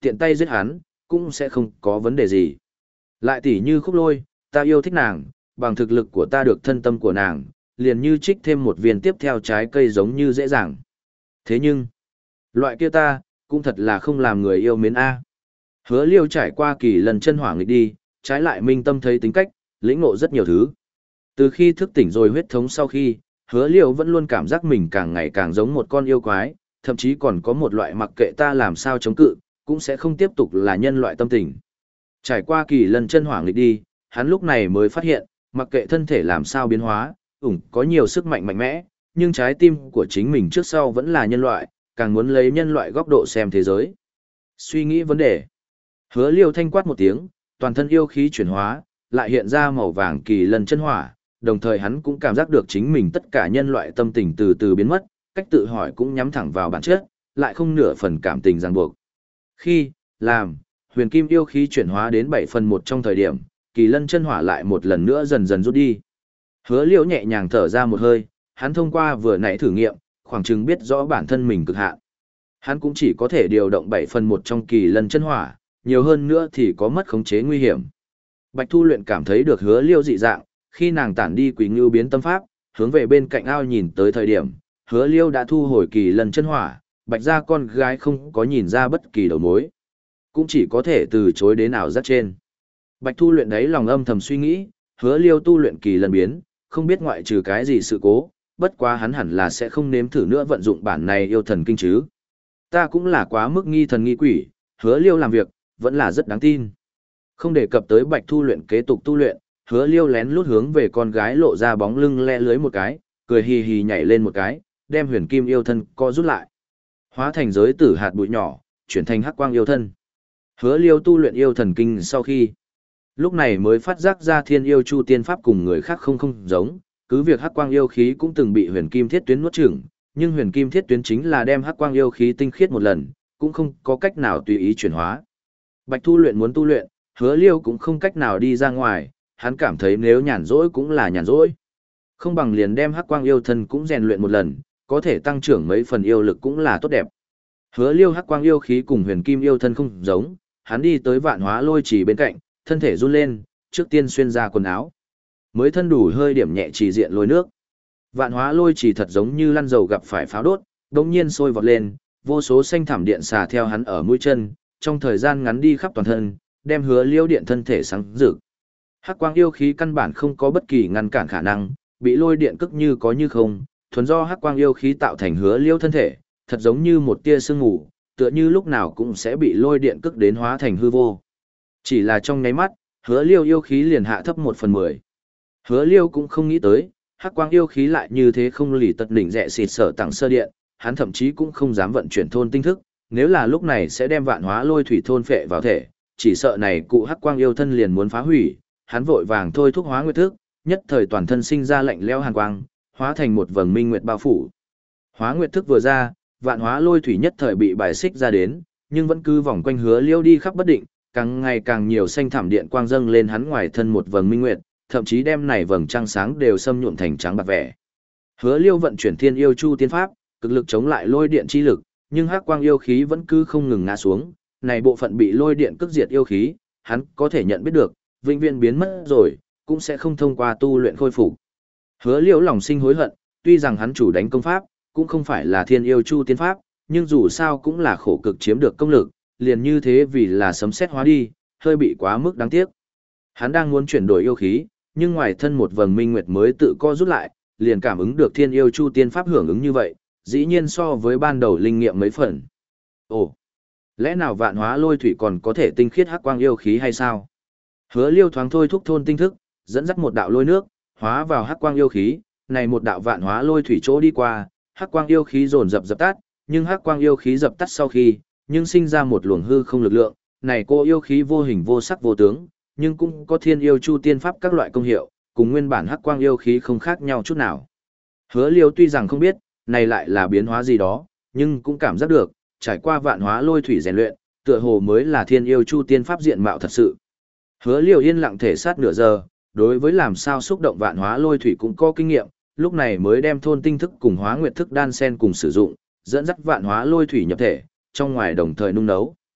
tiện tay giết hắn, cũng sẽ không có vấn đề gì. Lại tỉ như Khúc Lôi, ta yêu thích nàng, bằng thực lực của ta được thân tâm của nàng, liền như trích thêm một viên tiếp theo trái cây giống như dễ dàng. Thế nhưng, loại kia ta, cũng thật là không làm người yêu mến A. Hứa Liêu trải qua kỳ lần chân hỏa nghịch đi, trái lại minh tâm thấy tính cách, lĩnh ngộ rất nhiều thứ. Từ khi thức tỉnh rồi huyết thống sau khi, Hứa Liêu vẫn luôn cảm giác mình càng ngày càng giống một con yêu quái, thậm chí còn có một loại mặc kệ ta làm sao chống cự, cũng sẽ không tiếp tục là nhân loại tâm tình. Trải qua kỳ lần chân hỏa nghịch đi, hắn lúc này mới phát hiện, mặc kệ thân thể làm sao biến hóa, ủng có nhiều sức mạnh mạnh mẽ, nhưng trái tim của chính mình trước sau vẫn là nhân loại, càng muốn lấy nhân loại góc độ xem thế giới. Suy nghĩ vấn đề. Hứa Liêu thanh quát một tiếng, toàn thân yêu khí chuyển hóa, lại hiện ra màu vàng kỳ lần chân hỏa, đồng thời hắn cũng cảm giác được chính mình tất cả nhân loại tâm tình từ từ biến mất, cách tự hỏi cũng nhắm thẳng vào bản chất, lại không nửa phần cảm tình ràng buộc. Khi, làm, huyền kim yêu khí chuyển hóa đến bảy phần một trong thời điểm, kỳ lân chân hỏa lại một lần nữa dần dần rút đi. Hứa Liễu nhẹ nhàng thở ra một hơi, hắn thông qua vừa nãy thử nghiệm, khoảng chừng biết rõ bản thân mình cực hạn. Hắn cũng chỉ có thể điều động bảy phần một trong kỳ lân chân hỏa, nhiều hơn nữa thì có mất khống chế nguy hiểm. Bạch Thu Luyện cảm thấy được Hứa Liễu dị dạng, khi nàng tản đi Quỷ Ngưu biến tâm pháp, hướng về bên cạnh ao nhìn tới thời điểm, Hứa Liễu đã thu hồi kỳ lân chân hỏa, Bạch gia con gái không có nhìn ra bất kỳ đầu mối, cũng chỉ có thể từ chối đến ảo giác trên. Bạch Thu Luyện đấy lòng âm thầm suy nghĩ, Hứa Liêu tu luyện kỳ lân biến, không biết ngoại trừ cái gì sự cố, bất quá hắn hẳn là sẽ không nếm thử nữa vận dụng bản này yêu thần kinh chứ. Ta cũng là quá mức nghi thần nghi quỷ, Hứa Liêu làm việc, vẫn là rất đáng tin. Không đề cập tới Bạch Thu Luyện kế tục tu luyện, Hứa Liêu lén lút hướng về con gái lộ ra bóng lưng le lưới một cái, cười hì hì nhảy lên một cái, đem huyền kim yêu thân co rút lại. Hóa thành giới tử hạt bụi nhỏ, chuyển thành hắc quang yêu thân. Hứa Liêu tu luyện yêu thần kinh sau khi, lúc này mới phát giác ra thiên yêu chu tiên pháp cùng người khác không không giống, cứ việc hắc quang yêu khí cũng từng bị huyền kim thiết tuyến nuốt chửng, nhưng huyền kim thiết tuyến chính là đem hắc quang yêu khí tinh khiết một lần, cũng không có cách nào tùy ý chuyển hóa. Bạch Thu Luyện muốn tu luyện, Hứa Liêu cũng không cách nào đi ra ngoài, hắn cảm thấy nếu nhàn rỗi cũng là nhàn rỗi. Không bằng liền đem hắc quang yêu thân cũng rèn luyện một lần, có thể tăng trưởng mấy phần yêu lực cũng là tốt đẹp. Hứa Liêu hắc quang yêu khí cùng huyền kim yêu thân không giống, hắn đi tới vạn hóa lôi trì bên cạnh, thân thể run lên, trước tiên xuyên ra quần áo. Mới thân đủ hơi điểm nhẹ trì diện lôi nước. Vạn hóa lôi trì thật giống như lăn dầu gặp phải pháo đốt, đột nhiên sôi vọt lên, vô số xanh thảm điện xà theo hắn ở mũi chân, trong thời gian ngắn đi khắp toàn thân, đem Hứa Liêu điện thân thể sáng rực. Hắc quang yêu khí căn bản không có bất kỳ ngăn cản khả năng, bị lôi điện cức như có như không, thuần do hắc quang yêu khí tạo thành Hứa Liêu thân thể, thật giống như một tia sương mù, tựa như lúc nào cũng sẽ bị lôi điện cức đến hóa thành hư vô. Chỉ là trong nháy mắt, Hứa Liêu yêu khí liền hạ thấp một phần mười. Hứa Liêu cũng không nghĩ tới, hắc quang yêu khí lại như thế không lì tật đỉnh rẻ xịt sở tặng sơ điện, hắn thậm chí cũng không dám vận chuyển thôn tinh thức, nếu là lúc này sẽ đem vạn hóa lôi thủy thôn phệ vào thể, chỉ sợ này cụ hắc quang yêu thân liền muốn phá hủy, hắn vội vàng thôi thúc hóa nguyệt thức, nhất thời toàn thân sinh ra lạnh lẽo hàn quang, hóa thành một vầng minh nguyệt bao phủ. Hóa nguyệt thức vừa ra, vạn hóa lôi thủy nhất thời bị bài xích ra đến, nhưng vẫn cứ vòng quanh Hứa Liêu đi khắp bất định, càng ngày càng nhiều xanh thảm điện quang dâng lên hắn ngoài thân một vầng minh nguyệt, thậm chí đem này vầng trăng sáng đều xâm nhuộm thành trắng bạc vẻ. Hứa Liêu vận chuyển thiên yêu chu tiên pháp, cực lực chống lại lôi điện chi lực, nhưng hắc quang yêu khí vẫn cứ không ngừng ngã xuống, này bộ phận bị lôi điện cước diệt yêu khí, hắn có thể nhận biết được, vĩnh viễn biến mất rồi, cũng sẽ không thông qua tu luyện khôi phục. Hứa Liêu lòng sinh hối hận, tuy rằng hắn chủ đánh công pháp, cũng không phải là thiên yêu chu tiên pháp, nhưng dù sao cũng là khổ cực chiếm được công lực, liền như thế vì là sấm sét hóa đi, hơi bị quá mức đáng tiếc. Hắn đang muốn chuyển đổi yêu khí, nhưng ngoài thân một vầng minh nguyệt mới tự co rút lại, liền cảm ứng được thiên yêu chu tiên pháp hưởng ứng như vậy, dĩ nhiên so với ban đầu linh nghiệm mấy phần. Ồ, lẽ nào vạn hóa lôi thủy còn có thể tinh khiết hắc quang yêu khí hay sao? Hứa Liêu thoáng thôi thúc thôn tinh thức, dẫn dắt một đạo lôi nước, hóa vào hắc quang yêu khí, này một đạo vạn hóa lôi thủy chỗ đi qua, hắc quang yêu khí dồn dập dập tắt, nhưng hắc quang yêu khí dập tắt sau khi, nhưng sinh ra một luồng hư không lực lượng, này cô yêu khí vô hình vô sắc vô tướng, nhưng cũng có thiên yêu chu tiên pháp các loại công hiệu, cùng nguyên bản hắc quang yêu khí không khác nhau chút nào. Hứa Liêu tuy rằng không biết, này lại là biến hóa gì đó, nhưng cũng cảm giác được, trải qua vạn hóa lôi thủy rèn luyện, tựa hồ mới là thiên yêu chu tiên pháp diện mạo thật sự. Hứa Liêu yên lặng thể sát nửa giờ, đối với làm sao xúc động vạn hóa lôi thủy cũng có kinh nghiệm, lúc này mới đem thôn tinh thức cùng hóa nguyệt thức đan sen cùng sử dụng, dẫn dắt vạn hóa lôi thủy nhập thể, trong ngoài đồng thời nung nấu.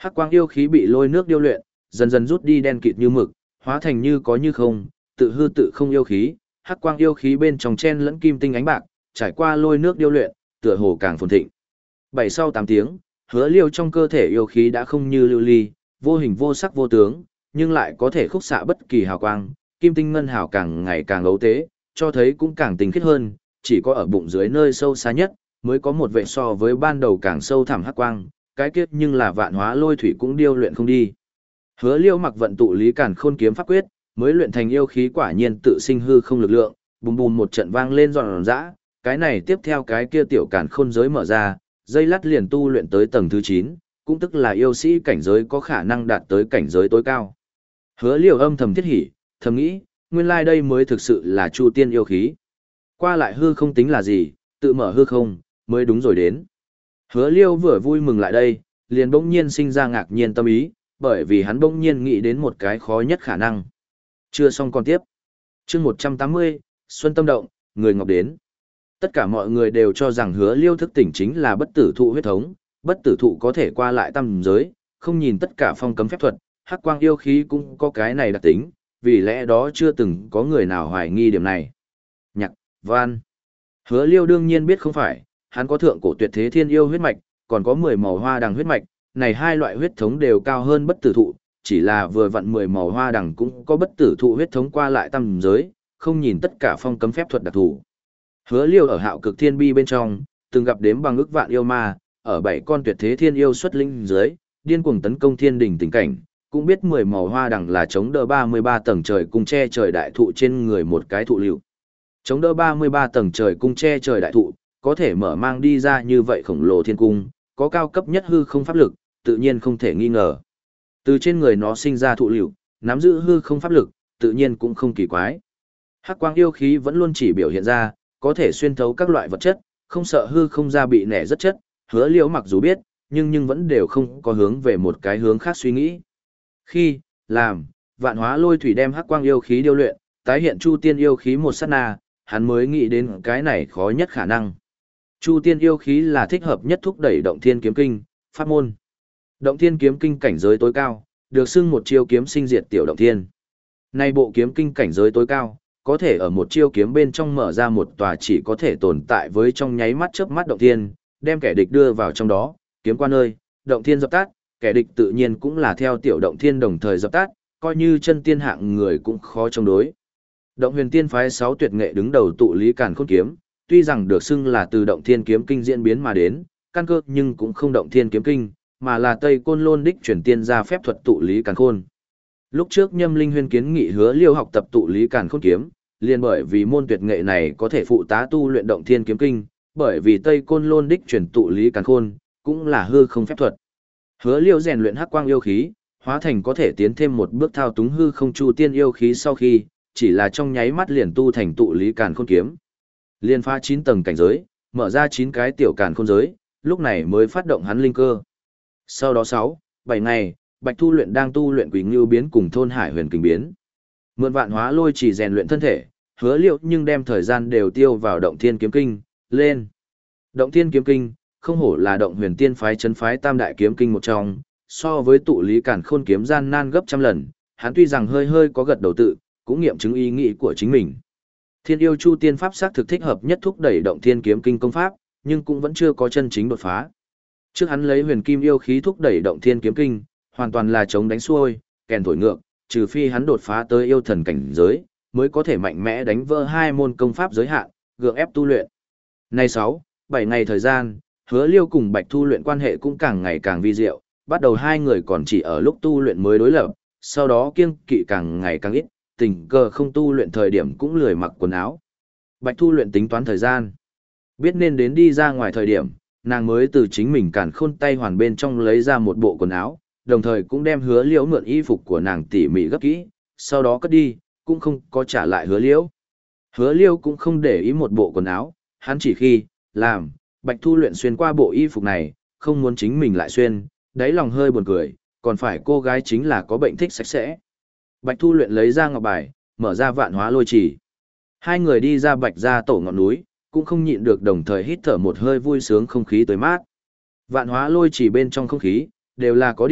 Hắc quang yêu khí bị lôi nước điêu luyện, dần dần rút đi đen kịt như mực, hóa thành như có như không, tự hư tự không yêu khí, hắc quang yêu khí bên trong chen lẫn kim tinh ánh bạc, trải qua lôi nước điêu luyện, tựa hồ càng phồn thịnh. Bảy sau tám tiếng, Hứa Liêu trong cơ thể yêu khí đã không như lưu ly, vô hình vô sắc vô tướng, nhưng lại có thể khúc xạ bất kỳ hào quang, kim tinh ngân hào càng ngày càng ấu tế, cho thấy cũng càng tinh khiết hơn, chỉ có ở bụng dưới nơi sâu xa nhất, mới có một vệ so với ban đầu càng sâu thẳm hắc quang, cái kết nhưng là vạn hóa lôi thủy cũng điêu luyện không đi. Hứa Liêu mặc vận tụ lý càn khôn kiếm pháp quyết, mới luyện thành yêu khí quả nhiên tự sinh hư không lực lượng, bùm bùm một trận vang lên giòn giã, cái này tiếp theo cái kia tiểu càn khôn giới mở ra, dây lát liền tu luyện tới tầng thứ chín, cũng tức là yêu sĩ cảnh giới có khả năng đạt tới cảnh giới tối cao. Hứa Liêu âm thầm thiết hỉ, thầm nghĩ, nguyên lai like đây mới thực sự là Chu Tiên yêu khí. Qua lại hư không tính là gì, tự mở hư không, mới đúng rồi đến. Hứa Liêu vừa vui mừng lại đây, liền bỗng nhiên sinh ra ngạc nhiên tâm ý, bởi vì hắn bỗng nhiên nghĩ đến một cái khó nhất khả năng. Chưa xong còn tiếp. Chương một trăm tám mươi, Xuân Tâm Động, người ngọc đến. Tất cả mọi người đều cho rằng Hứa Liêu thức tỉnh chính là bất tử thụ huyết thống, bất tử thụ có thể qua lại tam giới, không nhìn tất cả phong cấm phép thuật, hắc quang yêu khí cũng có cái này đặc tính, vì lẽ đó chưa từng có người nào hoài nghi điểm này. Nhạc, Văn. Hứa Liêu đương nhiên biết không phải, hắn có thượng cổ tuyệt thế thiên yêu huyết mạch, còn có mười màu hoa đằng huyết mạch, này hai loại huyết thống đều cao hơn bất tử thụ, chỉ là vừa vặn mười màu hoa đằng cũng có bất tử thụ huyết thống qua lại tam giới, không nhìn tất cả phong cấm phép thuật đặc thù. Hứa Liêu ở Hạo Cực Thiên Bi bên trong, từng gặp đếm bằng ức vạn yêu ma, ở bảy con tuyệt thế thiên yêu xuất linh dưới, điên cuồng tấn công thiên đỉnh tình cảnh, cũng biết mười màu hoa đằng là chống đỡ ba mươi ba tầng trời cung che trời đại thụ trên người một cái thụ liệu. Chống đỡ ba mươi ba tầng trời cung che trời đại thụ, có thể mở mang đi ra như vậy khổng lồ thiên cung, có cao cấp nhất hư không pháp lực, tự nhiên không thể nghi ngờ. Từ trên người nó sinh ra thụ liệu, nắm giữ hư không pháp lực, tự nhiên cũng không kỳ quái. Hắc quang yêu khí vẫn luôn chỉ biểu hiện ra, có thể xuyên thấu các loại vật chất, không sợ hư không ra bị nẻ rất chất, Hứa Liễu mặc dù biết, nhưng nhưng vẫn đều không có hướng về một cái hướng khác suy nghĩ. Khi, làm, vạn hóa lôi thủy đem hắc quang yêu khí điêu luyện, tái hiện Chu Tiên yêu khí một sát na, hắn mới nghĩ đến cái này khó nhất khả năng. Chu Tiên yêu khí là thích hợp nhất thúc đẩy động thiên kiếm kinh, pháp môn. Động thiên kiếm kinh cảnh giới tối cao, được xưng một chiêu kiếm sinh diệt tiểu động thiên. Nay bộ kiếm kinh cảnh giới tối cao, có thể ở một chiêu kiếm bên trong mở ra một tòa chỉ có thể tồn tại với trong nháy mắt chớp mắt động thiên, đem kẻ địch đưa vào trong đó, kiếm qua nơi, động thiên dập tắt, kẻ địch tự nhiên cũng là theo tiểu động thiên đồng thời dập tắt, coi như chân tiên hạng người cũng khó chống đối. Động Huyền Tiên phái sáu tuyệt nghệ đứng đầu tụ lý càn khôn kiếm, tuy rằng được xưng là từ động thiên kiếm kinh diễn biến mà đến, căn cơ nhưng cũng không động thiên kiếm kinh, mà là Tây Côn Lôn đích chuyển tiên ra phép thuật tụ lý càn khôn. Lúc trước Nhâm Linh Huyên kiến nghị Hứa Liêu học tập tụ lý càn khôn kiếm, liền bởi vì môn tuyệt nghệ này có thể phụ tá tu luyện động thiên kiếm kinh, bởi vì Tây Côn Lôn đích chuyển tụ lý càn khôn cũng là hư không phép thuật. Hứa Liêu rèn luyện hắc quang yêu khí, hóa thành có thể tiến thêm một bước thao túng hư không chu tiên yêu khí sau khi, chỉ là trong nháy mắt liền tu thành tụ lý càn khôn kiếm. Liên phá chín tầng cảnh giới, mở ra chín cái tiểu càn khôn giới, lúc này mới phát động hắn linh cơ. Sau đó sáu, bảy ngày, Bạch Thu luyện đang tu luyện Quỷ Ngưu biến cùng thôn Hải Huyền Kình biến. Mượn vạn hóa lôi chỉ rèn luyện thân thể, Hứa Liêu nhưng đem thời gian đều tiêu vào động thiên kiếm kinh, lên. Động thiên kiếm kinh, không hổ là động huyền tiên phái chấn phái tam đại kiếm kinh một trong, so với tụ lý càn khôn kiếm gian nan gấp trăm lần, hắn tuy rằng hơi hơi có gật đầu tự, cũng nghiệm chứng ý nghĩ của chính mình. Thiên yêu chu tiên pháp xác thực thích hợp nhất thúc đẩy động thiên kiếm kinh công pháp, nhưng cũng vẫn chưa có chân chính đột phá. Trước hắn lấy huyền kim yêu khí thúc đẩy động thiên kiếm kinh, hoàn toàn là chống đánh xuôi, kèn thổi ngược, trừ phi hắn đột phá tới yêu thần cảnh giới, mới có thể mạnh mẽ đánh vỡ hai môn công pháp giới hạn, gượng ép tu luyện. Nay sáu, bảy ngày thời gian, Hứa Liêu cùng Bạch Thu luyện quan hệ cũng càng ngày càng vi diệu, bắt đầu hai người còn chỉ ở lúc tu luyện mới đối lập, sau đó kiêng kỵ càng ngày càng ít, tình cờ không tu luyện thời điểm cũng lười mặc quần áo. Bạch Thu luyện tính toán thời gian, biết nên đến đi ra ngoài thời điểm, nàng mới từ chính mình càn khôn tay hoàn bên trong lấy ra một bộ quần áo, đồng thời cũng đem Hứa Liễu mượn y phục của nàng tỉ mỉ gấp kỹ, sau đó cất đi, cũng không có trả lại Hứa Liễu. Hứa Liễu cũng không để ý một bộ quần áo, hắn chỉ khi làm Bạch Thu luyện xuyên qua bộ y phục này, không muốn chính mình lại xuyên, đáy lòng hơi buồn cười, còn phải cô gái chính là có bệnh thích sạch sẽ. Bạch Thu luyện lấy ra ngọc bài, mở ra vạn hóa lôi chỉ. Hai người đi ra Bạch gia tổ ngọn núi, cũng không nhịn được đồng thời hít thở một hơi vui sướng không khí tới mát. Vạn hóa lôi chỉ bên trong không khí, đều là có điện,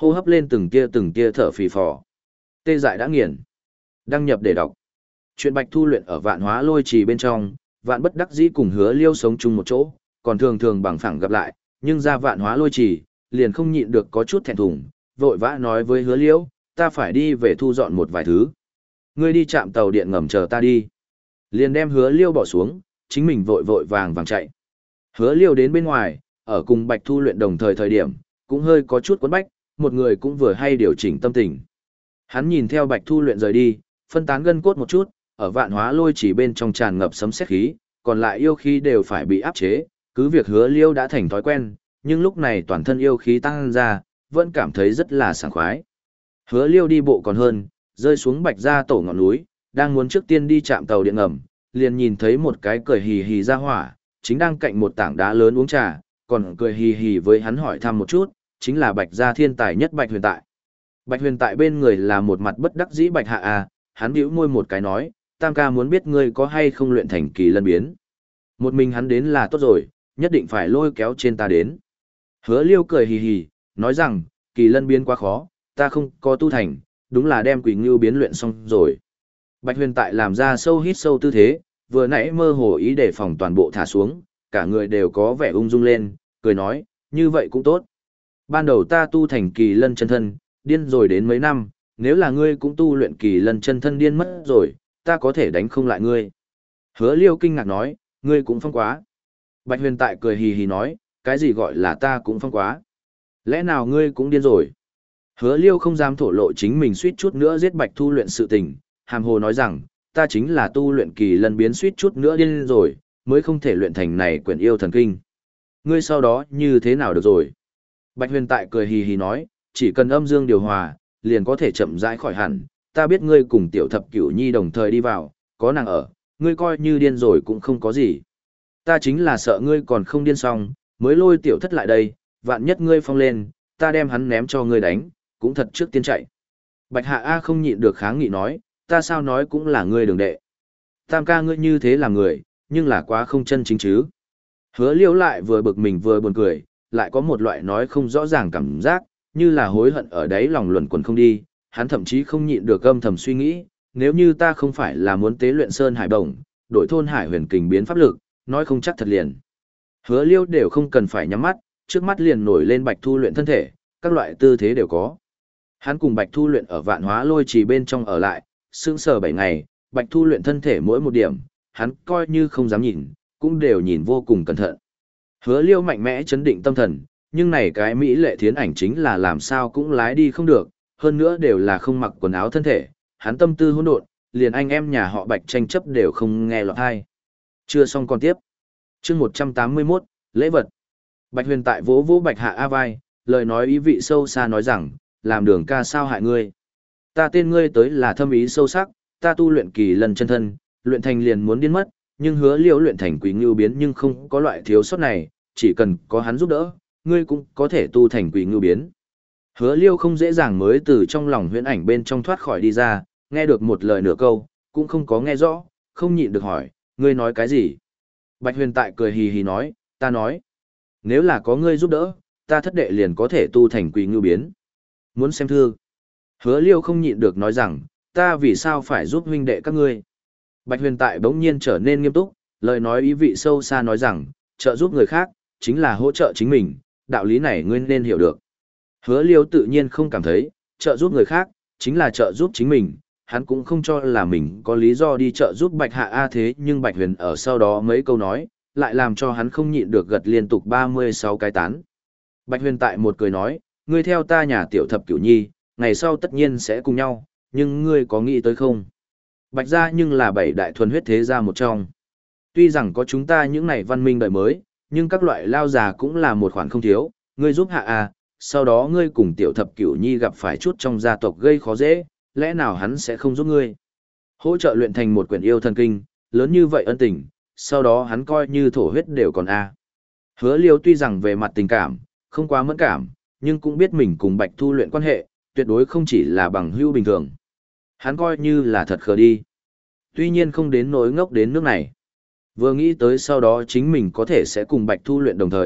hô hấp lên từng tia từng tia thở phì phò. Tê dại đã nghiền. Đăng nhập để đọc. Chuyện Bạch Thu luyện ở Vạn Hóa Lôi Trì bên trong, Vạn bất đắc dĩ cùng Hứa Liêu sống chung một chỗ, còn thường thường bằng phẳng gặp lại, nhưng ra Vạn Hóa Lôi Trì, liền không nhịn được có chút thẹn thùng, vội vã nói với Hứa Liêu, ta phải đi về thu dọn một vài thứ. Ngươi đi chạm tàu điện ngầm chờ ta đi. Liền đem Hứa Liêu bỏ xuống, chính mình vội vội vàng vàng chạy. Hứa Liêu đến bên ngoài, ở cùng Bạch Thu luyện đồng thời thời điểm, cũng hơi có chút quấn bách, một người cũng vừa hay điều chỉnh tâm tình. Hắn nhìn theo Bạch Thu luyện rời đi, phân tán gân cốt một chút, ở Vạn Hóa Lôi Chỉ bên trong tràn ngập sấm sét khí, còn lại yêu khí đều phải bị áp chế, cứ việc Hứa Liêu đã thành thói quen, nhưng lúc này toàn thân yêu khí tăng ra, vẫn cảm thấy rất là sảng khoái. Hứa Liêu đi bộ còn hơn, rơi xuống Bạch Gia tổ ngọn núi, đang muốn trước tiên đi chạm tàu điện ngầm, liền nhìn thấy một cái cười hì hì ra hỏa, chính đang cạnh một tảng đá lớn uống trà, còn cười hì hì với hắn hỏi thăm một chút, chính là Bạch Gia thiên tài nhất Bạch Huyền Tại. Bạch Huyền Tại bên người là một mặt bất đắc dĩ Bạch Hạ A, hắn bĩu môi một cái nói, Tam ca muốn biết ngươi có hay không luyện thành kỳ lân biến. Một mình hắn đến là tốt rồi, nhất định phải lôi kéo trên ta đến. Hứa Liêu cười hì hì, nói rằng, kỳ lân biến quá khó, ta không có tu thành, đúng là đem quỷ ngưu biến luyện xong rồi. Bạch Huyền Tại làm ra sâu hít sâu tư thế, vừa nãy mơ hồ ý để phòng toàn bộ thả xuống, cả người đều có vẻ ung dung lên, cười nói, như vậy cũng tốt. Ban đầu ta tu thành kỳ lân chân thân, điên rồi đến mấy năm, nếu là ngươi cũng tu luyện kỳ lân chân thân điên mất rồi, ta có thể đánh không lại ngươi. Hứa Liêu kinh ngạc nói, ngươi cũng phong quá. Bạch Huyền Tại cười hì hì nói, cái gì gọi là ta cũng phong quá. Lẽ nào ngươi cũng điên rồi? Hứa Liêu không dám thổ lộ chính mình suýt chút nữa giết Bạch Thu luyện sự tình, hàm hồ nói rằng, ta chính là tu luyện kỳ lân biến suýt chút nữa điên rồi, mới không thể luyện thành này quyển yêu thần kinh. Ngươi sau đó như thế nào được rồi? Bạch Huyền Tại cười hì hì nói, chỉ cần âm dương điều hòa, liền có thể chậm rãi khỏi hẳn, ta biết ngươi cùng tiểu thập cửu nhi đồng thời đi vào, có nàng ở, ngươi coi như điên rồi cũng không có gì. Ta chính là sợ ngươi còn không điên xong, mới lôi tiểu thất lại đây, vạn nhất ngươi phong lên, ta đem hắn ném cho ngươi đánh, cũng thật trước tiên chạy. Bạch Hạ A không nhịn được kháng nghị nói, ta sao nói cũng là ngươi đường đệ. Tam ca ngươi như thế là người, nhưng là quá không chân chính chứ. Hứa Liêu lại vừa bực mình vừa buồn cười, lại có một loại nói không rõ ràng cảm giác, như là hối hận ở đấy lòng luẩn quẩn không đi, hắn thậm chí không nhịn được âm thầm suy nghĩ, nếu như ta không phải là muốn tế luyện Sơn Hải Bổng, đổi thôn Hải Huyền Kình biến pháp lực, nói không chắc thật liền. Hứa Liêu đều không cần phải nhắm mắt, trước mắt liền nổi lên Bạch Thu luyện thân thể, các loại tư thế đều có. Hắn cùng Bạch Thu luyện ở Vạn Hóa Lôi Trì bên trong ở lại, sững sờ bảy ngày, Bạch Thu luyện thân thể mỗi một điểm, hắn coi như không dám nhìn, cũng đều nhìn vô cùng cẩn thận. Hứa Liêu mạnh mẽ chấn định tâm thần, nhưng này cái mỹ lệ thiến ảnh chính là làm sao cũng lái đi không được, hơn nữa đều là không mặc quần áo thân thể, hắn tâm tư hỗn độn, liền anh em nhà họ Bạch tranh chấp đều không nghe lọt tai. Chưa xong còn tiếp. Chương một trăm tám mươi mốt, lễ vật. Bạch Huyền Tại vỗ vỗ Bạch Hạ A vai, lời nói ý vị sâu xa nói rằng, làm Đường ca sao hại ngươi? Ta tên ngươi tới là thâm ý sâu sắc, ta tu luyện kỳ lần chân thân, luyện thành liền muốn điên mất, nhưng Hứa Liêu luyện thành Quỷ Ngưu biến nhưng không có loại thiếu sót này, chỉ cần có hắn giúp đỡ, ngươi cũng có thể tu thành Quỷ Ngưu biến. Hứa Liêu không dễ dàng mới từ trong lòng huyễn ảnh bên trong thoát khỏi đi ra, nghe được một lời nửa câu, cũng không có nghe rõ, không nhịn được hỏi, ngươi nói cái gì? Bạch Huyền Tại cười hì hì nói, ta nói, nếu là có ngươi giúp đỡ, ta thất đệ liền có thể tu thành Quỷ Ngưu biến. Muốn xem thư? Hứa Liêu không nhịn được nói rằng, ta vì sao phải giúp huynh đệ các ngươi? Bạch Huyền Tại bỗng nhiên trở nên nghiêm túc, lời nói ý vị sâu xa nói rằng, trợ giúp người khác, chính là hỗ trợ chính mình, đạo lý này ngươi nên hiểu được. Hứa Liêu tự nhiên không cảm thấy, trợ giúp người khác, chính là trợ giúp chính mình, hắn cũng không cho là mình có lý do đi trợ giúp Bạch Hạ A thế nhưng Bạch Huyền ở sau đó mấy câu nói, lại làm cho hắn không nhịn được gật liên tục ba mươi sáu cái tán. Bạch Huyền Tại một cười nói, ngươi theo ta nhà tiểu thập cửu nhi, ngày sau tất nhiên sẽ cùng nhau, nhưng ngươi có nghĩ tới không? Bạch gia nhưng là bảy đại thuần huyết thế gia một trong. Tuy rằng có chúng ta những này văn minh đời mới, nhưng các loại lao già cũng là một khoản không thiếu, ngươi giúp hạ à, sau đó ngươi cùng tiểu thập cửu nhi gặp phải chút trong gia tộc gây khó dễ, lẽ nào hắn sẽ không giúp ngươi? Hỗ trợ luyện thành một quyển yêu thần kinh, lớn như vậy ân tình, sau đó hắn coi như thổ huyết đều còn a. À. Hứa Liêu tuy rằng về mặt tình cảm, không quá mẫn cảm, nhưng cũng biết mình cùng Bạch Thu luyện quan hệ, tuyệt đối không chỉ là bằng hữu bình thường. Hắn coi như là thật khờ đi. Tuy nhiên không đến nỗi ngốc đến nước này. Vừa nghĩ tới sau đó chính mình có thể sẽ cùng Bạch Thu luyện đồng thời,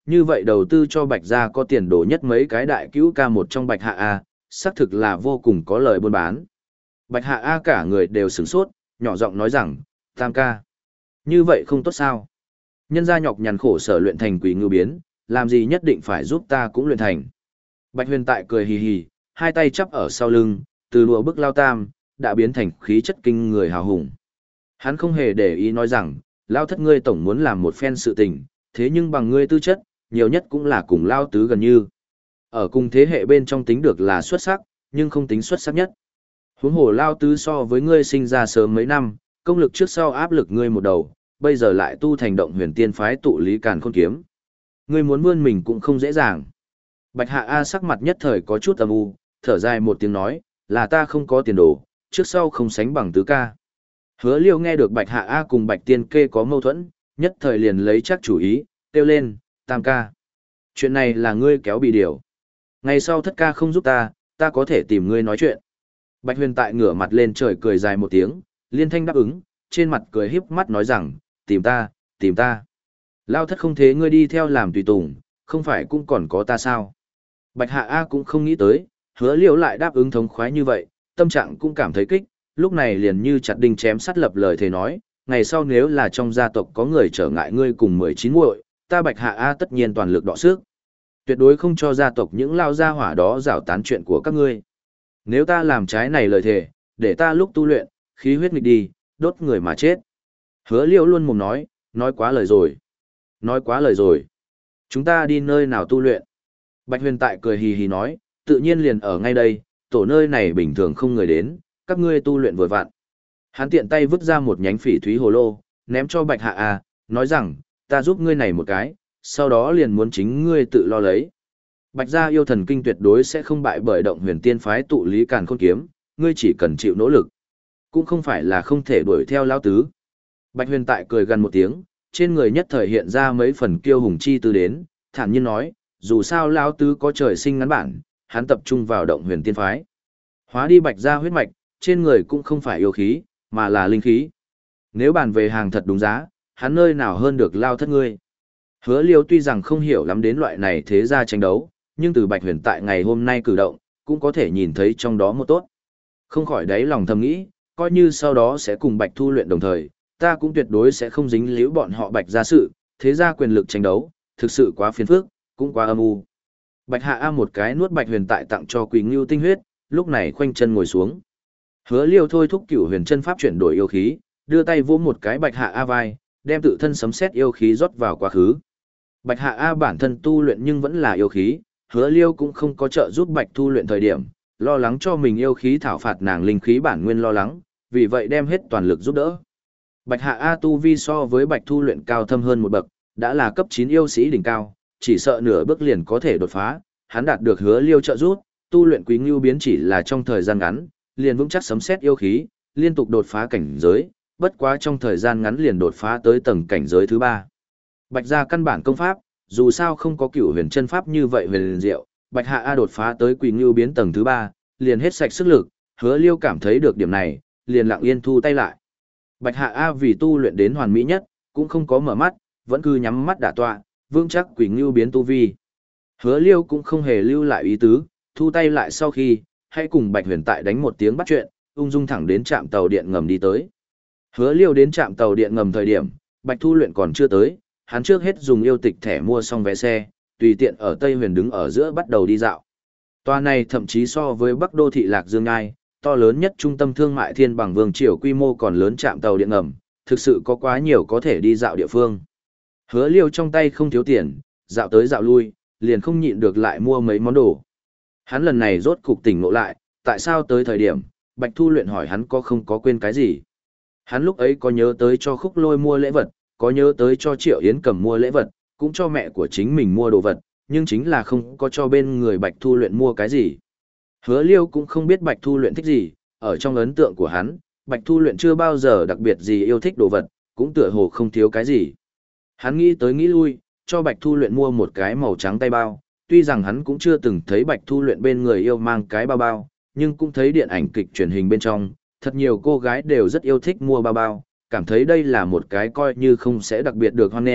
Như vậy đầu tư cho Bạch gia có tiền đồ nhất mấy cái đại cứu ca một trong Bạch Hạ A, xác thực là vô cùng có lời buôn bán. Bạch Hạ A cả người đều sửng sốt, nhỏ giọng nói rằng, Tam ca. Như vậy không tốt sao? Nhân gia nhọc nhằn khổ sở luyện thành quỷ ngưu biến, làm gì nhất định phải giúp ta cũng luyện thành. Bạch Huyền Tại cười hì hì, hai tay chắp ở sau lưng, từ đùa bức lao tam, đã biến thành khí chất kinh người hào hùng. Hắn không hề để ý nói rằng, lao thất ngươi tổng muốn làm một phen sự tình, thế nhưng bằng ngươi tư chất, nhiều nhất cũng là cùng lao tứ gần như. Ở cùng thế hệ bên trong tính được là xuất sắc, nhưng không tính xuất sắc nhất. Huống hồ lao tứ so với ngươi sinh ra sớm mấy năm, công lực trước sau áp lực ngươi một đầu, bây giờ lại tu thành động huyền tiên phái tụ lý càn khôn kiếm. Ngươi muốn vươn mình cũng không dễ dàng. Bạch Hạ A sắc mặt nhất thời có chút âm u, thở dài một tiếng nói, là ta không có tiền đồ, trước sau không sánh bằng tứ ca. Hứa Liêu nghe được Bạch Hạ A cùng Bạch Tiên Kê có mâu thuẫn, nhất thời liền lấy chắc chủ ý, kêu lên, Tam ca. Chuyện này là ngươi kéo bị điều. Ngày sau thất ca không giúp ta, ta có thể tìm ngươi nói chuyện. Bạch Huyền Tại ngửa mặt lên trời cười dài một tiếng, liên thanh đáp ứng, trên mặt cười híp mắt nói rằng, tìm ta, tìm ta. Lao thất không thế ngươi đi theo làm tùy tùng, không phải cũng còn có ta sao? Bạch Hạ A cũng không nghĩ tới, Hứa Liêu lại đáp ứng thống khoái như vậy, tâm trạng cũng cảm thấy kích, lúc này liền như chặt đinh chém sắt lập lời thề nói, ngày sau nếu là trong gia tộc có người trở ngại ngươi cùng mười chín muội, ta Bạch Hạ A tất nhiên toàn lực đọ sức. Tuyệt đối không cho gia tộc những lao gia hỏa đó rảo tán chuyện của các ngươi. Nếu ta làm trái này lời thề, để ta lúc tu luyện, khí huyết nghịch đi, đốt người mà chết. Hứa Liêu luôn mồm nói, nói quá lời rồi. Nói quá lời rồi. Chúng ta đi nơi nào tu luyện? Bạch Huyền Tại cười hì hì nói, tự nhiên liền ở ngay đây, tổ nơi này bình thường không người đến, các ngươi tu luyện vừa vặn. Hắn tiện tay vứt ra một nhánh phỉ thúy hồ lô, ném cho Bạch Hạ A, nói rằng, ta giúp ngươi này một cái, sau đó liền muốn chính ngươi tự lo lấy. Bạch gia yêu thần kinh tuyệt đối sẽ không bại bởi động huyền tiên phái tụ lý càn khôn kiếm, ngươi chỉ cần chịu nỗ lực. Cũng không phải là không thể đuổi theo lão tứ. Bạch Huyền Tại cười gần một tiếng, trên người nhất thời hiện ra mấy phần kiêu hùng chi tư đến, thản nhiên nói, dù sao lão tứ có trời sinh ngắn bản, hắn tập trung vào động huyền tiên phái. Hóa đi Bạch gia huyết mạch, trên người cũng không phải yêu khí, mà là linh khí. Nếu bàn về hàng thật đúng giá, hắn nơi nào hơn được lao thất ngươi. Hứa Liêu tuy rằng không hiểu lắm đến loại này thế gia tranh đấu, nhưng từ Bạch Huyền Tại ngày hôm nay cử động, cũng có thể nhìn thấy trong đó một tốt. Không khỏi đáy lòng thầm nghĩ, coi như sau đó sẽ cùng Bạch Thu luyện đồng thời, ta cũng tuyệt đối sẽ không dính líu bọn họ Bạch gia sự, thế gia quyền lực tranh đấu, thực sự quá phiền phức, cũng quá âm u. Bạch Hạ A một cái nuốt Bạch Huyền Tại tặng cho Quỳ Ngưu tinh huyết, lúc này khoanh chân ngồi xuống. Hứa Liêu thôi thúc Cửu Huyền chân pháp chuyển đổi yêu khí, đưa tay vỗ một cái Bạch Hạ A vai, đem tự thân sấm sét yêu khí rót vào quá khứ. Bạch Hạ A bản thân tu luyện nhưng vẫn là yêu khí, Hứa Liêu cũng không có trợ giúp Bạch Thu luyện thời điểm, lo lắng cho mình yêu khí thảo phạt nàng linh khí bản nguyên lo lắng, vì vậy đem hết toàn lực giúp đỡ. Bạch Hạ A tu vi so với Bạch Thu luyện cao thâm hơn một bậc, đã là cấp chín yêu sĩ đỉnh cao, chỉ sợ nửa bước liền có thể đột phá, hắn đạt được Hứa Liêu trợ giúp, tu luyện Quý Ngưu biến chỉ là trong thời gian ngắn, liền vững chắc sấm sét yêu khí, liên tục đột phá cảnh giới, bất quá trong thời gian ngắn liền đột phá tới tầng cảnh giới thứ ba. Bạch gia căn bản công pháp, dù sao không có Cửu Huyền chân pháp như vậy huyền diệu, Bạch Hạ A đột phá tới Quỳ Ngưu biến tầng thứ ba, liền hết sạch sức lực, Hứa Liêu cảm thấy được điểm này, liền lặng yên thu tay lại. Bạch Hạ A vì tu luyện đến hoàn mỹ nhất, cũng không có mở mắt, vẫn cứ nhắm mắt đả tọa, vững chắc Quỳ Ngưu biến tu vi. Hứa Liêu cũng không hề lưu lại ý tứ, thu tay lại sau khi, hãy cùng Bạch Huyền Tại đánh một tiếng bắt chuyện, ung dung thẳng đến trạm tàu điện ngầm đi tới. Hứa Liêu đến trạm tàu điện ngầm thời điểm, Bạch Thu luyện còn chưa tới, hắn trước hết dùng yêu tịch thẻ mua xong vé xe, tùy tiện ở Tây Huyền đứng ở giữa bắt đầu đi dạo. Tòa này thậm chí so với Bắc đô thị Lạc Dương Ngai, to lớn nhất trung tâm thương mại thiên bằng vương triều quy mô còn lớn trạm tàu điện ngầm, thực sự có quá nhiều có thể đi dạo địa phương. Hứa Liêu trong tay không thiếu tiền, dạo tới dạo lui, liền không nhịn được lại mua mấy món đồ. Hắn lần này rốt cục tỉnh ngộ lại, tại sao tới thời điểm, Bạch Thu luyện hỏi hắn có không có quên cái gì. Hắn lúc ấy có nhớ tới cho Khúc Lôi mua lễ vật, có nhớ tới cho Triệu Yến Cầm mua lễ vật, cũng cho mẹ của chính mình mua đồ vật, nhưng chính là không có cho bên người Bạch Thu luyện mua cái gì. Hứa Liêu cũng không biết Bạch Thu luyện thích gì, ở trong ấn tượng của hắn, Bạch Thu luyện chưa bao giờ đặc biệt gì yêu thích đồ vật, cũng tựa hồ không thiếu cái gì. Hắn nghĩ tới nghĩ lui, cho Bạch Thu luyện mua một cái màu trắng tay bao, tuy rằng hắn cũng chưa từng thấy Bạch Thu luyện bên người yêu mang cái bao bao, nhưng cũng thấy điện ảnh kịch truyền hình bên trong, thật nhiều cô gái đều rất yêu thích mua bao bao, cảm thấy đây là một cái coi như không sẽ đặc biệt được hoan nghênh,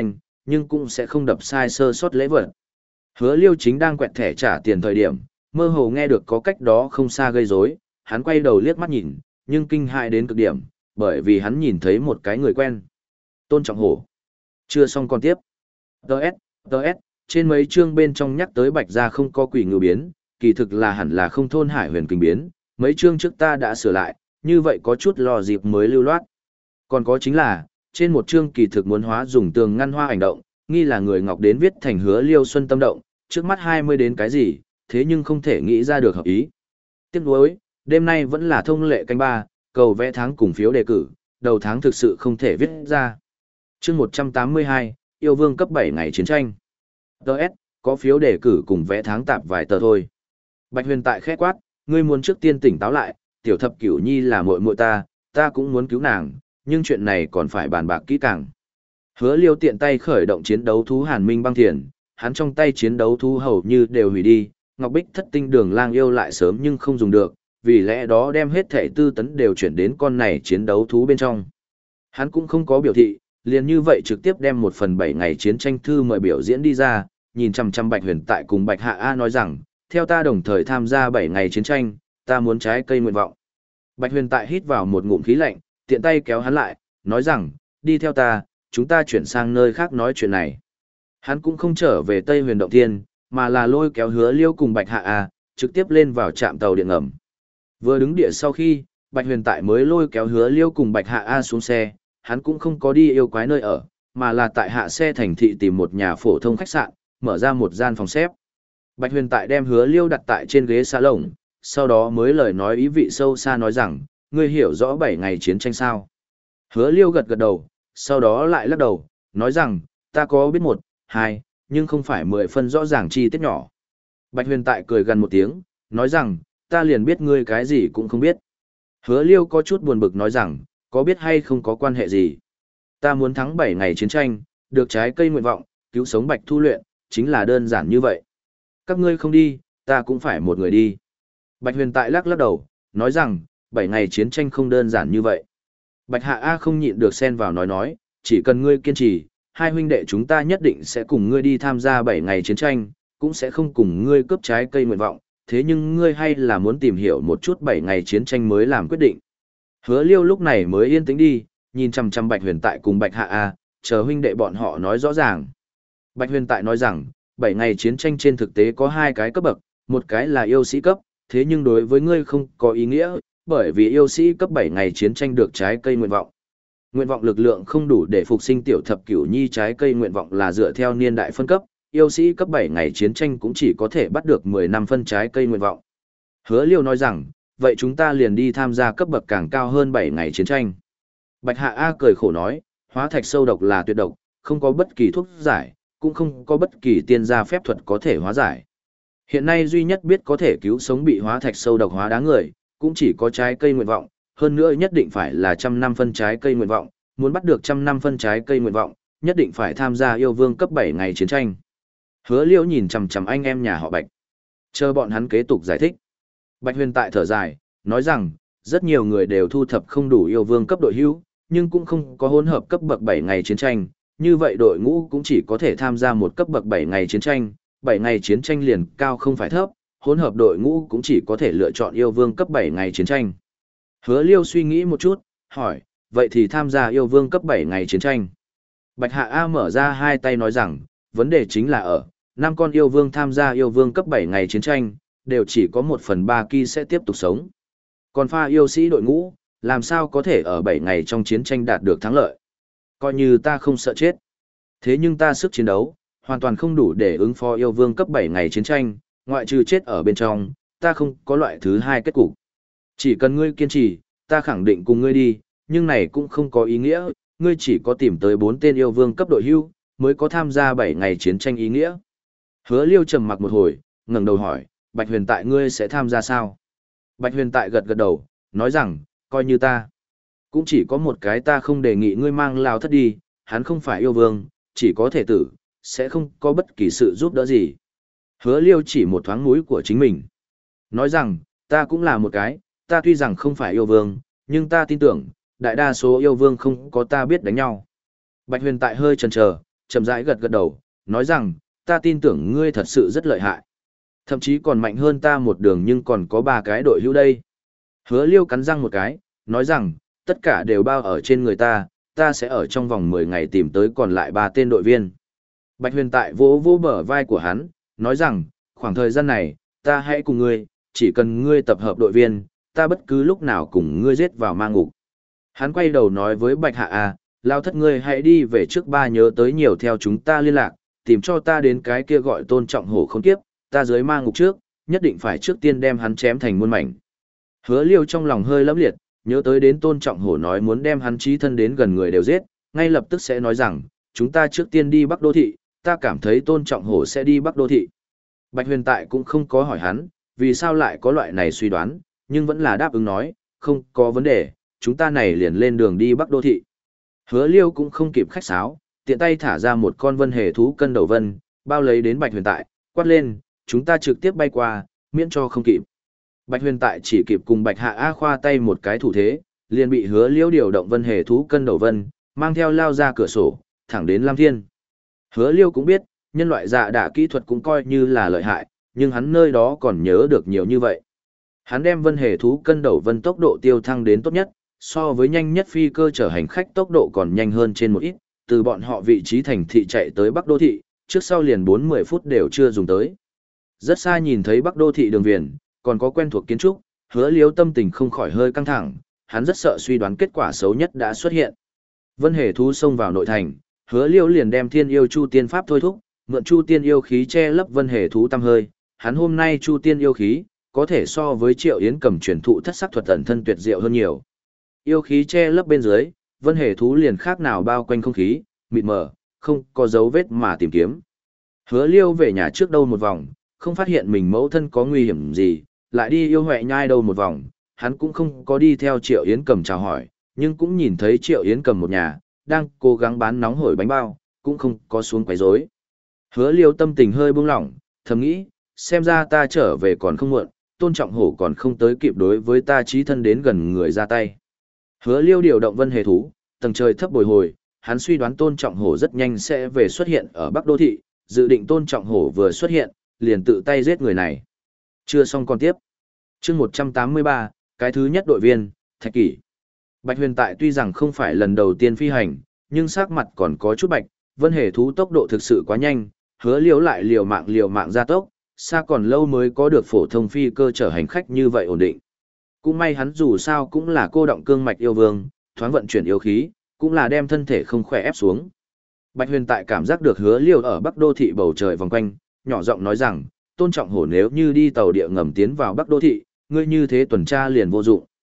nhưng cũng sẽ không đập sai sơ sót lễ vật. Hứa Liêu chính đang quẹt thẻ trả tiền thời điểm, mơ hồ nghe được có cách đó không xa gây rối, hắn quay đầu liếc mắt nhìn, nhưng kinh hại đến cực điểm, bởi vì hắn nhìn thấy một cái người quen. Tôn Trọng Hổ. Chưa xong còn tiếp. Đợt, đợt, trên mấy chương bên trong nhắc tới Bạch Gia không có quỷ ngưu biến, kỳ thực là hẳn là không thôn hải huyền kinh biến, mấy chương trước ta đã sửa lại, như vậy có chút lò dịp mới lưu loát. Còn có chính là, trên một chương kỳ thực muốn hóa dùng tường ngăn hoa ảnh động, nghi là người Ngọc đến viết thành Hứa Liêu Xuân tâm động, trước mắt hai mươi đến cái gì, thế nhưng không thể nghĩ ra được hợp ý. Tiếc nuối, đêm nay vẫn là thông lệ canh ba, cầu vẽ tháng cùng phiếu đề cử, đầu tháng thực sự không thể viết ra. Chương một trăm tám mươi hai, Yêu Vương cấp bảy ngày chiến tranh. đê ét, có phiếu đề cử cùng vẽ tháng tạp vài tờ thôi. Bạch Huyền tại khẽ quát, ngươi muốn trước tiên tỉnh táo lại, tiểu thập cửu nhi là muội muội ta, ta cũng muốn cứu nàng, nhưng chuyện này còn phải bàn bạc kỹ càng. Hứa Liêu tiện tay khởi động chiến đấu thú Hàn Minh băng thiền, hắn trong tay chiến đấu thú hầu như đều hủy đi, Ngọc Bích thất tinh đường lang yêu lại sớm nhưng không dùng được, vì lẽ đó đem hết thể tư tấn đều chuyển đến con này chiến đấu thú bên trong. Hắn cũng không có biểu thị, liền như vậy trực tiếp đem một phần bảy ngày chiến tranh thư mời biểu diễn đi ra, nhìn chằm chằm Bạch Huyền tại cùng Bạch Hạ A nói rằng, theo ta đồng thời tham gia bảy ngày chiến tranh, ta muốn trái cây nguyện vọng. Bạch Huyền tại hít vào một ngụm khí lạnh, tiện tay kéo hắn lại, nói rằng, đi theo ta, chúng ta chuyển sang nơi khác nói chuyện này. Hắn cũng không trở về Tây Huyền Động Thiên, mà là lôi kéo Hứa Liêu cùng Bạch Hạ A, trực tiếp lên vào trạm tàu điện ngầm. Vừa đứng địa sau khi, Bạch Huyền tại mới lôi kéo Hứa Liêu cùng Bạch Hạ A xuống xe, hắn cũng không có đi yêu quái nơi ở, mà là tại hạ xe thành thị tìm một nhà phổ thông khách sạn, mở ra một gian phòng xếp. Bạch Huyền tại đem Hứa Liêu đặt tại trên ghế salon, sau đó mới lời nói ý vị sâu xa nói rằng, ngươi hiểu rõ bảy ngày chiến tranh sao? Hứa Liêu gật gật đầu, sau đó lại lắc đầu, nói rằng, ta có biết một, hai, nhưng không phải mười phân rõ ràng chi tiết nhỏ. Bạch Huyền tại cười gần một tiếng, nói rằng, ta liền biết ngươi cái gì cũng không biết. Hứa Liêu có chút buồn bực nói rằng, có biết hay không có quan hệ gì. Ta muốn thắng bảy ngày chiến tranh, được trái cây nguyện vọng, cứu sống Bạch Thu Luyện, chính là đơn giản như vậy. Các ngươi không đi, ta cũng phải một người đi. Bạch Huyền tại lắc lắc đầu, nói rằng, bảy ngày chiến tranh không đơn giản như vậy. Bạch Hạ A không nhịn được xen vào nói nói, chỉ cần ngươi kiên trì, hai huynh đệ chúng ta nhất định sẽ cùng ngươi đi tham gia bảy ngày chiến tranh, cũng sẽ không cùng ngươi cướp trái cây nguyện vọng, thế nhưng ngươi hay là muốn tìm hiểu một chút bảy ngày chiến tranh mới làm quyết định. Hứa Liêu lúc này mới yên tĩnh đi, nhìn chằm chằm Bạch Huyền tại cùng Bạch Hạ A, chờ huynh đệ bọn họ nói rõ ràng. Bạch Huyền tại nói rằng, bảy ngày chiến tranh trên thực tế có hai cái cấp bậc, một cái là yêu sĩ cấp, thế nhưng đối với ngươi không có ý nghĩa, bởi vì yêu sĩ cấp bảy ngày chiến tranh được trái cây nguyện vọng. Nguyện vọng lực lượng không đủ để phục sinh tiểu thập cửu nhi trái cây nguyện vọng là dựa theo niên đại phân cấp, yêu sĩ cấp bảy ngày chiến tranh cũng chỉ có thể bắt được mười năm phân trái cây nguyện vọng. Hứa Liêu nói rằng, vậy chúng ta liền đi tham gia cấp bậc càng cao hơn bảy ngày chiến tranh. Bạch Hạ A cười khổ nói, hóa thạch sâu độc là tuyệt độc, không có bất kỳ thuốc giải, cũng không có bất kỳ tiên gia phép thuật có thể hóa giải. Hiện nay duy nhất biết có thể cứu sống bị hóa thạch sâu độc hóa đá người, cũng chỉ có trái cây nguyện vọng, hơn nữa nhất định phải là trăm năm phân trái cây nguyện vọng, muốn bắt được trăm năm phân trái cây nguyện vọng, nhất định phải tham gia yêu vương cấp bảy ngày chiến tranh. Hứa Liêu nhìn chằm chằm anh em nhà họ Bạch, chờ bọn hắn kế tục giải thích. Bạch Huyền tại thở dài, nói rằng, rất nhiều người đều thu thập không đủ yêu vương cấp đội hữu, nhưng cũng không có hỗn hợp cấp bậc bảy ngày chiến tranh, như vậy đội ngũ cũng chỉ có thể tham gia một cấp bậc bảy ngày chiến tranh, bảy ngày chiến tranh liền cao không phải thấp, hỗn hợp đội ngũ cũng chỉ có thể lựa chọn yêu vương cấp bảy ngày chiến tranh. Hứa Liêu suy nghĩ một chút, hỏi, vậy thì tham gia yêu vương cấp bảy ngày chiến tranh. Bạch Hạ A mở ra hai tay nói rằng, vấn đề chính là ở, năm con yêu vương tham gia yêu vương cấp bảy ngày chiến tranh, đều chỉ có một phần ba kỳ sẽ tiếp tục sống. Còn pha yêu sĩ đội ngũ, làm sao có thể ở bảy ngày trong chiến tranh đạt được thắng lợi. Coi như ta không sợ chết. Thế nhưng ta sức chiến đấu, hoàn toàn không đủ để ứng phó yêu vương cấp bảy ngày chiến tranh, ngoại trừ chết ở bên trong, ta không có loại thứ hai kết cục. Chỉ cần ngươi kiên trì, ta khẳng định cùng ngươi đi, nhưng này cũng không có ý nghĩa, ngươi chỉ có tìm tới bốn tên yêu vương cấp đội hưu, mới có tham gia bảy ngày chiến tranh ý nghĩa. Hứa Liêu trầm mặc một hồi, ngẩng đầu hỏi, Bạch Huyền tại ngươi sẽ tham gia sao? Bạch Huyền tại gật gật đầu, nói rằng, coi như ta. Cũng chỉ có một cái ta không đề nghị ngươi mang Lao Thất đi, hắn không phải yêu vương, chỉ có thể tử, sẽ không có bất kỳ sự giúp đỡ gì. Hứa Liêu chỉ một thoáng mũi của chính mình. Nói rằng, ta cũng là một cái, ta tuy rằng không phải yêu vương, nhưng ta tin tưởng, đại đa số yêu vương không có ta biết đánh nhau. Bạch Huyền tại hơi chần chờ, chậm rãi gật gật đầu, nói rằng, ta tin tưởng ngươi thật sự rất lợi hại. Thậm chí còn mạnh hơn ta một đường nhưng còn có ba cái đội hữu đây. Hứa Liêu cắn răng một cái, nói rằng, tất cả đều bao ở trên người ta, ta sẽ ở trong vòng mười ngày tìm tới còn lại ba tên đội viên. Bạch Huyền tại vỗ vỗ bờ vai của hắn, nói rằng, khoảng thời gian này, ta hãy cùng ngươi, chỉ cần ngươi tập hợp đội viên, ta bất cứ lúc nào cùng ngươi giết vào ma ngục. Hắn quay đầu nói với Bạch Hạ à, lao thất ngươi hãy đi về trước ba nhớ tới nhiều theo chúng ta liên lạc, tìm cho ta đến cái kia gọi Tôn Trọng Hổ không tiếp, ta dưới ma ngục trước, nhất định phải trước tiên đem hắn chém thành muôn mảnh. Hứa Liêu trong lòng hơi lẫm liệt, nhớ tới đến Tôn Trọng Hổ nói muốn đem hắn chí thân đến gần người đều giết, ngay lập tức sẽ nói rằng, chúng ta trước tiên đi Bắc Đô Thị, ta cảm thấy Tôn Trọng Hổ sẽ đi Bắc Đô Thị. Bạch Huyền tại cũng không có hỏi hắn, vì sao lại có loại này suy đoán, nhưng vẫn là đáp ứng nói, không có vấn đề, chúng ta này liền lên đường đi Bắc Đô Thị. Hứa Liêu cũng không kịp khách sáo, tiện tay thả ra một con vân hề thú cân đầu vân, bao lấy đến Bạch Huyền tại, quát lên, chúng ta trực tiếp bay qua, miễn cho không kịp. Bạch Huyền tại chỉ kịp cùng Bạch Hạ A khoa tay một cái thủ thế, liền bị Hứa Liêu điều động vân hề thú cân đầu vân, mang theo lao ra cửa sổ, thẳng đến Lam Thiên. Hứa Liêu cũng biết, nhân loại dạ đả kỹ thuật cũng coi như là lợi hại, nhưng hắn nơi đó còn nhớ được nhiều như vậy. Hắn đem vân hề thú cân đầu vân tốc độ tiêu thăng đến tốt nhất, so với nhanh nhất phi cơ chở hành khách tốc độ còn nhanh hơn trên một ít, từ bọn họ vị trí thành thị chạy tới Bắc Đô Thị, trước sau liền bốn mươi phút đều chưa dùng tới. Rất xa nhìn thấy Bắc Đô Thị đường viền, còn có quen thuộc kiến trúc, Hứa Liêu tâm tình không khỏi hơi căng thẳng, hắn rất sợ suy đoán kết quả xấu nhất đã xuất hiện. Vân hề thú xông vào nội thành, Hứa Liêu liền đem Thiên Yêu Chu Tiên Pháp thôi thúc, mượn Chu Tiên yêu khí che lấp vân hề thú tăm hơi, hắn hôm nay Chu Tiên yêu khí có thể so với Triệu Yến Cầm truyền thụ thất sắc thuật ẩn thân tuyệt diệu hơn nhiều. Yêu khí che lấp bên dưới, vân hề thú liền khác nào bao quanh không khí, mịt mờ, không có dấu vết mà tìm kiếm. Hứa Liêu về nhà trước đâu một vòng, không phát hiện mình mẫu thân có nguy hiểm gì, lại đi yêu Huệ Nhai đâu một vòng, hắn cũng không có đi theo Triệu Yến Cầm chào hỏi, nhưng cũng nhìn thấy Triệu Yến Cầm một nhà, đang cố gắng bán nóng hổi bánh bao, cũng không có xuống quấy rối. Hứa Liêu tâm tình hơi buông lỏng, thầm nghĩ, xem ra ta trở về còn không muộn, Tôn Trọng Hổ còn không tới kịp đối với ta chí thân đến gần người ra tay. Hứa Liêu điều động vân hề thú, tầng trời thấp bồi hồi, hắn suy đoán Tôn Trọng Hổ rất nhanh sẽ về xuất hiện ở Bắc Đô Thị, dự định Tôn Trọng Hổ vừa xuất hiện, liền tự tay giết người này. Chưa xong còn tiếp. Chương một trăm tám mươi ba, cái thứ nhất đội viên, Thạch Kỷ. Bạch Huyền tại tuy rằng không phải lần đầu tiên phi hành, nhưng sắc mặt còn có chút bạch, vân hề thú tốc độ thực sự quá nhanh, Hứa Liêu lại liều mạng liều mạng gia tốc, xa còn lâu mới có được phổ thông phi cơ chở hành khách như vậy ổn định. Cũng may hắn dù sao cũng là cô động cương mạch yêu vương, thoáng vận chuyển yêu khí, cũng là đem thân thể không khỏe ép xuống. Bạch Huyền tại cảm giác được Hứa Liêu ở Bắc Đô Thị bầu trời vòng quanh, nhỏ giọng nói rằng, Tôn Trọng Hổ nếu như đi tàu địa ngầm tiến vào Bắc Đô Thị, ngươi như thế tuần tra liền vô dụng.